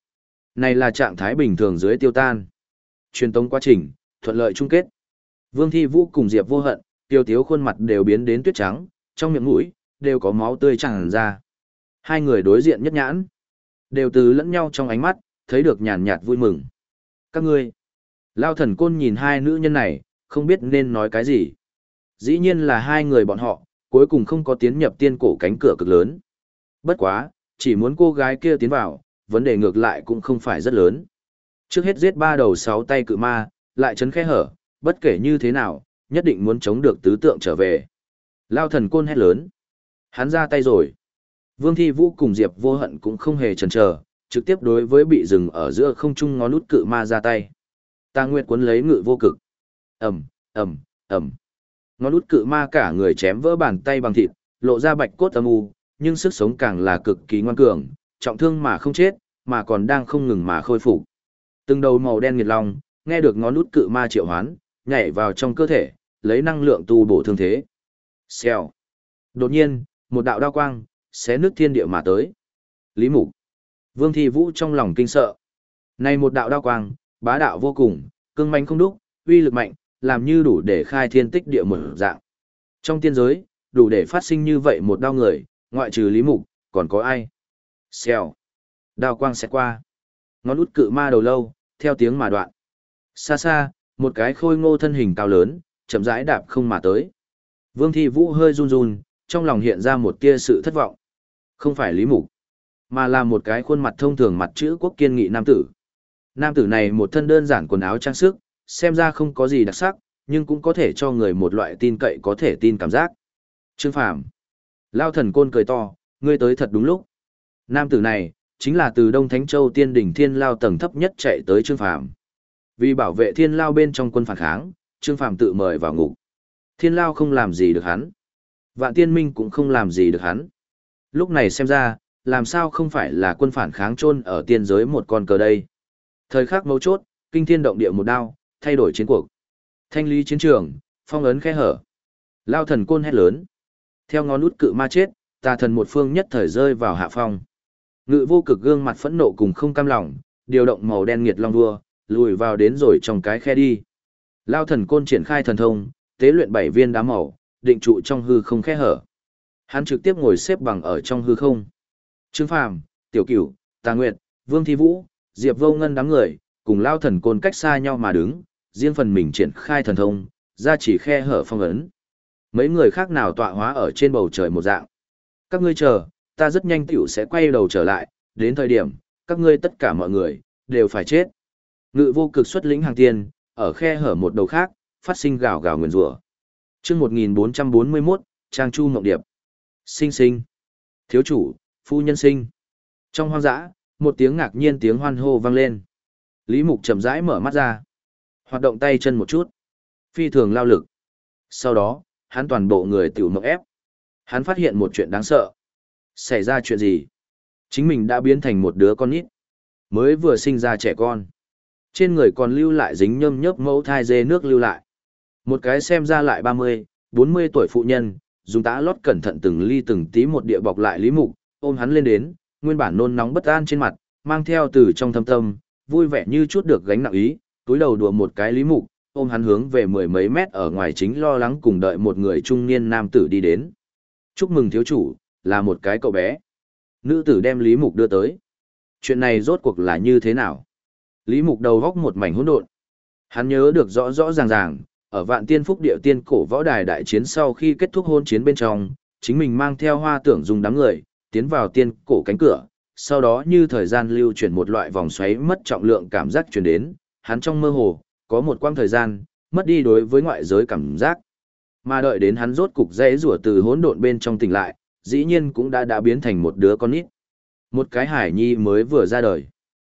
Này là trạng thái bình thường dưới tiêu tan. Truyền tống quá trình, thuận lợi chung kết. Vương Thi Vũ cùng Diệp Vô Hận, tiêu tiếu khuôn mặt đều biến đến tuyết trắng, trong miệng mũi, đều có máu tươi tràn ra. Hai người đối diện nhất nhãn, đều từ lẫn nhau trong ánh mắt, thấy được nhàn nhạt vui mừng. Các ngươi, Lao Thần Côn nhìn hai nữ nhân này, không biết nên nói cái gì. Dĩ nhiên là hai người bọn họ, cuối cùng không có tiến nhập tiên cổ cánh cửa cực lớn. Bất quá, chỉ muốn cô gái kia tiến vào, vấn đề ngược lại cũng không phải rất lớn. Trước hết giết ba đầu sáu tay cự ma, lại chấn khe hở, bất kể như thế nào, nhất định muốn chống được tứ tượng trở về. Lao Thần Côn hét lớn. Hắn ra tay rồi. Vương Thi Vũ cùng Diệp Vô Hận cũng không hề chần chờ, trực tiếp đối với bị dừng ở giữa không trung ngón út cự ma ra tay. Tà Nguyệt cuốn lấy ngự vô cực. Ầm, ầm, ầm. Ngón út cự ma cả người chém vỡ bàn tay bằng thịt, lộ ra bạch cốt âm u, nhưng sức sống càng là cực kỳ ngoan cường, trọng thương mà không chết, mà còn đang không ngừng mà khôi phục. Từng đầu màu đen nghiệt long, nghe được ngón út cự ma triệu hoán, nhảy vào trong cơ thể, lấy năng lượng tu bổ thương thế. Xèo. Đột nhiên, một đạo đao quang xé nước thiên địa mà tới. Lý Mục. Vương Thi Vũ trong lòng kinh sợ. Này một đạo đao quang, bá đạo vô cùng, cương mãnh không đúc, uy lực mạnh, làm như đủ để khai thiên tích địa mở dạng. Trong tiên giới, đủ để phát sinh như vậy một đao người, ngoại trừ Lý Mục, còn có ai? Xèo. Đao quang sẽ qua. Ngón út cự ma đầu lâu, theo tiếng mà đoạn. Xa xa, một cái khôi ngô thân hình cao lớn, chậm rãi đạp không mà tới. Vương Thi Vũ hơi run run, trong lòng hiện ra một tia sự thất vọng. Không phải Lý Mục, mà là một cái khuôn mặt thông thường mặt chữ quốc kiên nghị nam tử. Nam tử này một thân đơn giản quần áo trang sức, xem ra không có gì đặc sắc, nhưng cũng có thể cho người một loại tin cậy có thể tin cảm giác. Trương Phàm. Lao Thần Côn cười to, ngươi tới thật đúng lúc. Nam tử này, chính là từ Đông Thánh Châu Tiên đỉnh Thiên Lao tầng thấp nhất chạy tới Trương Phàm. Vì bảo vệ Thiên Lao bên trong quân phản kháng, Trương Phàm tự mời vào ngục. Thiên Lao không làm gì được hắn. Vạn Tiên Minh cũng không làm gì được hắn. Lúc này xem ra, làm sao không phải là quân phản kháng chôn ở tiên giới một con cờ đây. Thời khắc mấu chốt, kinh thiên động địa một đao, thay đổi chiến cuộc. Thanh lý chiến trường, phong ấn khe hở. Lao Thần Côn hét lớn. Theo ngón út cự ma chết, tà thần một phương nhất thời rơi vào hạ phong. Ngự vô cực gương mặt phẫn nộ cùng không cam lòng, điều động màu đen nghiệt long vua, lùi vào đến rồi trong cái khe đi. Lao Thần Côn triển khai thần thông, tế luyện bảy viên đá màu, định trụ trong hư không khe hở. Hắn trực tiếp ngồi xếp bằng ở trong hư không. Trương Phàm, Tiểu Cửu, Tà Nguyệt, Vương Thi Vũ, Diệp Vô Ngân đám người, cùng Lao Thần Côn cách xa nhau mà đứng, riêng phần mình triển khai thần thông, ra chỉ khe hở phong ấn. Mấy người khác nào tọa hóa ở trên bầu trời một dạng. Các ngươi chờ, ta rất nhanh tiểu sẽ quay đầu trở lại, đến thời điểm, các ngươi tất cả mọi người, đều phải chết. Ngự vô cực xuất lĩnh hàng tiên, ở khe hở một đầu khác, phát sinh gào gào nguyền rủa. Chương một nghìn bốn trăm bốn mươi mốt, Trang Chu Mộng Điệp. Sinh sinh. Thiếu chủ, phu nhân sinh. Trong hoang dã, một tiếng ngạc nhiên tiếng hoan hô vang lên. Lý Mục chậm rãi mở mắt ra. Hoạt động tay chân một chút. Phi thường lao lực. Sau đó, hắn toàn bộ người tiểu mộng ép. Hắn phát hiện một chuyện đáng sợ. Xảy ra chuyện gì? Chính mình đã biến thành một đứa con nít. Mới vừa sinh ra trẻ con. Trên người còn lưu lại dính nhơm nhớp mẫu thai dê nước lưu lại. Một cái xem ra lại ba mươi, bốn mươi tuổi phụ nhân, dùng tã lót cẩn thận từng ly từng tí một địa bọc lại Lý Mục, ôm hắn lên đến, nguyên bản nôn nóng bất an trên mặt, mang theo từ trong thâm tâm, vui vẻ như chút được gánh nặng ý, túi đầu đùa một cái Lý Mục, ôm hắn hướng về mười mấy mét ở ngoài chính lo lắng cùng đợi một người trung niên nam tử đi đến. Chúc mừng thiếu chủ, là một cái cậu bé. Nữ tử đem Lý Mục đưa tới. Chuyện này rốt cuộc là như thế nào? Lý Mục đầu góc một mảnh hỗn độn. Hắn nhớ được rõ rõ ràng ràng, ở Vạn Tiên Phúc Địa Tiên cổ võ đài đại chiến sau khi kết thúc hôn chiến bên trong, chính mình mang theo Hoa Tưởng dùng đám người, tiến vào tiên cổ cánh cửa, sau đó như thời gian lưu chuyển một loại vòng xoáy mất trọng lượng cảm giác truyền đến, hắn trong mơ hồ, có một quãng thời gian, mất đi đối với ngoại giới cảm giác. Mà đợi đến hắn rốt cục dễ rủa từ hỗn độn bên trong tỉnh lại, dĩ nhiên cũng đã đã biến thành một đứa con nít. Một cái hải nhi mới vừa ra đời.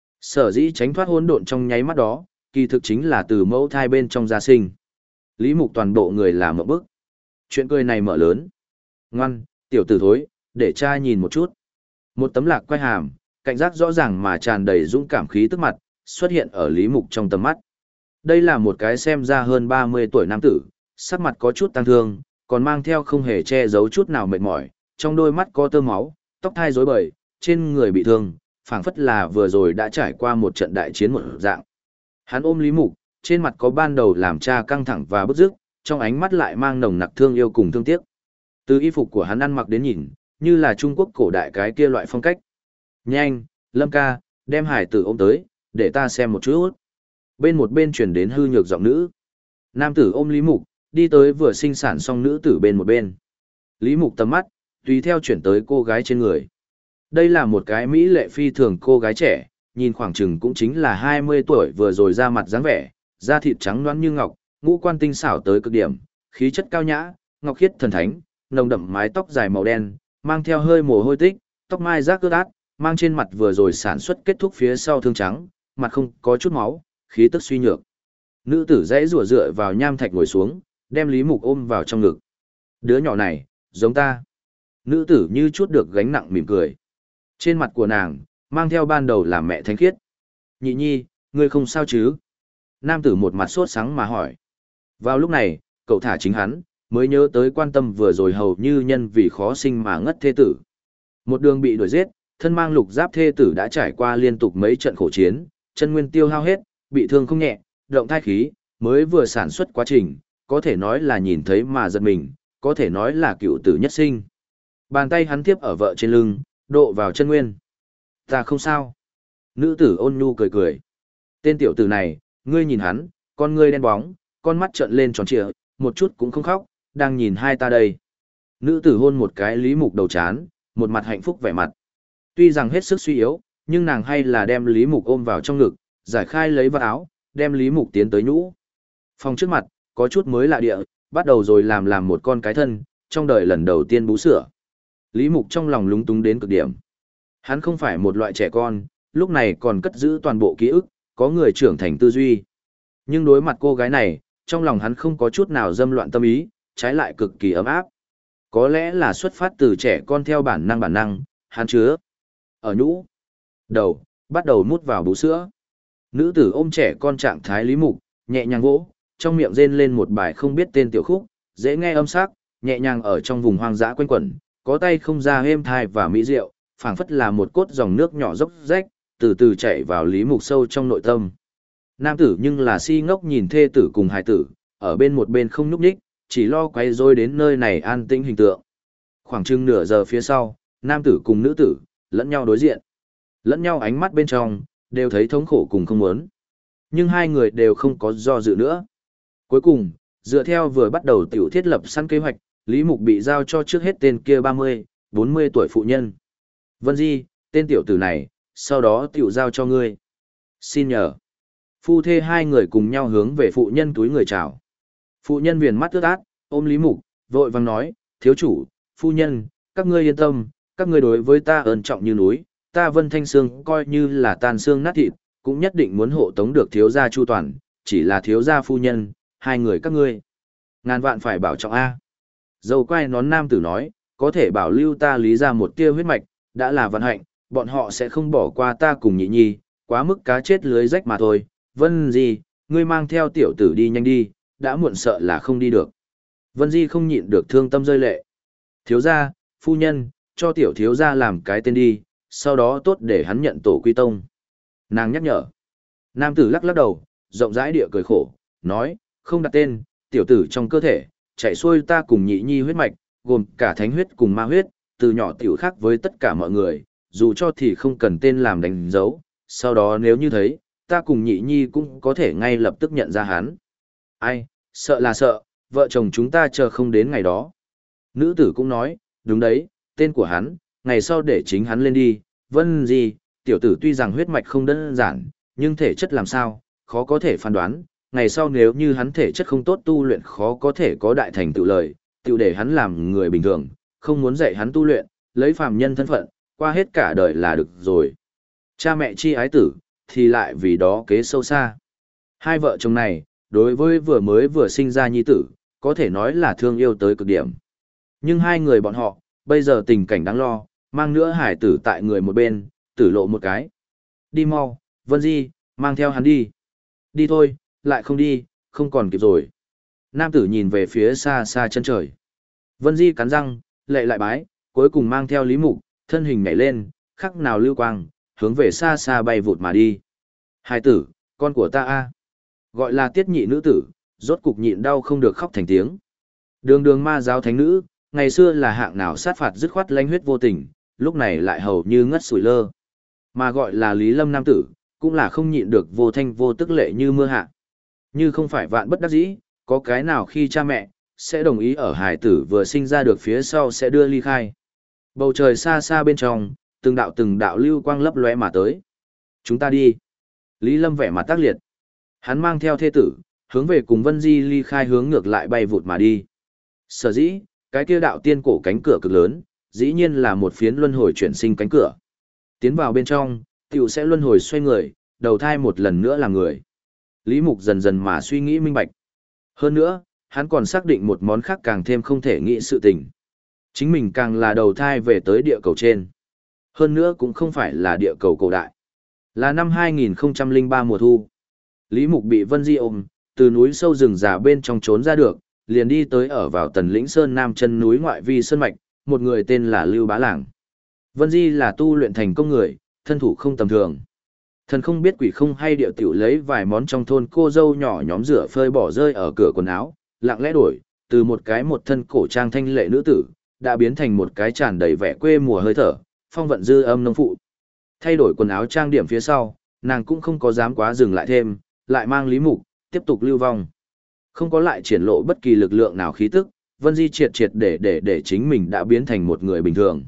Sở dĩ tránh thoát hỗn độn trong nháy mắt đó, kỳ thực chính là từ mẫu thai bên trong gia sinh. Lý Mục toàn bộ người làm một bức. Chuyện cười này mở lớn. Ngoan, tiểu tử thối, để cha nhìn một chút. Một tấm lạc quay hàm, cảnh giác rõ ràng mà tràn đầy dũng cảm khí tức mặt, xuất hiện ở Lý Mục trong tầm mắt. Đây là một cái xem ra hơn ba mươi tuổi nam tử, sắc mặt có chút tăng thương, còn mang theo không hề che giấu chút nào mệt mỏi, trong đôi mắt có tơ máu, tóc thai rối bời, trên người bị thương, phảng phất là vừa rồi đã trải qua một trận đại chiến một dạng. Hắn ôm Lý Mục, trên mặt có ban đầu làm cha căng thẳng và bức rứt, trong ánh mắt lại mang nồng nặc thương yêu cùng thương tiếc. Từ y phục của hắn ăn mặc đến nhìn, như là Trung Quốc cổ đại cái kia loại phong cách. Nhanh, Lâm ca, đem hải tử ôm tới, để ta xem một chút. Bên một bên chuyển đến hư nhược giọng nữ. Nam tử ôm Lý Mục, đi tới vừa sinh sản xong nữ tử bên một bên. Lý Mục tầm mắt, tùy theo chuyển tới cô gái trên người. Đây là một cái mỹ lệ phi thường cô gái trẻ, nhìn khoảng chừng cũng chính là hai mươi tuổi vừa rồi ra mặt dáng vẻ, da thịt trắng nõn như ngọc, ngũ quan tinh xảo tới cực điểm, khí chất cao nhã, ngọc khiết thần thánh, nồng đậm mái tóc dài màu đen, mang theo hơi mồ hôi tích, tóc mai rác ướt át, mang trên mặt vừa rồi sản xuất kết thúc phía sau thương trắng, mặt không có chút máu, khí tức suy nhược. Nữ tử dãy rủa dựa vào nham thạch ngồi xuống, đem Lý Mục ôm vào trong ngực. Đứa nhỏ này, giống ta. Nữ tử như chút được gánh nặng mỉm cười. Trên mặt của nàng, mang theo ban đầu là mẹ thánh khiết. Nhị nhi, ngươi không sao chứ? Nam tử một mặt sốt sắng mà hỏi. Vào lúc này, cậu thả chính hắn, mới nhớ tới quan tâm vừa rồi hầu như nhân vì khó sinh mà ngất thê tử. Một đường bị đuổi giết, thân mang lục giáp thê tử đã trải qua liên tục mấy trận khổ chiến, chân nguyên tiêu hao hết, bị thương không nhẹ, động thai khí, mới vừa sản xuất quá trình, có thể nói là nhìn thấy mà giật mình, có thể nói là cựu tử nhất sinh. Bàn tay hắn tiếp ở vợ trên lưng, độ vào chân nguyên. Ta không sao. Nữ tử ôn nhu cười cười. Tên tiểu tử này, ngươi nhìn hắn, con ngươi đen bóng, con mắt trợn lên tròn trịa, một chút cũng không khóc, đang nhìn hai ta đây. Nữ tử hôn một cái Lý Mục đầu chán, một mặt hạnh phúc vẻ mặt. Tuy rằng hết sức suy yếu, nhưng nàng hay là đem Lý Mục ôm vào trong ngực, giải khai lấy vạt áo, đem Lý Mục tiến tới nhũ. Phòng trước mặt, có chút mới lạ địa, bắt đầu rồi làm làm một con cái thân, trong đời lần đầu tiên bú sữa. Lý Mục trong lòng lúng túng đến cực điểm. Hắn không phải một loại trẻ con, lúc này còn cất giữ toàn bộ ký ức, có người trưởng thành tư duy. Nhưng đối mặt cô gái này, trong lòng hắn không có chút nào dâm loạn tâm ý, trái lại cực kỳ ấm áp. Có lẽ là xuất phát từ trẻ con theo bản năng bản năng, hắn chứa ở nhũ đầu, bắt đầu mút vào bú sữa. Nữ tử ôm trẻ con trạng thái Lý Mục, nhẹ nhàng vỗ, trong miệng rên lên một bài không biết tên tiểu khúc, dễ nghe âm sắc, nhẹ nhàng ở trong vùng hoang dã quanh quẩn, có tay không ra êm thai và mỹ diệu, phảng phất là một cốt dòng nước nhỏ dốc rách, từ từ chảy vào Lý Mục sâu trong nội tâm. Nam tử nhưng là si ngốc nhìn thê tử cùng hài tử, ở bên một bên không nhúc nhích, chỉ lo quay rối đến nơi này an tĩnh hình tượng. Khoảng chừng nửa giờ phía sau, nam tử cùng nữ tử, lẫn nhau đối diện. Lẫn nhau ánh mắt bên trong, đều thấy thống khổ cùng không muốn. Nhưng hai người đều không có do dự nữa. Cuối cùng, dựa theo vừa bắt đầu tiểu thiết lập sẵn kế hoạch, Lý Mục bị giao cho trước hết tên kia ba mươi, bốn mươi tuổi phụ nhân. Vân Di, tên tiểu tử này, sau đó tiểu giao cho ngươi. Xin nhờ. Phu thê hai người cùng nhau hướng về phụ nhân túi người chào. Phụ nhân viền mắt ướt át, ôm Lý Mục, vội vàng nói, thiếu chủ, phu nhân, các ngươi yên tâm, các ngươi đối với ta ơn trọng như núi, ta Vân Thanh Sương coi như là tan xương nát thịt, cũng nhất định muốn hộ tống được thiếu gia chu toàn, chỉ là thiếu gia phu nhân, hai người các ngươi. Ngàn vạn phải bảo trọng A. Dầu quay nón nam tử nói, có thể bảo lưu ta Lý ra một tia huyết mạch, đã là vận hạnh, bọn họ sẽ không bỏ qua ta cùng nhị nhi, quá mức cá chết lưới rách mà thôi. Vân Di, ngươi mang theo tiểu tử đi nhanh đi, đã muộn sợ là không đi được. Vân Di không nhịn được thương tâm rơi lệ. Thiếu gia, phu nhân, cho tiểu thiếu gia làm cái tên đi, sau đó tốt để hắn nhận tổ quy tông. Nàng nhắc nhở. Nam tử lắc lắc đầu, rộng rãi địa cười khổ, nói, không đặt tên, tiểu tử trong cơ thể, chạy xuôi ta cùng nhị nhi huyết mạch, gồm cả thánh huyết cùng ma huyết, từ nhỏ tiểu khác với tất cả mọi người, dù cho thì không cần tên làm đánh dấu, sau đó nếu như thấy, ta cùng nhị nhi cũng có thể ngay lập tức nhận ra hắn. Ai, sợ là sợ, vợ chồng chúng ta chờ không đến ngày đó. Nữ tử cũng nói, đúng đấy, tên của hắn, ngày sau để chính hắn lên đi, Vân Di, tiểu tử tuy rằng huyết mạch không đơn giản, nhưng thể chất làm sao, khó có thể phán đoán, ngày sau nếu như hắn thể chất không tốt tu luyện khó có thể có đại thành tựu lời, tựu để hắn làm người bình thường, không muốn dạy hắn tu luyện, lấy phàm nhân thân phận, qua hết cả đời là được rồi. Cha mẹ chi ái tử, thì lại vì đó kế sâu xa. Hai vợ chồng này, đối với vừa mới vừa sinh ra nhi tử, có thể nói là thương yêu tới cực điểm. Nhưng hai người bọn họ, bây giờ tình cảnh đáng lo, mang nữa hải tử tại người một bên, tử lộ một cái. Đi mau, Vân Di, mang theo hắn đi. Đi thôi, lại không đi, không còn kịp rồi. Nam tử nhìn về phía xa xa chân trời. Vân Di cắn răng, lệ lại bái, cuối cùng mang theo Lý Mục, thân hình nhảy lên, khắc nào lưu quang, hướng về xa xa bay vụt mà đi. Hai tử, con của ta a, gọi là tiết nhị nữ tử, rốt cục nhịn đau không được khóc thành tiếng. Đường đường ma giáo thánh nữ, ngày xưa là hạng nào sát phạt dứt khoát lanh huyết vô tình, lúc này lại hầu như ngất sủi lơ. Mà gọi là Lý Lâm nam tử, cũng là không nhịn được vô thanh vô tức lệ như mưa hạ. Như không phải vạn bất đắc dĩ, có cái nào khi cha mẹ, sẽ đồng ý ở hài tử vừa sinh ra được phía sau sẽ đưa ly khai. Bầu trời xa xa bên trong, từng đạo từng đạo lưu quang lấp lóe mà tới. Chúng ta đi. Lý Lâm vẻ mặt tác liệt. Hắn mang theo thê tử, hướng về cùng Vân Di ly khai hướng ngược lại bay vụt mà đi. Sở dĩ, cái kia đạo tiên cổ cánh cửa cực lớn, dĩ nhiên là một phiến luân hồi chuyển sinh cánh cửa. Tiến vào bên trong, tiểu sẽ luân hồi xoay người, đầu thai một lần nữa là người. Lý Mục dần dần mà suy nghĩ minh bạch. Hơn nữa, hắn còn xác định một món khác càng thêm không thể nghĩ sự tình. Chính mình càng là đầu thai về tới địa cầu trên. Hơn nữa cũng không phải là địa cầu cổ đại. Là năm hai nghìn không trăm lẻ ba mùa thu. Lý Mục bị Vân Di ôm, từ núi sâu rừng già bên trong trốn ra được, liền đi tới ở vào Tần Lĩnh Sơn Nam chân núi ngoại vi sơn mạch, một người tên là Lưu Bá Làng. Vân Di là tu luyện thành công người, thân thủ không tầm thường. Thần không biết quỷ không hay điệu tiểu lấy vài món trong thôn cô dâu nhỏ nhóm rửa phơi bỏ rơi ở cửa quần áo, lặng lẽ đổi, từ một cái một thân cổ trang thanh lệ nữ tử, đã biến thành một cái tràn đầy vẻ quê mùa hơi thở, phong vận dư âm nông phụ. Thay đổi quần áo trang điểm phía sau, nàng cũng không có dám quá dừng lại thêm, lại mang Lý Mục, tiếp tục lưu vong. Không có lại triển lộ bất kỳ lực lượng nào khí tức, Vân Di triệt triệt để để để chính mình đã biến thành một người bình thường.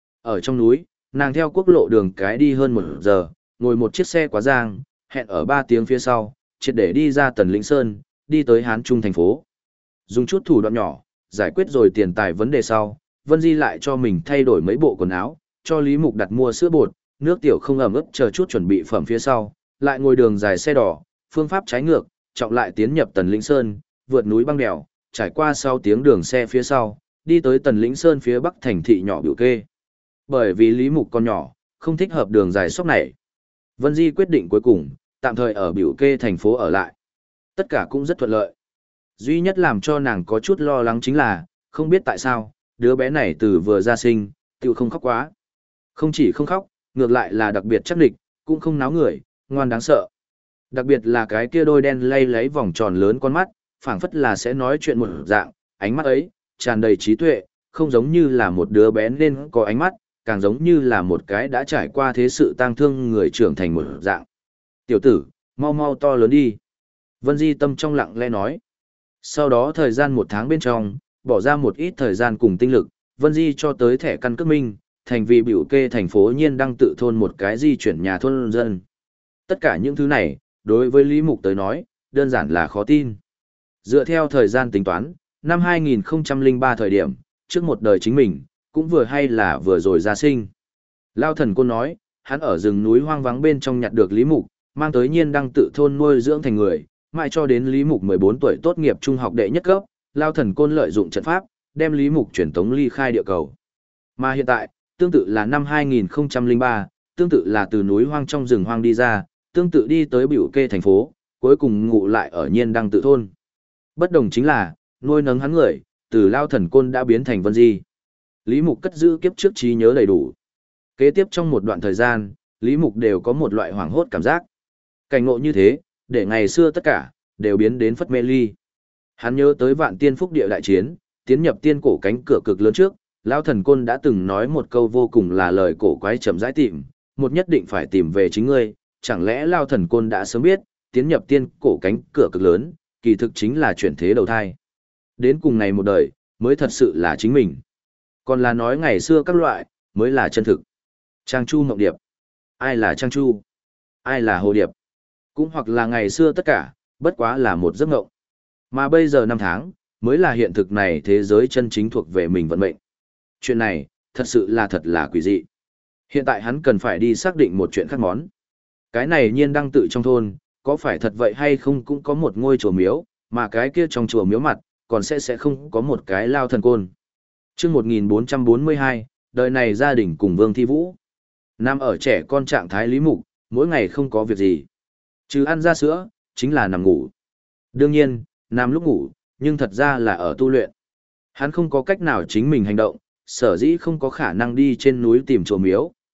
Ở trong núi, nàng theo quốc lộ đường cái đi hơn một giờ, ngồi một chiếc xe quá giang, hẹn ở ba tiếng phía sau, triệt để đi ra Tần Lĩnh Sơn, đi tới Hán Trung thành phố. Dùng chút thủ đoạn nhỏ, giải quyết rồi tiền tài vấn đề sau, Vân Di lại cho mình thay đổi mấy bộ quần áo, cho Lý Mục đặt mua sữa bột, nước tiểu không ẩm ướt chờ chút chuẩn bị phẩm phía sau, lại ngồi đường dài xe đỏ, phương pháp trái ngược, trọng lại tiến nhập Tần Lĩnh Sơn, vượt núi băng đèo, trải qua sau tiếng đường xe phía sau, đi tới Tần Lĩnh Sơn phía bắc thành thị nhỏ Biểu Kê. Bởi vì Lý Mục con nhỏ, không thích hợp đường dài sóc này. Vân Di quyết định cuối cùng, tạm thời ở Biểu Kê thành phố ở lại. Tất cả cũng rất thuận lợi. Duy nhất làm cho nàng có chút lo lắng chính là, không biết tại sao, đứa bé này từ vừa ra sinh, tiểu không khóc quá. Không chỉ không khóc, ngược lại là đặc biệt chắc địch, cũng không náo người, ngoan đáng sợ. Đặc biệt là cái kia đôi đen lay lấy vòng tròn lớn con mắt, phảng phất là sẽ nói chuyện một dạng, ánh mắt ấy, tràn đầy trí tuệ, không giống như là một đứa bé nên có ánh mắt, càng giống như là một cái đã trải qua thế sự tang thương người trưởng thành một dạng. Tiểu tử, mau mau to lớn đi. Vân Di tâm trong lặng lẽ nói. Sau đó thời gian một tháng bên trong, bỏ ra một ít thời gian cùng tinh lực, Vân Di cho tới thẻ căn cước minh, thành vì Biểu Kê thành phố nhiên đăng tự thôn một cái di chuyển nhà thôn dân. Tất cả những thứ này, đối với Lý Mục tới nói, đơn giản là khó tin. Dựa theo thời gian tính toán, năm hai nghìn không trăm lẻ ba thời điểm, trước một đời chính mình, cũng vừa hay là vừa rồi ra sinh. Lao Thần Côn nói, hắn ở rừng núi hoang vắng bên trong nhặt được Lý Mục, mang tới nhiên đăng tự thôn nuôi dưỡng thành người, mãi cho đến Lý Mục mười bốn tuổi tốt nghiệp trung học đệ nhất cấp, Lao Thần Côn lợi dụng trận pháp, đem Lý Mục truyền tống ly khai địa cầu. Mà hiện tại, tương tự là năm hai nghìn không trăm lẻ ba, tương tự là từ núi hoang trong rừng hoang đi ra, tương tự đi tới Biểu Kê thành phố, cuối cùng ngụ lại ở nhiên đăng tự thôn. Bất đồng chính là, nuôi nấng hắn người, từ Lao Thần Côn đã biến thành Vân Di. Lý Mục cất giữ kiếp trước trí nhớ đầy đủ. Kế tiếp trong một đoạn thời gian, Lý Mục đều có một loại hoảng hốt cảm giác. Cảnh ngộ như thế, để ngày xưa tất cả, đều biến đến phất mê ly. Hắn nhớ tới vạn tiên phúc địa đại chiến, tiến nhập tiên cổ cánh cửa cực lớn trước, Lao Thần Côn đã từng nói một câu vô cùng là lời cổ quái chậm rãi tìm, một nhất định phải tìm về chính ngươi, chẳng lẽ Lao Thần Côn đã sớm biết, tiến nhập tiên cổ cánh cửa cực lớn, kỳ thực chính là chuyển thế đầu thai. Đến cùng ngày một đời, mới thật sự là chính mình. Còn là nói ngày xưa các loại, mới là chân thực. Trang Chu Mộng Điệp. Ai là Trang Chu? Ai là Hồ Điệp? Cũng hoặc là ngày xưa tất cả, bất quá là một giấc mộng. Mà bây giờ năm tháng, mới là hiện thực này thế giới chân chính thuộc về mình vận mệnh. Chuyện này, thật sự là thật là quỷ dị. Hiện tại hắn cần phải đi xác định một chuyện khác món. Cái này nhiên đăng tự trong thôn, có phải thật vậy hay không cũng có một ngôi chùa miếu, mà cái kia trong chùa miếu mặt, còn sẽ sẽ không có một cái Lao Thần Côn. Chương một nghìn bốn trăm bốn mươi hai, đời này gia đình cùng Vương Thi Vũ. Nằm ở trẻ con trạng thái Lý Mục, mỗi ngày không có việc gì. Trừ ăn ra sữa, chính là nằm ngủ. Đương nhiên, nằm lúc ngủ, nhưng thật ra là ở tu luyện. Hắn không có cách nào chính mình hành động, sở dĩ không có khả năng đi trên núi tìm chùa miếu,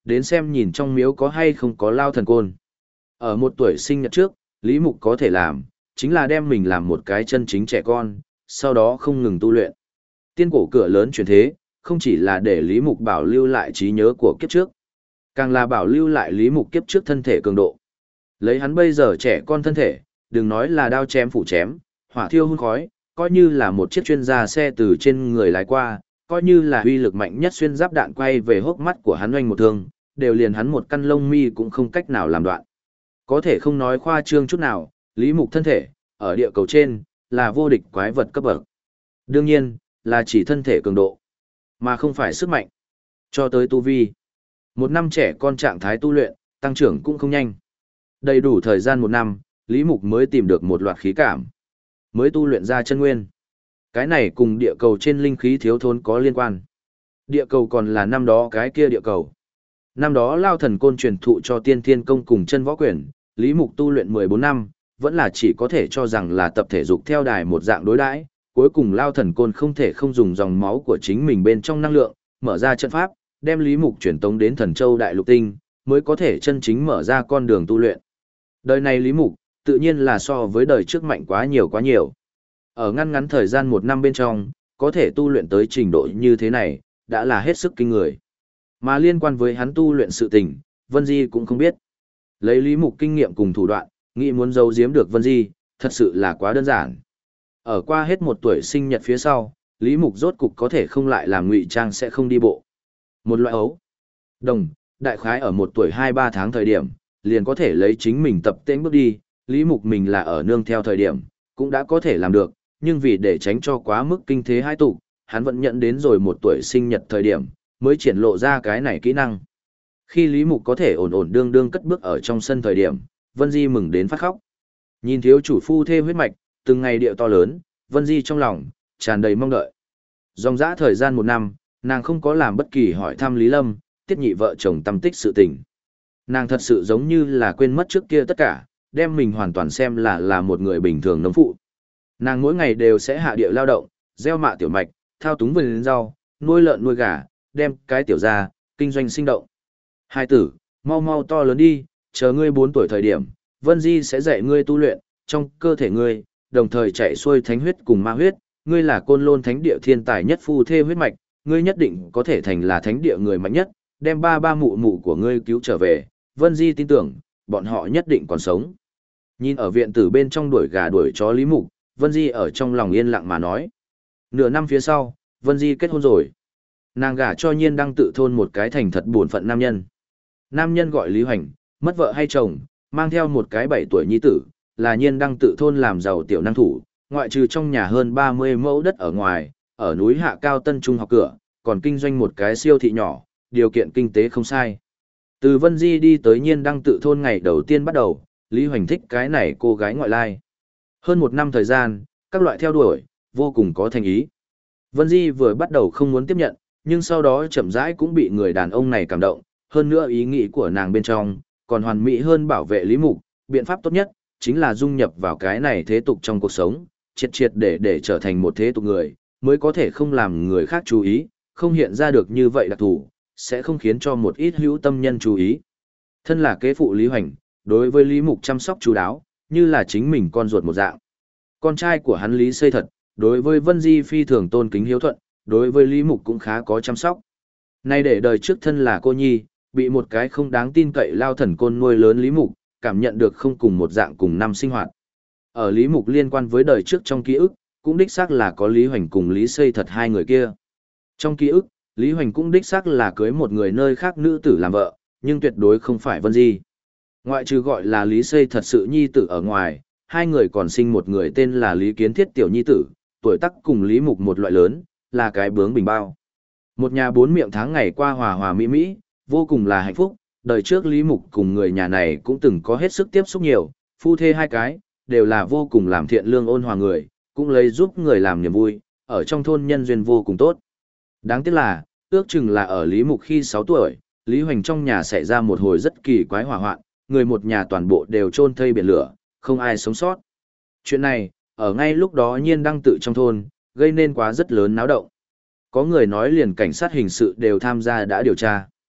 đến xem nhìn trong miếu có hay không có lao thần côn. Ở một tuổi sinh nhật trước, Lý Mục có thể làm, chính là đem mình làm một cái chân chính trẻ con, sau đó không ngừng tu luyện. Tiên cổ cửa lớn chuyển thế, không chỉ là để Lý Mục bảo lưu lại trí nhớ của kiếp trước, càng là bảo lưu lại Lý Mục kiếp trước thân thể cường độ. Lấy hắn bây giờ trẻ con thân thể, đừng nói là đao chém phủ chém, hỏa thiêu hun khói, coi như là một chiếc chuyên gia xe từ trên người lái qua, coi như là uy lực mạnh nhất xuyên giáp đạn quay về hốc mắt của hắn oanh một thương, đều liền hắn một căn lông mi cũng không cách nào làm đoạn. Có thể không nói khoa trương chút nào, Lý Mục thân thể, ở địa cầu trên, là vô địch quái vật cấp bậc. Đương nhiên, là chỉ thân thể cường độ, mà không phải sức mạnh. Cho tới tu vi. Một năm trẻ con trạng thái tu luyện, tăng trưởng cũng không nhanh. Đầy đủ thời gian một năm, Lý Mục mới tìm được một loạt khí cảm. Mới tu luyện ra chân nguyên. Cái này cùng địa cầu trên linh khí thiếu thốn có liên quan. Địa cầu còn là năm đó cái kia địa cầu. Năm đó Lao Thần Côn truyền thụ cho Tiên Thiên Công cùng chân võ quyền, Lý Mục tu luyện mười bốn năm, vẫn là chỉ có thể cho rằng là tập thể dục theo đài một dạng đối đãi. Cuối cùng Lao Thần Côn không thể không dùng dòng máu của chính mình bên trong năng lượng, mở ra trận pháp, đem Lý Mục truyền tống đến Thần Châu Đại Lục Tinh, mới có thể chân chính mở ra con đường tu luyện. Đời này Lý Mục, tự nhiên là so với đời trước mạnh quá nhiều quá nhiều. Ở ngăn ngắn thời gian một năm bên trong, có thể tu luyện tới trình độ như thế này, đã là hết sức kinh người. Mà liên quan với hắn tu luyện sự tình, Vân Di cũng không biết. Lấy Lý Mục kinh nghiệm cùng thủ đoạn, nghĩ muốn giấu giếm được Vân Di, thật sự là quá đơn giản. Ở qua hết một tuổi sinh nhật phía sau, Lý Mục rốt cục có thể không lại làm ngụy trang sẽ không đi bộ. Một loại ấu. Đồng, đại khái ở một tuổi hai ba tháng thời điểm, liền có thể lấy chính mình tập tễnh bước đi, Lý Mục mình là ở nương theo thời điểm, cũng đã có thể làm được, nhưng vì để tránh cho quá mức kinh thế hai tụ, hắn vẫn nhận đến rồi một tuổi sinh nhật thời điểm, mới triển lộ ra cái này kỹ năng. Khi Lý Mục có thể ổn ổn đương đương cất bước ở trong sân thời điểm, Vân Di mừng đến phát khóc. Nhìn thiếu chủ phu thê huyết mạch, từng ngày điệu to lớn, Vân Di trong lòng, tràn đầy mong đợi. Dòng dã thời gian một năm, nàng không có làm bất kỳ hỏi thăm Lý Lâm, tiết nhị vợ chồng tâm tích sự tình. Nàng thật sự giống như là quên mất trước kia tất cả, đem mình hoàn toàn xem là là một người bình thường nông phụ. Nàng mỗi ngày đều sẽ hạ địa lao động, gieo mạ tiểu mạch, thao túng vườn rau, nuôi lợn nuôi gà, đem cái tiểu ra, kinh doanh sinh động. Hai tử, mau mau to lớn đi, chờ ngươi bốn tuổi thời điểm, Vân Di sẽ dạy ngươi tu luyện, trong cơ thể ngươi, đồng thời chạy xuôi thánh huyết cùng ma huyết, ngươi là côn lôn thánh địa thiên tài nhất phu thê huyết mạch, ngươi nhất định có thể thành là thánh địa người mạnh nhất, đem ba ba mụ mụ của ngươi cứu trở về, Vân Di tin tưởng, bọn họ nhất định còn sống. Nhìn ở viện tử bên trong đuổi gà đuổi chó Lý Mục, Vân Di ở trong lòng yên lặng mà nói. Nửa năm phía sau, Vân Di kết hôn rồi. Nàng gả cho Nhiên Đăng tự thôn một cái thành thật buồn phận nam nhân. Nam nhân gọi Lý Hoành, mất vợ hay chồng, mang theo một cái bảy tuổi nhi tử, là Nhiên Đăng tự thôn làm giàu tiểu năng thủ, ngoại trừ trong nhà hơn ba mươi mẫu đất ở ngoài, ở núi Hạ Cao Tân Trung học cửa, còn kinh doanh một cái siêu thị nhỏ, điều kiện kinh tế không sai. Từ Vân Di đi tới Nhiên Đăng tự thôn ngày đầu tiên bắt đầu, Lý Hoành thích cái này cô gái ngoại lai. Hơn một năm thời gian, các loại theo đuổi, vô cùng có thành ý. Vân Di vừa bắt đầu không muốn tiếp nhận, nhưng sau đó chậm rãi cũng bị người đàn ông này cảm động, hơn nữa ý nghĩ của nàng bên trong, còn hoàn mỹ hơn bảo vệ Lý Mục, biện pháp tốt nhất, chính là dung nhập vào cái này thế tục trong cuộc sống, triệt triệt để để trở thành một thế tục người, mới có thể không làm người khác chú ý, không hiện ra được như vậy đặc thủ, sẽ không khiến cho một ít hữu tâm nhân chú ý. Thân là kế phụ Lý Hoành, đối với Lý Mục chăm sóc chú đáo, như là chính mình con ruột một dạng. Con trai của hắn Lý Xây Thật, đối với Vân Di phi thường tôn kính hiếu thuận, đối với Lý Mục cũng khá có chăm sóc. Nay để đời trước thân là cô nhi, bị một cái không đáng tin cậy Lao Thần Côn nuôi lớn Lý Mục, cảm nhận được không cùng một dạng cùng năm sinh hoạt. Ở Lý Mục liên quan với đời trước trong ký ức, cũng đích xác là có Lý Hoành cùng Lý Xây Thật hai người kia. Trong ký ức, Lý Hoành cũng đích xác là cưới một người nơi khác nữ tử làm vợ, nhưng tuyệt đối không phải Vân Di. Ngoại trừ gọi là Lý Xây Thật sự nhi tử ở ngoài, hai người còn sinh một người tên là Lý Kiến Thiết tiểu nhi tử, tuổi tác cùng Lý Mục một loại lớn, là cái bướng bình bao. Một nhà bốn miệng tháng ngày qua hòa hòa mỹ mỹ, vô cùng là hạnh phúc, đời trước Lý Mục cùng người nhà này cũng từng có hết sức tiếp xúc nhiều, phu thê hai cái, đều là vô cùng làm thiện lương ôn hòa người, cũng lấy giúp người làm niềm vui, ở trong thôn nhân duyên vô cùng tốt. Đáng tiếc là, ước chừng là ở Lý Mục khi sáu tuổi, Lý Hoành trong nhà xảy ra một hồi rất kỳ quái hỏa hoạn, người một nhà toàn bộ đều chôn thây biển lửa, không ai sống sót. Chuyện này, ở ngay lúc đó Nhiên Đăng tự trong thôn, gây nên quá rất lớn náo động. Có người nói liền cảnh sát hình sự đều tham gia đã điều tra.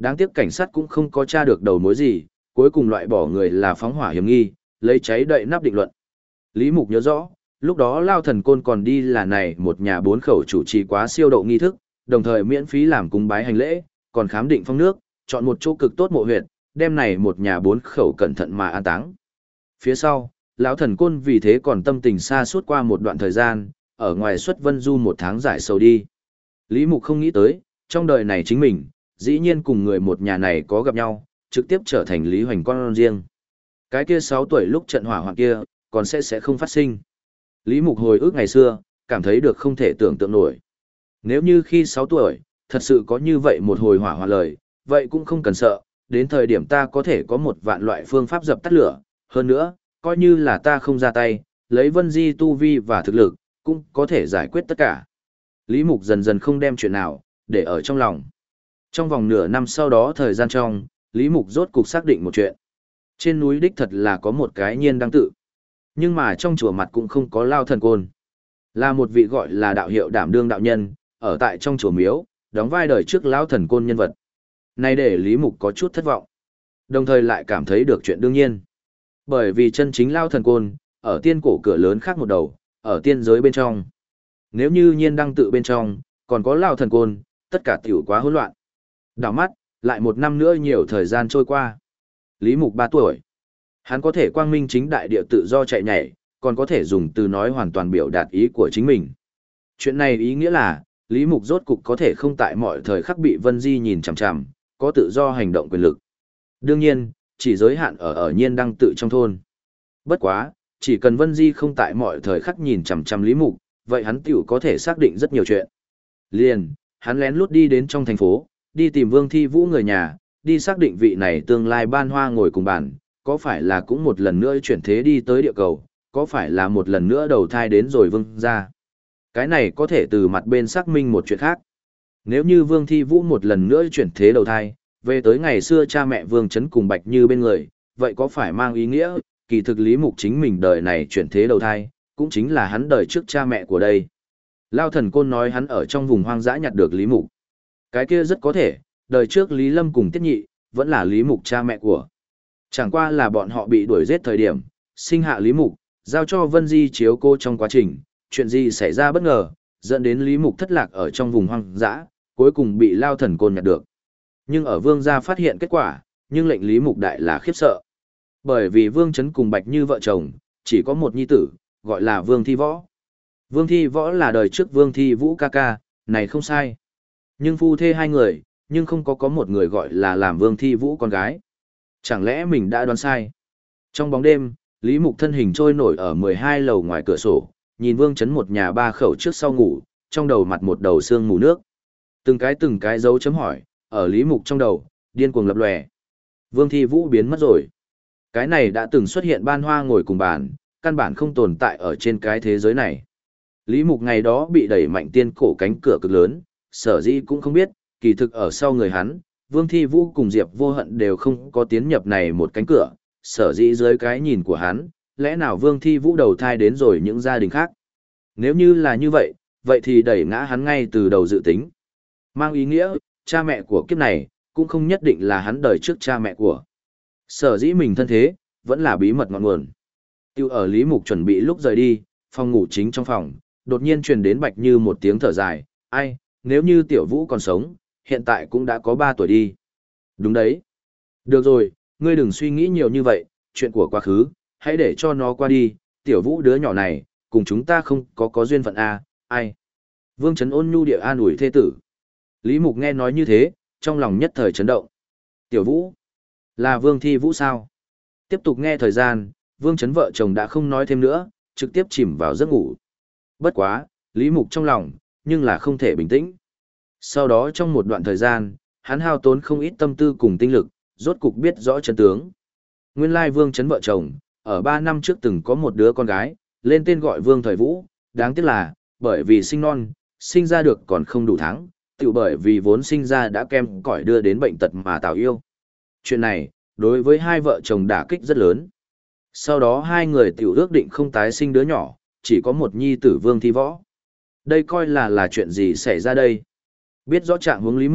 Đáng tiếc cảnh sát cũng không có tra được đầu mối gì, cuối cùng loại bỏ người là phóng hỏa hiểm nghi, lấy cháy đậy nắp định luận. Lý Mục nhớ rõ, lúc đó Lao Thần Côn còn đi là này một nhà bốn khẩu chủ trì quá siêu độ nghi thức, đồng thời miễn phí làm cúng bái hành lễ, còn khám định phong nước, chọn một chỗ cực tốt mộ huyệt, đem này một nhà bốn khẩu cẩn thận mà an táng. Phía sau, lão Thần Côn vì thế còn tâm tình xa suốt qua một đoạn thời gian, ở ngoài xuất vân du một tháng giải sầu đi. Lý Mục không nghĩ tới, trong đời này chính mình, dĩ nhiên cùng người một nhà này có gặp nhau, trực tiếp trở thành Lý Hoành con riêng. Cái kia sáu tuổi lúc trận hỏa hoạn kia, còn sẽ sẽ không phát sinh. Lý Mục hồi ức ngày xưa, cảm thấy được không thể tưởng tượng nổi. Nếu như khi sáu tuổi, thật sự có như vậy một hồi hỏa hoạn lời, vậy cũng không cần sợ, đến thời điểm ta có thể có một vạn loại phương pháp dập tắt lửa, hơn nữa, coi như là ta không ra tay, lấy Vân Di tu vi và thực lực, cũng có thể giải quyết tất cả. Lý Mục dần dần không đem chuyện nào, để ở trong lòng. Trong vòng nửa năm sau đó thời gian trong, Lý Mục rốt cục xác định một chuyện. Trên núi đích thật là có một cái nhiên đăng tự. Nhưng mà trong chùa mặt cũng không có Lao Thần Côn. Là một vị gọi là đạo hiệu đảm đương đạo nhân, ở tại trong chùa miếu, đóng vai đời trước Lao Thần Côn nhân vật. Này để Lý Mục có chút thất vọng. Đồng thời lại cảm thấy được chuyện đương nhiên. Bởi vì chân chính Lao Thần Côn, ở tiên cổ cửa lớn khác một đầu, ở tiên giới bên trong. Nếu như nhiên đăng tự bên trong, còn có Lao Thần Côn, tất cả tiểu quá hỗn loạn. Đảo mắt, lại một năm nữa nhiều thời gian trôi qua. Lý Mục ba tuổi. Hắn có thể quang minh chính đại địa tự do chạy nhảy, còn có thể dùng từ nói hoàn toàn biểu đạt ý của chính mình. Chuyện này ý nghĩa là, Lý Mục rốt cục có thể không tại mọi thời khắc bị Vân Di nhìn chằm chằm, có tự do hành động quyền lực. Đương nhiên, chỉ giới hạn ở ở nhiên đăng tự trong thôn. Bất quá, chỉ cần Vân Di không tại mọi thời khắc nhìn chằm chằm Lý Mục, vậy hắn tiểu có thể xác định rất nhiều chuyện. Liền, hắn lén lút đi đến trong thành phố, đi tìm Vương Thi Vũ người nhà, đi xác định vị này tương lai ban hoa ngồi cùng bàn, có phải là cũng một lần nữa chuyển thế đi tới địa cầu, có phải là một lần nữa đầu thai đến rồi Vương ra. Cái này có thể từ mặt bên xác minh một chuyện khác. Nếu như Vương Thi Vũ một lần nữa chuyển thế đầu thai, về tới ngày xưa cha mẹ Vương Trấn cùng Bạch Như bên người, vậy có phải mang ý nghĩa, kỳ thực Lý Mục chính mình đời này chuyển thế đầu thai, cũng chính là hắn đời trước cha mẹ của đây. Lao Thần Côn nói hắn ở trong vùng hoang dã nhặt được Lý Mục. Cái kia rất có thể, đời trước Lý Lâm cùng Tiết Nhị, vẫn là Lý Mục cha mẹ của. Chẳng qua là bọn họ bị đuổi giết thời điểm, sinh hạ Lý Mục, giao cho Vân Di chiếu cô trong quá trình, chuyện gì xảy ra bất ngờ, dẫn đến Lý Mục thất lạc ở trong vùng hoang dã, cuối cùng bị Lao Thần Côn nhặt được. Nhưng ở Vương gia phát hiện kết quả, nhưng lệnh Lý Mục đại là khiếp sợ. Bởi vì Vương Trấn cùng Bạch Như vợ chồng, chỉ có một nhi tử, gọi là Vương Thi Võ. Vương Thi Võ là đời trước Vương Thi Vũ ca ca, này không sai. Nhưng phu thê hai người, nhưng không có có một người gọi là làm Vương Thi Vũ con gái. Chẳng lẽ mình đã đoán sai? Trong bóng đêm, Lý Mục thân hình trôi nổi ở mười hai lầu ngoài cửa sổ, nhìn Vương Trấn một nhà ba khẩu trước sau ngủ, trong đầu mặt một đầu xương mù nước. Từng cái từng cái dấu chấm hỏi, ở Lý Mục trong đầu, điên cuồng lập lòe. Vương Thi Vũ biến mất rồi. Cái này đã từng xuất hiện ban hoa ngồi cùng bàn, căn bản không tồn tại ở trên cái thế giới này. Lý Mục ngày đó bị đẩy mạnh tiên cổ cánh cửa cực lớn, sở dĩ cũng không biết, kỳ thực ở sau người hắn, Vương Thi Vũ cùng Diệp Vô Hận đều không có tiến nhập này một cánh cửa, sở dĩ dưới cái nhìn của hắn, lẽ nào Vương Thi Vũ đầu thai đến rồi những gia đình khác. Nếu như là như vậy, vậy thì đẩy ngã hắn ngay từ đầu dự tính. Mang ý nghĩa, cha mẹ của kiếp này, cũng không nhất định là hắn đời trước cha mẹ của. Sở dĩ mình thân thế, vẫn là bí mật ngọn nguồn. Tiêu ở Lý Mục chuẩn bị lúc rời đi, phòng ngủ chính trong phòng, đột nhiên truyền đến Bạch Như một tiếng thở dài, ai, nếu như Tiểu Vũ còn sống, hiện tại cũng đã có ba tuổi đi. Đúng đấy. Được rồi, ngươi đừng suy nghĩ nhiều như vậy, chuyện của quá khứ, hãy để cho nó qua đi, Tiểu Vũ đứa nhỏ này, cùng chúng ta không có có duyên phận à, ai. Vương Trấn ôn nhu địa an ủi thê tử. Lý Mục nghe nói như thế, trong lòng nhất thời chấn động. Tiểu Vũ, là Vương Thi Vũ sao? Tiếp tục nghe thời gian, Vương Trấn vợ chồng đã không nói thêm nữa, trực tiếp chìm vào giấc ngủ. Bất quá, Lý Mục trong lòng, nhưng là không thể bình tĩnh. Sau đó trong một đoạn thời gian, hắn hao tốn không ít tâm tư cùng tinh lực, rốt cục biết rõ chân tướng. Nguyên lai Vương Trấn vợ chồng, ở ba năm trước từng có một đứa con gái, lên tên gọi Vương Thời Vũ, đáng tiếc là, bởi vì sinh non, sinh ra được còn không đủ tháng, tự bởi vì vốn sinh ra đã kem cỏi đưa đến bệnh tật mà tào yêu. Chuyện này, đối với hai vợ chồng đả kích rất lớn. Sau đó hai người tiểu ước định không tái sinh đứa nhỏ, chỉ có một nhi tử Vương Thi Võ. Đây coi là là chuyện gì xảy ra đây? Biết rõ trạng hướng Lý Mục,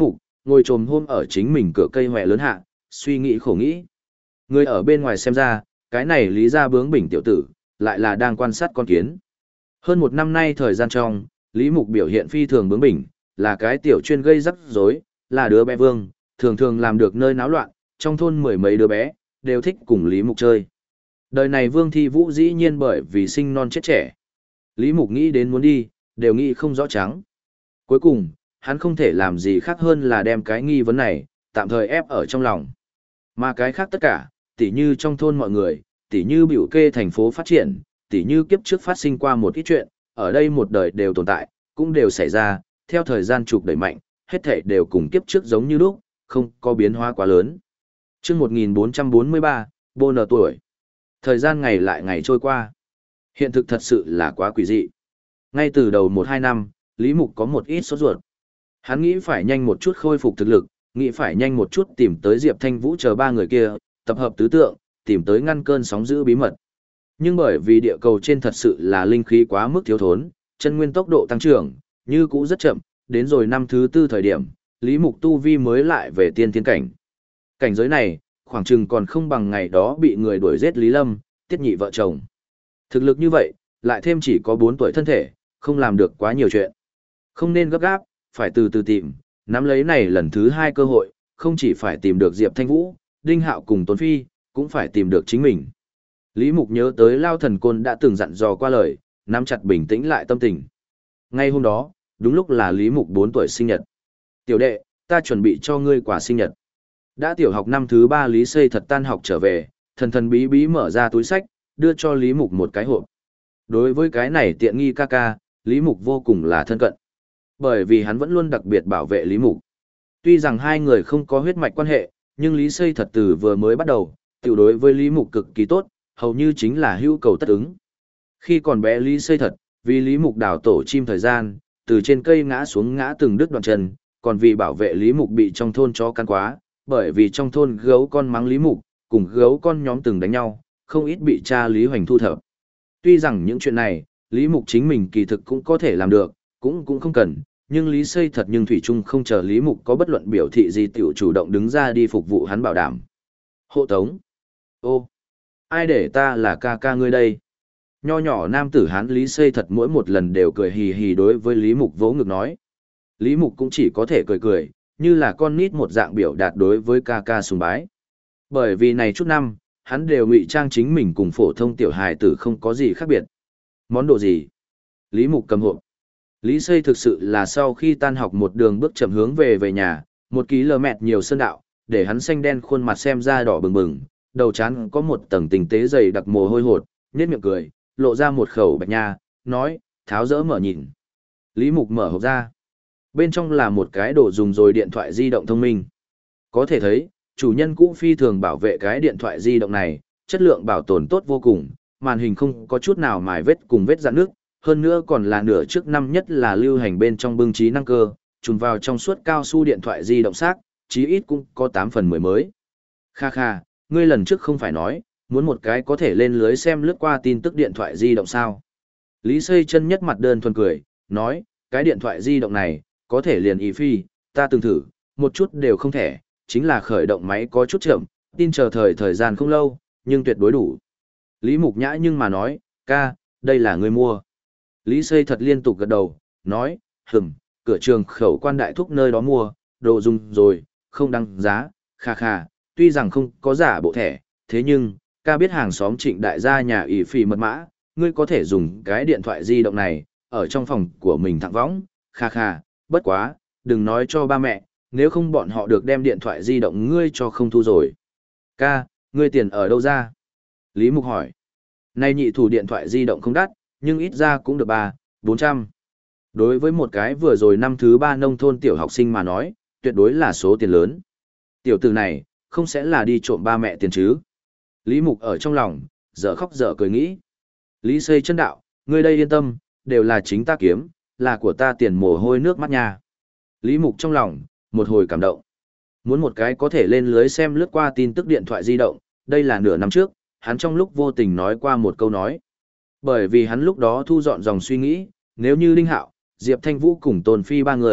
ngồi trồm hôm ở chính mình cửa cây hoẹ lớn hạ, suy nghĩ khổ nghĩ. Người ở bên ngoài xem ra, cái này Lý gia bướng bỉnh tiểu tử, lại là đang quan sát con kiến. Hơn một năm nay thời gian trong, Lý Mục biểu hiện phi thường bướng bỉnh, là cái tiểu chuyên gây rắc rối, là đứa bé vương, thường thường làm được nơi náo loạn, trong thôn mười mấy đứa bé, đều thích cùng Lý Mục chơi. Đời này Vương Thi Vũ dĩ nhiên bởi vì sinh non chết trẻ. Lý Mục nghĩ đến muốn đi, đều nghĩ không rõ trắng. Cuối cùng, hắn không thể làm gì khác hơn là đem cái nghi vấn này, tạm thời ép ở trong lòng. Mà cái khác tất cả, tỉ như trong thôn mọi người, tỉ như biểu kê thành phố phát triển, tỉ như kiếp trước phát sinh qua một ít chuyện, ở đây một đời đều tồn tại, cũng đều xảy ra, theo thời gian trục đẩy mạnh, hết thảy đều cùng kiếp trước giống như lúc, không có biến hóa quá lớn. Chương một nghìn bốn trăm bốn mươi ba, Bô nở tuổi. Thời gian ngày lại ngày trôi qua. Hiện thực thật sự là quá quỷ dị. Ngay từ đầu một hai năm, Lý Mục có một ít sốt ruột. Hắn nghĩ phải nhanh một chút khôi phục thực lực, nghĩ phải nhanh một chút tìm tới Diệp Thanh Vũ chờ ba người kia, tập hợp tứ tượng, tìm tới ngăn cơn sóng dữ bí mật. Nhưng bởi vì địa cầu trên thật sự là linh khí quá mức thiếu thốn, chân nguyên tốc độ tăng trưởng, như cũ rất chậm, đến rồi năm thứ tư thời điểm, Lý Mục tu vi mới lại về tiên thiên cảnh. Cảnh giới này, khoảng chừng còn không bằng ngày đó bị người đuổi giết Lý Lâm, Tiết Nhị vợ chồng. Thực lực như vậy, lại thêm chỉ có bốn tuổi thân thể, không làm được quá nhiều chuyện. Không nên gấp gáp, phải từ từ tìm, nắm lấy này lần thứ hai cơ hội, không chỉ phải tìm được Diệp Thanh Vũ, Đinh Hạo cùng Tôn Phi, cũng phải tìm được chính mình. Lý Mục nhớ tới Lao Thần Côn đã từng dặn dò qua lời, nắm chặt bình tĩnh lại tâm tình. Ngay hôm đó, đúng lúc là Lý Mục bốn tuổi sinh nhật. Tiểu đệ, ta chuẩn bị cho ngươi quà sinh nhật. Đã tiểu học năm thứ ba Lý Xây thật tan học trở về, thần thần bí bí mở ra túi sách, đưa cho Lý Mục một cái hộp. Đối với cái này tiện nghi ca ca, Lý Mục vô cùng là thân cận. Bởi vì hắn vẫn luôn đặc biệt bảo vệ Lý Mục. Tuy rằng hai người không có huyết mạch quan hệ, nhưng Lý Xây thật từ vừa mới bắt đầu, tiểu đối với Lý Mục cực kỳ tốt, hầu như chính là hữu cầu tất ứng. Khi còn bé Lý Xây thật, vì Lý Mục đào tổ chim thời gian, từ trên cây ngã xuống ngã từng đứt đoạn chân, còn vì bảo vệ Lý Mục bị trong thôn chó cắn quá, bởi vì trong thôn gấu con mắng Lý Mục, cùng gấu con nhóm từng đánh nhau, không ít bị cha Lý Hoành thu thập. Tuy rằng những chuyện này, Lý Mục chính mình kỳ thực cũng có thể làm được, cũng cũng không cần, nhưng Lý Xây thật nhưng Thủy Trung không chờ Lý Mục có bất luận biểu thị gì tiểu chủ động đứng ra đi phục vụ hắn bảo đảm. Hộ tống. Ô, ai để ta là ca ca ngươi đây? Nho nhỏ nam tử hán Lý Xây thật mỗi một lần đều cười hì hì đối với Lý Mục vỗ ngực nói. Lý Mục cũng chỉ có thể cười cười, như là con nít một dạng biểu đạt đối với ca ca sùng bái. Bởi vì này chút năm, hắn đều ngụy trang chính mình cùng phổ thông tiểu hài tử không có gì khác biệt. Món đồ gì? Lý Mục cầm hộp. Lý Xây thực sự là sau khi tan học một đường bước chậm hướng về về nhà, một ký lờ mẹt nhiều sơn đạo, để hắn xanh đen khuôn mặt xem ra đỏ bừng bừng, đầu trán có một tầng tinh tế dày đặc mồ hôi hột, nhếch miệng cười, lộ ra một khẩu bạch nha, nói, tháo dỡ mở nhìn. Lý Mục mở hộp ra. Bên trong là một cái đồ dùng rồi điện thoại di động thông minh. Có thể thấy, chủ nhân cũ phi thường bảo vệ cái điện thoại di động này, chất lượng bảo tồn tốt vô cùng, màn hình không có chút nào mài vết cùng vết rạn nước, hơn nữa còn là nửa trước năm nhất là lưu hành bên trong bưng trí năng cơ, trùng vào trong suốt cao su điện thoại di động xác, chí ít cũng có tám phần mười mới. Kha kha, ngươi lần trước không phải nói, muốn một cái có thể lên lưới xem lướt qua tin tức điện thoại di động sao? Lý Xây chân nhất mặt đơn thuần cười, nói, cái điện thoại di động này, có thể liền ý phi, ta từng thử, một chút đều không thể, chính là khởi động máy có chút chậm, tin chờ thời thời gian không lâu, nhưng tuyệt đối đủ. Lý Mục Nhã nhưng mà nói, ca, đây là ngươi mua. Lý Xây thật liên tục gật đầu, nói, hừm, cửa trường khẩu quan đại thúc nơi đó mua, đồ dùng rồi, không đăng giá, kha kha, tuy rằng không có giả bộ thẻ, thế nhưng, ca biết hàng xóm Trịnh đại gia nhà ỷ phì mật mã, ngươi có thể dùng cái điện thoại di động này, ở trong phòng của mình thẳng võng, kha kha, bất quá, đừng nói cho ba mẹ, nếu không bọn họ được đem điện thoại di động ngươi cho không thu rồi. Ca, ngươi tiền ở đâu ra? Lý Mục hỏi. Nay nhị thủ điện thoại di động không đắt, nhưng ít ra cũng được ba, bốn trăm. Đối với một cái vừa rồi năm thứ ba nông thôn tiểu học sinh mà nói, tuyệt đối là số tiền lớn. Tiểu tử này, không sẽ là đi trộm ba mẹ tiền chứ? Lý Mục ở trong lòng, dở khóc dở cười nghĩ. Lý Xây chân đạo, ngươi đây yên tâm, đều là chính ta kiếm, là của ta tiền mồ hôi nước mắt nha. Lý Mục trong lòng, một hồi cảm động. Muốn một cái có thể lên lưới xem lướt qua tin tức điện thoại di động, đây là nửa năm trước, hắn trong lúc vô tình nói qua một câu nói. Bởi vì hắn lúc đó thu dọn dòng suy nghĩ, nếu như Linh Hạo, Diệp Thanh Vũ cùng Tôn Phi ba người,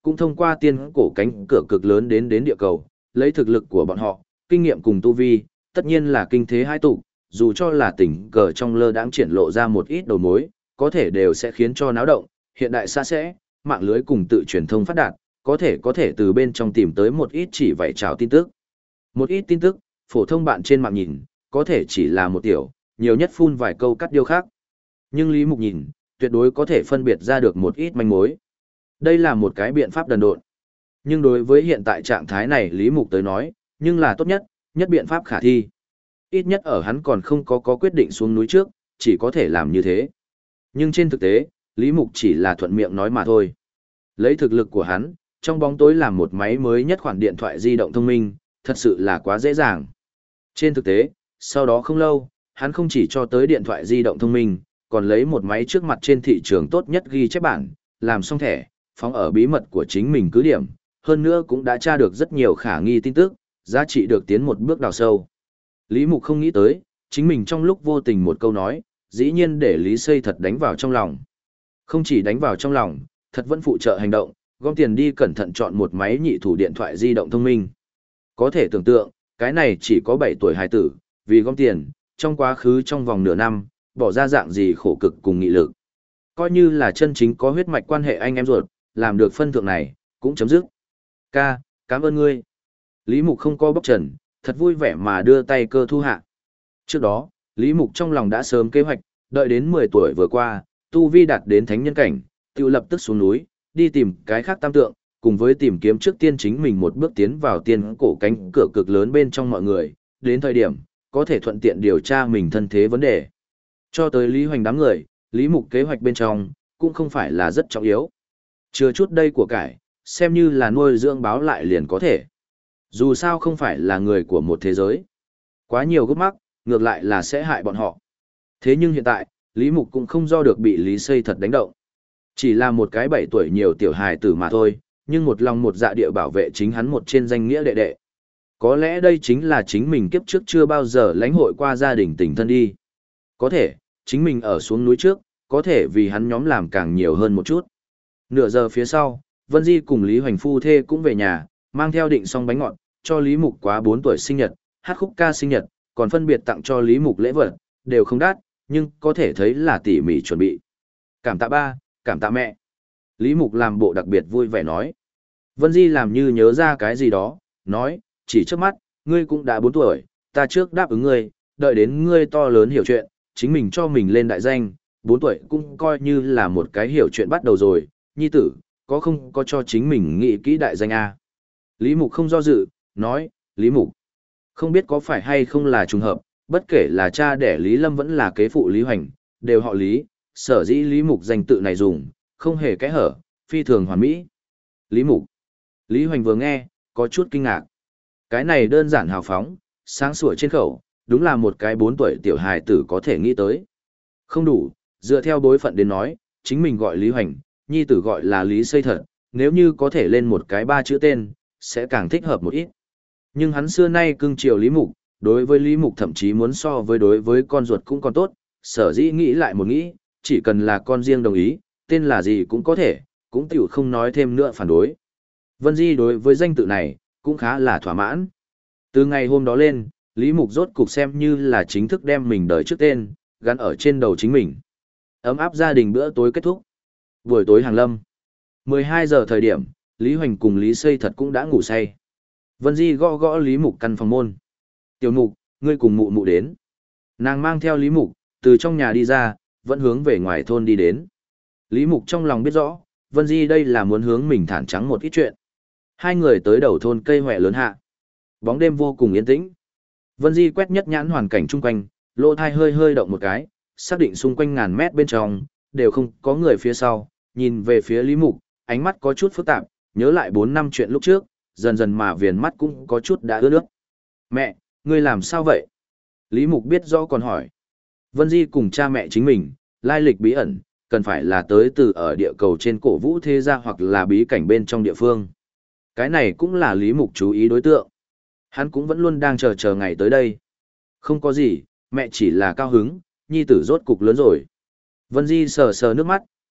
cũng thông qua tiên cổ cánh cửa cực lớn đến đến địa cầu, lấy thực lực của bọn họ, kinh nghiệm cùng tu vi, tất nhiên là kinh thế hai tụ, dù cho là tình cờ trong lơ đãng triển lộ ra một ít đầu mối, có thể đều sẽ khiến cho náo động, hiện đại xa sẽ, mạng lưới cùng tự truyền thông phát đạt, có thể có thể từ bên trong tìm tới một ít chỉ vậy trào tin tức. Một ít tin tức, phổ thông bạn trên mạng nhìn, có thể chỉ là một tiểu, nhiều nhất phun vài câu cắt điêu khác. Nhưng Lý Mục nhìn, tuyệt đối có thể phân biệt ra được một ít manh mối. Đây là một cái biện pháp đần độn. Nhưng đối với hiện tại trạng thái này Lý Mục tới nói, nhưng là tốt nhất, nhất biện pháp khả thi. Ít nhất ở hắn còn không có có quyết định xuống núi trước, chỉ có thể làm như thế. Nhưng trên thực tế, Lý Mục chỉ là thuận miệng nói mà thôi. Lấy thực lực của hắn, trong bóng tối làm một máy mới nhất khoản điện thoại di động thông minh, thật sự là quá dễ dàng. Trên thực tế, sau đó không lâu, hắn không chỉ cho tới điện thoại di động thông minh, còn lấy một máy trước mặt trên thị trường tốt nhất ghi chép bản, làm xong thẻ, phóng ở bí mật của chính mình cứ điểm, hơn nữa cũng đã tra được rất nhiều khả nghi tin tức, giá trị được tiến một bước đào sâu. Lý Mục không nghĩ tới, chính mình trong lúc vô tình một câu nói, dĩ nhiên để Lý Xây thật đánh vào trong lòng. Không chỉ đánh vào trong lòng, thật vẫn phụ trợ hành động, gom tiền đi cẩn thận chọn một máy nhị thủ điện thoại di động thông minh. Có thể tưởng tượng, cái này chỉ có bảy tuổi hài tử, vì gom tiền, trong quá khứ trong vòng nửa năm, bỏ ra dạng gì khổ cực cùng nghị lực. Coi như là chân chính có huyết mạch quan hệ anh em ruột, làm được phân thượng này, cũng chấm dứt. Ca, cảm ơn ngươi. Lý Mục không có bóc trần, thật vui vẻ mà đưa tay cơ thu hạ. Trước đó, Lý Mục trong lòng đã sớm kế hoạch, đợi đến mười tuổi vừa qua, tu vi đạt đến thánh nhân cảnh, tự lập tức xuống núi, đi tìm cái khác tam tượng, cùng với tìm kiếm trước tiên chính mình một bước tiến vào tiên cổ cánh cửa cực lớn bên trong mọi người, đến thời điểm, có thể thuận tiện điều tra mình thân thế vấn đề. Cho tới Lý Hoành đám người, Lý Mục kế hoạch bên trong, cũng không phải là rất trọng yếu. Chưa chút đây của cải, xem như là nuôi dưỡng báo lại liền có thể. Dù sao không phải là người của một thế giới. Quá nhiều gốc mắc, ngược lại là sẽ hại bọn họ. Thế nhưng hiện tại, Lý Mục cũng không do được bị Lý Xây thật đánh động. Chỉ là một cái bảy tuổi nhiều tiểu hài tử mà thôi, nhưng một lòng một dạ địa bảo vệ chính hắn một trên danh nghĩa đệ đệ. Có lẽ đây chính là chính mình kiếp trước chưa bao giờ lãnh hội qua gia đình tình thân đi. Có thể, chính mình ở xuống núi trước, có thể vì hắn nhóm làm càng nhiều hơn một chút. Nửa giờ phía sau, Vân Di cùng Lý Hoành phu thê cũng về nhà, mang theo định xong bánh ngọt, cho Lý Mục quá bốn tuổi sinh nhật, hát khúc ca sinh nhật, còn phân biệt tặng cho Lý Mục lễ vật, đều không đắt, nhưng có thể thấy là tỉ mỉ chuẩn bị. Cảm tạ ba, cảm tạ mẹ. Lý Mục làm bộ đặc biệt vui vẻ nói. Vân Di làm như nhớ ra cái gì đó, nói, chỉ trước mắt, ngươi cũng đã bốn tuổi, ta trước đáp ứng ngươi, đợi đến ngươi to lớn hiểu chuyện, chính mình cho mình lên đại danh, bốn tuổi cũng coi như là một cái hiểu chuyện bắt đầu rồi, nhi tử, có không có cho chính mình nghĩ kỹ đại danh A. Lý Mục không do dự, nói, Lý Mục, không biết có phải hay không là trùng hợp, bất kể là cha đẻ Lý Lâm vẫn là kế phụ Lý Hoành, đều họ Lý, sở dĩ Lý Mục danh tự này dùng, không hề kẽ hở, phi thường hoàn mỹ. Lý Mục. Lý Hoành vừa nghe, có chút kinh ngạc. Cái này đơn giản hào phóng, sáng sủa trên khẩu, đúng là một cái bốn tuổi tiểu hài tử có thể nghĩ tới. Không đủ, dựa theo bối phận đến nói, chính mình gọi Lý Hoành, nhi tử gọi là Lý Xây thật, nếu như có thể lên một cái ba chữ tên, sẽ càng thích hợp một ít. Nhưng hắn xưa nay cưng chiều Lý Mục, đối với Lý Mục thậm chí muốn so với đối với con ruột cũng còn tốt, sở dĩ nghĩ lại một nghĩ, chỉ cần là con riêng đồng ý, tên là gì cũng có thể, cũng tiểu không nói thêm nữa phản đối. Vân Di đối với danh tự này, cũng khá là thỏa mãn. Từ ngày hôm đó lên, Lý Mục rốt cục xem như là chính thức đem mình đời trước tên, gắn ở trên đầu chính mình. Ấm áp gia đình bữa tối kết thúc. Buổi tối hàng lâm. mười hai giờ thời điểm, Lý Hoành cùng Lý Xây thật cũng đã ngủ say. Vân Di gõ gõ Lý Mục căn phòng môn. Tiểu Mục, ngươi cùng mụ mụ đến. Nàng mang theo Lý Mục, từ trong nhà đi ra, vẫn hướng về ngoài thôn đi đến. Lý Mục trong lòng biết rõ, Vân Di đây là muốn hướng mình thản trắng một ít chuyện. Hai người tới đầu thôn cây hoẹ lớn hạ. Bóng đêm vô cùng yên tĩnh. Vân Di quét nhất nhãn hoàn cảnh chung quanh, lỗ thai hơi hơi động một cái, xác định xung quanh ngàn mét bên trong, đều không có người phía sau, nhìn về phía Lý Mục, ánh mắt có chút phức tạp, nhớ lại bốn năm chuyện lúc trước, dần dần mà viền mắt cũng có chút đã ướt nước. Mẹ, ngươi làm sao vậy? Lý Mục biết rõ còn hỏi. Vân Di cùng cha mẹ chính mình, lai lịch bí ẩn, cần phải là tới từ ở địa cầu trên cổ vũ thế gia hoặc là bí cảnh bên trong địa phương. Cái này cũng là Lý Mục chú ý đối tượng. Hắn cũng vẫn luôn đang chờ chờ ngày tới đây. Không có gì, mẹ chỉ là cao hứng, nhi tử rốt cục lớn rồi. Vân Di sờ sờ nước mắt,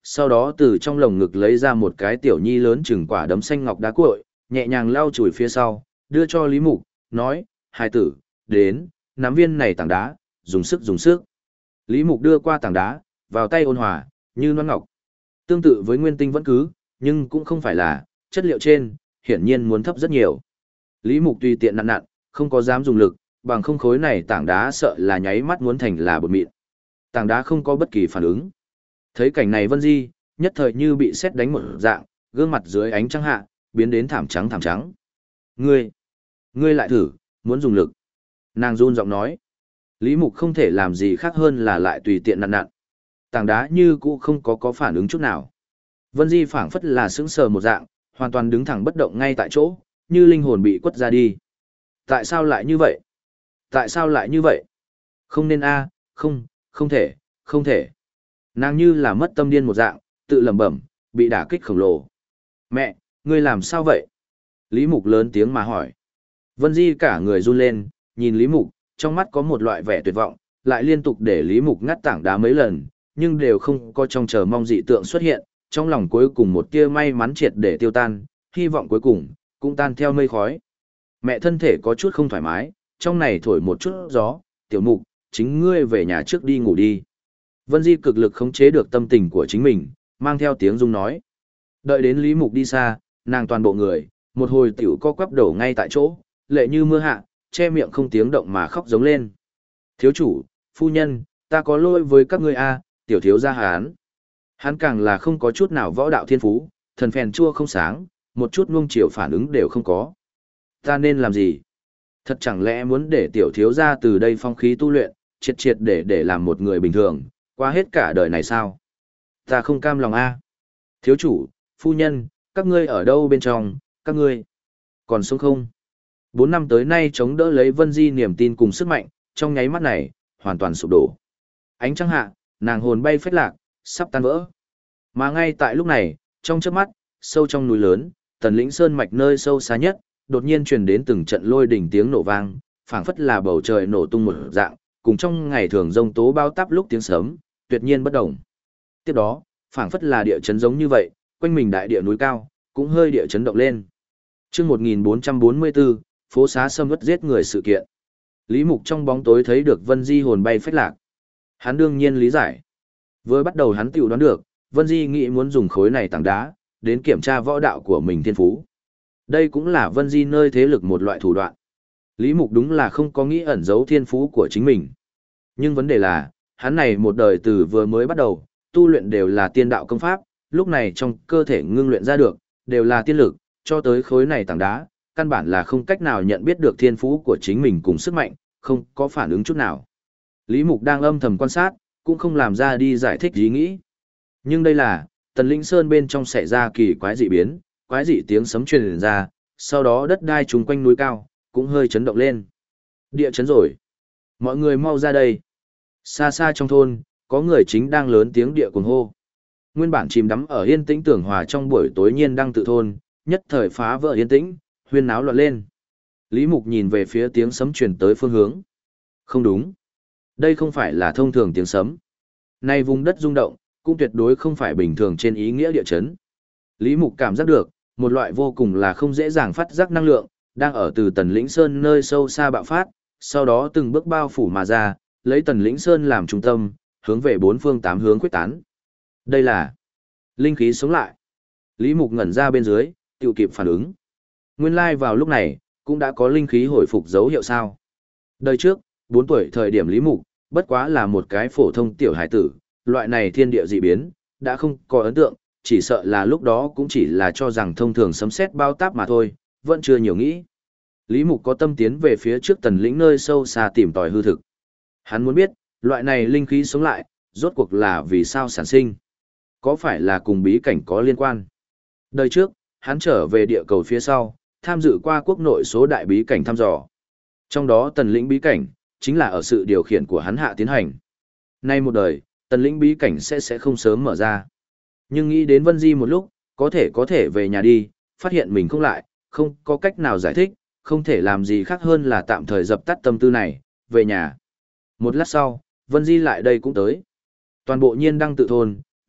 sau đó từ trong lồng ngực lấy ra một cái tiểu nhi lớn chừng quả đấm xanh ngọc đá cuội, nhẹ nhàng lau chùi phía sau, đưa cho Lý Mục, nói, hai tử, đến, nắm viên này tảng đá, dùng sức dùng sức. Lý Mục đưa qua tảng đá, vào tay ôn hòa, như non ngọc. Tương tự với nguyên tinh vẫn cứ, nhưng cũng không phải là, chất liệu trên, hiển nhiên muốn thấp rất nhiều. Lý Mục tùy tiện nặn nặn, không có dám dùng lực, bằng không khối này tảng đá sợ là nháy mắt muốn thành là bột mịn. Tảng đá không có bất kỳ phản ứng. Thấy cảnh này Vân Di, nhất thời như bị sét đánh một dạng, gương mặt dưới ánh trăng hạ, biến đến thảm trắng thảm trắng. Ngươi, ngươi lại thử, muốn dùng lực. Nàng run giọng nói. Lý Mục không thể làm gì khác hơn là lại tùy tiện nặn nặn. Tảng đá như cũ không có có phản ứng chút nào. Vân Di phảng phất là sững sờ một dạng, hoàn toàn đứng thẳng bất động ngay tại chỗ, như linh hồn bị quất ra đi. Tại sao lại như vậy? Tại sao lại như vậy? Không nên a, không, không thể, không thể. Nàng như là mất tâm điên một dạng, tự lẩm bẩm, bị đả kích khổng lồ. Mẹ, ngươi làm sao vậy? Lý Mục lớn tiếng mà hỏi. Vân Di cả người run lên, nhìn Lý Mục, trong mắt có một loại vẻ tuyệt vọng, lại liên tục để Lý Mục ngắt tảng đá mấy lần, nhưng đều không có trong chờ mong dị tượng xuất hiện, trong lòng cuối cùng một tia may mắn triệt để tiêu tan, hy vọng cuối cùng cũng tan theo mây khói. Mẹ thân thể có chút không thoải mái, trong này thổi một chút gió, Tiểu Mục, chính ngươi về nhà trước đi ngủ đi. Vân Di cực lực khống chế được tâm tình của chính mình, mang theo tiếng rung nói. Đợi đến Lý Mục đi xa, nàng toàn bộ người, một hồi tiểu co quắp đổ ngay tại chỗ, lệ như mưa hạ, che miệng không tiếng động mà khóc giống lên. Thiếu chủ, phu nhân, ta có lỗi với các ngươi a, tiểu thiếu gia hán. Hắn càng là không có chút nào võ đạo thiên phú, thần phèn chua không sáng, một chút nuông chiều phản ứng đều không có. Ta nên làm gì? Thật chẳng lẽ muốn để tiểu thiếu gia từ đây phong khí tu luyện, triệt triệt để để làm một người bình thường, qua hết cả đời này sao? Ta không cam lòng a. Thiếu chủ, phu nhân, các ngươi ở đâu bên trong, các ngươi còn sống không? Bốn năm tới nay chống đỡ lấy Vân Di niềm tin cùng sức mạnh, trong nháy mắt này, hoàn toàn sụp đổ. Ánh trăng hạ, nàng hồn bay phách lạc, sắp tan vỡ. Mà ngay tại lúc này, trong chớp mắt, sâu trong núi lớn, Tần Lĩnh Sơn mạch nơi sâu xa nhất, đột nhiên truyền đến từng trận lôi đỉnh tiếng nổ vang, phảng phất là bầu trời nổ tung một dạng, cùng trong ngày thường rông tố bao táp lúc tiếng sấm, tuyệt nhiên bất động. Tiếp đó, phảng phất là địa chấn giống như vậy, quanh mình đại địa núi cao, cũng hơi địa chấn động lên. Chương một nghìn bốn trăm bốn mươi tư, phố xá xâm uất giết người sự kiện. Lý Mục trong bóng tối thấy được Vân Di hồn bay phách lạc. Hắn đương nhiên lý giải. Vừa bắt đầu hắn tiểu đoán được, Vân Di nghĩ muốn dùng khối này tảng đá, đến kiểm tra võ đạo của mình thiên phú. Đây cũng là Vân Di nơi thế lực một loại thủ đoạn. Lý Mục đúng là không có nghĩ ẩn giấu thiên phú của chính mình. Nhưng vấn đề là, hắn này một đời từ vừa mới bắt đầu, tu luyện đều là tiên đạo công pháp, lúc này trong cơ thể ngưng luyện ra được, đều là tiên lực, cho tới khối này tảng đá, căn bản là không cách nào nhận biết được thiên phú của chính mình cùng sức mạnh, không có phản ứng chút nào. Lý Mục đang âm thầm quan sát, cũng không làm ra đi giải thích ý nghĩ. Nhưng đây là, Tần Lĩnh Sơn bên trong xảy ra kỳ quái dị biến, quái dị tiếng sấm truyền ra, sau đó đất đai chung quanh núi cao, cũng hơi chấn động lên. Địa chấn rồi. Mọi người mau ra đây. Xa xa trong thôn, có người chính đang lớn tiếng địa cuồng hô. Nguyên bản chìm đắm ở yên tĩnh tưởng hòa trong buổi tối nhiên đang tự thôn, nhất thời phá vỡ yên tĩnh, huyên náo loạn lên. Lý Mục nhìn về phía tiếng sấm truyền tới phương hướng. Không đúng. Đây không phải là thông thường tiếng sấm. Nay vùng đất rung động, cũng tuyệt đối không phải bình thường trên ý nghĩa địa chấn. Lý Mục cảm giác được, một loại vô cùng là không dễ dàng phát giác năng lượng, đang ở từ Tần Lĩnh Sơn nơi sâu xa bạo phát, sau đó từng bước bao phủ mà ra, lấy Tần Lĩnh Sơn làm trung tâm, hướng về bốn phương tám hướng quyết tán. Đây là linh khí sống lại. Lý Mục ngẩn ra bên dưới, tiêu kịp phản ứng. Nguyên lai vào lúc này, cũng đã có linh khí hồi phục dấu hiệu sao. Đời trước, bốn tuổi thời điểm Lý Mục, bất quá là một cái phổ thông tiểu hải tử, loại này thiên địa dị biến, đã không có ấn tượng, chỉ sợ là lúc đó cũng chỉ là cho rằng thông thường sấm sét bao táp mà thôi, vẫn chưa nhiều nghĩ. Lý Mục có tâm tiến về phía trước Tần Lĩnh nơi sâu xa tìm tòi hư thực. Hắn muốn biết, loại này linh khí sống lại, rốt cuộc là vì sao sản sinh? Có phải là cùng bí cảnh có liên quan? Đời trước, hắn trở về địa cầu phía sau, tham dự qua quốc nội số đại bí cảnh thăm dò. Trong đó Tần Lĩnh bí cảnh, chính là ở sự điều khiển của hắn hạ tiến hành. Nay một đời, Tần Lĩnh bí cảnh sẽ sẽ không sớm mở ra. Nhưng nghĩ đến Vân Di một lúc, có thể có thể về nhà đi, phát hiện mình không lại, không có cách nào giải thích, không thể làm gì khác hơn là tạm thời dập tắt tâm tư này, về nhà. Một lát sau, Vân Di lại đây cũng tới. Toàn bộ nhiên đăng tự thôn,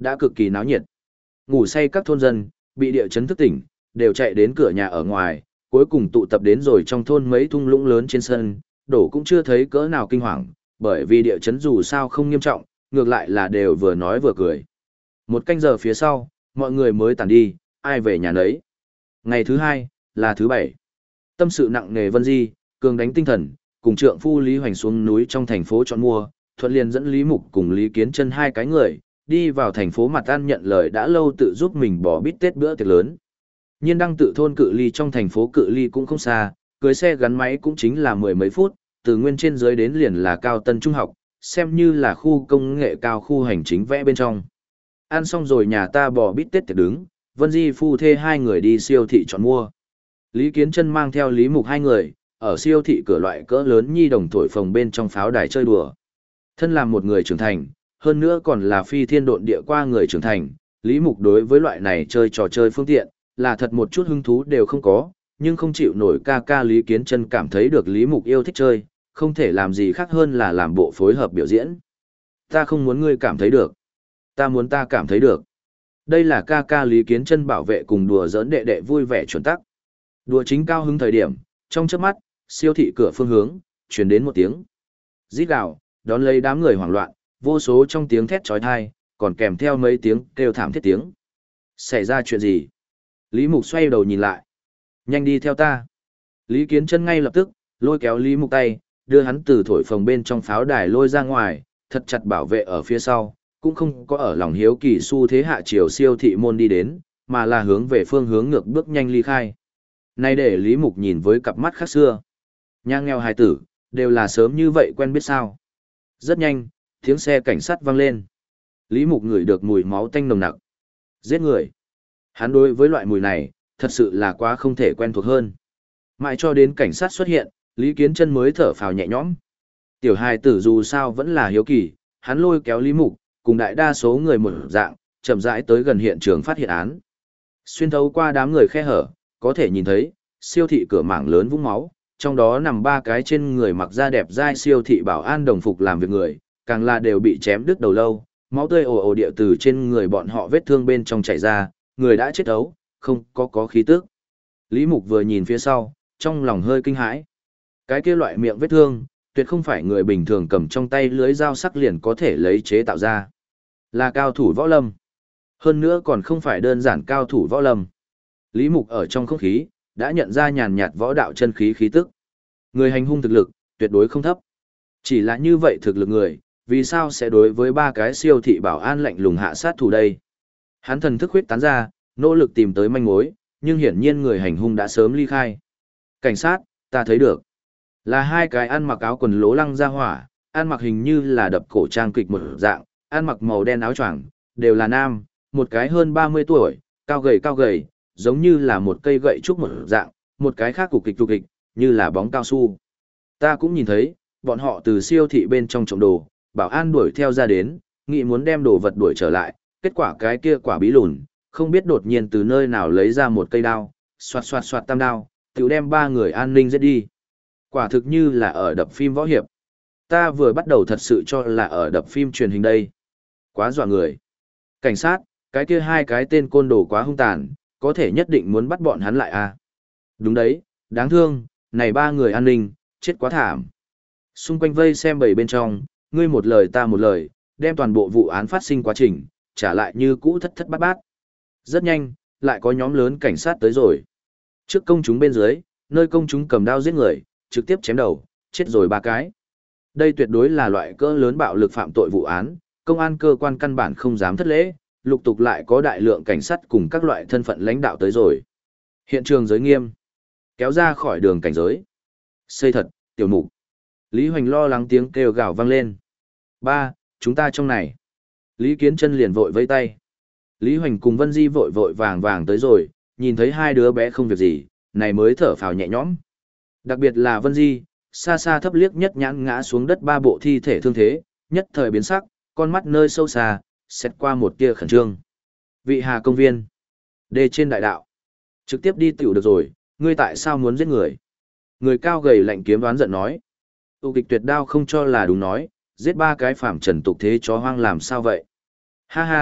đã cực kỳ náo nhiệt. Ngủ say các thôn dân, bị địa chấn thức tỉnh, đều chạy đến cửa nhà ở ngoài, cuối cùng tụ tập đến rồi trong thôn mấy thung lũng lớn trên sân, đổ cũng chưa thấy cỡ nào kinh hoàng, bởi vì địa chấn dù sao không nghiêm trọng, ngược lại là đều vừa nói vừa cười. Một canh giờ phía sau, mọi người mới tản đi, ai về nhà nấy. Ngày thứ hai, là thứ bảy. Tâm sự nặng nề Vân Di, cường đánh tinh thần, cùng trượng phu Lý Hoành xuống núi trong thành phố chọn mua, thuận liền dẫn Lý Mục cùng Lý Kiến Chân hai cái người, đi vào thành phố mặt ăn nhận lời đã lâu tự giúp mình bỏ bít tết bữa tiệc lớn. Nhiên đăng tự thôn cự ly trong thành phố cự ly cũng không xa, cưới xe gắn máy cũng chính là mười mấy phút, từ nguyên trên dưới đến liền là Cao Tân Trung học, xem như là khu công nghệ cao khu hành chính vẽ bên trong. Ăn xong rồi nhà ta bỏ bít tết tiệc đứng, Vân Di phu thê hai người đi siêu thị chọn mua. Lý Kiến Chân mang theo Lý Mục hai người, ở siêu thị cửa loại cỡ lớn nhi đồng thổi phồng bên trong pháo đài chơi đùa. Thân làm một người trưởng thành, hơn nữa còn là phi thiên độn địa qua người trưởng thành, Lý Mục đối với loại này chơi trò chơi phương tiện, là thật một chút hứng thú đều không có, nhưng không chịu nổi ca ca Lý Kiến Chân cảm thấy được Lý Mục yêu thích chơi, không thể làm gì khác hơn là làm bộ phối hợp biểu diễn. Ta không muốn ngươi cảm thấy được. Ta muốn ta cảm thấy được. Đây là ca ca Lý Kiến Chân bảo vệ cùng đùa giỡn đệ đệ vui vẻ chuẩn tắc. Đùa chính cao hứng thời điểm, trong chớp mắt, siêu thị cửa phương hướng, truyền đến một tiếng rít gào, đón lấy đám người hoảng loạn, vô số trong tiếng thét chói tai, còn kèm theo mấy tiếng kêu thảm thiết tiếng. Xảy ra chuyện gì? Lý Mục xoay đầu nhìn lại. Nhanh đi theo ta. Lý Kiến Chân ngay lập tức, lôi kéo Lý Mục tay, đưa hắn từ thổi phồng bên trong pháo đài lôi ra ngoài, thật chặt bảo vệ ở phía sau, cũng không có ở lòng hiếu kỳ xu thế hạ chiều siêu thị môn đi đến, mà là hướng về phương hướng ngược bước nhanh ly khai. Này để Lý Mục nhìn với cặp mắt khác xưa. Nhà nghèo hài tử, đều là sớm như vậy quen biết sao. Rất nhanh, tiếng xe cảnh sát vang lên. Lý Mục ngửi được mùi máu tanh nồng nặc. Giết người. Hắn đối với loại mùi này, thật sự là quá không thể quen thuộc hơn. Mãi cho đến cảnh sát xuất hiện, Lý Kiến Chân mới thở phào nhẹ nhõm. Tiểu hài tử dù sao vẫn là hiếu kỳ, hắn lôi kéo Lý Mục, cùng đại đa số người một dạng, chậm rãi tới gần hiện trường phát hiện án. Xuyên thấu qua đám người khe hở, có thể nhìn thấy, siêu thị cửa mảng lớn vũng máu, trong đó nằm ba cái trên người mặc da đẹp dai siêu thị bảo an đồng phục làm việc người, càng là đều bị chém đứt đầu lâu, máu tươi ồ ồ địa từ trên người bọn họ vết thương bên trong chảy ra, người đã chết ấu, không có có khí tức. Lý Mục vừa nhìn phía sau, trong lòng hơi kinh hãi. Cái kia loại miệng vết thương, tuyệt không phải người bình thường cầm trong tay lưới dao sắc liền có thể lấy chế tạo ra. Là cao thủ võ lâm. Hơn nữa còn không phải đơn giản cao thủ võ lâm. Lý Mục ở trong không khí, đã nhận ra nhàn nhạt võ đạo chân khí khí tức. Người hành hung thực lực, tuyệt đối không thấp. Chỉ là như vậy thực lực người, vì sao sẽ đối với ba cái siêu thị bảo an lạnh lùng hạ sát thủ đây? Hắn thần thức huyết tán ra, nỗ lực tìm tới manh mối, nhưng hiển nhiên người hành hung đã sớm ly khai. Cảnh sát, ta thấy được. Là hai cái ăn mặc áo quần lố lăng ra hỏa, ăn mặc hình như là đập cổ trang kịch một dạng, ăn mặc màu đen áo choàng, đều là nam, một cái hơn ba mươi tuổi, cao gầy cao gầy, giống như là một cây gậy trúc một dạng, một cái khác cục kịch cục kịch, như là bóng cao su. Ta cũng nhìn thấy, bọn họ từ siêu thị bên trong trộm đồ, bảo an đuổi theo ra đến, nghĩ muốn đem đồ vật đuổi trở lại, kết quả cái kia quả bí lùn, không biết đột nhiên từ nơi nào lấy ra một cây đao, xoạt xoạt xoạt tam đao, tiểu đem ba người an ninh giết đi. Quả thực như là ở đập phim võ hiệp. Ta vừa bắt đầu thật sự cho là ở đập phim truyền hình đây. Quá dọa người. Cảnh sát, cái kia hai cái tên côn đồ quá hung tàn, có thể nhất định muốn bắt bọn hắn lại à? Đúng đấy, đáng thương, này ba người an ninh, chết quá thảm. Xung quanh vây xem bầy bên trong, ngươi một lời ta một lời, đem toàn bộ vụ án phát sinh quá trình, trả lại như cũ thất thất bát bát. Rất nhanh, lại có nhóm lớn cảnh sát tới rồi. Trước công chúng bên dưới, nơi công chúng cầm đao giết người, trực tiếp chém đầu, chết rồi ba cái. Đây tuyệt đối là loại cỡ lớn bạo lực phạm tội vụ án, công an cơ quan căn bản không dám thất lễ, lục tục lại có đại lượng cảnh sát cùng các loại thân phận lãnh đạo tới rồi. Hiện trường giới nghiêm, kéo ra khỏi đường cảnh giới. Xây thật, tiểu mục. Lý Hoành lo lắng tiếng kêu gào vang lên. Ba, chúng ta trong này. Lý Kiến Chân liền vội vẫy tay. Lý Hoành cùng Vân Di vội vội vàng vàng tới rồi, nhìn thấy hai đứa bé không việc gì, này mới thở phào nhẹ nhõm. Đặc biệt là Vân Di, xa xa thấp liếc nhất nhãn ngã xuống đất ba bộ thi thể thương thế, nhất thời biến sắc, con mắt nơi sâu xa, xét qua một tia khẩn trương. Vị Hà công viên, đê trên đại đạo, trực tiếp đi tiểu được rồi, ngươi tại sao muốn giết người? Người cao gầy lạnh kiếm đoán giận nói. Tu kịch tuyệt đao không cho là đúng nói, giết ba cái phạm trần tục thế chó hoang làm sao vậy? Ha ha,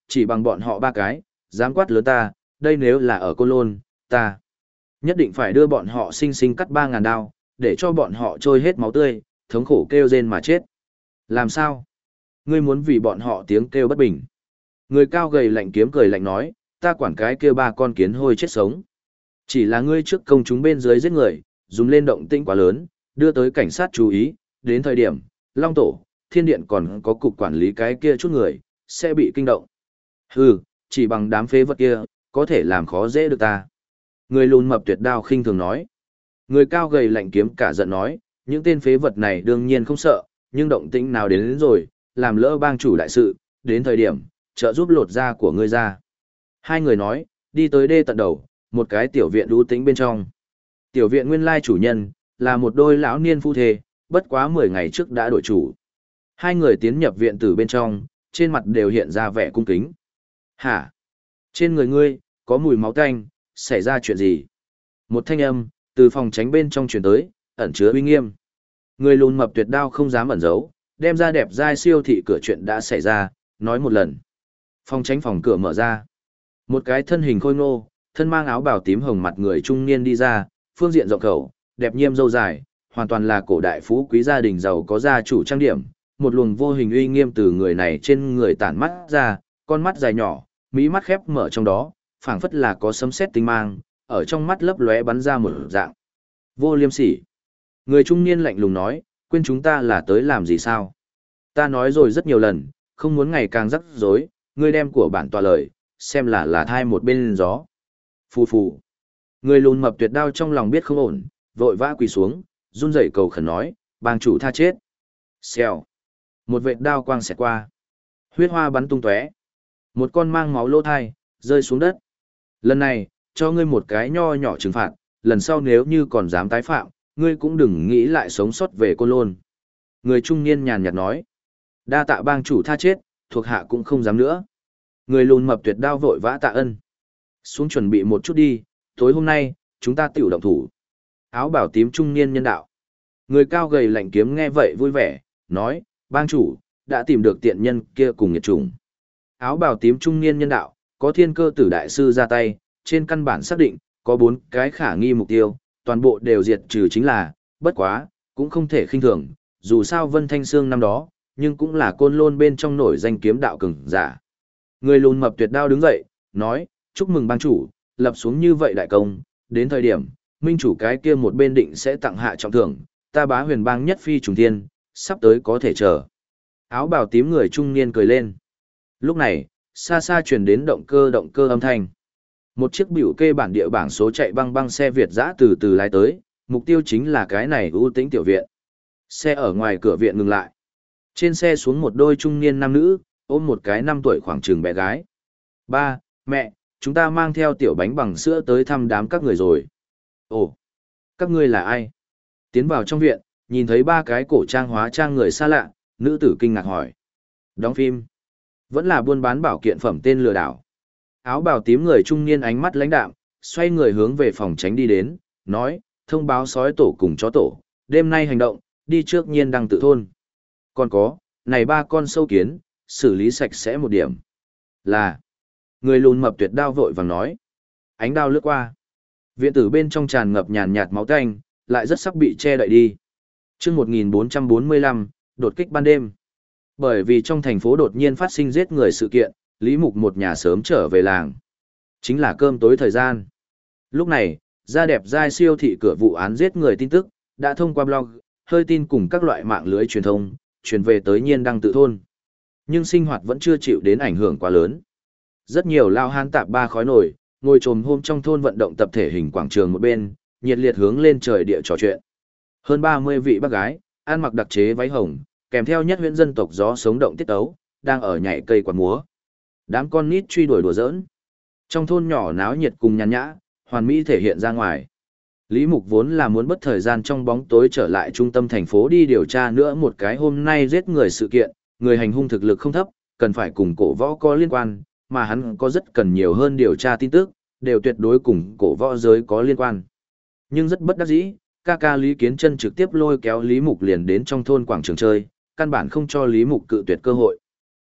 chỉ bằng bọn họ ba cái, dám quát lớn ta, đây nếu là ở Côn Lôn, ta nhất định phải đưa bọn họ sinh sinh cắt ba ngàn đao, để cho bọn họ trôi hết máu tươi, thống khổ kêu rên mà chết. Làm sao? Ngươi muốn vì bọn họ tiếng kêu bất bình. Người cao gầy lạnh kiếm cười lạnh nói, ta quản cái kia ba con kiến hôi chết sống. Chỉ là ngươi trước công chúng bên dưới giết người, dùng lên động tĩnh quá lớn, đưa tới cảnh sát chú ý, đến thời điểm, Long Tổ, Thiên Điện còn có cục quản lý cái kia chút người, sẽ bị kinh động. Hừ, chỉ bằng đám phế vật kia, có thể làm khó dễ được ta. Người lùn mập tuyệt đao khinh thường nói. Người cao gầy lạnh kiếm cả giận nói, những tên phế vật này đương nhiên không sợ, nhưng động tĩnh nào đến, đến rồi, làm lỡ bang chủ đại sự, đến thời điểm, trợ giúp lột da của ngươi ra. Hai người nói, đi tới đê tận đầu, một cái tiểu viện đu tĩnh bên trong. Tiểu viện nguyên lai chủ nhân, là một đôi lão niên phu thê, bất quá mười ngày trước đã đổi chủ. Hai người tiến nhập viện từ bên trong, trên mặt đều hiện ra vẻ cung kính. Hả? Trên người ngươi, có mùi máu tanh, xảy ra chuyện gì? Một thanh âm, từ phòng tránh bên trong truyền tới, ẩn chứa uy nghiêm. Người lùn mập tuyệt đao không dám ẩn giấu, đem ra đẹp dai siêu thị cửa chuyện đã xảy ra, nói một lần. Phòng tránh phòng cửa mở ra. Một cái thân hình khôi ngô, thân mang áo bào tím hồng mặt người trung niên đi ra, phương diện rộng khẩu, đẹp nhiêm râu dài, hoàn toàn là cổ đại phú quý gia đình giàu có gia chủ trang điểm, một luồng vô hình uy nghiêm từ người này trên người tản mắt ra, con mắt dài nhỏ, mí mắt khép mở trong đó, phảng phất là có sấm sét tinh mang, ở trong mắt lấp lóe bắn ra một dạng. Vô liêm sỉ. Người trung niên lạnh lùng nói, quên chúng ta là tới làm gì sao? Ta nói rồi rất nhiều lần, không muốn ngày càng rắc rối, ngươi đem của bản tọa lời, xem là là thai một bên gió. Phù phù. Người lùn mập tuyệt đao trong lòng biết không ổn, vội vã quỳ xuống, run rẩy cầu khẩn nói, bang chủ tha chết. Xèo. Một vệt đao quang xẹt qua. Huyết hoa bắn tung tóe. Một con mang máu lỗ thai, rơi xuống đất. Lần này, cho ngươi một cái nho nhỏ trừng phạt, lần sau nếu như còn dám tái phạm, ngươi cũng đừng nghĩ lại sống sót về Côn Lôn. Người trung niên nhàn nhạt nói. Đa tạ bang chủ tha chết, thuộc hạ cũng không dám nữa. Người lùn mập tuyệt đao vội vã tạ ân. Xuống chuẩn bị một chút đi, tối hôm nay, chúng ta tiểu động thủ. Áo bảo tím trung niên nhân đạo. Người cao gầy lạnh kiếm nghe vậy vui vẻ, nói, bang chủ, đã tìm được tiện nhân kia cùng nghiệt trùng. Áo bào tím trung niên nhân đạo, có thiên cơ tử đại sư ra tay, trên căn bản xác định, có bốn cái khả nghi mục tiêu, toàn bộ đều diệt trừ chính là, bất quá, cũng không thể khinh thường, dù sao Vân Thanh Sương năm đó, nhưng cũng là Côn Lôn bên trong nổi danh kiếm đạo cường giả. Người lùn mập tuyệt đao đứng dậy, nói, chúc mừng bang chủ, lập xuống như vậy đại công, đến thời điểm, minh chủ cái kia một bên định sẽ tặng hạ trọng thưởng, ta bá huyền bang nhất phi trùng thiên, sắp tới có thể chờ. Áo bào tím người trung niên cười lên. Lúc này, xa xa truyền đến động cơ động cơ âm thanh. Một chiếc biểu kê bản địa bảng số chạy băng băng xe Việt dã từ từ lái tới, mục tiêu chính là cái này ưu tĩnh tiểu viện. Xe ở ngoài cửa viện ngừng lại. Trên xe xuống một đôi trung niên nam nữ, ôm một cái năm tuổi khoảng chừng bé gái. Ba, mẹ, chúng ta mang theo tiểu bánh bằng sữa tới thăm đám các người rồi. Ồ, các ngươi là ai? Tiến vào trong viện, nhìn thấy ba cái cổ trang hóa trang người xa lạ, nữ tử kinh ngạc hỏi. Đóng phim. Vẫn là buôn bán bảo kiện phẩm tên lừa đảo. Áo bào tím người trung niên ánh mắt lãnh đạm, xoay người hướng về phòng tránh đi đến, nói, thông báo sói tổ cùng chó tổ, đêm nay hành động, đi trước nhiên đăng tự thôn. Còn có, này ba con sâu kiến, xử lý sạch sẽ một điểm. Là, người lùn mập tuyệt đao vội vàng nói. Ánh đao lướt qua. Viện tử bên trong tràn ngập nhàn nhạt máu tanh, lại rất sắp bị che đậy đi. Trước một nghìn bốn trăm bốn mươi lăm, đột kích ban đêm. Bởi vì trong thành phố đột nhiên phát sinh giết người sự kiện, Lý Mục một nhà sớm trở về làng. Chính là cơm tối thời gian. Lúc này, gia đẹp giai siêu thị cửa vụ án giết người tin tức, đã thông qua blog, hơi tin cùng các loại mạng lưới truyền thông, truyền về tới nhiên đăng tự thôn. Nhưng sinh hoạt vẫn chưa chịu đến ảnh hưởng quá lớn. Rất nhiều lao hán tạp ba khói nổi, ngồi trồm hôm trong thôn vận động tập thể hình quảng trường một bên, nhiệt liệt hướng lên trời địa trò chuyện. Hơn ba mươi vị bác gái, ăn mặc đặc chế váy hồng, kèm theo nhất huyễn dân tộc gió sống động tiết tấu, đang ở nhảy cây quạt múa. Đám con nít truy đuổi đùa giỡn. Trong thôn nhỏ náo nhiệt cùng nhàn nhã, hoàn mỹ thể hiện ra ngoài. Lý Mục vốn là muốn bất thời gian trong bóng tối trở lại trung tâm thành phố đi điều tra nữa một cái hôm nay giết người sự kiện, người hành hung thực lực không thấp, cần phải cùng cổ võ có liên quan, mà hắn có rất cần nhiều hơn điều tra tin tức, đều tuyệt đối cùng cổ võ giới có liên quan. Nhưng rất bất đắc dĩ, ca ca Lý Kiến Chân trực tiếp lôi kéo Lý Mục liền đến trong thôn quảng trường chơi, căn bản không cho Lý Mục cự tuyệt cơ hội.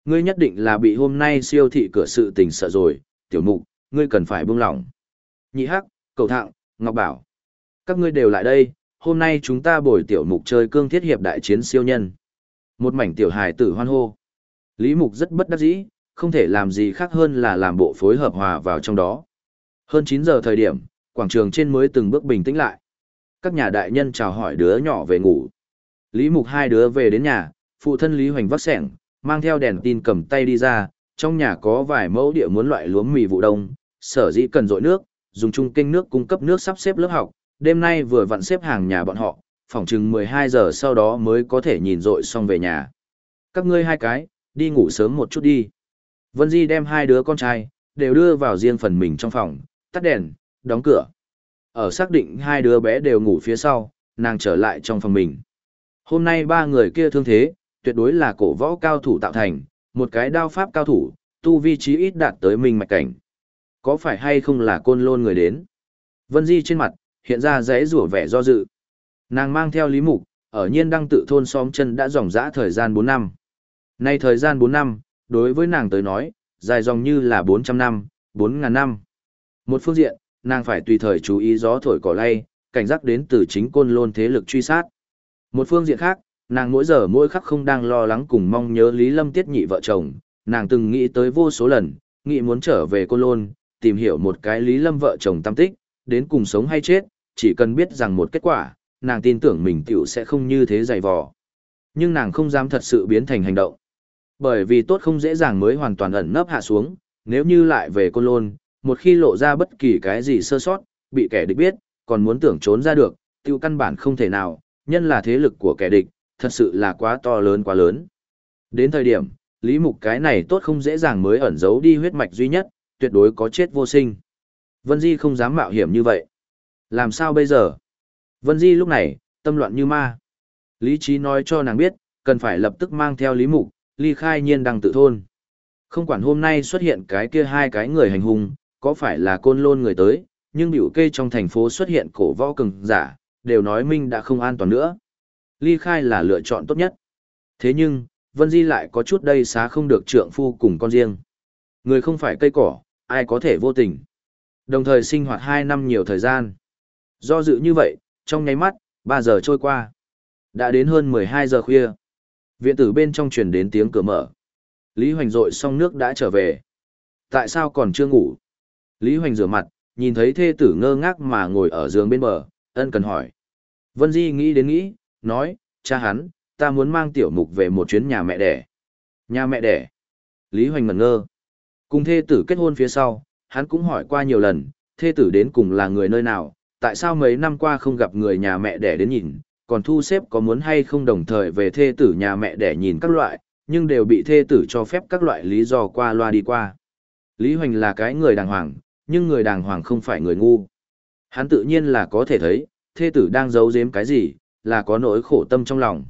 Ngươi nhất định là bị hôm nay siêu thị cửa sự tình sợ rồi, tiểu mục, ngươi cần phải buông lỏng. Nhị hắc, cầu thạng, ngọc bảo. Các ngươi đều lại đây, hôm nay chúng ta bồi tiểu mục chơi cương thiết hiệp đại chiến siêu nhân. Một mảnh tiểu hài tử hoan hô. Lý mục rất bất đắc dĩ, không thể làm gì khác hơn là làm bộ phối hợp hòa vào trong đó. Hơn chín giờ thời điểm, quảng trường trên mới từng bước bình tĩnh lại. Các nhà đại nhân chào hỏi đứa nhỏ về ngủ. Lý mục hai đứa về đến nhà, phụ thân Lý Hoành vắt sẻng, mang theo đèn tin cầm tay đi ra, trong nhà có vài mẫu địa muốn loại lúa mì vụ đông, sở dĩ cần dội nước, dùng chung kênh nước cung cấp nước sắp xếp lớp học, đêm nay vừa vặn xếp hàng nhà bọn họ, phỏng chừng mười hai giờ sau đó mới có thể nhìn dội xong về nhà. Các ngươi hai cái, đi ngủ sớm một chút đi. Vân Di đem hai đứa con trai, đều đưa vào riêng phần mình trong phòng, tắt đèn, đóng cửa. Ở xác định hai đứa bé đều ngủ phía sau, nàng trở lại trong phòng mình. Hôm nay ba người kia thương thế, tuyệt đối là cổ võ cao thủ tạo thành, một cái đao pháp cao thủ, tu vi chí ít đạt tới minh mạch cảnh. Có phải hay không là côn lôn người đến? Vân Di trên mặt, hiện ra rẽ rủa vẻ do dự. Nàng mang theo Lý Mục, ở nhiên đăng tự thôn xóm chân đã dòng dã thời gian bốn năm. Nay thời gian bốn năm, đối với nàng tới nói, dài dòng như là bốn trăm năm, bốn ngàn năm. Một phương diện, nàng phải tùy thời chú ý gió thổi cỏ lay, cảnh giác đến từ chính côn lôn thế lực truy sát. Một phương diện khác, nàng mỗi giờ mỗi khắc không đang lo lắng cùng mong nhớ Lý Lâm Tiết nhị vợ chồng, nàng từng nghĩ tới vô số lần, nghĩ muốn trở về côn lôn, tìm hiểu một cái Lý Lâm vợ chồng tâm tích, đến cùng sống hay chết, chỉ cần biết rằng một kết quả, nàng tin tưởng mình tiểu sẽ không như thế dày vò. Nhưng nàng không dám thật sự biến thành hành động. Bởi vì tốt không dễ dàng mới hoàn toàn ẩn nấp hạ xuống, nếu như lại về côn lôn, một khi lộ ra bất kỳ cái gì sơ sót, bị kẻ địch biết, còn muốn tưởng trốn ra được, tiêu căn bản không thể nào, nhân là thế lực của kẻ địch, thật sự là quá to lớn quá lớn. Đến thời điểm, Lý Mục cái này tốt không dễ dàng mới ẩn giấu đi huyết mạch duy nhất, tuyệt đối có chết vô sinh. Vân Di không dám mạo hiểm như vậy. Làm sao bây giờ? Vân Di lúc này, tâm loạn như ma. Lý trí nói cho nàng biết, cần phải lập tức mang theo Lý Mục, ly khai nhiên đăng tự thôn. Không quản hôm nay xuất hiện cái kia hai cái người hành hung, có phải là côn lôn người tới, nhưng biểu kê trong thành phố xuất hiện cổ võ cường giả, đều nói minh đã không an toàn nữa. Ly khai là lựa chọn tốt nhất. Thế nhưng, Vân Di lại có chút đây xá không được trượng phu cùng con riêng. Người không phải cây cỏ, ai có thể vô tình. Đồng thời sinh hoạt hai năm nhiều thời gian. Do dự như vậy, trong nháy mắt, ba giờ trôi qua. Đã đến hơn mười hai giờ khuya. Viện tử bên trong truyền đến tiếng cửa mở. Lý Hoành rội xong nước đã trở về. Tại sao còn chưa ngủ? Lý Hoành rửa mặt, nhìn thấy thê tử ngơ ngác mà ngồi ở giường bên bờ, ân cần hỏi. Vân Di nghĩ đến nghĩ, nói, cha hắn, ta muốn mang tiểu mục về một chuyến nhà mẹ đẻ. Nhà mẹ đẻ. Lý Hoành ngẩn ngơ. Cùng thê tử kết hôn phía sau, hắn cũng hỏi qua nhiều lần, thê tử đến cùng là người nơi nào, tại sao mấy năm qua không gặp người nhà mẹ đẻ đến nhìn, còn thu xếp có muốn hay không đồng thời về thê tử nhà mẹ đẻ nhìn các loại, nhưng đều bị thê tử cho phép các loại lý do qua loa đi qua. Lý Hoành là cái người đàng hoàng, nhưng người đàng hoàng không phải người ngu. Hắn tự nhiên là có thể thấy, thê tử đang giấu giếm cái gì, là có nỗi khổ tâm trong lòng.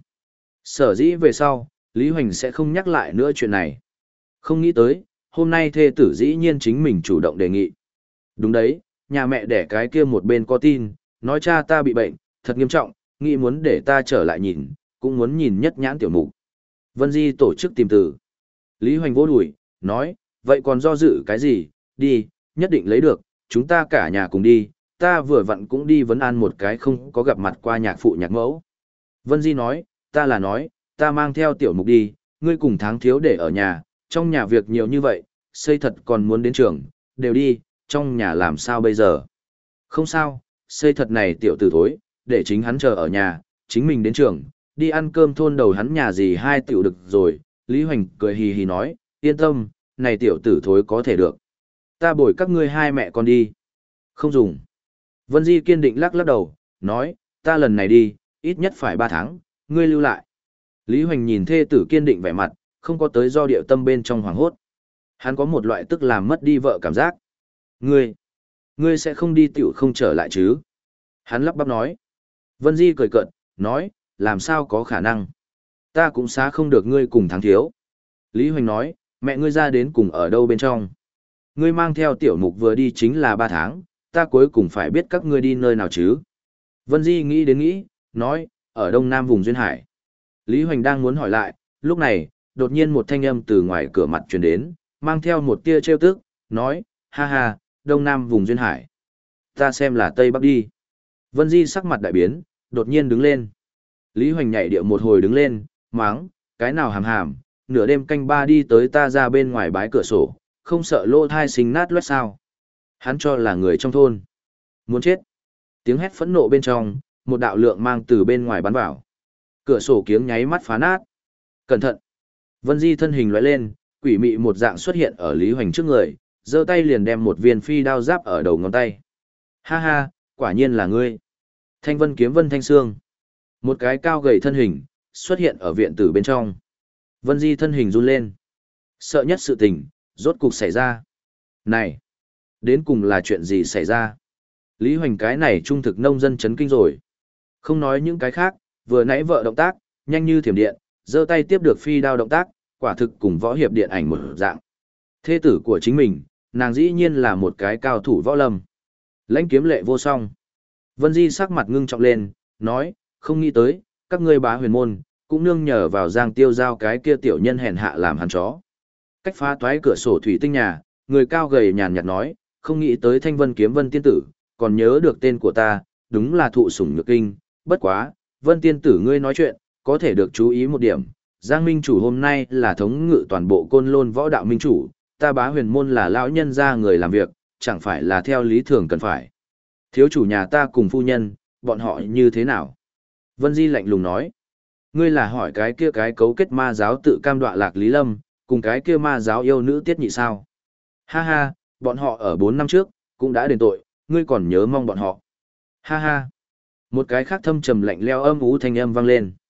Sở dĩ về sau, Lý Hoành sẽ không nhắc lại nữa chuyện này. Không nghĩ tới, hôm nay thê tử dĩ nhiên chính mình chủ động đề nghị. Đúng đấy, nhà mẹ đẻ cái kia một bên có tin, nói cha ta bị bệnh, thật nghiêm trọng, nghĩ muốn để ta trở lại nhìn, cũng muốn nhìn nhất nhãn tiểu mục. Vân Di tổ chức tìm từ. Lý Hoành vỗ đùi, nói, vậy còn do dự cái gì, đi, nhất định lấy được, chúng ta cả nhà cùng đi, ta vừa vặn cũng đi vấn an một cái không có gặp mặt qua nhạc phụ nhạc mẫu. Vân Di nói, ta là nói, ta mang theo tiểu mục đi, ngươi cùng Tháng Thiếu để ở nhà, trong nhà việc nhiều như vậy, xây thật còn muốn đến trường, đều đi, trong nhà làm sao bây giờ? Không sao, xây thật này tiểu tử thối, để chính hắn chờ ở nhà, chính mình đến trường, đi ăn cơm thôn đầu hắn nhà gì hai tiểu được rồi. Lý Hoành cười hì hì nói, yên tâm, này tiểu tử thối có thể được. Ta bồi các ngươi hai mẹ con đi. Không dùng. Vân Di kiên định lắc lắc đầu, nói, ta lần này đi, ít nhất phải ba tháng, ngươi lưu lại. Lý Hoành nhìn thê tử kiên định vẻ mặt, không có tới do điệu tâm bên trong hoàng hốt. Hắn có một loại tức làm mất đi vợ cảm giác. Ngươi, ngươi sẽ không đi tiểu không trở lại chứ? Hắn lắp bắp nói. Vân Di cười cợt, nói, làm sao có khả năng? Ta cũng xá không được ngươi cùng Tháng Thiếu. Lý Hoành nói, mẹ ngươi ra đến cùng ở đâu bên trong? Ngươi mang theo tiểu mục vừa đi chính là ba tháng, ta cuối cùng phải biết các ngươi đi nơi nào chứ? Vân Di nghĩ đến nghĩ, nói, ở đông nam vùng Duyên Hải. Lý Hoành đang muốn hỏi lại, lúc này, đột nhiên một thanh âm từ ngoài cửa mặt truyền đến, mang theo một tia trêu tức, nói, ha ha, đông nam vùng duyên hải. Ta xem là tây bắc đi. Vân Di sắc mặt đại biến, đột nhiên đứng lên. Lý Hoành nhảy điệu một hồi đứng lên, máng, cái nào hàm hàm, nửa đêm canh ba đi tới ta ra bên ngoài bái cửa sổ, không sợ lỗ thai sinh nát loét sao. Hắn cho là người trong thôn. Muốn chết. Tiếng hét phẫn nộ bên trong, một đạo lượng mang từ bên ngoài bắn vào. Cửa sổ kiếng nháy mắt phá nát. Cẩn thận. Vân Di thân hình lóe lên, quỷ mị một dạng xuất hiện ở Lý Hoành trước người, giơ tay liền đem một viên phi đao giáp ở đầu ngón tay. Ha ha, quả nhiên là ngươi. Thanh Vân kiếm Vân Thanh Sương. Một cái cao gầy thân hình, xuất hiện ở viện tử bên trong. Vân Di thân hình run lên. Sợ nhất sự tình, rốt cục xảy ra. Này, đến cùng là chuyện gì xảy ra? Lý Hoành cái này trung thực nông dân chấn kinh rồi. Không nói những cái khác, vừa nãy vợ động tác, nhanh như thiểm điện, giơ tay tiếp được phi đao động tác, quả thực cùng võ hiệp điện ảnh một dạng. Thê tử của chính mình, nàng dĩ nhiên là một cái cao thủ võ lâm. Lãnh kiếm lệ vô song. Vân Di sắc mặt ngưng trọng lên, nói, không nghĩ tới, các ngươi bá huyền môn, cũng nương nhờ vào Giang Tiêu Giao cái kia tiểu nhân hèn hạ làm hắn chó. Cách phá toái cửa sổ thủy tinh nhà, người cao gầy nhàn nhạt nói, không nghĩ tới Thanh Vân kiếm Vân tiên tử, còn nhớ được tên của ta, đúng là thụ sủng nhược kinh, bất quá, Vân tiên tử ngươi nói chuyện, có thể được chú ý một điểm, Giang Minh chủ hôm nay là thống ngự toàn bộ côn lôn võ đạo minh chủ, ta bá huyền môn là lão nhân gia người làm việc, chẳng phải là theo lý thường cần phải. Thiếu chủ nhà ta cùng phu nhân, bọn họ như thế nào? Vân Di lạnh lùng nói, ngươi là hỏi cái kia cái cấu kết ma giáo tự cam đoạ lạc Lý Lâm, cùng cái kia ma giáo yêu nữ tiết nhị sao? Ha ha, bọn họ ở bốn năm trước, cũng đã đền tội, ngươi còn nhớ mong bọn họ. Ha ha. Một cái khác thâm trầm lạnh leo âm ú thanh âm vang lên.